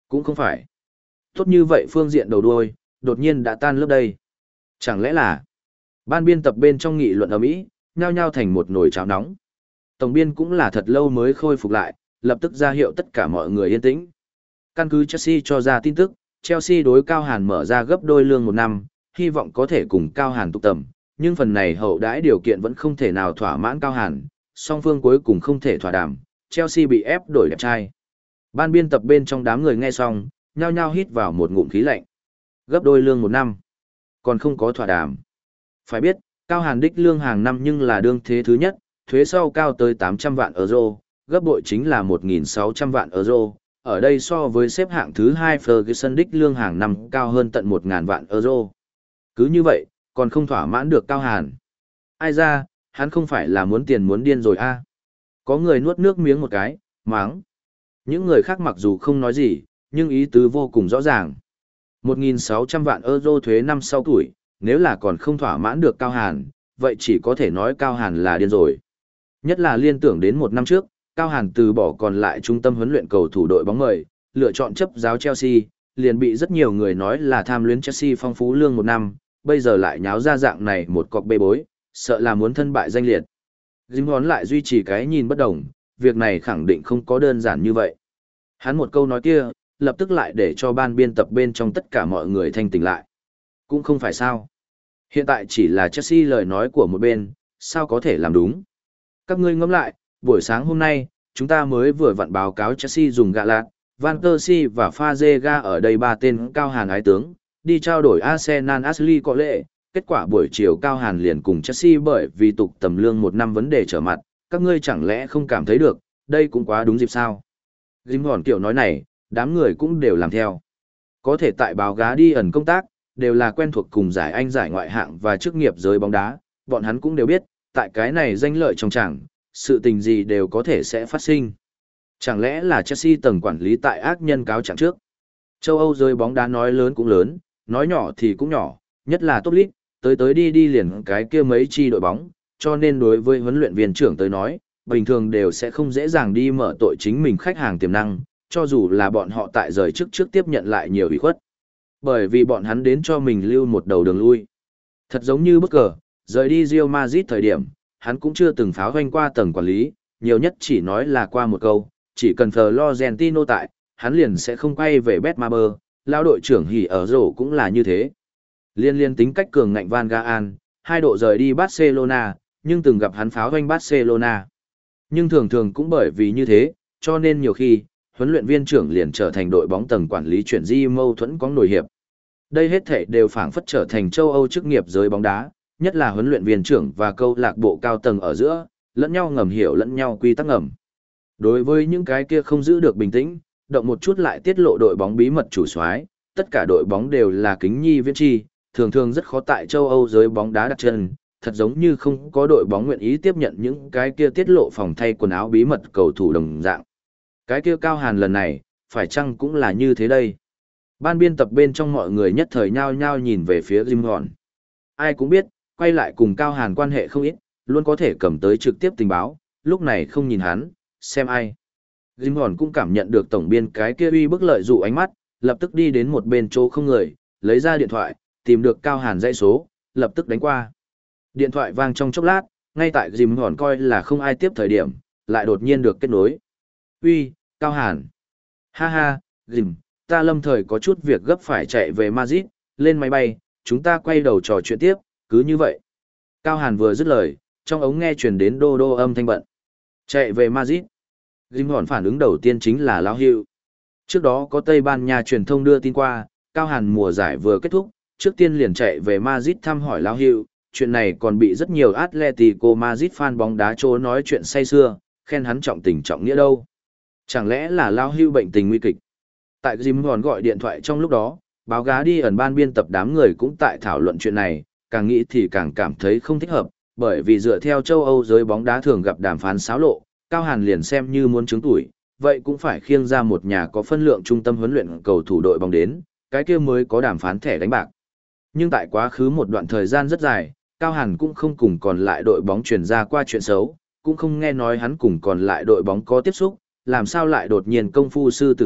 Cũng không phải. Tốt như vậy phương diện đầu đuôi, đột nhiên đã tan lớp đây. Chẳng lẽ là ban biên tập bên trong nghị luận ở Mỹ, nhao nhao thành một nồi cháo nóng. Tổng biên cũng là thật lâu mới khôi phục lại, lập tức ra hiệu tất cả mọi người yên tĩnh. Căn cứ Chelsea cho ra tin tức, Chelsea đối Cao Hàn mở ra gấp đôi lương một năm, hy vọng có thể cùng Cao Hàn tụ tầm, nhưng phần này hậu đãi điều kiện vẫn không thể nào thỏa mãn Cao Hàn, song phương cuối cùng không thể thỏa đàm, Chelsea bị ép đổi đẹp trai. Ban biên tập bên trong đám người nghe xong, nhao nhao hít vào một ngụm khí lạnh. Gấp đôi lương một năm, còn không có thỏa đàm. Phải biết, Cao Hàn đích lương hàng năm nhưng là đương thế thứ nhất, thuế sau cao tới tám trăm vạn euro, gấp bội chính là một nghìn sáu trăm vạn euro. Ở đây so với xếp hạng thứ hai Ferguson đích lương hàng năm cao hơn tận một nghìn vạn euro. Cứ như vậy, còn không thỏa mãn được Cao Hàn. Ai ra, hắn không phải là muốn tiền muốn điên rồi a? À? Có người nuốt nước miếng một cái, máng. Những người khác mặc dù không nói gì, nhưng ý tứ vô cùng rõ ràng. một nghìn sáu trăm vạn euro thuế năm sau tuổi, nếu là còn không thỏa mãn được Cao Hàn, vậy chỉ có thể nói Cao Hàn là điên rồi. Nhất là liên tưởng đến một năm trước, Cao Hàn từ bỏ còn lại trung tâm huấn luyện cầu thủ đội bóng mời, lựa chọn chấp giáo Chelsea, liền bị rất nhiều người nói là tham luyến Chelsea phong phú lương một năm, bây giờ lại nháo ra dạng này một cọc bê bối, sợ là muốn thân bại danh liệt. Jim Hòn lại duy trì cái nhìn bất đồng, việc này khẳng định không có đơn giản như vậy. Hắn một câu nói kia, lập tức lại để cho ban biên tập bên trong tất cả mọi người thanh tỉnh lại. Cũng không phải sao. Hiện tại chỉ là Chelsea lời nói của một bên, sao có thể làm đúng. Các ngươi ngẫm lại, buổi sáng hôm nay, chúng ta mới vừa vặn báo cáo Chelsea dùng gạ lạc, Van Persie và Fazega ở đây ba tên Cao Hàn ái tướng, đi trao đổi Arsenal Ashley có lệ. Kết quả buổi chiều Cao Hàn liền cùng Chelsea bởi vì tục tầm lương một năm vấn đề trở mặt, các ngươi chẳng lẽ không cảm thấy được, đây cũng quá đúng dịp sao. Jim Hòn kiểu nói này, đám người cũng đều làm theo. Có thể tại báo gá đi ẩn công tác, đều là quen thuộc cùng giải Anh giải ngoại hạng và chức nghiệp giới bóng đá, bọn hắn cũng đều biết, tại cái này danh lợi trong chẳng, sự tình gì đều có thể sẽ phát sinh. Chẳng lẽ là Chelsea tầng quản lý tại ác nhân cáo trạng trước? Châu Âu giới bóng đá nói lớn cũng lớn, nói nhỏ thì cũng nhỏ, nhất là top league, tới tới đi đi liền cái kia mấy chi đội bóng, cho nên đối với huấn luyện viên trưởng tới nói, bình thường đều sẽ không dễ dàng đi mở tội chính mình khách hàng tiềm năng, cho dù là bọn họ tại rời trước trước tiếp nhận lại nhiều ủy khuất. Bởi vì bọn hắn đến cho mình lưu một đầu đường lui. Thật giống như bất cờ, rời đi Real Madrid thời điểm, hắn cũng chưa từng pháo hoanh qua tầng quản lý, nhiều nhất chỉ nói là qua một câu, chỉ cần Florentino tại, hắn liền sẽ không quay về Betmaber, lao đội trưởng hỉ ở rổ cũng là như thế. Liên liên tính cách cường ngạnh Van Gaal, hai độ rời đi Barcelona, nhưng từng gặp hắn pháo hoanh Barcelona. Nhưng thường thường cũng bởi vì như thế, cho nên nhiều khi, huấn luyện viên trưởng liền trở thành đội bóng tầng quản lý chuyển di mâu thuẫn có nổi hiệp. Đây hết thể đều phảng phất trở thành châu Âu chức nghiệp giới bóng đá, nhất là huấn luyện viên trưởng và câu lạc bộ cao tầng ở giữa, lẫn nhau ngầm hiểu lẫn nhau quy tắc ngầm. Đối với những cái kia không giữ được bình tĩnh, động một chút lại tiết lộ đội bóng bí mật chủ soái, tất cả đội bóng đều là kính nhi viễn chi, thường thường rất khó tại châu Âu giới bóng đá đặt chân, thật giống như không có đội bóng nguyện ý tiếp nhận những cái kia tiết lộ phòng thay quần áo bí mật cầu thủ đồng dạng. Cái kia Cao Hàn lần này, phải chăng cũng là như thế đây? Ban biên tập bên trong mọi người nhất thời nhao nhao nhìn về phía Jim Hòn. Ai cũng biết, quay lại cùng Cao Hàn quan hệ không ít, luôn có thể cầm tới trực tiếp tình báo, lúc này không nhìn hắn, xem ai. Jim Hòn cũng cảm nhận được tổng biên cái kia uy bức lợi dụ ánh mắt, lập tức đi đến một bên chỗ không người, lấy ra điện thoại, tìm được Cao Hàn dãy số, lập tức đánh qua. Điện thoại vang trong chốc lát, ngay tại Jim Hòn coi là không ai tiếp thời điểm, lại đột nhiên được kết nối. Uy, Cao Hàn. Ha ha, Jim, ta lâm thời có chút việc gấp phải chạy về Madrid, lên máy bay, chúng ta quay đầu trò chuyện tiếp, cứ như vậy. Cao Hàn vừa dứt lời, trong ống nghe truyền đến đô đô âm thanh bận. Chạy về Madrid. Jim Hòn phản ứng đầu tiên chính là Lão Hữu. Trước đó có Tây Ban Nha truyền thông đưa tin qua, Cao Hàn mùa giải vừa kết thúc, trước tiên liền chạy về Madrid thăm hỏi Lão Hữu. Chuyện này còn bị rất nhiều Atletico Madrid fan bóng đá trố nói chuyện say xưa, khen hắn trọng tình trọng nghĩa đâu. Chẳng lẽ là Lão Hữu bệnh tình nguy kịch? Tại Jim Hòn gọi điện thoại trong lúc đó, báo gá đi ẩn ban biên tập đám người cũng tại thảo luận chuyện này, càng nghĩ thì càng cảm thấy không thích hợp, bởi vì dựa theo châu Âu giới bóng đá thường gặp đàm phán xáo lộ, Cao Hàn liền xem như muốn chứng tuổi, vậy cũng phải khiêng ra một nhà có phân lượng trung tâm huấn luyện cầu thủ đội bóng đến, cái kia mới có đàm phán thẻ đánh bạc. Nhưng tại quá khứ một đoạn thời gian rất dài, Cao Hàn cũng không cùng còn lại đội bóng truyền ra qua chuyện xấu, cũng không nghe nói hắn cùng còn lại đội bóng có tiếp xúc, làm sao lại đột nhiên công phu sư tử ngoạm,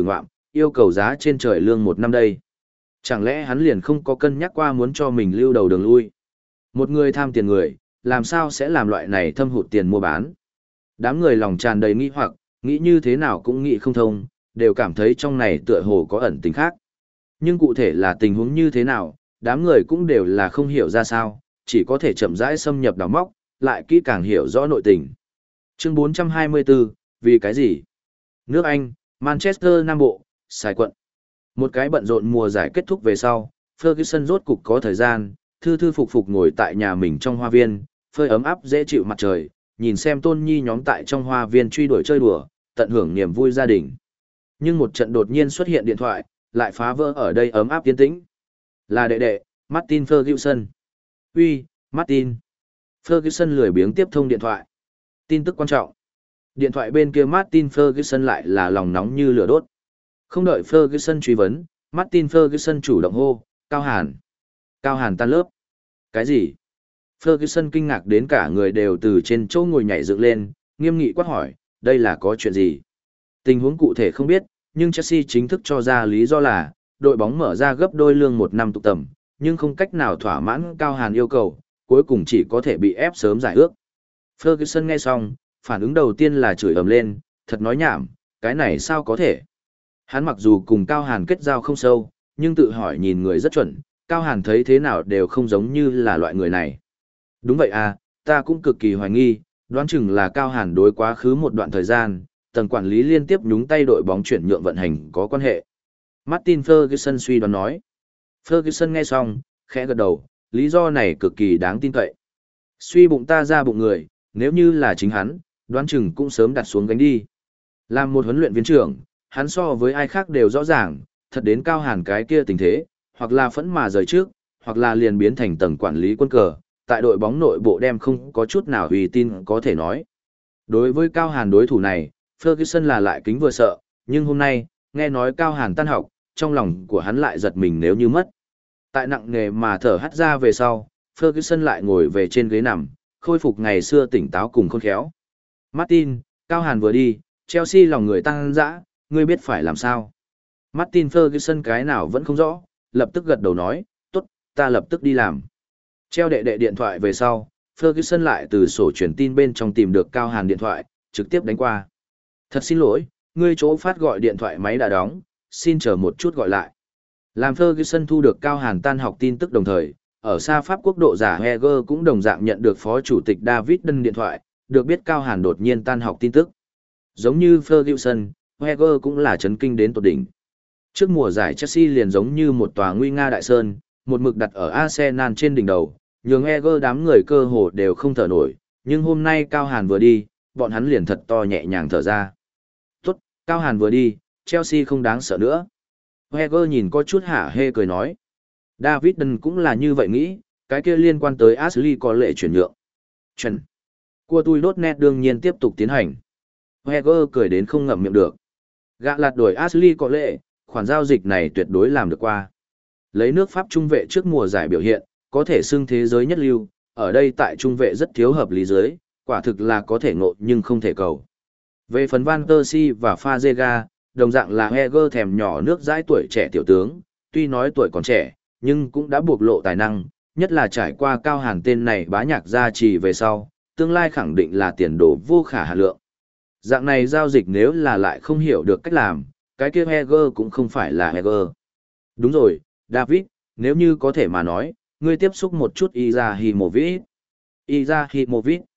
yêu cầu giá trên trời lương một năm đây. Chẳng lẽ hắn liền không có cân nhắc qua muốn cho mình lưu đầu đường lui? Một người tham tiền người, làm sao sẽ làm loại này thâm hụt tiền mua bán? Đám người lòng tràn đầy nghi hoặc, nghĩ như thế nào cũng nghĩ không thông, đều cảm thấy trong này tựa hồ có ẩn tình khác. Nhưng cụ thể là tình huống như thế nào, đám người cũng đều là không hiểu ra sao, chỉ có thể chậm rãi xâm nhập đào móc, lại kỹ càng hiểu rõ nội tình. Chương bốn trăm hai mươi tư, vì cái gì? Nước Anh, Manchester Nam Bộ, Sài quận. Một cái bận rộn mùa giải kết thúc về sau, Ferguson rốt cục có thời gian, thư thư phục phục ngồi tại nhà mình trong hoa viên, phơi ấm áp dễ chịu mặt trời, nhìn xem tôn nhi nhóm tại trong hoa viên truy đuổi chơi đùa, tận hưởng niềm vui gia đình. Nhưng một trận đột nhiên xuất hiện điện thoại, lại phá vỡ ở đây ấm áp yên tĩnh. Là đệ đệ, Martin Ferguson. Uy, Martin. Ferguson lười biếng tiếp thông điện thoại. Tin tức quan trọng. Điện thoại bên kia Martin Ferguson lại là lòng nóng như lửa đốt. Không đợi Ferguson truy vấn, Martin Ferguson chủ động hô, Cao Hàn. Cao Hàn tan lớp. Cái gì? Ferguson kinh ngạc đến cả người đều từ trên chỗ ngồi nhảy dựng lên, nghiêm nghị quát hỏi, đây là có chuyện gì? Tình huống cụ thể không biết, nhưng Chelsea chính thức cho ra lý do là, đội bóng mở ra gấp đôi lương một năm tục tầm, nhưng không cách nào thỏa mãn Cao Hàn yêu cầu, cuối cùng chỉ có thể bị ép sớm giải ước. Ferguson nghe xong, phản ứng đầu tiên là chửi ầm lên, thật nói nhảm, cái này sao có thể? Hắn mặc dù cùng Cao Hàn kết giao không sâu, nhưng tự hỏi nhìn người rất chuẩn, Cao Hàn thấy thế nào đều không giống như là loại người này. Đúng vậy à, ta cũng cực kỳ hoài nghi, đoán chừng là Cao Hàn đối quá khứ một đoạn thời gian, tầng quản lý liên tiếp nhúng tay đội bóng chuyển nhượng vận hành có quan hệ. Martin Ferguson suy đoán nói. Ferguson nghe xong, khẽ gật đầu, lý do này cực kỳ đáng tin cậy. Suy bụng ta ra bụng người, nếu như là chính hắn, đoán chừng cũng sớm đặt xuống gánh đi. Làm một huấn luyện viên trưởng, hắn so với ai khác đều rõ ràng, thật đến Cao Hàn cái kia tình thế, hoặc là phẫn mà rời trước, hoặc là liền biến thành tầng quản lý quân cờ, tại đội bóng nội bộ đem không có chút nào uy tín có thể nói. Đối với Cao Hàn đối thủ này, Ferguson là lại kính vừa sợ, nhưng hôm nay, nghe nói Cao Hàn tan học, trong lòng của hắn lại giật mình nếu như mất. Tại nặng nghề mà thở hắt ra về sau, Ferguson lại ngồi về trên ghế nằm, khôi phục ngày xưa tỉnh táo cùng khôn khéo. Martin, Cao Hàn vừa đi, Chelsea lòng người tăng dã, ngươi biết phải làm sao? Martin Ferguson cái nào vẫn không rõ, lập tức gật đầu nói, tốt, ta lập tức đi làm. Treo đệ đệ điện thoại về sau, Ferguson lại từ sổ truyền tin bên trong tìm được Cao Hàn điện thoại, trực tiếp đánh qua. Thật xin lỗi, ngươi chỗ phát gọi điện thoại máy đã đóng, xin chờ một chút gọi lại. Làm Ferguson thu được Cao Hàn tan học tin tức đồng thời, ở xa Pháp quốc độ giả Heger cũng đồng dạng nhận được phó chủ tịch David Dunn điện thoại, được biết Cao Hàn đột nhiên tan học tin tức. Giống như Ferguson, Heger cũng là chấn kinh đến tột đỉnh. Trước mùa giải Chelsea liền giống như một tòa nguy nga đại sơn, một mực đặt ở Arsenal trên đỉnh đầu, nhường Heger đám người cơ hồ đều không thở nổi, nhưng hôm nay Cao Hàn vừa đi, bọn hắn liền thật to nhẹ nhàng thở ra. Tốt, Cao Hàn vừa đi, Chelsea không đáng sợ nữa. Heger nhìn có chút hả hê cười nói. David Dunn cũng là như vậy nghĩ, cái kia liên quan tới Ashley có lệ chuyển nhượng. Chuyển. Cua tui đốt nét đương nhiên tiếp tục tiến hành. Heger cười đến không ngậm miệng được. Gạ lạt đổi Ashley có lệ, khoản giao dịch này tuyệt đối làm được qua. Lấy nước Pháp trung vệ trước mùa giải biểu hiện, có thể xưng thế giới nhất lưu, ở đây tại trung vệ rất thiếu hợp lý giới, quả thực là có thể ngộ nhưng không thể cầu. Về phần Van der Si và Fazega, đồng dạng là Heger thèm nhỏ nước dãi tuổi trẻ tiểu tướng, tuy nói tuổi còn trẻ, nhưng cũng đã bộc lộ tài năng, nhất là trải qua Cao Hàn tên này bá nhạc gia trì về sau, tương lai khẳng định là tiền đồ vô khả hà lượng. Dạng này giao dịch nếu là lại không hiểu được cách làm, cái kia Heger cũng không phải là Heger. Đúng rồi, David, nếu như có thể mà nói, ngươi tiếp xúc một chút Izahimovic. Izahimovic.